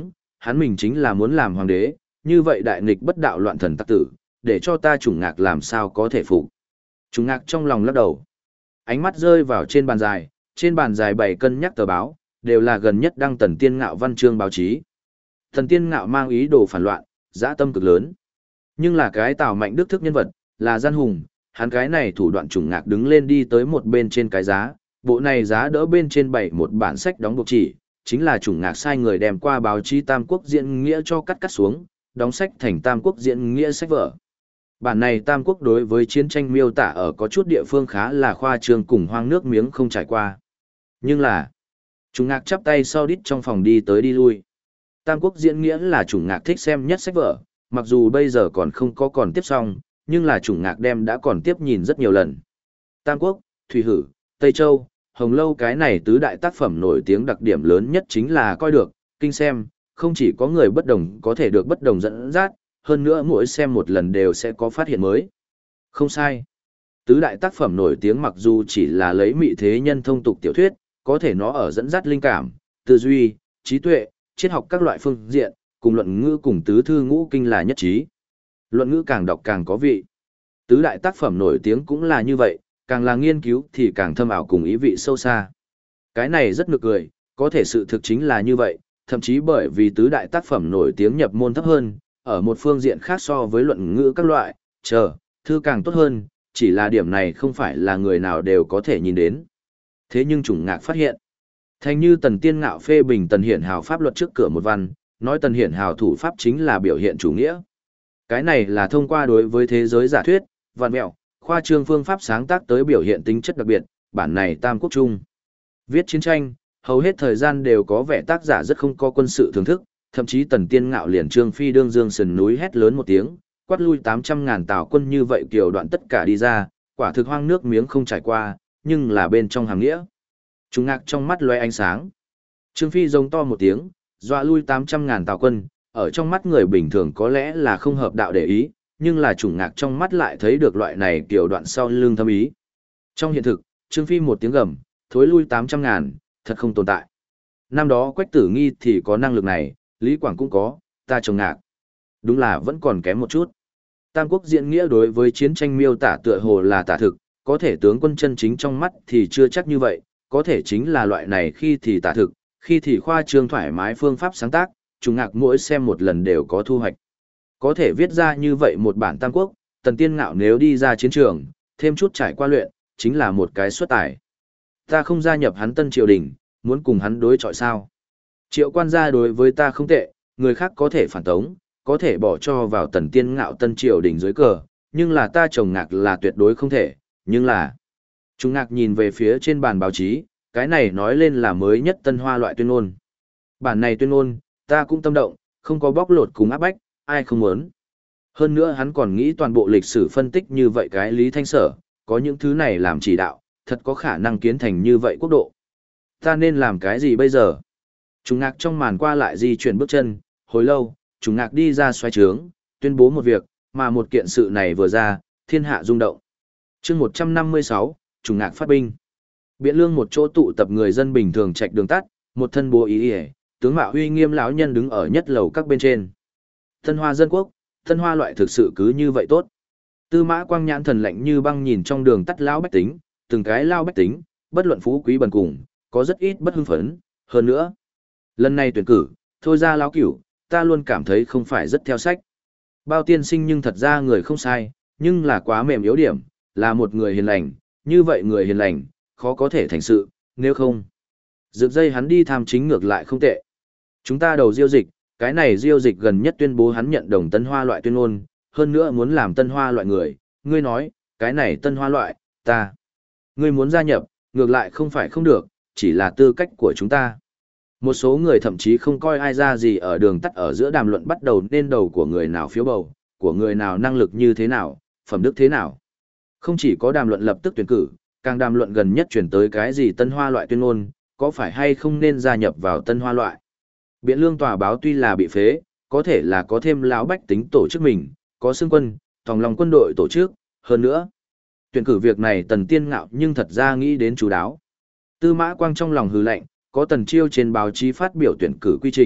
Speaker 1: hắn mình chính là muốn làm hoàng đế, như vậy đại nghịch bất đạo loạn thần tặc tử, để cho ta Trùng Ngạc làm sao có thể phục. Trùng Ngạc trong lòng lắc đầu. Ánh mắt rơi vào trên bàn dài bày cân nhắc tờ báo, đều là gần nhất đăng Tần Tiên Ngạo văn chương báo chí. Tần Tiên Ngạo mang ý đồ phản loạn, dã tâm cực lớn. Nhưng là cái Tào Mạnh Đức thức nhân vật, là gian hùng, hắn cái này thủ đoạn Trùng Ngạc đứng lên đi tới một bên trên cái giá, bộ này giá đỡ bên trên bày một bản sách đóng buộc chỉ, chính là Trùng Ngạc sai người đem qua báo chí Tam Quốc diễn nghĩa cho cắt xuống, đóng sách thành Tam Quốc diễn nghĩa sách vở. Bản này Tam Quốc đối với chiến tranh miêu tả ở có chút địa phương khá là khoa trương cùng hoang nước miếng không trải qua. Nhưng là, Trùng Ngạc chắp tay sau đít trong phòng đi tới đi lui. Tam Quốc diễn nghĩa là Trùng Ngạc thích xem nhất sách vở, mặc dù bây giờ còn không có còn tiếp xong, nhưng là Trùng Ngạc đem đã còn tiếp nhìn rất nhiều lần. Tam Quốc, Thủy Hử, Tây Châu, Hồng Lâu cái này tứ đại tác phẩm nổi tiếng đặc điểm lớn nhất chính là coi được, kinh xem, không chỉ có người bất đồng có thể được bất đồng dẫn dắt, hơn nữa mỗi xem một lần đều sẽ có phát hiện mới. Không sai. Tứ đại tác phẩm nổi tiếng mặc dù chỉ là lấy mị thế nhân thông tục tiểu thuyết, có thể nó ở dẫn dắt linh cảm, tư duy, trí tuệ, triết học các loại phương diện, cùng luận ngữ cùng tứ thư ngũ kinh là nhất trí. Luận ngữ càng đọc càng có vị. Tứ đại tác phẩm nổi tiếng cũng là như vậy, càng là nghiên cứu thì càng thâm ảo cùng ý vị sâu xa. Cái này rất nực cười, có thể sự thực chính là như vậy, thậm chí bởi vì tứ đại tác phẩm nổi tiếng nhập môn thấp hơn, ở một phương diện khác so với luận ngữ các loại, thư càng tốt hơn, chỉ là điểm này không phải là người nào đều có thể nhìn đến. Thế nhưng Trùng Ngạc phát hiện, thành như Tần Tiên Ngạo phê bình Tần Hiển Hào pháp luật trước cửa một văn, nói Tần Hiển Hào thủ pháp chính là biểu hiện chủ nghĩa. Cái này là thông qua đối với thế giới giả thuyết, vạn mẹo, khoa trương phương pháp sáng tác tới biểu hiện tính chất đặc biệt, bản này Tam Quốc Trung. Viết chiến tranh, hầu hết thời gian đều có vẻ tác giả rất không có quân sự thưởng thức, thậm chí Tần Tiên Ngạo liền Trương Phi đương dương sườn núi hét lớn một tiếng, quát lui 800.000 Tào quân như vậy kiểu đoạn tất cả đi ra, quả thực hoang nước miếng không trải qua, nhưng là bên trong hàng nghĩa. Trùng Ngạc trong mắt lóe ánh sáng. Trương Phi giống to một tiếng, dọa lui 800.000 Tào quân, ở trong mắt người bình thường có lẽ là không hợp đạo để ý, nhưng là Trùng Ngạc trong mắt lại thấy được loại này kiểu đoạn sau lưng thâm ý. Trong hiện thực, Trương Phi một tiếng gầm, thối lui 800.000, thật không tồn tại. Năm đó Quách Tử Nghi thì có năng lực này, Lý Quảng cũng có, ta Trùng Ngạc. Đúng là vẫn còn kém một chút. Tam Quốc diễn nghĩa đối với chiến tranh miêu tả tựa hồ là tả thực, có thể tướng quân chân chính trong mắt thì chưa chắc như vậy, có thể chính là loại này khi thì tả thực, khi thì khoa trương thoải mái phương pháp sáng tác, Trùng Ngạc mỗi xem một lần đều có thu hoạch. Có thể viết ra như vậy một bản Tam Quốc, Tần Tiên Ngạo nếu đi ra chiến trường, thêm chút trải qua luyện, chính là một cái xuất tài. Ta không gia nhập hắn Tân Triều Đình, muốn cùng hắn đối chọi sao? Triệu quan gia đối với ta không tệ, người khác có thể phản tống, có thể bỏ cho vào Tần Tiên Ngạo Tân Triều Đình dưới cờ, nhưng là ta Trùng Ngạc là tuyệt đối không thể, nhưng là... Trùng Ngạc nhìn về phía trên bàn báo chí, cái này nói lên là mới nhất Tân Hoa loại tuyên ngôn. Bản này tuyên ngôn, ta cũng tâm động, không có bóc lột cùng áp bách, ai không muốn. Hơn nữa hắn còn nghĩ toàn bộ lịch sử phân tích như vậy cái Lý Thanh Sở, có những thứ này làm chỉ đạo, thật có khả năng kiến thành như vậy quốc độ. Ta nên làm cái gì bây giờ? Trùng Ngạc trong màn qua lại di chuyển bước chân, hồi lâu, Trùng Ngạc đi ra xoay trướng, tuyên bố một việc, mà một kiện sự này vừa ra, thiên hạ rung động. Chương 156, Trùng Ngạc phát binh. Biện Lương một chỗ tụ tập người dân bình thường chạy đường tắt, một thân bố ý ỉa, tướng mạo uy nghiêm lão nhân đứng ở nhất lầu các bên trên. Tân Hoa dân quốc, Tân Hoa loại thực sự cứ như vậy tốt. Tư Mã Quang nhãn thần lạnh như băng nhìn trong đường tắt lão bách tính, từng cái lao bách tính, bất luận phú quý bần cùng, có rất ít bất hưng phấn, hơn nữa. Lần này tuyển cử, thôi ra lão cửu, ta luôn cảm thấy không phải rất theo sách. Bao tiên sinh nhưng thật ra người không sai, nhưng là quá mềm yếu điểm, là một người hiền lành, như vậy người hiền lành, khó có thể thành sự, nếu không. Rực dây hắn đi tham chính ngược lại không tệ. Chúng ta đầu diêu dịch, cái này diêu dịch gần nhất tuyên bố hắn nhận đồng Tân Hoa loại tuyên ngôn, hơn nữa muốn làm Tân Hoa loại người, ngươi nói, cái này Tân Hoa loại, ta. Ngươi muốn gia nhập, ngược lại không phải không được, chỉ là tư cách của chúng ta. Một số người thậm chí không coi ai ra gì ở đường tắt ở giữa đàm luận bắt đầu nên đầu của người nào phiếu bầu, của người nào năng lực như thế nào, phẩm đức thế nào. Không chỉ có đàm luận lập tức tuyển cử, càng đàm luận gần nhất chuyển tới cái gì Tân Hoa loại tuyên ngôn, có phải hay không nên gia nhập vào Tân Hoa loại. Biện Lương tòa báo tuy là bị phế, có thể là có thêm lão bách tính tổ chức mình, có xương quân, tòng lòng quân đội tổ chức, hơn nữa. Tuyển cử việc này Tần Tiên Ngạo nhưng thật ra nghĩ đến chú đáo. Tư Mã Quang trong lòng hừ lạnh, có Tần Chiêu trên báo chí phát biểu tuyển cử quy trình,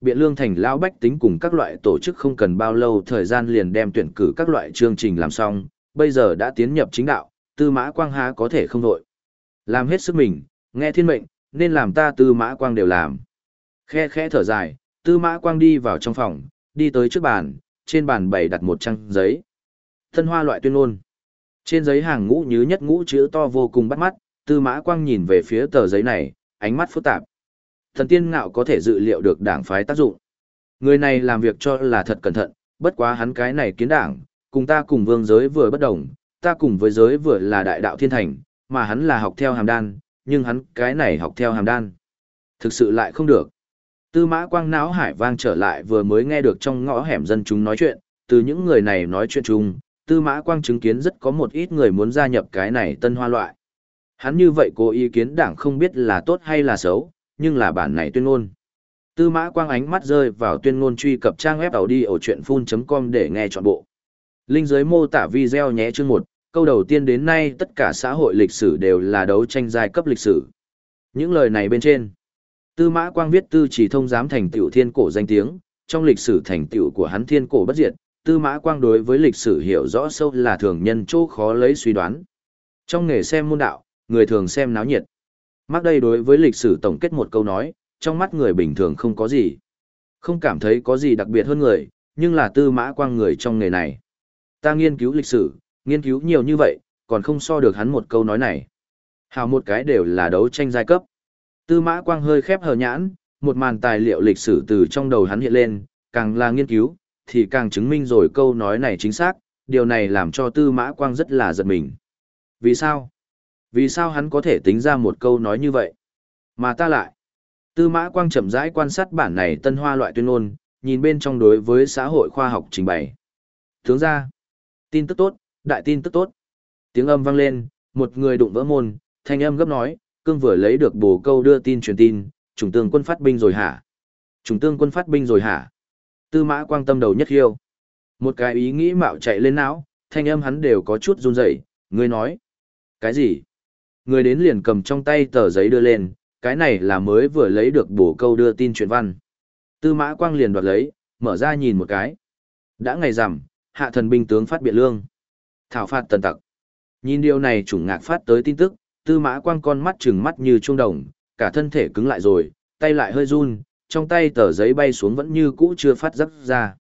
Speaker 1: Biện Lương thành lão bách tính cùng các loại tổ chức không cần bao lâu thời gian liền đem tuyển cử các loại chương trình làm xong, bây giờ đã tiến nhập chính đạo, Tư Mã Quang há có thể không đội. Làm hết sức mình, nghe thiên mệnh, nên làm ta Tư Mã Quang đều làm. Khe khẽ thở dài, Tư Mã Quang đi vào trong phòng, đi tới trước bàn, trên bàn bày đặt một trang giấy. Tân hoa loại tuyên ngôn. Trên giấy hàng ngũ nhứ nhất ngũ chữ to vô cùng bắt mắt, Tư Mã Quang nhìn về phía tờ giấy này, ánh mắt phức tạp. Thần Tiên Ngạo có thể dự liệu được đảng phái tác dụng. Người này làm việc cho là thật cẩn thận, bất quá hắn cái này kiến đảng, cùng ta cùng vương giới vừa bất đồng, ta cùng với giới vừa là đại đạo thiên thành, mà hắn là học theo hàm đan, nhưng hắn cái này học theo hàm đan. Thực sự lại không được. Tư Mã Quang não hải vang trở lại vừa mới nghe được trong ngõ hẻm dân chúng nói chuyện, từ những người này nói chuyện chung, Tư Mã Quang chứng kiến rất có một ít người muốn gia nhập cái này tân hoa loại. Hắn như vậy cố ý kiến đảng không biết là tốt hay là xấu, nhưng là bản này tuyên ngôn. Tư Mã Quang ánh mắt rơi vào tuyên ngôn truy cập trang web audiochuyenphun.com để nghe trọn bộ. Link dưới mô tả video nhé chương 1, câu đầu tiên đến nay tất cả xã hội lịch sử đều là đấu tranh giai cấp lịch sử. Những lời này bên trên. Tư Mã Quang viết Tư Chỉ Thông dám thành tựu thiên cổ danh tiếng, trong lịch sử thành tựu của hắn thiên cổ bất diệt, Tư Mã Quang đối với lịch sử hiểu rõ sâu là thường nhân chỗ khó lấy suy đoán. Trong nghề xem môn đạo, người thường xem náo nhiệt. Mắc đây đối với lịch sử tổng kết một câu nói, trong mắt người bình thường không có gì. Không cảm thấy có gì đặc biệt hơn người, nhưng là Tư Mã Quang người trong nghề này. Ta nghiên cứu lịch sử, nghiên cứu nhiều như vậy, còn không so được hắn một câu nói này. Hào một cái đều là đấu tranh giai cấp. Tư Mã Quang hơi khép hờ nhãn, một màn tài liệu lịch sử từ trong đầu hắn hiện lên, càng là nghiên cứu, thì càng chứng minh rồi câu nói này chính xác, điều này làm cho Tư Mã Quang rất là giật mình. Vì sao? Vì sao hắn có thể tính ra một câu nói như vậy? Mà ta lại. Tư Mã Quang chậm rãi quan sát bản này tân hoa loại tuyên ngôn, nhìn bên trong đối với xã hội khoa học trình bày. Tướng ra. Tin tức tốt, đại tin tức tốt. Tiếng âm vang lên, một người đụng vỡ môn, thanh âm gấp nói, cương vừa lấy được bồ câu đưa tin truyền tin, chủng tướng quân phát binh rồi hả? Chủng tướng quân phát binh rồi hả? Tư Mã Quang tâm đầu nhất khiêu. Một cái ý nghĩ mạo chạy lên não, thanh âm hắn đều có chút run rẩy, người nói. Cái gì? Người đến liền cầm trong tay tờ giấy đưa lên, cái này là mới vừa lấy được bổ câu đưa tin truyền văn. Tư Mã Quang liền đoạt lấy, mở ra nhìn một cái. Đã ngày rằm, hạ thần binh tướng phát Biện Lương. Thảo phạt tần tặc. Nhìn điều này chủng ngạc phát tới tin tức, Tư Mã Quang con mắt trừng mắt như chuông đồng, cả thân thể cứng lại rồi, tay lại hơi run, trong tay tờ giấy bay xuống vẫn như cũ chưa phát giác ra.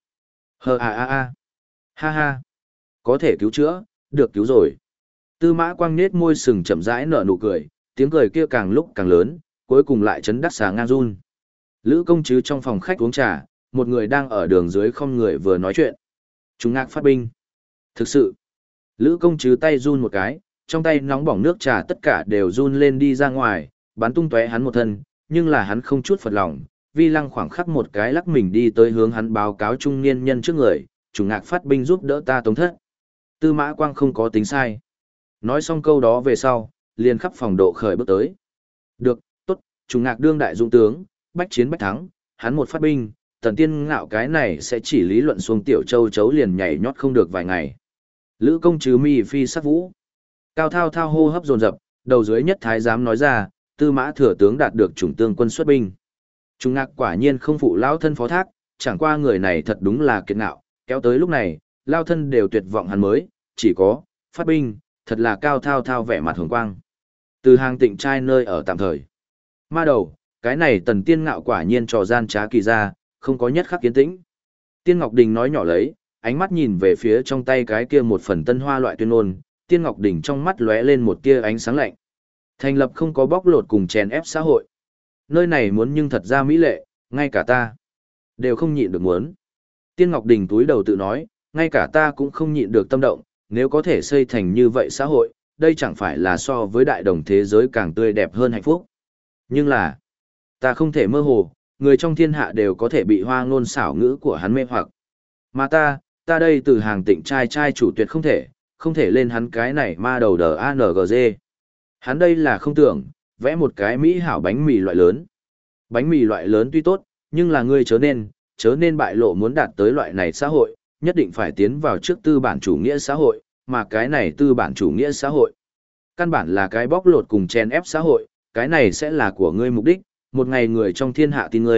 Speaker 1: Ha ha. Có thể cứu chữa, được cứu rồi. Tư Mã Quang nết môi sừng chậm rãi nở nụ cười, tiếng cười kia càng lúc càng lớn, cuối cùng lại chấn đắc xà ngang run. Lữ công chứ trong phòng khách uống trà, một người đang ở đường dưới không người vừa nói chuyện. Chúng ngạc phát binh. Thực sự. Lữ công chứ tay run một cái, trong tay nóng bỏng nước trà tất cả đều run lên đi ra ngoài, bắn tung tóe hắn một thân, nhưng là hắn không chút phật lòng, vi lăng khoảng khắc một cái lắc mình đi tới hướng hắn báo cáo trung niên nhân trước người, chủ ngạc phát binh giúp đỡ ta tống thất. Tư Mã Quang không có tính sai. Nói xong câu đó về sau, liền khắp phòng độ khởi bước tới. Được, tốt, chủ ngạc đương đại dũng tướng, bách chiến bách thắng, hắn một phát binh, Tần Tiên Ngạo cái này sẽ chỉ lý luận xuống tiểu châu chấu liền nhảy nhót không được vài ngày. Lữ công chứ mi phi sắc vũ. Cao thao thao hô hấp dồn dập, đầu dưới nhất thái giám nói ra, Tư Mã thừa tướng đạt được chủng tương quân xuất binh. Trung ngạc quả nhiên không phụ lão thân phó thác, chẳng qua người này thật đúng là kiệt ngạo, kéo tới lúc này, lao thân đều tuyệt vọng hắn mới, chỉ có, phát binh, thật là cao thao thao vẻ mặt hồng quang. Từ hàng tịnh trai nơi ở tạm thời. Ma đầu, cái này Tần Tiên Ngạo quả nhiên trò gian trá kỳ ra, không có nhất khắc kiến tĩnh. Tiên Ngọc Đình nói nhỏ lấy, ánh mắt nhìn về phía trong tay cái kia một phần tân hoa loại tuyên ngôn, Tiên Ngọc Đình trong mắt lóe lên một tia ánh sáng lạnh. Thành lập không có bóc lột cùng chèn ép xã hội. Nơi này muốn nhưng thật ra mỹ lệ, ngay cả ta đều không nhịn được muốn. Tiên Ngọc Đình túi đầu tự nói, ngay cả ta cũng không nhịn được tâm động, nếu có thể xây thành như vậy xã hội, đây chẳng phải là so với đại đồng thế giới càng tươi đẹp hơn hạnh phúc. Nhưng là, ta không thể mơ hồ, người trong thiên hạ đều có thể bị hoa ngôn xảo ngữ của hắn mê hoặc. Mà ta đây từ hàng tịnh trai trai chủ tuyệt không thể lên hắn cái này ma đầu DANGG. Hắn đây là không tưởng, vẽ một cái mỹ hảo bánh mì loại lớn. Bánh mì loại lớn tuy tốt, nhưng là ngươi chớ nên bại lộ muốn đạt tới loại này xã hội, nhất định phải tiến vào trước tư bản chủ nghĩa xã hội, mà cái này tư bản chủ nghĩa xã hội. Căn bản là cái bóc lột cùng chèn ép xã hội, cái này sẽ là của ngươi mục đích, một ngày người trong thiên hạ tin ngươi,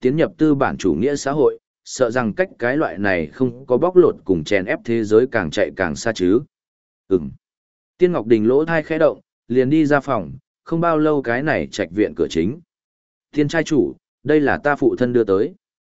Speaker 1: tiến nhập tư bản chủ nghĩa xã hội, sợ rằng cách cái loại này không có bóc lột cùng chèn ép thế giới càng chạy càng xa chứ. Tiên Ngọc Đình lỗ thai khẽ động, liền đi ra phòng, không bao lâu cái này trạch viện cửa chính. Tiên trai chủ, đây là ta phụ thân đưa tới.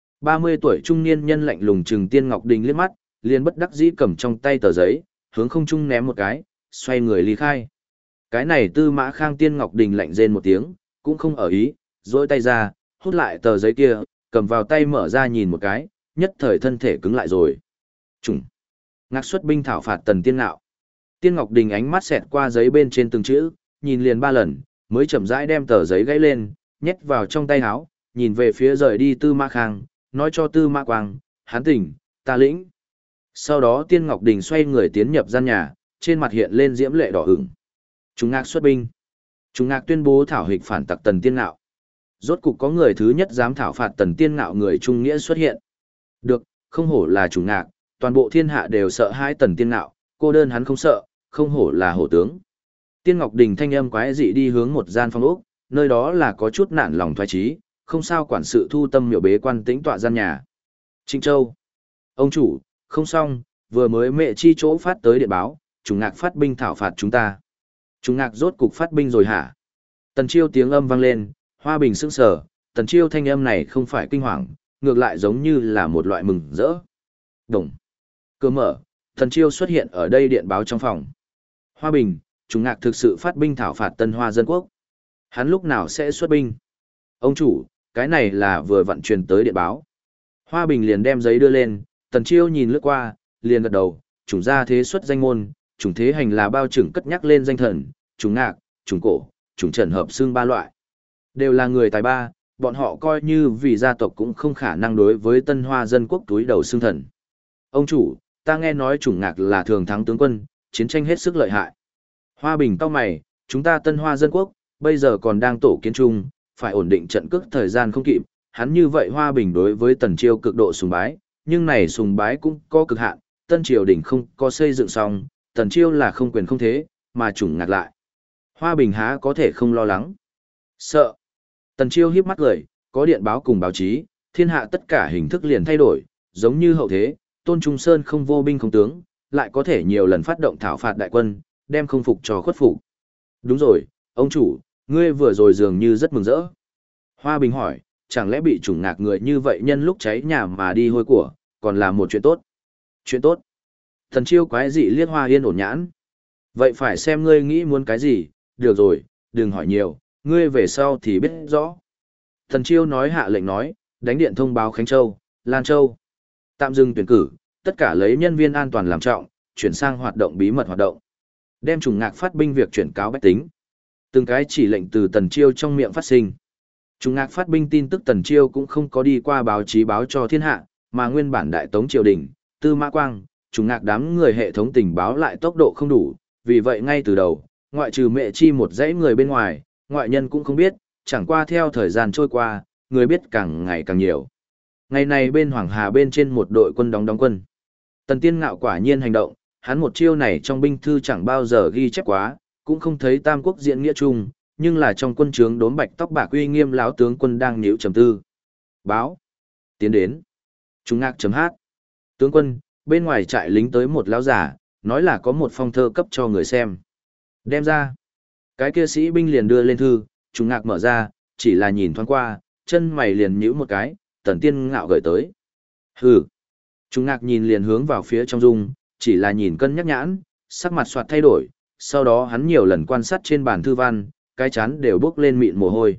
Speaker 1: 30 tuổi trung niên nhân lạnh lùng trừng Tiên Ngọc Đình liếc mắt, liền bất đắc dĩ cầm trong tay tờ giấy, hướng không trung ném một cái, xoay người ly khai. Cái này Tư Mã Khang Tiên Ngọc Đình lạnh rên một tiếng, cũng không ở ý, duỗi tay ra, hút lại tờ giấy kia, cầm vào tay mở ra nhìn một cái, nhất thời thân thể cứng lại rồi. Trùng. Ngạc xuất binh thảo phạt Tần Tiên Ngạo. Tiên Ngọc Đình ánh mắt xẹt qua giấy bên trên từng chữ, nhìn liền 3 lần, mới chậm rãi đem tờ giấy gãy lên, nhét vào trong tay áo, nhìn về phía rời đi Tư Mã Khang, nói cho Tư Mã Quang, hắn tỉnh, ta lĩnh. Sau đó Tiên Ngọc Đình xoay người tiến nhập gian nhà, trên mặt hiện lên diễm lệ đỏ ửng. Chúng Ngạc xuất binh. Chúng Ngạc tuyên bố thảo hịch phản tặc Tần Tiên Ngạo. Rốt cục có người thứ nhất dám thảo phạt Tần Tiên Ngạo người trung nghĩa xuất hiện. Được, không hổ là Chúng Ngạc, toàn bộ thiên hạ đều sợ hãi Tần Tiên Ngạo, cô đơn hắn không sợ, không hổ là hổ tướng. Tiên Ngọc Đình thanh âm quái dị đi hướng một gian phòng ốc, nơi đó là có chút nản lòng thoái trí, không sao quản sự thu tâm miểu bế quan tĩnh tọa gian nhà. Trịnh Châu. Ông chủ, không xong, vừa mới mẹ chi chỗ phát tới điện báo, Chúng Ngạc phát binh thảo phạt chúng ta. Chúng Ngạc rốt cục phát binh rồi hả? Tần Chiêu tiếng âm vang lên, Hoa Bình sững sờ, Tần Chiêu thanh âm này không phải kinh hoàng, ngược lại giống như là một loại mừng rỡ. Đồng. Cửa mở, Tần Chiêu xuất hiện ở đây điện báo trong phòng. Hoa Bình, Chúng Ngạc thực sự phát binh thảo phạt Tân Hoa Dân Quốc. Hắn lúc nào sẽ xuất binh? Ông chủ, cái này là vừa vận truyền tới điện báo. Hoa Bình liền đem giấy đưa lên, Tần Chiêu nhìn lướt qua, liền gật đầu, chủng gia thế xuất danh môn, chủng thế hành là bao trưởng cất nhắc lên danh thần, chủng ngạc, chủng cổ, chủng trần hợp xương 3 loại. Đều là người tài ba, bọn họ coi như vì gia tộc cũng không khả năng đối với Tân Hoa Dân Quốc túi đầu xương thần. Ông chủ, ta nghe nói chủng ngạc là thường thắng tướng quân, chiến tranh hết sức lợi hại. Hoa Bình cau mày, chúng ta Tân Hoa Dân Quốc, bây giờ còn đang tổ kiến chung, phải ổn định trận cước thời gian không kịp, hắn như vậy Hoa Bình đối với Tần Chiêu cực độ sùng bái, nhưng này sùng bái cũng có cực hạn, Tân Triều đình không có xây dựng xong, Tần Chiêu là không quyền không thế, mà chủng ngạc lại. Hoa Bình há có thể không lo lắng. Sợ. Tần Chiêu hiếp mắt cười, có điện báo cùng báo chí, thiên hạ tất cả hình thức liền thay đổi, giống như hậu thế, Tôn Trung Sơn không vô binh không tướng, lại có thể nhiều lần phát động thảo phạt đại quân, đem không phục cho khuất phục. Đúng rồi, ông chủ, ngươi vừa rồi dường như rất mừng rỡ. Hoa Bình hỏi, chẳng lẽ bị chủng ngạc người như vậy nhân lúc cháy nhà mà đi hôi của, còn là một chuyện tốt. Chuyện tốt. Tần Chiêu quái dị liếc Hoa Yên ổn nhãn. Vậy phải xem ngươi nghĩ muốn cái gì, được rồi, đừng hỏi nhiều, ngươi về sau thì biết rõ. Tần Chiêu nói hạ lệnh nói, đánh điện thông báo Khánh Châu, Lan Châu. Tạm dừng tuyển cử, tất cả lấy nhân viên an toàn làm trọng, chuyển sang hoạt động bí mật hoạt động. Đem chủng ngạc phát binh việc chuyển cáo bách tính. Từng cái chỉ lệnh từ Tần Chiêu trong miệng phát sinh. Chủng ngạc phát binh tin tức Tần Chiêu cũng không có đi qua báo chí báo cho thiên hạ, mà nguyên bản đại tống triều đình, Tư Mã Quang, chủng ngạc đám người hệ thống tình báo lại tốc độ không đủ, vì vậy ngay từ đầu, ngoại trừ mẹ chi một dãy người bên ngoài, ngoại nhân cũng không biết, chẳng qua theo thời gian trôi qua, người biết càng ngày càng nhiều. Ngày này bên Hoàng Hà bên trên một đội quân đóng quân. Tần Tiên Ngạo quả nhiên hành động, hắn một chiêu này trong binh thư chẳng bao giờ ghi chép quá, cũng không thấy Tam Quốc diễn nghĩa chung, nhưng là trong quân trướng đốm bạch tóc bạc uy nghiêm lão tướng quân đang nhíu trầm tư. Báo. Tiến đến. Chúng ngạc chấm hát. Tướng quân, bên ngoài trại lính tới một lão giả, nói là có một phong thơ cấp cho người xem. Đem ra. Cái kia sĩ binh liền đưa lên thư, chúng ngạc mở ra, chỉ là nhìn thoáng qua, chân mày liền nhíu một cái, Tần Tiên Ngạo gửi tới. Hừ. Chúng ngạc nhìn liền hướng vào phía trong dung, chỉ là nhìn cân nhắc nhãn, sắc mặt soạt thay đổi, sau đó hắn nhiều lần quan sát trên bàn thư văn, cái chán đều bốc lên mịn mồ hôi.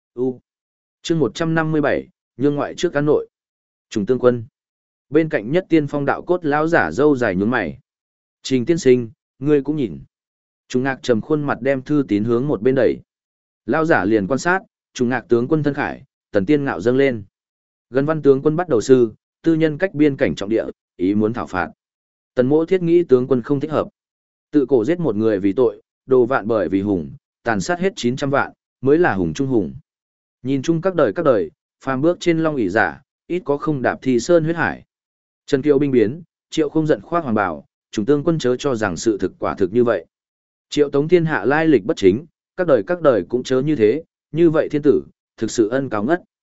Speaker 1: Chương 157, nhương ngoại trước cán nội. Trùng tương quân. Bên cạnh nhất tiên phong đạo cốt lão giả râu dài nhướng mày. Trình tiên sinh, ngươi cũng nhìn. Trùng ngạc trầm khuôn mặt đem thư tín hướng một bên đẩy. Lão giả liền quan sát, trùng ngạc tướng quân thân khải, Tần Tiên Ngạo dâng lên. Gần văn tướng quân bắt đầu sư, tư nhân cách biên cảnh trọng địa, ý muốn thảo phạt. Tần Mỗ thiết nghĩ tướng quân không thích hợp. Tự cổ giết một người vì tội, đồ vạn bởi vì hùng, tàn sát hết 900 vạn, mới là hùng trung hùng. Nhìn chung các đời, phàm bước trên long ỷ giả, ít có không đạp thi sơn huyết hải. Trần Kiều binh biến, Triệu không giận khoác hoàng bảo, chúng tương quân chớ cho rằng sự thực quả thực như vậy. Triệu Tống thiên hạ lai lịch bất chính, các đời cũng chớ như thế, như vậy thiên tử, thực sự ân cao ngất.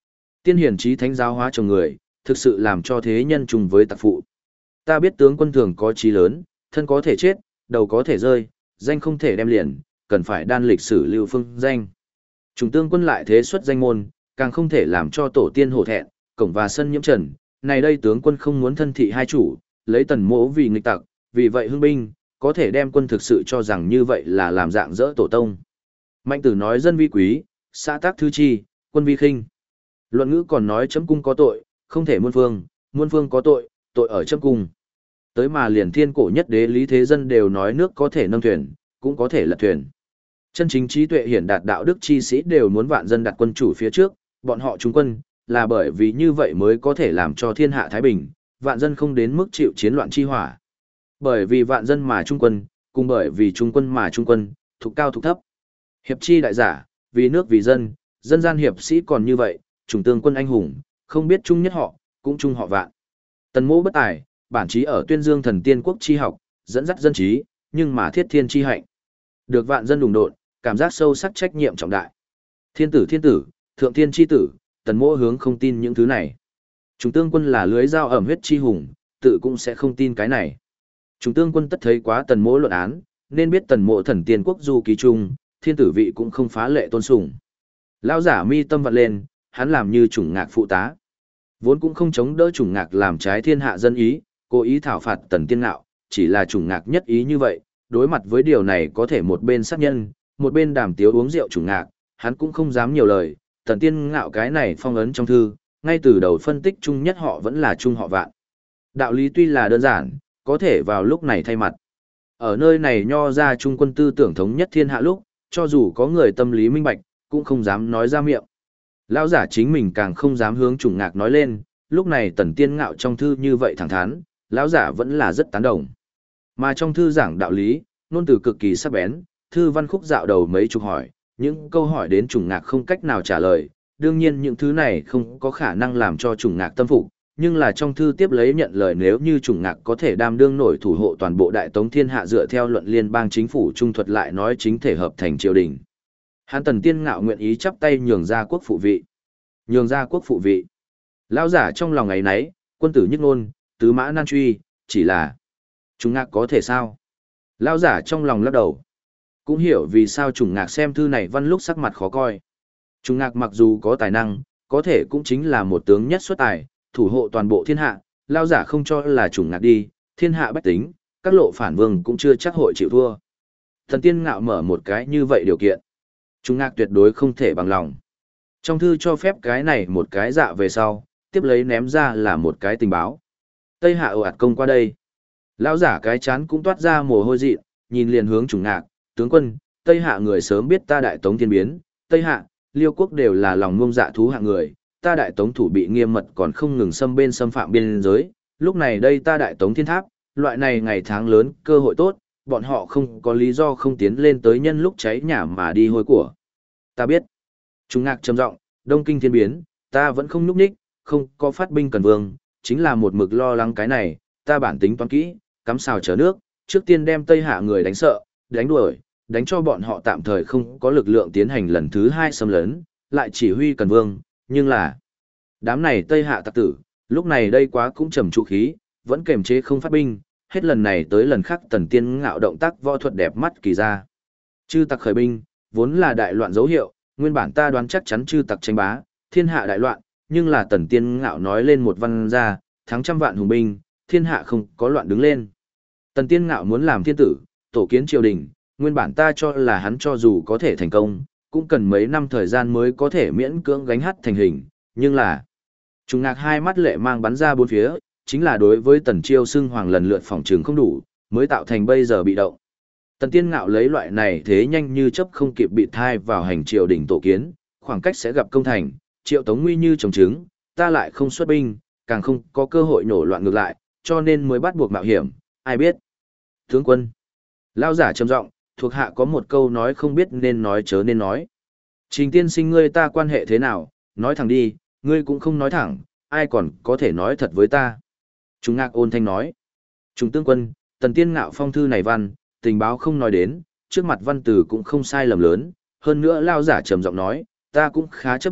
Speaker 1: Tiên hiển trí thánh giáo hóa chồng người, thực sự làm cho thế nhân trùng với tặc phụ. Ta biết tướng quân thường có chí lớn, thân có thể chết, đầu có thể rơi, danh không thể đem liền, cần phải đan lịch sử lưu phương danh. Trùng tướng quân lại thế xuất danh môn, càng không thể làm cho tổ tiên hổ thẹn, cổng và sân nhiễm trần. Này đây tướng quân không muốn thân thị hai chủ, lấy Tần Mỗ vì nghịch tặc, vì vậy hưng binh, có thể đem quân thực sự cho rằng như vậy là làm dạng dỡ tổ tông. Mạnh tử nói dân vi quý, xã tác thứ chi, quân vi khinh. Luận ngữ còn nói chấm cung có tội, không thể muôn phương có tội, tội ở chấm cung. Tới mà liền thiên cổ nhất đế lý thế dân đều nói nước có thể nâng thuyền, cũng có thể lật thuyền. Chân chính trí tuệ hiển đạt đạo đức chi sĩ đều muốn vạn dân đặt quân chủ phía trước, bọn họ trung quân, là bởi vì như vậy mới có thể làm cho thiên hạ thái bình, vạn dân không đến mức chịu chiến loạn chi hỏa. Bởi vì vạn dân mà trung quân, cùng bởi vì trung quân mà trung quân, thuộc cao thuộc thấp. Hiệp chi đại giả, vì nước vì dân, dân gian hiệp sĩ còn như vậy, trùng tương quân anh hùng, không biết chung nhất họ, cũng chung họ vạn. Tần Mỗ bất tài, bản chí ở tuyên dương thần tiên quốc chi học, dẫn dắt dân trí, nhưng mà thiết thiên chi hạnh. Được vạn dân đùng độn, cảm giác sâu sắc trách nhiệm trọng đại. Thiên tử, thượng thiên chi tử, Tần Mỗ hướng không tin những thứ này. Trùng tương quân là lưới dao ẩm huyết chi hùng, tự cũng sẽ không tin cái này. Trùng tương quân tất thấy quá Tần Mỗ luận án, nên biết Tần Mỗ thần tiên quốc du ký trung, thiên tử vị cũng không phá lệ tôn sùng. Lão giả mi tâm vặn lên, hắn làm như chủng ngạc phụ tá. Vốn cũng không chống đỡ chủng ngạc làm trái thiên hạ dân ý, cố ý thảo phạt Tần Tiên Ngạo, chỉ là chủng ngạc nhất ý như vậy, đối mặt với điều này có thể một bên sát nhân, một bên đàm tiếu uống rượu chủng ngạc, hắn cũng không dám nhiều lời, Tần Tiên Ngạo cái này phong ấn trong thư, ngay từ đầu phân tích chung nhất họ vẫn là chung họ vạn. Đạo lý tuy là đơn giản, có thể vào lúc này thay mặt. Ở nơi này nho ra trung quân tư tưởng thống nhất thiên hạ lúc, cho dù có người tâm lý minh bạch, cũng không dám nói ra miệng. Lão giả chính mình càng không dám hướng chủng ngạc nói lên, lúc này Tần Tiên Ngạo trong thư như vậy thẳng thắn, lão giả vẫn là rất tán đồng. Mà trong thư giảng đạo lý, ngôn từ cực kỳ sắc bén, thư văn khúc dạo đầu mấy chục hỏi, những câu hỏi đến chủng ngạc không cách nào trả lời, đương nhiên những thứ này không có khả năng làm cho chủng ngạc tâm phục, nhưng là trong thư tiếp lấy nhận lời nếu như chủng ngạc có thể đảm đương nổi thủ hộ toàn bộ đại tống thiên hạ dựa theo luận liên bang chính phủ trung thuật lại nói chính thể hợp thành triều đình. Hán Tần Tiên Ngạo nguyện ý chắp tay nhường ra quốc phụ vị. Nhường ra quốc phụ vị. Lão giả trong lòng ngày nấy, quân tử nhất ngôn, tứ mã nan truy, chỉ là chủng ngạc có thể sao? Lão giả trong lòng lắc đầu. Cũng hiểu vì sao chủng ngạc xem thư này văn lúc sắc mặt khó coi. Chủng ngạc mặc dù có tài năng, có thể cũng chính là một tướng nhất xuất tài, thủ hộ toàn bộ thiên hạ, lão giả không cho là chủng ngạc đi, thiên hạ bách tính, các lộ phản vương cũng chưa chắc hội chịu thua. Thần Tiên Ngạo mở một cái như vậy điều kiện. Chủng ngạc tuyệt đối không thể bằng lòng. Trong thư cho phép cái này một cái dạ về sau, tiếp lấy ném ra là một cái tình báo. Tây Hạ ồ ạt công qua đây. Lão giả cái chán cũng toát ra mồ hôi dị, nhìn liền hướng chủng ngạc, tướng quân, Tây Hạ người sớm biết ta đại tống thiên biến, Tây Hạ, Liêu quốc đều là lòng ngông dạ thú hạng người, ta đại tống thủ bị nghiêm mật còn không ngừng xâm phạm biên giới, lúc này đây ta đại tống thiên tháp, loại này ngày tháng lớn, cơ hội tốt, bọn họ không có lý do không tiến lên tới nhân lúc cháy nhà mà đi hôi của. Ta biết. Trung ngạc trầm giọng, Đông Kinh thiên biến, ta vẫn không nhúc nhích, không có phát binh cần vương, chính là một mực lo lắng cái này, ta bản tính toán kỹ, cắm xào chở nước, trước tiên đem Tây Hạ người đánh sợ, đánh đuổi, đánh cho bọn họ tạm thời không có lực lượng tiến hành lần thứ hai xâm lấn, lại chỉ huy cần vương, nhưng là đám này Tây Hạ tặc tử, lúc này đây quá cũng trầm trụ khí, vẫn kềm chế không phát binh, hết lần này tới lần khác Tần Tiên Ngạo động tác võ thuật đẹp mắt kỳ ra. Chư tặc khởi binh, vốn là đại loạn dấu hiệu, nguyên bản ta đoán chắc chắn chư tặc tranh bá, thiên hạ đại loạn, nhưng là Tần Tiên Ngạo nói lên một văn ra, thắng trăm vạn hùng binh, thiên hạ không có loạn đứng lên. Tần Tiên Ngạo muốn làm thiên tử, tổ kiến triều đình, nguyên bản ta cho là hắn cho dù có thể thành công, cũng cần mấy năm thời gian mới có thể miễn cưỡng gánh hát thành hình, nhưng là Trung ngạc hai mắt lệ mang bắn ra bốn phía, chính là đối với Tần Chiêu xưng hoàng lần lượt phòng trường không đủ, mới tạo thành bây giờ bị động. Tần Tiên Ngạo lấy loại này thế nhanh như chấp không kịp bị thai vào hành triều đình tổ kiến, khoảng cách sẽ gặp công thành, Triệu Tống nguy như trồng trứng, ta lại không xuất binh, càng không có cơ hội nổ loạn ngược lại, cho nên mới bắt buộc mạo hiểm, ai biết. Tướng quân, lao giả trầm giọng, thuộc hạ có một câu nói không biết nên nói chớ nên nói. Trình tiên sinh ngươi ta quan hệ thế nào, nói thẳng đi, ngươi cũng không nói thẳng, ai còn có thể nói thật với ta. Trung ngạc ôn thanh nói. Trung tướng quân, Tần Tiên Ngạo phong thư này văn, tình báo không nói đến, trước mặt văn từ cũng không sai lầm lớn, hơn nữa lao giả trầm giọng nói, ta cũng khá chấp nhận,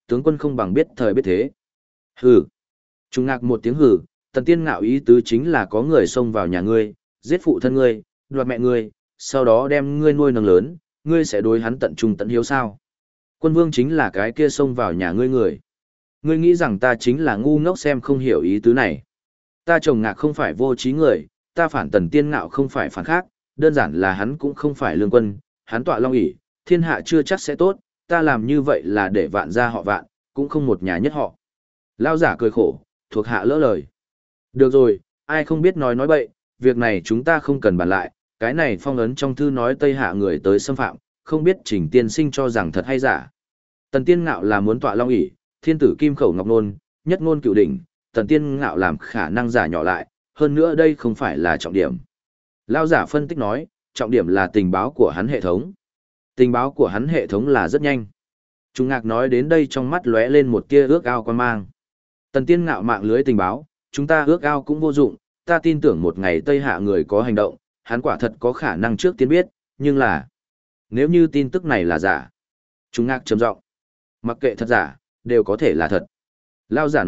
Speaker 1: tướng quân không bằng biết thời biết thế. Hừ. Trung Ngạc một tiếng hừ, Tần Tiên Ngạo ý tứ chính là có người xông vào nhà ngươi, giết phụ thân ngươi, đoạt mẹ ngươi, sau đó đem ngươi nuôi nấng lớn, ngươi sẽ đối hắn tận trung tận hiếu sao? Quân vương chính là cái kia xông vào nhà ngươi người. Ngươi nghĩ rằng ta chính là ngu ngốc xem không hiểu ý tứ này. Ta chồng Ngạc không phải vô trí người, ta phản Tần Tiên Ngạo không phải phản khác, đơn giản là hắn cũng không phải lương quân, hắn tọa long ỷ, thiên hạ chưa chắc sẽ tốt, ta làm như vậy là để vạn gia họ vạn, cũng không một nhà nhất họ. Lao giả cười khổ, thuộc hạ lỡ lời. Được rồi, ai không biết nói bậy, việc này chúng ta không cần bàn lại, cái này phong ấn trong thư nói Tây Hạ người tới xâm phạm, không biết Trình tiên sinh cho rằng thật hay giả. Tần Tiên Ngạo là muốn tọa long ỷ, thiên tử kim khẩu ngọc nôn, nhất ngôn cửu đỉnh, Tần Tiên Ngạo làm khả năng giả nhỏ lại, hơn nữa đây không phải là trọng điểm. Lao giả phân tích nói, trọng điểm là tình báo của hắn hệ thống. Tình báo của hắn hệ thống là rất nhanh. Trung Ngạc nói đến đây trong mắt lóe lên một tia ước ao quan mang. Tần Tiên Ngạo mạng lưới tình báo, chúng ta ước ao cũng vô dụng, ta tin tưởng một ngày Tây Hạ người có hành động, hắn quả thật có khả năng trước tiên biết, nhưng là nếu như tin tức này là giả. Trung Ngạc trầm giọng, mặc kệ thật giả, đều có thể là thật. Lao giả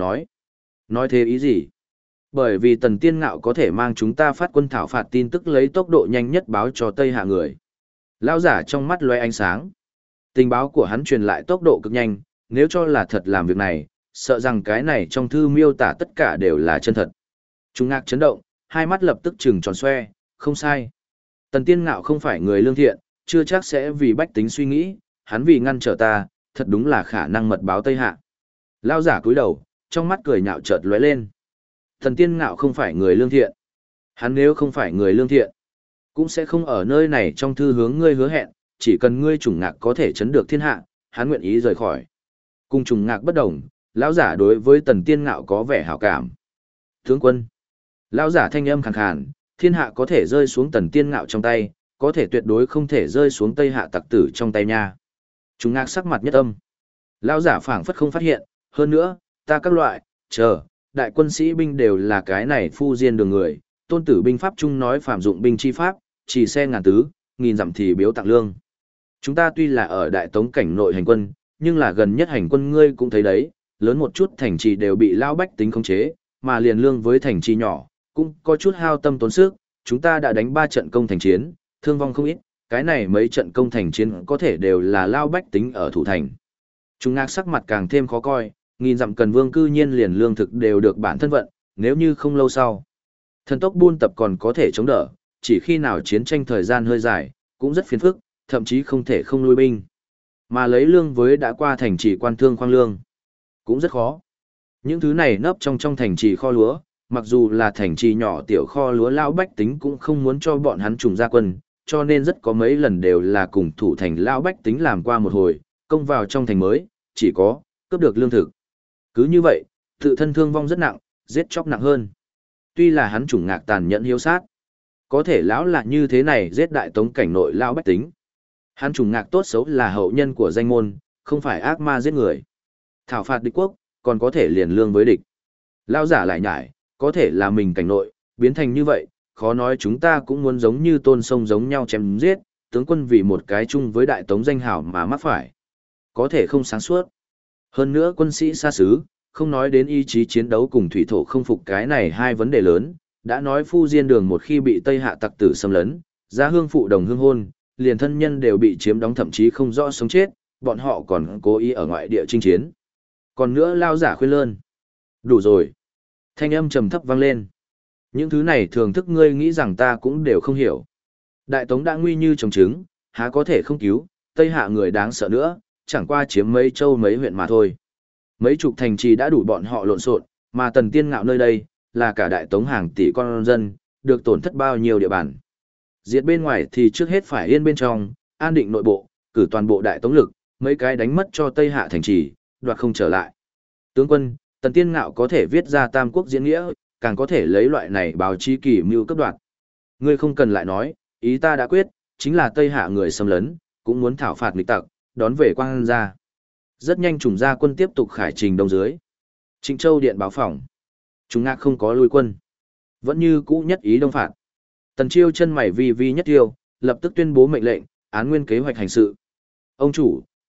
Speaker 1: nói thế ý gì? Bởi vì Tần Tiên Ngạo có thể mang chúng ta phát quân thảo phạt tin tức lấy tốc độ nhanh nhất báo cho Tây Hạ người. Lao giả trong mắt lóe ánh sáng. Tình báo của hắn truyền lại tốc độ cực nhanh, nếu cho là thật làm việc này, sợ rằng cái này trong thư miêu tả tất cả đều là chân thật. Trung Ngạc chấn động, hai mắt lập tức trừng tròn xoe, không sai. Tần Tiên Ngạo không phải người lương thiện, chưa chắc sẽ vì bách tính suy nghĩ, hắn vì ngăn trở ta, thật đúng là khả năng mật báo Tây Hạ. Lao giả cúi đầu, trong mắt cười nhạo chợt lóe lên. Tần Tiên Ngạo không phải người lương thiện. Hắn nếu không phải người lương thiện, cũng sẽ không ở nơi này trong thư hướng ngươi hứa hẹn, chỉ cần ngươi Trùng Ngạc có thể chấn được thiên hạ, hắn nguyện ý rời khỏi. Cùng Trùng Ngạc bất đồng, lão giả đối với Tần Tiên Ngạo có vẻ hảo cảm. Tướng quân, lão giả thanh âm khàn khàn, thiên hạ có thể rơi xuống Tần Tiên Ngạo trong tay, có thể tuyệt đối không thể rơi xuống Tây Hạ tặc tử trong tay nha. Trùng Ngạc sắc mặt nhất âm. Lão giả phảng phất không phát hiện, hơn nữa, ta các loại, đại quân sĩ binh đều là cái này phu diên đường người, tôn tử binh pháp chung nói phạm dụng binh chi pháp, chỉ xe ngàn tứ, nghìn dặm thì biếu tặng lương. Chúng ta tuy là ở đại tống cảnh nội hành quân, nhưng là gần nhất hành quân ngươi cũng thấy đấy, lớn một chút thành trì đều bị lao bách tính khống chế, mà liền lương với thành trì nhỏ, cũng có chút hao tâm tốn sức, chúng ta đã đánh 3 trận công thành chiến, thương vong không ít, cái này mấy trận công thành chiến có thể đều là lao bách tính ở thủ thành. Trung Ngạc sắc mặt càng thêm khó coi, nghìn dặm cần vương cư nhiên liền lương thực đều được bản thân vận, nếu như không lâu sau. Thần tốc buôn tập còn có thể chống đỡ, chỉ khi nào chiến tranh thời gian hơi dài, cũng rất phiền phức, thậm chí không thể không nuôi binh. Mà lấy lương với đã qua thành trì quan thương khoang lương, cũng rất khó. Những thứ này nấp trong thành trì kho lúa, mặc dù là thành trì nhỏ tiểu kho lúa lão bách tính cũng không muốn cho bọn hắn trùng ra quân, cho nên rất có mấy lần đều là cùng thủ thành lão bách tính làm qua một hồi, công vào trong thành mới, chỉ có cướp được lương thực. Cứ như vậy, tự thân thương vong rất nặng, giết chóc nặng hơn. Tuy là hắn Trùng Ngạc tàn nhẫn hiếu sát, có thể lão là như thế này giết đại tống cảnh nội lão bách tính. Hắn Trùng Ngạc tốt xấu là hậu nhân của danh môn, không phải ác ma giết người. Thảo phạt địch quốc, còn có thể liền lương với địch. Lão giả lại nhải, có thể là mình cảnh nội, biến thành như vậy, khó nói chúng ta cũng muốn giống như Tôn Sông giống nhau chém giết, tướng quân vì một cái chung với đại tống danh hào mà mắc phải. Có thể không sáng suốt. Hơn nữa quân sĩ xa xứ, không nói đến ý chí chiến đấu cùng thủy thổ không phục cái này hai vấn đề lớn, đã nói phu diên đường một khi bị Tây Hạ tặc tử xâm lấn, gia hương phụ đồng hương hôn, liền thân nhân đều bị chiếm đóng thậm chí không rõ sống chết, bọn họ còn cố ý ở ngoại địa chinh chiến. Còn nữa lao giả khuyên lơn. Đủ rồi. Thanh âm trầm thấp vang lên. Những thứ này thường thức ngươi nghĩ rằng ta cũng đều không hiểu. Đại tống đã nguy như trồng trứng, há có thể không cứu, Tây Hạ người đáng sợ nữa, chẳng qua chiếm mấy châu mấy huyện mà thôi. Mấy chục thành trì đã đủ bọn họ lộn xộn, mà Tần Tiên Ngạo nơi đây, là cả đại tống hàng tỷ con dân, được tổn thất bao nhiêu địa bàn. Diệt bên ngoài thì trước hết phải yên bên trong, an định nội bộ, cử toàn bộ đại tống lực, mấy cái đánh mất cho Tây Hạ thành trì, đoạt không trở lại. Tướng quân, Tần Tiên Ngạo có thể viết ra Tam Quốc diễn nghĩa, càng có thể lấy loại này báo chí kỳ mưu cấp đoạt. Ngươi không cần lại nói, ý ta đã quyết, chính là Tây Hạ người xâm lấn, cũng muốn thảo phạt nghịch tặc, đón về Quang gia. Rất nhanh Trùng gia quân tiếp tục khải trình đông dưới. Trịnh Châu điện báo phòng. Trùng Ngạc không có lui quân, vẫn như cũ nhất ý đông phạt. Tần Chiêu chân mày vi vi nhất tiêu, lập tức tuyên bố mệnh lệnh, án nguyên kế hoạch hành sự. Ông chủ,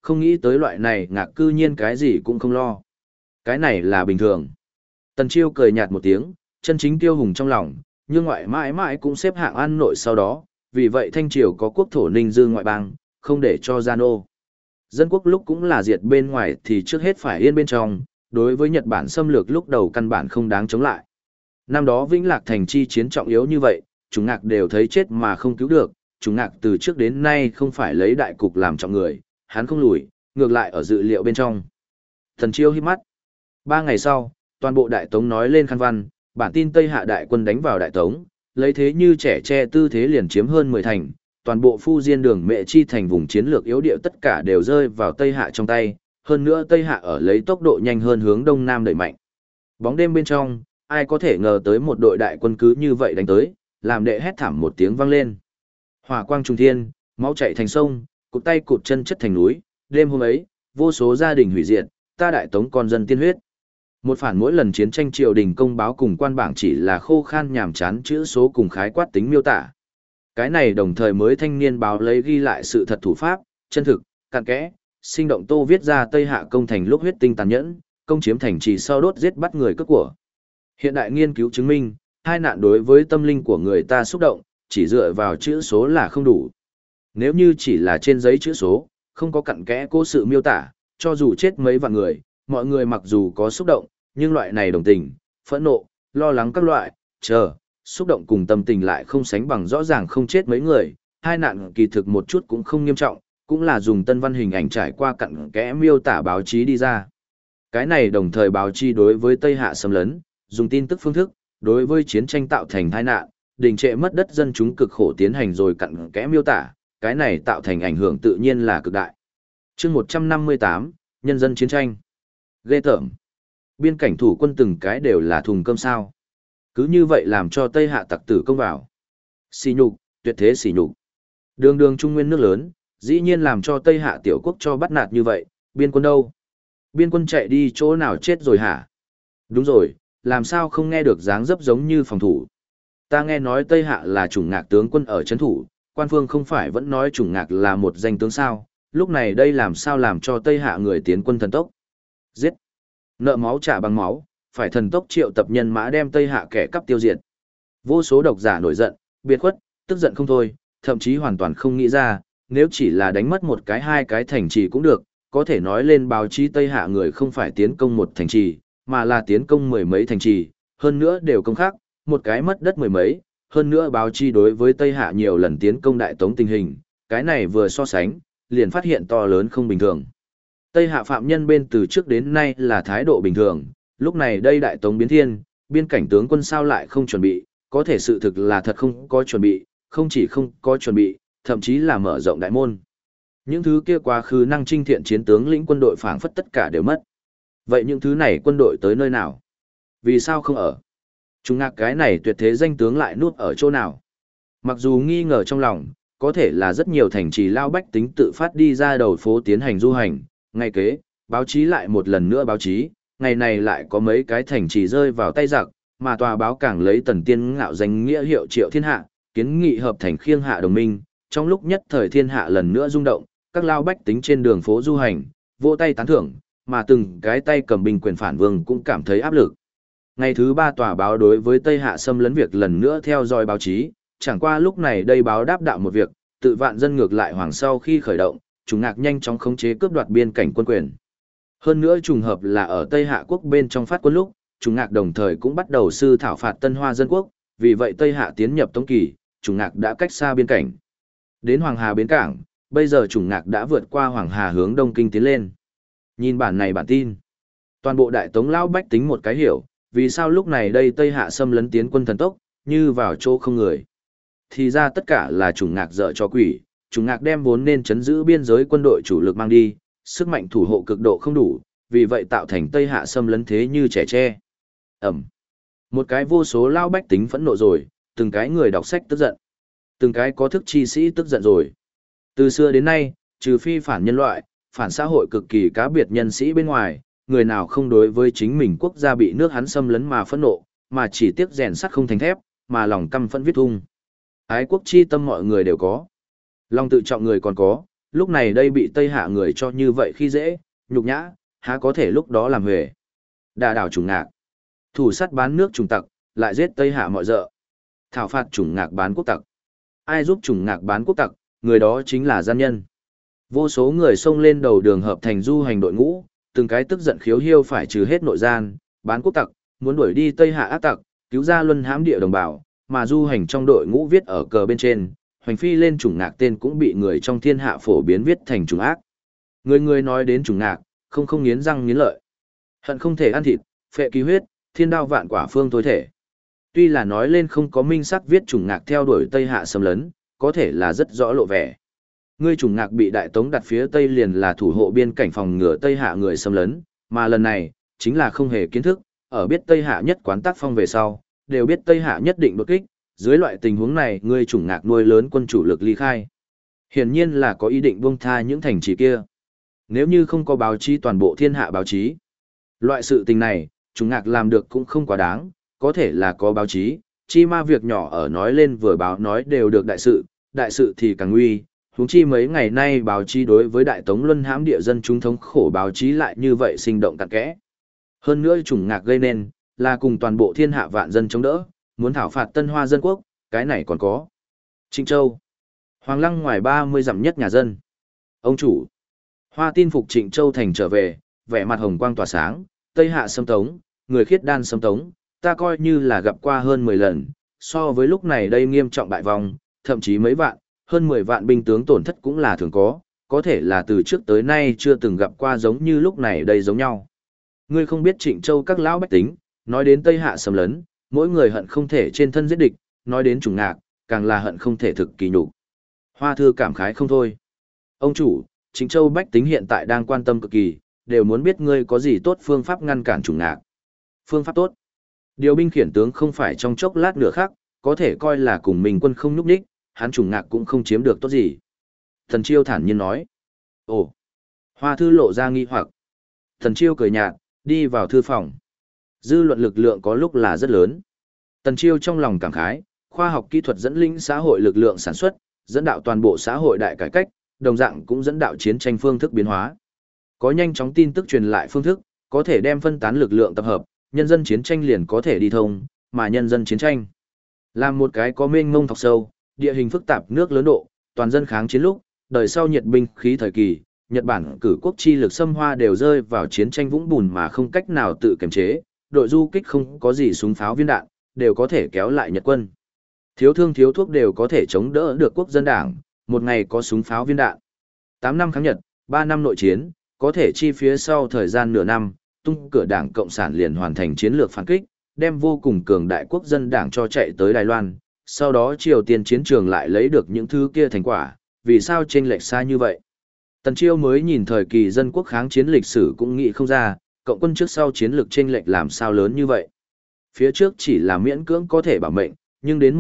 Speaker 1: không nghĩ tới loại này ngạc cư nhiên cái gì cũng không lo. Cái này là bình thường. Tần Chiêu cười nhạt một tiếng, chân chính tiêu hùng trong lòng, nhưng ngoại mãi mãi cũng xếp hạng an nội sau đó, vì vậy Thanh Triều có quốc thổ Ninh Dương ngoại bang, không để cho gian ô. Dân quốc lúc cũng là diệt bên ngoài thì trước hết phải yên bên trong, đối với Nhật Bản xâm lược lúc đầu căn bản không đáng chống lại. Năm đó Vĩnh Lạc thành chi chiến trọng yếu như vậy, chúng ngạc đều thấy chết mà không cứu được, chúng ngạc từ trước đến nay không phải lấy đại cục làm trọng người, hắn không lùi, ngược lại ở dự liệu bên trong. Thần Chiêu hít mắt. 3 ngày sau, toàn bộ Đại Tống nói lên khăn văn, bản tin Tây Hạ đại quân đánh vào Đại Tống, lấy thế như trẻ tre tư thế liền chiếm hơn 10 thành, toàn bộ Phu Diên Đường Mệ Chi thành vùng chiến lược yếu địa tất cả đều rơi vào Tây Hạ trong tay, hơn nữa Tây Hạ ở lấy tốc độ nhanh hơn hướng đông nam đẩy mạnh. Bóng đêm bên trong, ai có thể ngờ tới một đội đại quân cứ như vậy đánh tới, làm đệ hét thảm một tiếng vang lên. Hỏa quang trùng thiên, máu chảy thành sông, cụt tay cụt chân chất thành núi, đêm hôm ấy, vô số gia đình hủy diệt, ta Đại Tống con dân tiên huyết. Một phản mỗi lần chiến tranh triều đình công báo cùng quan bảng chỉ là khô khan nhàm chán chữ số cùng khái quát tính miêu tả. Cái này đồng thời mới thanh niên báo lấy ghi lại sự thật thủ pháp, chân thực, cặn kẽ, sinh động Tô viết ra Tây Hạ công thành lúc huyết tinh tàn nhẫn, công chiếm thành trì sau đốt giết bắt người cướp của. Hiện đại nghiên cứu chứng minh, hai nạn đối với tâm linh của người ta xúc động, chỉ dựa vào chữ số là không đủ. Nếu như chỉ là trên giấy chữ số, không có cặn kẽ cố sự miêu tả, cho dù chết mấy vạn người, mọi người mặc dù có xúc động, nhưng loại này đồng tình, phẫn nộ, lo lắng các loại, xúc động cùng tâm tình lại không sánh bằng rõ ràng không chết mấy người, hai nạn kỳ thực một chút cũng không nghiêm trọng, cũng là dùng tân văn hình ảnh trải qua cặn kẽ miêu tả báo chí đi ra. Cái này đồng thời báo chí đối với Tây Hạ xâm lấn, dùng tin tức phương thức, đối với chiến tranh tạo thành tai nạn, đình trệ mất đất dân chúng cực khổ tiến hành rồi cặn kẽ miêu tả, cái này tạo thành ảnh hưởng tự nhiên là cực đại. Chương 158, nhân dân chiến tranh. Ghê tởm. Biên cảnh thủ quân từng cái đều là thùng cơm sao. Cứ như vậy làm cho Tây Hạ tặc tử công vào. Xỉ nhục, tuyệt thế xỉ nhục. Đường đường trung nguyên nước lớn, dĩ nhiên làm cho Tây Hạ tiểu quốc cho bắt nạt như vậy, biên quân đâu? Biên quân chạy đi chỗ nào chết rồi hả? Đúng rồi, làm sao không nghe được dáng dấp giống như phòng thủ? Ta nghe nói Tây Hạ là chủng ngạc tướng quân ở trấn thủ, quan phương không phải vẫn nói chủng ngạc là một danh tướng sao, lúc này đây làm sao làm cho Tây Hạ người tiến quân thần tốc? Giết! Nợ máu trả bằng máu, phải thần tốc triệu tập nhân mã đem Tây Hạ kẻ cắp tiêu diệt. Vô số độc giả nổi giận, biệt khuất, tức giận không thôi, thậm chí hoàn toàn không nghĩ ra, nếu chỉ là đánh mất một cái hai cái thành trì cũng được, có thể nói lên báo chí Tây Hạ người không phải tiến công một thành trì, mà là tiến công mười mấy thành trì, hơn nữa đều công khác, một cái mất đất mười mấy, hơn nữa báo chí đối với Tây Hạ nhiều lần tiến công Đại Tống tình hình, cái này vừa so sánh, liền phát hiện to lớn không bình thường. Tây Hạ phạm nhân bên từ trước đến nay là thái độ bình thường, lúc này đây Đại Tống biến thiên, biên cảnh tướng quân sao lại không chuẩn bị, có thể sự thực là thật không có chuẩn bị, không chỉ không có chuẩn bị, thậm chí là mở rộng đại môn. Những thứ kia quá khứ năng trinh thiện chiến tướng lĩnh quân đội phảng phất tất cả đều mất. Vậy những thứ này quân đội tới nơi nào? Vì sao không ở? Chúng ngạc cái này tuyệt thế danh tướng lại nuốt ở chỗ nào? Mặc dù nghi ngờ trong lòng, có thể là rất nhiều thành trì lao bách tính tự phát đi ra đầu phố tiến hành du hành, ngay kế, báo chí lại một lần nữa báo chí, ngày này lại có mấy cái thành trì rơi vào tay giặc, mà tòa báo càng lấy Tần Tiên ngạo danh nghĩa hiệu Triệu Thiên Hạ, kiến nghị hợp thành khiêng hạ đồng minh, trong lúc nhất thời thiên hạ lần nữa rung động, các lao bách tính trên đường phố du hành, vỗ tay tán thưởng, mà từng cái tay cầm binh quyền phản vương cũng cảm thấy áp lực. Ngày thứ 3 tòa báo đối với Tây Hạ xâm lấn việc lần nữa theo dõi báo chí, chẳng qua lúc này đây báo đáp đạo một việc, tự vạn dân ngược lại hoàng sau khi khởi động, chúng ngạc nhanh chóng khống chế cướp đoạt biên cảnh quân quyền. Hơn nữa trùng hợp là ở Tây Hạ quốc bên trong phát quân lúc, chúng ngạc đồng thời cũng bắt đầu sư thảo phạt Tân Hoa dân quốc, vì vậy Tây Hạ tiến nhập Tống Kỳ, chúng ngạc đã cách xa biên cảnh. Đến Hoàng Hà bến cảng, bây giờ chủng ngạc đã vượt qua Hoàng Hà hướng Đông Kinh tiến lên. Nhìn bản này bản tin, toàn bộ Đại Tống lão bách tính một cái hiểu, vì sao lúc này đây Tây Hạ xâm lấn tiến quân thần tốc, như vào chỗ không người. Thì ra tất cả là chủng ngạc dở cho quỷ, chủng ngạc đem vốn nên chấn giữ biên giới quân đội chủ lực mang đi, sức mạnh thủ hộ cực độ không đủ, vì vậy tạo thành Tây Hạ xâm lấn thế như trẻ tre. Một cái vô số lão bách tính phẫn nộ rồi, từng cái người đọc sách tức giận. Từng cái có thức chi sĩ tức giận rồi. Từ xưa đến nay, trừ phi phản nhân loại, phản xã hội cực kỳ cá biệt nhân sĩ bên ngoài, người nào không đối với chính mình quốc gia bị nước hắn xâm lấn mà phẫn nộ, mà chỉ tiếc rèn sắt không thành thép, mà lòng căm phẫn viết thung. Ái quốc chi tâm mọi người đều có. Lòng tự trọng người còn có, Lúc này đây bị Tây Hạ người cho như vậy khi dễ, nhục nhã, há có thể lúc đó làm huề. Đả đảo Trùng Ngạc. Thủ sắt bán nước Trùng Tặc, lại giết Tây Hạ mọi dợ. Thảo phạt Trùng Ngạc bán quốc tặc. Ai giúp Trùng Ngạc bán quốc tặc, người đó chính là gian nhân. Vô số người xông lên đầu đường hợp thành du hành đội ngũ, từng cái tức giận khiếu hiêu phải trừ hết nội gian, bán quốc tặc, muốn đuổi đi Tây Hạ ác tặc, cứu ra luân hãm địa đồng bào, mà du hành trong đội ngũ viết ở cờ bên trên, hoành phi lên Trùng Ngạc tên cũng bị người trong thiên hạ phổ biến viết thành Trùng Ác. Người người nói đến Trùng Ngạc, không nghiến răng nghiến lợi. Hận không thể ăn thịt, phệ ký huyết, thiên đao vạn quả phương tối thể. Tuy là nói lên không có minh sắc viết Trùng Ngạc theo đuổi Tây Hạ xâm lấn, có thể là rất rõ lộ vẻ. Ngươi Trùng Ngạc bị Đại Tống đặt phía Tây liền là thủ hộ biên cảnh phòng ngừa Tây Hạ người xâm lấn, mà lần này, chính là không hề kiến thức, ở biết Tây Hạ nhất quán tác phong về sau, đều biết Tây Hạ nhất định đột kích, dưới loại tình huống này ngươi Trùng Ngạc nuôi lớn quân chủ lực ly khai. Hiển nhiên là có ý định buông tha những thành trì kia. Nếu như không có báo chí toàn bộ thiên hạ báo chí, loại sự tình này, Trùng Ngạc làm được cũng không quá đáng, có thể là có báo chí, chi ma việc nhỏ ở nói lên vừa báo nói đều được đại sự thì càng nguy, huống chi mấy ngày nay báo chí đối với Đại Tống luân hãm địa dân chúng thống khổ báo chí lại như vậy sinh động cặn kẽ. Hơn nữa Trùng Ngạc gây nên, là cùng toàn bộ thiên hạ vạn dân chống đỡ, muốn thảo phạt Tân Hoa dân quốc, cái này còn có. Trịnh Châu, Hoàng Lăng ngoài 30 dặm nhất nhà dân. Ông chủ, Hoa tin phục Trịnh Châu thành trở về, vẻ mặt hồng quang tỏa sáng, Tây Hạ xâm tống, người khiết đan xâm tống, ta coi như là gặp qua hơn 10 lần, so với lúc này đây nghiêm trọng bại vong, thậm chí mấy vạn, hơn 10 vạn binh tướng tổn thất cũng là thường có thể là từ trước tới nay chưa từng gặp qua giống như lúc này đây giống nhau. Ngươi không biết Trịnh Châu các lão bách tính, nói đến Tây Hạ xâm lấn, mỗi người hận không thể trên thân giết địch, nói đến Trùng Ngạc, càng là hận không thể thực kỳ nhục. Hoa Thư cảm khái không thôi. Ông chủ, Trịnh Châu bách tính hiện tại đang quan tâm cực kỳ, đều muốn biết ngươi có gì tốt phương pháp ngăn cản Trùng Ngạc. Phương pháp tốt. Điều binh khiển tướng không phải trong chốc lát nửa khắc, có thể coi là cùng mình quân không nhúc đích, hắn Trùng Ngạc cũng không chiếm được tốt gì. Thần Chiêu thản nhiên nói. Ồ. Hoa Thư lộ ra nghi hoặc. Thần Chiêu cười nhạt, đi vào thư phòng. Dư luận lực lượng có lúc là rất lớn. Tần Chiêu trong lòng cảm khái, khoa học kỹ thuật dẫn lĩnh xã hội lực lượng sản xuất, dẫn đạo toàn bộ xã hội đại cải cách, đồng dạng cũng dẫn đạo chiến tranh phương thức biến hóa. Có nhanh chóng tin tức truyền lại phương thức, có thể đem phân tán lực lượng tập hợp, nhân dân chiến tranh liền có thể đi thông, mà nhân dân chiến tranh làm một cái có mênh mông thọc sâu, địa hình phức tạp nước lớn độ, toàn dân kháng chiến lúc, đời sau nhiệt binh khí thời kỳ, Nhật Bản cử quốc chi lực xâm hoa đều rơi vào chiến tranh vũng bùn mà không cách nào tự kiềm chế, đội du kích không có gì súng pháo viên đạn, đều có thể kéo lại Nhật quân. Thiếu thương thiếu thuốc đều có thể chống đỡ được quốc dân đảng, một ngày có súng pháo viên đạn. 8 năm kháng Nhật, 3 năm nội chiến, có thể chi phía sau thời gian nửa năm, tung cửa đảng Cộng sản liền hoàn thành chiến lược phản kích, đem vô cùng cường đại quốc dân đảng cho chạy tới Đài Loan, sau đó Triều Tiên chiến trường lại lấy được những thứ kia thành quả, vì sao chênh lệch xa như vậy? Tần Chiêu mới nhìn thời kỳ dân quốc kháng chiến lịch sử cũng nghĩ không ra, cộng quân trước sau chiến lược chênh lệch làm sao lớn như vậy. Phía trước chỉ là miễn cưỡng có thể bảo mệnh, nhưng đến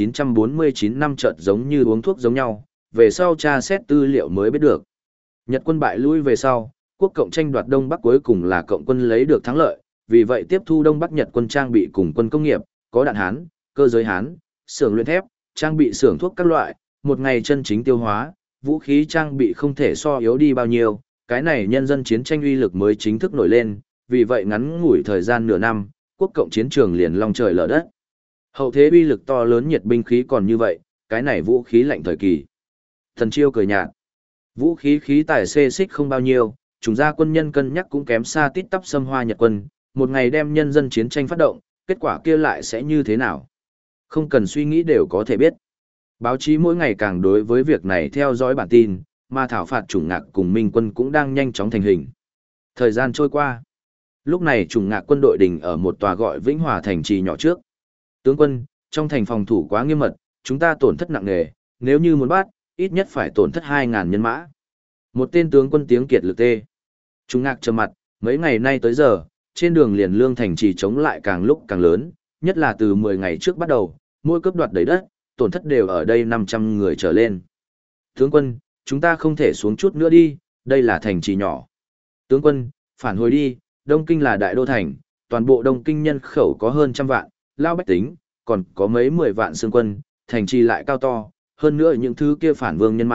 Speaker 1: 1949 năm chợt giống như uống thuốc giống nhau, về sau tra xét tư liệu mới biết được. Nhật quân bại lui về sau, quốc cộng tranh đoạt Đông Bắc cuối cùng là cộng quân lấy được thắng lợi, vì vậy tiếp thu Đông Bắc Nhật quân trang bị cùng quân công nghiệp, có đạn Hán, cơ giới Hán, xưởng luyện thép, trang bị xưởng thuốc các loại, một ngày chân chính tiêu hóa, vũ khí trang bị không thể so yếu đi bao nhiêu, cái này nhân dân chiến tranh uy lực mới chính thức nổi lên, vì vậy ngắn ngủi thời gian nửa năm, quốc cộng chiến trường liền long trời lở đất. Hậu thế uy lực to lớn nhiệt binh khí còn như vậy, cái này vũ khí lạnh thời kỳ. Thần Chiêu cười nhạt. Vũ khí khí tài xê xích không bao nhiêu, chúng ra quân nhân cân nhắc cũng kém xa tít tắp xâm hoa Nhật quân, một ngày đem nhân dân chiến tranh phát động, kết quả kia lại sẽ như thế nào? Không cần suy nghĩ đều có thể biết. Báo chí mỗi ngày càng đối với việc này theo dõi bản tin, mà thảo phạt Chủng Ngạc cùng Minh quân cũng đang nhanh chóng thành hình. Thời gian trôi qua. Lúc này Chủng Ngạc quân đội đình ở một tòa gọi Vĩnh Hòa thành trì nhỏ trước. Tướng quân, trong thành phòng thủ quá nghiêm mật, chúng ta tổn thất nặng nề, nếu như muốn bắt, ít nhất phải tổn thất 2.000 nhân mã. Một tên tướng quân tiếng kiệt lực tê. Chủng Ngạc trầm mặt, mấy ngày nay tới giờ, trên đường liền lương thành trì chống lại càng lúc càng lớn, nhất là từ 10 ngày trước bắt đầu, mỗi cướp đoạt đầy đất, tổn thất đều ở đây 500 người trở lên. Tướng quân, chúng ta không thể xuống chút nữa đi, đây là thành trì nhỏ. Tướng quân, phản hồi đi, Đông Kinh là đại đô thành, toàn bộ Đông Kinh nhân khẩu có hơn 100 vạn, lao bách tính, còn có mấy 10 vạn xương quân, thành trì lại cao to, hơn nữa những thứ kia phản vương nhân mã,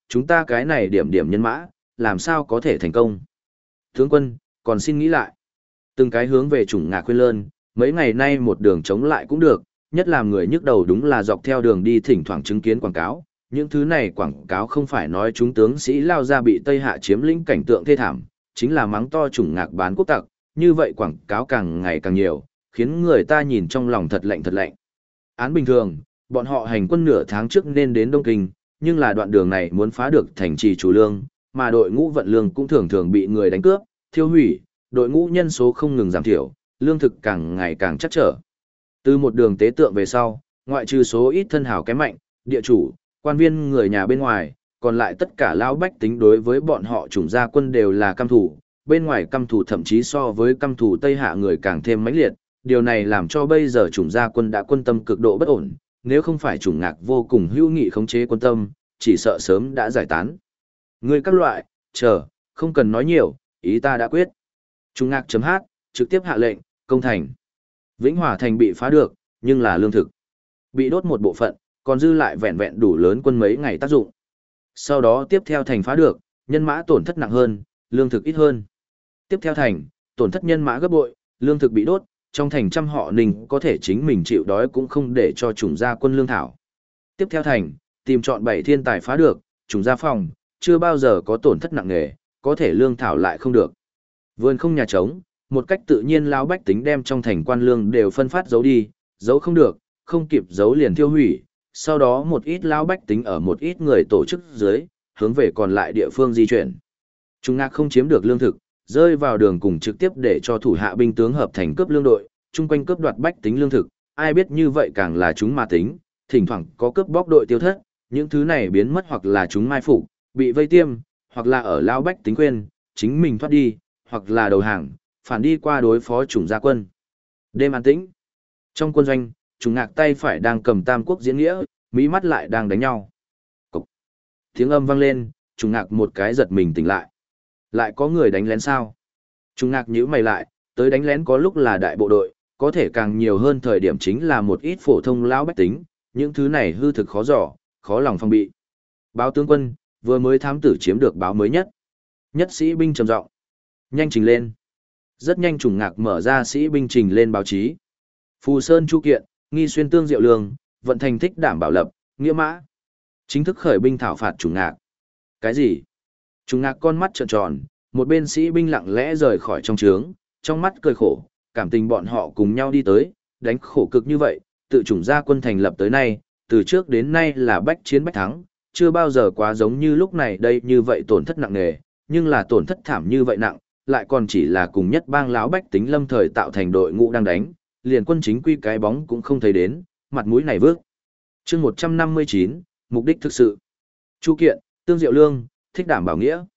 Speaker 1: chúng ta cái này điểm điểm nhân mã, làm sao có thể thành công. Tướng quân, còn xin nghĩ lại. Từng cái hướng về Trùng Ngạc khuyên lơn, mấy ngày nay một đường chống lại cũng được, nhất là người nhức đầu đúng là dọc theo đường đi thỉnh thoảng chứng kiến quảng cáo. Những thứ này quảng cáo không phải nói chúng tướng sĩ lao ra bị Tây Hạ chiếm lĩnh cảnh tượng thê thảm, chính là mắng to Trùng Ngạc bán quốc tặc, như vậy quảng cáo càng ngày càng nhiều, khiến người ta nhìn trong lòng thật lạnh thật lạnh. Án bình thường, bọn họ hành quân nửa tháng trước nên đến Đông Kinh, nhưng là đoạn đường này muốn phá được thành trì chủ lương, mà đội ngũ vận lương cũng thường thường bị người đánh cướp, thiêu hủy, đội ngũ nhân số không ngừng giảm thiểu, lương thực càng ngày càng chắc trở. Từ một đường tế tượng về sau, ngoại trừ số ít thân hào kém mạnh, địa chủ, quan viên người nhà bên ngoài, còn lại tất cả lão bách tính đối với bọn họ chủng gia quân đều là căm thủ, bên ngoài căm thủ thậm chí so với căm thủ Tây Hạ người càng thêm mãnh liệt, điều này làm cho bây giờ chủng gia quân đã quân tâm cực độ bất ổn, nếu không phải Trùng Ngạc vô cùng hữu nghị khống chế quân tâm, chỉ sợ sớm đã giải tán. Ngươi các loại, chờ, không cần nói nhiều, ý ta đã quyết. Trùng Ngạc chấm hát, trực tiếp hạ lệnh, công thành. Vĩnh Hòa thành bị phá được, nhưng là lương thực. Bị đốt một bộ phận, còn dư lại vẹn vẹn đủ lớn quân mấy ngày tác dụng. Sau đó tiếp theo thành phá được, nhân mã tổn thất nặng hơn, lương thực ít hơn. Tiếp theo thành, tổn thất nhân mã gấp bội, lương thực bị đốt, trong thành trăm họ Ninh có thể chính mình chịu đói cũng không để cho chủng gia quân lương thảo. Tiếp theo thành, tìm chọn 7 thiên tài phá được, chủng gia phòng, chưa bao giờ có tổn thất nặng nề, có thể lương thảo lại không được. Vườn không nhà trống, một cách tự nhiên lão bách tính đem trong thành quan lương đều phân phát giấu đi, giấu không được, không kịp giấu liền tiêu hủy, sau đó một ít lão bách tính ở một ít người tổ chức dưới, hướng về còn lại địa phương di chuyển. Trung Ngạc không chiếm được lương thực, rơi vào đường cùng trực tiếp để cho thủ hạ binh tướng hợp thành cướp lương đội, chung quanh cướp đoạt bách tính lương thực, ai biết như vậy càng là chúng mà tính, thỉnh thoảng có cướp bóc đội tiêu thất, những thứ này biến mất hoặc là chúng mai phục, bị vây tiêm, hoặc là ở lão bách tính quên, chính mình thoát đi, hoặc là đầu hàng, phản đi qua đối phó chủng gia quân. Đêm an tĩnh. Trong quân doanh, Trùng Ngạc tay phải đang cầm tam quốc diễn nghĩa, mỹ mắt lại đang đánh nhau. Cục. Tiếng âm vang lên, Trùng Ngạc một cái giật mình tỉnh lại. Lại có người đánh lén sao? Trùng Ngạc nhíu mày lại, tới đánh lén có lúc là đại bộ đội, có thể càng nhiều hơn thời điểm chính là một ít phổ thông lão bách tính, những thứ này hư thực khó dò, khó lòng phòng bị. Báo tướng quân, vừa mới thám tử chiếm được báo mới nhất. Nhất sĩ binh trầm giọng. Nhanh trình lên. Rất nhanh Trùng Ngạc mở ra sĩ binh trình lên báo chí. Phù Sơn Chu Kiện, Nghi Xuyên Tương Diệu Lương, vận thành thích đảm bảo lập, nghĩa mã. Chính thức khởi binh thảo phạt Trùng Ngạc. Cái gì? Trùng Ngạc con mắt trợn tròn, một bên sĩ binh lặng lẽ rời khỏi trong trướng, trong mắt cười khổ, cảm tình bọn họ cùng nhau đi tới, đánh khổ cực như vậy, tự chủng gia quân thành lập tới nay, từ trước đến nay là bách chiến bách thắng, chưa bao giờ quá giống như lúc này đây như vậy tổn thất nặng nề, nhưng là tổn thất thảm như vậy nặng, lại còn chỉ là cùng nhất bang lão bách tính lâm thời tạo thành đội ngũ đang đánh, liền quân chính quy cái bóng cũng không thấy đến, mặt mũi này vước. Chương 159, mục đích thực sự. Chu Kiện, Tương Diệu Lương, thích đảm bảo nghĩa.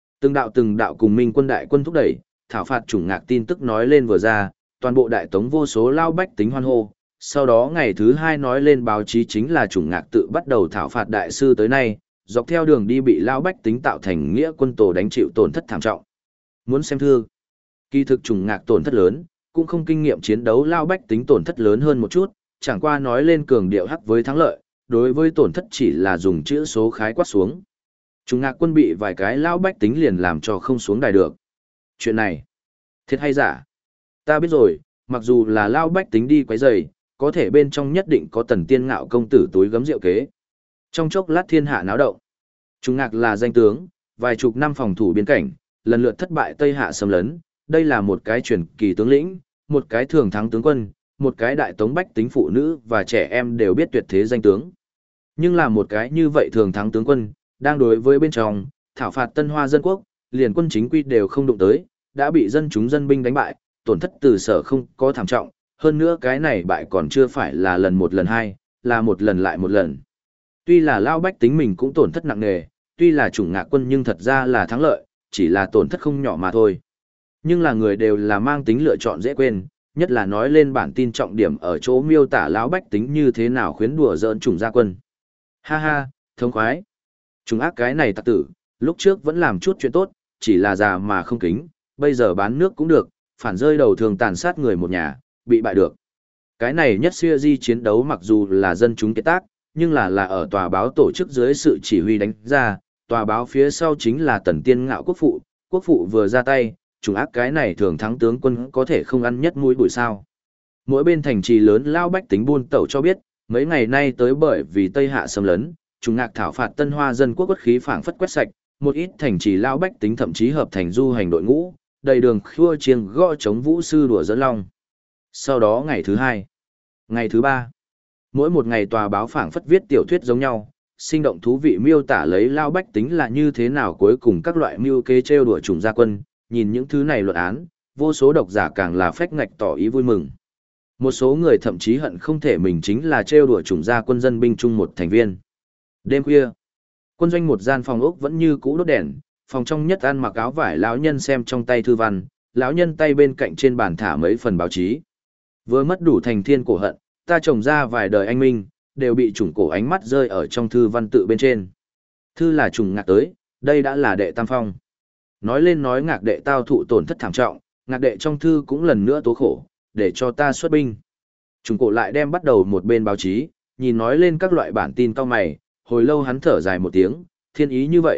Speaker 1: Từng đạo cùng minh quân đại quân thúc đẩy, thảo phạt Trùng Ngạc tin tức nói lên vừa ra, toàn bộ đại tống vô số lao bách tính hoan hô. Sau đó ngày thứ 2 nói lên báo chí chính là Trùng Ngạc tự bắt đầu thảo phạt đại sư tới nay, dọc theo đường đi bị lao bách tính tạo thành nghĩa quân tổ đánh chịu tổn thất thảm trọng. Muốn xem thư, kỳ thực Trùng Ngạc tổn thất lớn, cũng không kinh nghiệm chiến đấu lao bách tính tổn thất lớn hơn một chút, chẳng qua nói lên cường điệu hắc với thắng lợi, đối với tổn thất chỉ là dùng chữ số khái quát xuống. Trùng Ngạc quân bị vài cái lao bách tính liền làm cho không xuống đài được. Chuyện này, thiệt hay giả? Ta biết rồi, mặc dù là lao bách tính đi quấy rầy, có thể bên trong nhất định có Tần Tiên Ngạo công tử túi gấm rượu kế. Trong chốc lát thiên hạ náo động. Trùng Ngạc là danh tướng, vài chục năm phòng thủ biên cảnh, lần lượt thất bại Tây Hạ xâm lấn, đây là một cái truyền kỳ tướng lĩnh, một cái thường thắng tướng quân, một cái đại tống bách tính phụ nữ và trẻ em đều biết tuyệt thế danh tướng. Nhưng là một cái như vậy thường thắng tướng quân, đang đối với bên trong, thảo phạt Tân Hoa dân quốc, liền quân chính quy đều không đụng tới, đã bị dân chúng dân binh đánh bại, tổn thất từ sở không có thảm trọng, hơn nữa cái này bại còn chưa phải là lần một lần hai, là một lần lại một lần. Tuy là lao bách tính mình cũng tổn thất nặng nề, tuy là Trùng Ngạc quân nhưng thật ra là thắng lợi, chỉ là tổn thất không nhỏ mà thôi. Nhưng là người đều là mang tính lựa chọn dễ quên, nhất là nói lên bản tin trọng điểm ở chỗ miêu tả lão bách tính như thế nào khuyến đùa giỡn Trùng gia quân. Ha ha, thông khoái. Trùng ác cái này tặc tử, lúc trước vẫn làm chút chuyện tốt, chỉ là già mà không kính, bây giờ bán nước cũng được, phản rơi đầu thường tàn sát người một nhà, bị bại được. Cái này nhất xưa di chiến đấu mặc dù là dân chúng kết tác, nhưng là ở tòa báo tổ chức dưới sự chỉ huy đánh ra, tòa báo phía sau chính là Tần Tiên Ngạo quốc phụ vừa ra tay, trùng ác cái này thường thắng tướng quân có thể không ăn nhất mũi bụi sao. Mỗi bên thành trì lớn lao bách tính buôn tẩu cho biết, mấy ngày nay tới bởi vì Tây Hạ xâm lấn, trùng ngạc thảo phạt Tân Hoa dân quốc quất khí phảng phất quét sạch, một ít thành trì lao bách tính thậm chí hợp thành du hành đội ngũ, đầy đường khua chiêng gõ chống vũ sư đùa dẫn long. Sau đó ngày thứ hai, ngày thứ ba, mỗi một ngày tòa báo phảng phất viết tiểu thuyết giống nhau, sinh động thú vị miêu tả lấy lao bách tính là như thế nào cuối cùng các loại mưu kế trêu đùa trùng gia quân, nhìn những thứ này luận án, vô số độc giả càng là phách ngạch tỏ ý vui mừng. Một số người thậm chí hận không thể mình chính là trêu đùa trùng gia quân dân binh chung một thành viên. Đêm khuya, quân doanh một gian phòng ốc vẫn như cũ đốt đèn, phòng trong nhất ăn mặc áo vải lão nhân xem trong tay thư văn, lão nhân tay bên cạnh trên bàn thả mấy phần báo chí. Vừa mất đủ thành thiên cổ hận, ta trồng ra vài đời anh minh, đều bị trùng cổ ánh mắt rơi ở trong thư văn tự bên trên. Thư là trùng ngạc tới, đây đã là đệ tam phong. Nói lên nói ngạc đệ tao thụ tổn thất thảm trọng, ngạc đệ trong thư cũng lần nữa tố khổ, để cho ta xuất binh. Trùng cổ lại đem bắt đầu một bên báo chí, nhìn nói lên các loại bản tin cao mày, hồi lâu hắn thở dài một tiếng, thiên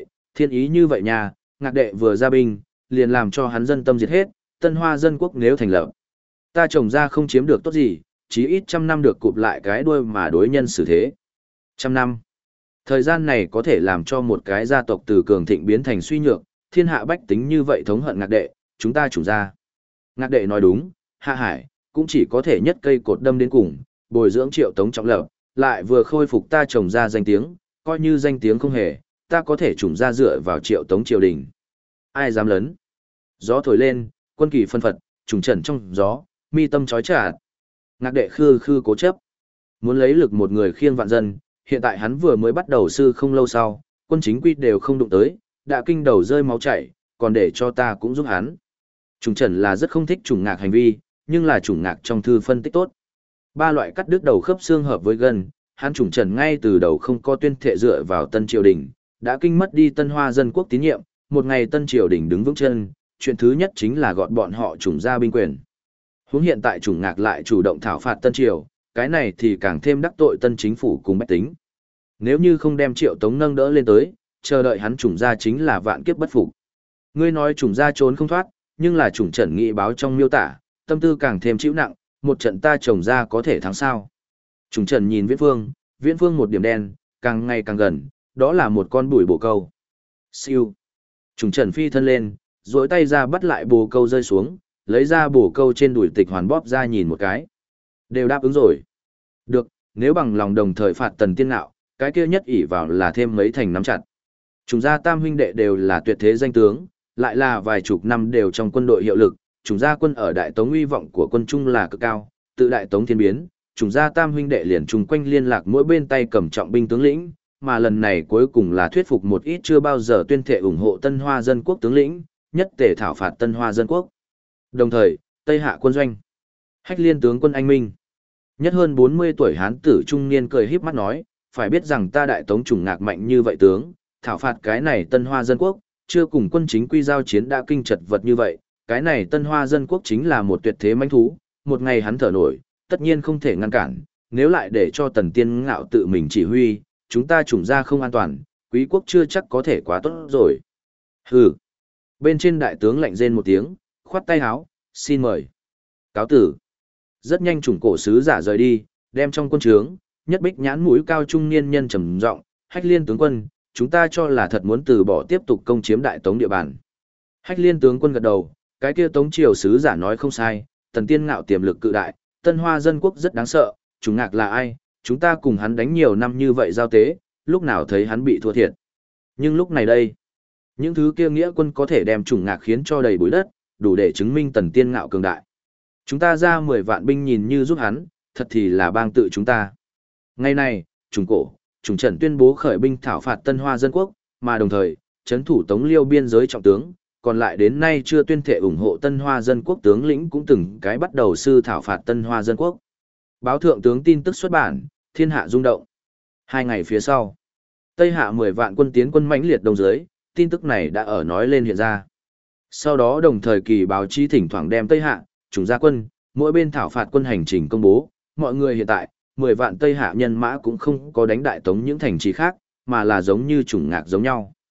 Speaker 1: ý như vậy nha, ngạc đệ vừa ra binh, liền làm cho hắn dân tâm diệt hết, Tân Hoa dân quốc nếu thành lập. Ta trồng ra không chiếm được tốt gì, chí ít 100 năm được cụp lại cái đuôi mà đối nhân xử thế. 100 năm. Thời gian này có thể làm cho một cái gia tộc từ cường thịnh biến thành suy nhược, thiên hạ bách tính như vậy thống hận ngạc đệ, chúng ta trùng ra. Ngạc đệ nói đúng, Hạ Hải, cũng chỉ có thể nhất cây cột đâm đến cùng, bồi dưỡng Triệu Tống trọng lập, lại vừa khôi phục ta trồng ra danh tiếng, coi như danh tiếng không hề, ta có thể trùng ra dựa vào Triệu Tống triều đình. Ai dám lấn? Gió thổi lên, quân kỳ phân phật, trùng trần trong gió, mi tâm chói chặt. Ngạc đệ khư khư cố chấp. Muốn lấy lực một người khiêng vạn dân, hiện tại hắn vừa mới bắt đầu sư không lâu sau, quân chính quy đều không đụng tới, đã kinh đầu rơi máu chảy, còn để cho ta cũng giúp hắn. Trùng trần là rất không thích trùng ngạc hành vi, nhưng là trùng ngạc trong thư phân tích tốt. Ba loại cắt đứt đầu khớp xương hợp với gân, hắn trùng trần ngay từ đầu không có tuyên thệ dựa vào Tân Triều Đình, đã kinh mất đi Tân Hoa dân quốc tín nhiệm, một ngày Tân Triều Đình đứng vững chân, chuyện thứ nhất chính là gọt bọn họ trùng ra binh quyền. Huống hiện tại trùng ngạc lại chủ động thảo phạt Tân Triều, cái này thì càng thêm đắc tội Tân chính phủ cùng bách tính. Nếu như không đem Triệu Tống nâng đỡ lên tới, chờ đợi hắn trùng ra chính là vạn kiếp bất phục. Ngươi nói trùng ra trốn không thoát, nhưng là trùng trần nghị báo trong miêu tả, tâm tư càng thêm chịu nặng, một trận ta trồng ra có thể thắng sao. Trùng trần nhìn Viễn Phương một điểm đen, càng ngày càng gần, đó là một con bùi bồ câu. Siêu. Trùng trần phi thân lên, duỗi tay ra bắt lại bồ câu rơi xuống, lấy ra bồ câu trên đùi tịch hoàn bóp ra nhìn một cái. Đều đáp ứng rồi. Được, nếu bằng lòng đồng thời phạt Tần Tiên Ngạo, cái kia nhất ỷ vào là thêm mấy thành nắm chặt. Trùng gia tam huynh đệ đều là tuyệt thế danh tướng, lại là vài chục năm đều trong quân đội hiệu lực, trùng gia quân ở Đại Tống uy vọng của quân Trung là cực cao, tự Đại Tống thiên biến, trùng gia tam huynh đệ liền chung quanh liên lạc mỗi bên tay cầm trọng binh tướng lĩnh, mà lần này cuối cùng là thuyết phục một ít chưa bao giờ tuyên thệ ủng hộ Tân Hoa dân quốc tướng lĩnh, nhất tề thảo phạt Tân Hoa dân quốc. Đồng thời, Tây Hạ quân doanh, Hách Liên tướng quân anh minh, nhất hơn 40 tuổi hán tử trung niên cười híp mắt nói, phải biết rằng ta Đại Tống trùng ngạc mạnh như vậy tướng, thảo phạt cái này Tân Hoa dân quốc, chưa cùng quân chính quy giao chiến đã kinh chật vật như vậy, cái này Tân Hoa dân quốc chính là một tuyệt thế mãnh thú, một ngày hắn thở nổi, tất nhiên không thể ngăn cản, nếu lại để cho Tần Tiên Ngạo tự mình chỉ huy, chúng ta trùng ra không an toàn, quý quốc chưa chắc có thể quá tốt rồi. Hừ. Bên trên đại tướng lạnh rên một tiếng, khoát tay áo, xin mời. Cáo tử. Rất nhanh trùng cổ sứ giả rời đi, đem trong quân trướng, nhất bích nhãn mũi cao trung niên nhân trầm giọng, Hách Liên tướng quân, chúng ta cho là thật muốn từ bỏ tiếp tục công chiếm Đại Tống địa bàn. Hách Liên tướng quân gật đầu, cái kia Tống triều sứ giả nói không sai, Tần Tiên Ngạo tiềm lực cự đại, Tân Hoa dân quốc rất đáng sợ, trùng ngạc là ai, chúng ta cùng hắn đánh nhiều năm như vậy giao tế, lúc nào thấy hắn bị thua thiệt. Nhưng lúc này đây, những thứ kia nghĩa quân có thể đem trùng ngạc khiến cho đầy bụi đất, đủ để chứng minh Tần Tiên Ngạo cường đại. Chúng ta ra 10 vạn binh nhìn như giúp hắn, thật thì là bang tự chúng ta. Ngày này, trùng cổ, trùng trần tuyên bố khởi binh thảo phạt Tân Hoa dân quốc, mà đồng thời, chấn thủ Tống Liêu biên giới trọng tướng, còn lại đến nay chưa tuyên thệ ủng hộ Tân Hoa dân quốc tướng lĩnh cũng từng cái bắt đầu sư thảo phạt Tân Hoa dân quốc. Báo thượng tướng tin tức xuất bản, thiên hạ rung động. 2 ngày phía sau, Tây Hạ 10 vạn quân tiến quân mãnh liệt đông dưới, tin tức này đã ở nói lên hiện ra. Sau đó đồng thời kỳ báo chí thỉnh thoảng đem Tây Hạ, trùng gia quân, mỗi bên thảo phạt quân hành trình công bố, mọi người hiện tại, 10 vạn Tây Hạ nhân mã cũng không có đánh Đại Tống những thành trì khác, mà là giống như trùng ngạc giống nhau.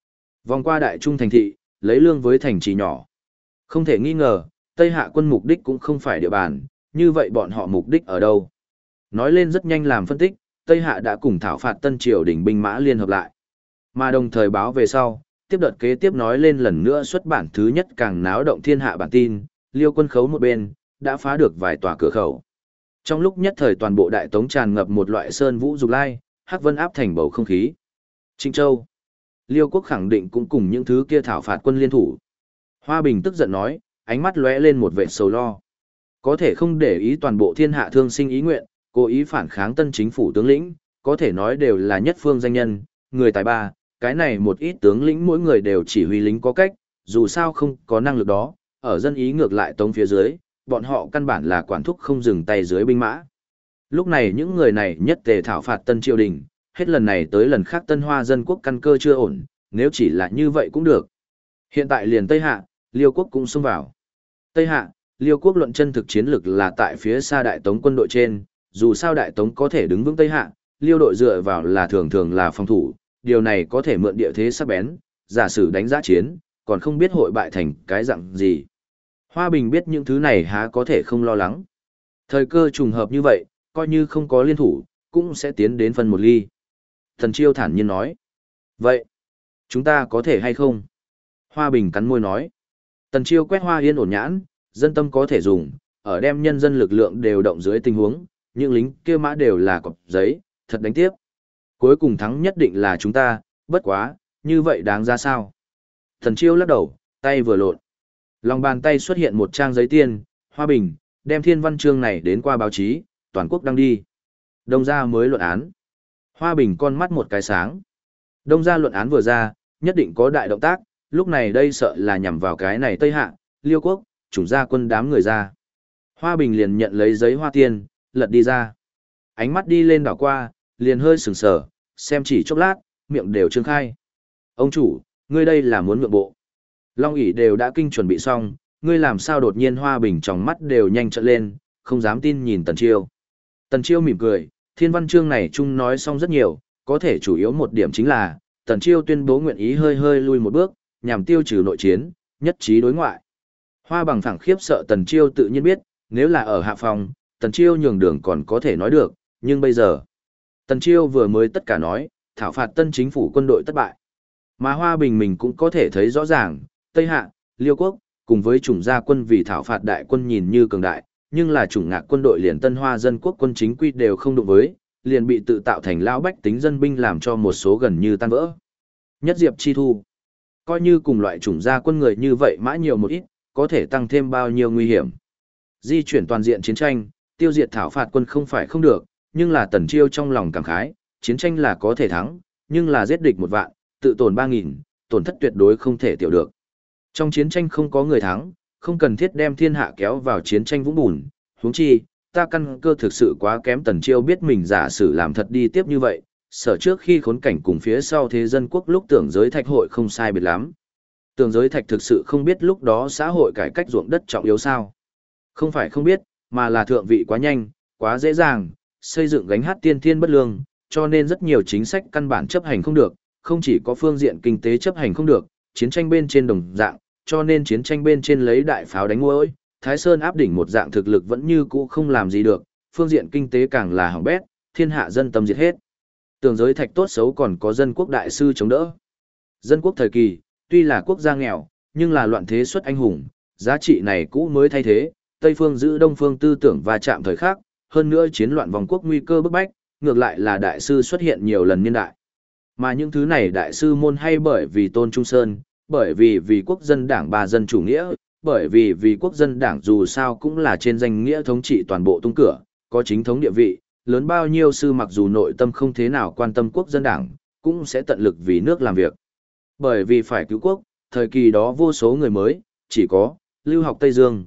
Speaker 1: Vòng qua đại trung thành thị, lấy lương với thành trì nhỏ. Không thể nghi ngờ, Tây Hạ quân mục đích cũng không phải địa bàn, như vậy bọn họ mục đích ở đâu? Nói lên rất nhanh làm phân tích, Tây Hạ đã cùng thảo phạt Tân Triều đình binh mã liên hợp lại. Mà đồng thời báo về sau, tiếp đợt kế tiếp nói lên lần nữa xuất bản thứ nhất càng náo động thiên hạ bản tin, Liêu quân khấu một bên, đã phá được vài tòa cửa khẩu. Trong lúc nhất thời toàn bộ đại tống tràn ngập một loại sơn vũ dục lai, hắc vân áp thành bầu không khí. Trịnh Châu, Liêu quốc khẳng định cũng cùng những thứ kia thảo phạt quân liên thủ. Hoa Bình tức giận nói, ánh mắt lóe lên một vẻ sầu lo. Có thể không để ý toàn bộ thiên hạ thương sinh ý nguyện, cố ý phản kháng tân chính phủ tướng lĩnh, có thể nói đều là nhất phương danh nhân, người tài ba, cái này một ít tướng lĩnh mỗi người đều chỉ huy lính có cách, dù sao không có năng lực đó, ở dân ý ngược lại tống phía dưới, bọn họ căn bản là quản thúc không dừng tay dưới binh mã. Lúc này những người này nhất tề thảo phạt tân triều đình, hết lần này tới lần khác Tân Hoa dân quốc căn cơ chưa ổn, nếu chỉ là như vậy cũng được. Hiện tại liền Tây Hạ, Liêu quốc cũng xông vào. Tây Hạ, Liêu quốc luận chân thực chiến lực là tại phía xa Đại Tống quân đội trên, dù sao Đại Tống có thể đứng vững Tây Hạ, Liêu đội dựa vào là thường thường là phòng thủ, điều này có thể mượn địa thế sắc bén, giả sử đánh giá chiến, còn không biết hội bại thành cái dạng gì. Hoa Bình biết những thứ này há có thể không lo lắng. Thời cơ trùng hợp như vậy, coi như không có liên thủ, cũng sẽ tiến đến phân một ly. Thần Chiêu thản nhiên nói. Vậy, chúng ta có thể hay không? Hoa Bình cắn môi nói. Tần Chiêu quét Hoa Yên ổn nhãn, dân tâm có thể dùng, ở đem nhân dân lực lượng đều động dưới tình huống, những lính kia mã đều là cọp giấy, thật đánh tiếp. Cuối cùng thắng nhất định là chúng ta, bất quá, như vậy đáng ra sao? Thần Chiêu lắc đầu, tay vừa lộn. Lòng bàn tay xuất hiện một trang giấy tiên, Hoa Bình, đem thiên văn chương này đến qua báo chí, toàn quốc đăng đi. Đông gia mới luận án. Hoa Bình con mắt một cái sáng. Đông gia luận án vừa ra, nhất định có đại động tác, lúc này đây sợ là nhằm vào cái này Tây Hạ, Liêu quốc, chủng gia quân đám người ra. Hoa Bình liền nhận lấy giấy hoa tiên, lật đi ra. Ánh mắt đi lên đảo qua, liền hơi sừng sờ, xem chỉ chốc lát, miệng đều trương khai. Ông chủ, ngươi đây là muốn nhượng bộ. Long ỷ đều đã kinh chuẩn bị xong, ngươi làm sao đột nhiên Hoa Bình trong mắt đều nhanh trợn lên, không dám tin nhìn Tần Chiêu. Tần Chiêu mỉm cười, thiên văn chương này chung nói xong rất nhiều, có thể chủ yếu một điểm chính là, Tần Chiêu tuyên bố nguyện ý hơi hơi lui một bước, nhằm tiêu trừ nội chiến, nhất trí đối ngoại. Hoa Bằng phẳng khiếp sợ Tần Chiêu tự nhiên biết, nếu là ở hạ phòng, Tần Chiêu nhường đường còn có thể nói được, nhưng bây giờ, Tần Chiêu vừa mới tất cả nói, thảo phạt tân chính phủ quân đội thất bại. Mà Hoa Bình mình cũng có thể thấy rõ ràng, Tây Hạ, Liêu quốc, cùng với chủng gia quân vì thảo phạt đại quân nhìn như cường đại, nhưng là chủng ngạc quân đội liền Tân Hoa dân quốc quân chính quy đều không đụng với, liền bị tự tạo thành lão bách tính dân binh làm cho một số gần như tan vỡ. Nhất diệp chi thu, coi như cùng loại chủng gia quân người như vậy mã nhiều một ít, có thể tăng thêm bao nhiêu nguy hiểm. Di chuyển toàn diện chiến tranh, tiêu diệt thảo phạt quân không phải không được, nhưng là Tần Chiêu trong lòng cảm khái, chiến tranh là có thể thắng, nhưng là giết địch 1 vạn, tự tổn 3.000, tổn thất tuyệt đối không thể tiểu được. Trong chiến tranh không có người thắng, không cần thiết đem thiên hạ kéo vào chiến tranh vũng bùn, huống chi, ta căn cơ thực sự quá kém. Tần Chiêu biết mình giả sử làm thật đi tiếp như vậy, sở trước khi khốn cảnh cùng phía sau thế dân quốc lúc tưởng giới thạch hội không sai biệt lắm. Tưởng giới thạch thực sự không biết lúc đó xã hội cải cách ruộng đất trọng yếu sao. Không phải không biết, mà là thượng vị quá nhanh, quá dễ dàng, xây dựng gánh hát tiên thiên bất lương, cho nên rất nhiều chính sách căn bản chấp hành không được, không chỉ có phương diện kinh tế chấp hành không được, chiến tranh bên trên đồng dạng, cho nên chiến tranh bên trên lấy đại pháo đánh muỗi, Thái Sơn áp đỉnh một dạng thực lực vẫn như cũ không làm gì được, phương diện kinh tế càng là hỏng bét, thiên hạ dân tâm diệt hết. Tường giới thạch tốt xấu còn có dân quốc đại sư chống đỡ. Dân quốc thời kỳ, tuy là quốc gia nghèo, nhưng là loạn thế xuất anh hùng, giá trị này cũ mới thay thế, Tây phương giữ Đông phương tư tưởng và chạm thời khắc, hơn nữa chiến loạn vòng quốc nguy cơ bức bách, ngược lại là đại sư xuất hiện nhiều lần niên đại. Mà những thứ này đại sư môn hay bởi vì Tôn Trung Sơn, bởi vì quốc dân đảng ba dân chủ nghĩa, bởi vì quốc dân đảng dù sao cũng là trên danh nghĩa thống trị toàn bộ tung cửa, có chính thống địa vị, lớn bao nhiêu sư mặc dù nội tâm không thế nào quan tâm quốc dân đảng, cũng sẽ tận lực vì nước làm việc. Bởi vì phải cứu quốc, thời kỳ đó vô số người mới, chỉ có lưu học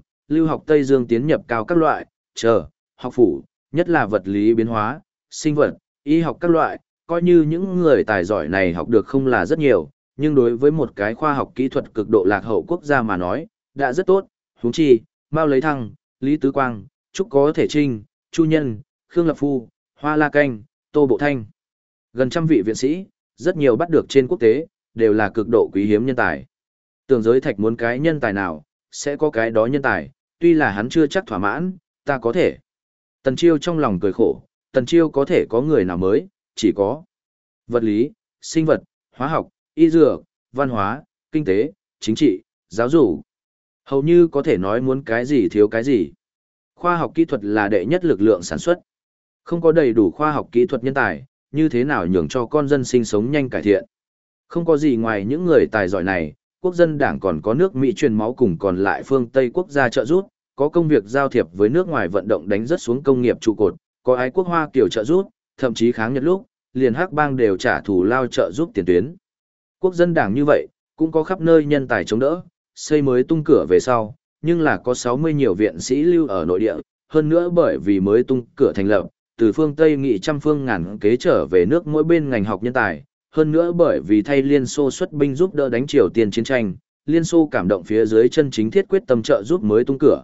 Speaker 1: Tây Dương tiến nhập cao các loại, học phủ, nhất là vật lý biến hóa, sinh vật, y học các loại, coi như những người tài giỏi này học được không là rất nhiều, nhưng đối với một cái khoa học kỹ thuật cực độ lạc hậu quốc gia mà nói, đã rất tốt. Huống chi, Mao Lấy Thăng, Lý Tứ Quang, Trúc Có Thể Trinh, Chu Nhân, Khương Lập Phu, Hoa La Canh, Tô Bộ Thanh. Gần trăm vị viện sĩ, rất nhiều bắt được trên quốc tế, đều là cực độ quý hiếm nhân tài. Tường giới thạch muốn cái nhân tài nào, sẽ có cái đó nhân tài, tuy là hắn chưa chắc thỏa mãn, ta có thể. Tần Chiêu trong lòng cười khổ, Tần Chiêu có thể có người nào mới, chỉ có vật lý, sinh vật, hóa học, y dược, văn hóa, kinh tế, chính trị, giáo dục. Hầu như có thể nói muốn cái gì thiếu cái gì. Khoa học kỹ thuật là đệ nhất lực lượng sản xuất. Không có đầy đủ khoa học kỹ thuật nhân tài, như thế nào nhường cho con dân sinh sống nhanh cải thiện. Không có gì ngoài những người tài giỏi này, quốc dân đảng còn có nước Mỹ truyền máu cùng còn lại phương Tây quốc gia trợ giúp, có công việc giao thiệp với nước ngoài vận động đánh rất xuống công nghiệp trụ cột, có ái quốc Hoa Kiều trợ giúp, thậm chí kháng Nhật lúc, liền Hắc bang đều trả thù lao trợ giúp tiền tuyến. Quốc dân đảng như vậy, cũng có khắp nơi nhân tài chống đỡ, xây mới tung cửa về sau, nhưng là có 60 nhiều viện sĩ lưu ở nội địa, hơn nữa bởi vì mới tung cửa thành lập, từ phương Tây nghị trăm phương ngàn kế trở về nước mỗi bên ngành học nhân tài, hơn nữa bởi vì thay Liên Xô xuất binh giúp đỡ đánh Triều Tiên chiến tranh, Liên Xô cảm động phía dưới chân chính thiết quyết tâm trợ giúp mới tung cửa,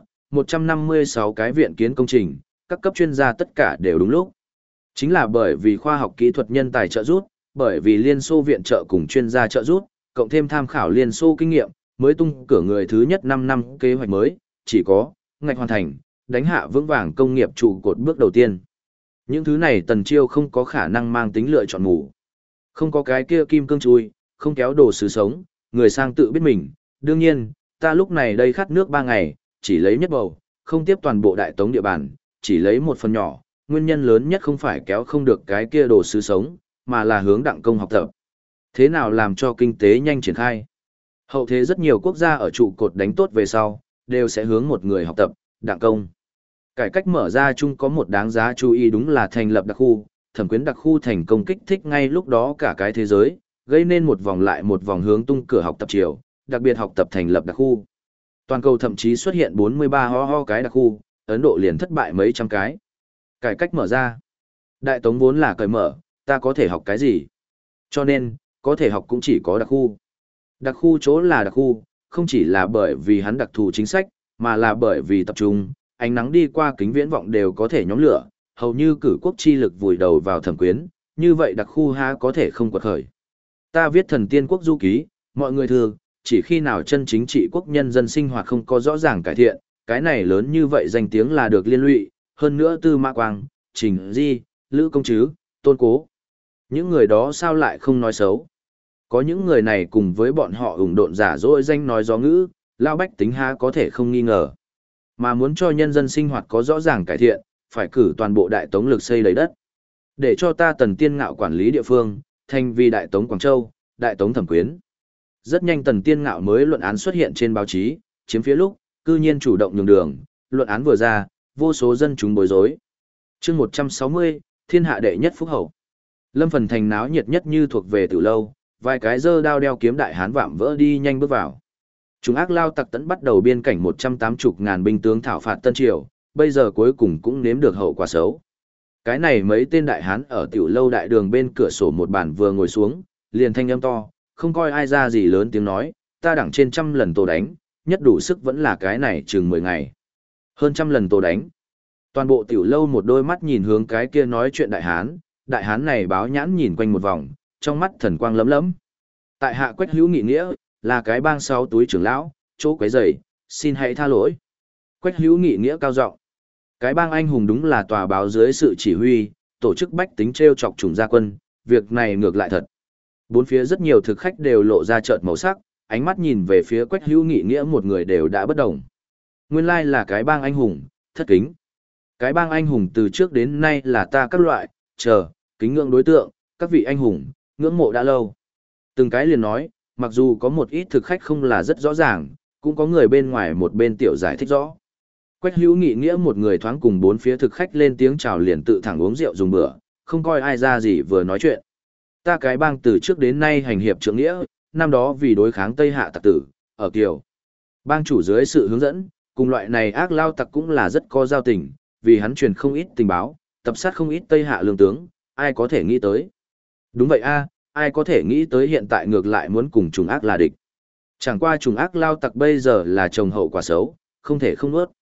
Speaker 1: 156 cái viện kiến công trình, các cấp chuyên gia tất cả đều đúng lúc. Chính là bởi vì khoa học kỹ thuật nhân tài trợ giúp, bởi vì Liên Xô viện trợ cùng chuyên gia trợ giúp, cộng thêm tham khảo Liên Xô kinh nghiệm, mới tung cửa người thứ nhất 5 năm kế hoạch mới, chỉ có ngạch hoàn thành, đánh hạ vững vàng công nghiệp trụ cột bước đầu tiên. Những thứ này Tần Chiêu không có khả năng mang tính lựa chọn mù. Không có cái kia kim cương chui, không kéo đồ sứ sống, người sang tự biết mình. Đương nhiên, ta lúc này đây khát nước 3 ngày, chỉ lấy nhất bầu, không tiếp toàn bộ đại tống địa bàn, chỉ lấy một phần nhỏ. Nguyên nhân lớn nhất không phải kéo không được cái kia đồ sứ sống, mà là hướng đặng công học tập. Thế nào làm cho kinh tế nhanh triển khai? Hậu thế rất nhiều quốc gia ở trụ cột đánh tốt về sau, đều sẽ hướng một người học tập, đặng công. Cải cách mở ra chung có một đáng giá chú ý đúng là thành lập đặc khu, thẩm quyến đặc khu thành công kích thích ngay lúc đó cả cái thế giới, gây nên một vòng lại một vòng hướng tung cửa học tập chiều, đặc biệt học tập thành lập đặc khu. Toàn cầu thậm chí xuất hiện 43 ho cái đặc khu, Ấn Độ liền thất bại mấy trăm cái. Cải cách mở ra. Đại tống vốn là cởi mở, ta có thể học cái gì? Cho nên, có thể học cũng chỉ có đặc khu. Đặc khu chỗ là đặc khu, không chỉ là bởi vì hắn đặc thù chính sách, mà là bởi vì tập trung, ánh nắng đi qua kính viễn vọng đều có thể nhóm lửa, hầu như cử quốc chi lực vùi đầu vào thẩm quyến, như vậy đặc khu ha có thể không quật khởi. Ta viết thần tiên quốc du ký, mọi người thường, chỉ khi nào chân chính trị quốc nhân dân sinh hoạt không có rõ ràng cải thiện, cái này lớn như vậy danh tiếng là được liên lụy, hơn nữa Tư Mã Quang, Trình Di, Lữ Công Trứ, Tôn Cố. Những người đó sao lại không nói xấu? Có những người này cùng với bọn họ ủng độn giả dối danh nói gió ngữ, lao bách tính ha có thể không nghi ngờ. Mà muốn cho nhân dân sinh hoạt có rõ ràng cải thiện, phải cử toàn bộ đại tống lực xây lấy đất. Để cho ta Tần Tiên Ngạo quản lý địa phương, thành vì đại tống Quảng Châu, đại tống Thẩm Quyến. Rất nhanh Tần Tiên Ngạo mới luận án xuất hiện trên báo chí, chiếm phía lúc, cư nhiên chủ động nhường đường, luận án vừa ra, vô số dân chúng bối rối. Chương 160, thiên hạ đệ nhất phúc hậu. Lâm Phần thành náo nhiệt nhất như thuộc về từ lâu, vài cái dơ đao đeo kiếm đại hán vạm vỡ đi nhanh bước vào. Chúng ác lao tặc tẫn bắt đầu biên cảnh 180.000 binh tướng thảo phạt Tân Triều, bây giờ cuối cùng cũng nếm được hậu quả xấu. Cái này mấy tên đại hán ở tiểu lâu đại đường bên cửa sổ một bàn vừa ngồi xuống, liền thanh âm to, không coi ai ra gì lớn tiếng nói, ta đẳng trên 100 lần tổ đánh, nhất đủ sức vẫn là cái này chừng 10 ngày. Hơn 100 lần tổ đánh. Toàn bộ tiểu lâu một đôi mắt nhìn hướng cái kia nói chuyện đại hán này báo nhãn nhìn quanh một vòng, trong mắt thần quang lấm lấm. Tại hạ Quách Hữu Nghị Nghĩa, là cái bang 6 túi trưởng lão, chỗ quấy rầy, xin hãy tha lỗi. Quách Hữu Nghị Nghĩa cao giọng. Cái bang anh hùng đúng là tòa báo dưới sự chỉ huy, tổ chức bách tính treo chọc trùng gia quân, việc này ngược lại thật. Bốn phía rất nhiều thực khách đều lộ ra chợt màu sắc, ánh mắt nhìn về phía Quách Hữu Nghị Nghĩa một người đều đã bất động. Nguyên lai là cái bang anh hùng, thất kính. Cái bang anh hùng từ trước đến nay là ta các loại, kính ngưỡng đối tượng, các vị anh hùng, ngưỡng mộ đã lâu. Từng cái liền nói, mặc dù có một ít thực khách không là rất rõ ràng, cũng có người bên ngoài một bên tiểu giải thích rõ. Quách Hữu Nghị Nghĩa một người thoáng cùng bốn phía thực khách lên tiếng chào liền tự thẳng uống rượu dùng bữa, không coi ai ra gì vừa nói chuyện. Ta cái bang từ trước đến nay hành hiệp trượng nghĩa, năm đó vì đối kháng Tây Hạ tặc tử, ở Kiều. Bang chủ dưới sự hướng dẫn, cùng loại này ác lao tặc cũng là rất có giao tình, vì hắn truyền không ít tình báo, tập sát không ít Tây Hạ lương tướng, ai có thể nghĩ tới. Đúng vậy a, ai có thể nghĩ tới hiện tại ngược lại muốn cùng trùng ác là địch. Chẳng qua trùng ác lao tặc bây giờ là trồng hậu quả xấu, không thể không nuốt.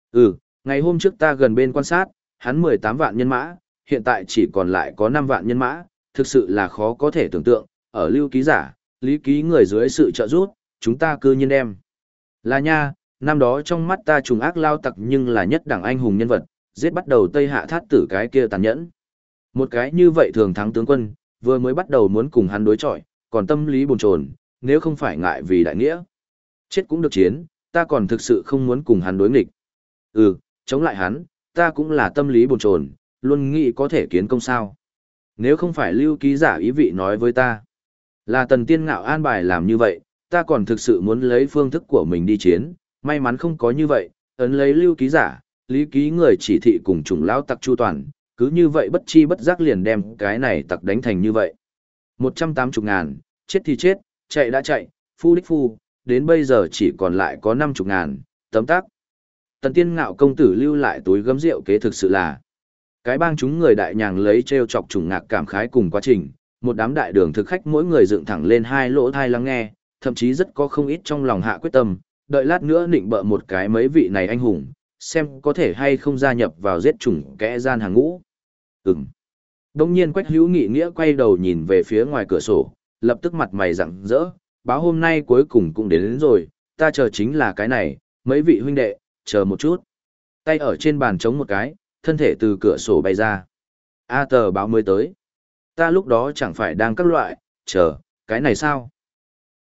Speaker 1: Ngày hôm trước ta gần bên quan sát, hắn 18 vạn nhân mã, hiện tại chỉ còn lại có 5 vạn nhân mã, thực sự là khó có thể tưởng tượng, ở lưu ký giả, lý ký người dưới sự trợ giúp, chúng ta cư nhiên đem. Là nha, năm đó trong mắt ta trùng ác lao tặc nhưng là nhất đẳng anh hùng nhân vật, giết bắt đầu Tây Hạ Thát Tử cái kia tàn nhẫn. Một cái như vậy thường thắng tướng quân, vừa mới bắt đầu muốn cùng hắn đối chọi, còn tâm lý bồn chồn, nếu không phải ngại vì đại nghĩa. Chết cũng được chiến, ta còn thực sự không muốn cùng hắn đối nghịch. Chống lại hắn, ta cũng là tâm lý bồn chồn, luôn nghĩ có thể kiến công sao. Nếu không phải lưu ký giả ý vị nói với ta, là Tần Tiên Ngạo an bài làm như vậy, ta còn thực sự muốn lấy phương thức của mình đi chiến, may mắn không có như vậy, ấn lấy lưu ký giả, lý ký người chỉ thị cùng chủng lão tặc chu toàn, cứ như vậy bất chi bất giác liền đem cái này tặc đánh thành như vậy. 180.000, chết thì chết, chạy đã chạy, phu đích phu, đến bây giờ chỉ còn lại có 50.000, tấm tắc. Tần Tiên Ngạo công tử lưu lại túi gấm rượu kế thực sự là. Cái bang chúng người đại nhàng lấy treo chọc trùng ngạc cảm khái cùng quá trình, một đám đại đường thực khách mỗi người dựng thẳng lên hai lỗ thai lắng nghe, thậm chí rất có không ít trong lòng hạ quyết tâm, đợi lát nữa nịnh bợ một cái mấy vị này anh hùng, xem có thể hay không gia nhập vào giết chủng kẽ gian hàng ngũ. Đông nhiên Quách Hữu Nghị nghĩa quay đầu nhìn về phía ngoài cửa sổ, lập tức mặt mày rạng rỡ, báo hôm nay cuối cùng cũng đến rồi, ta chờ chính là cái này, mấy vị huynh đệ, chờ một chút. Tay ở trên bàn chống một cái, thân thể từ cửa sổ bay ra. Tờ báo mới tới. Ta lúc đó chẳng phải đang các loại, chờ, cái này sao?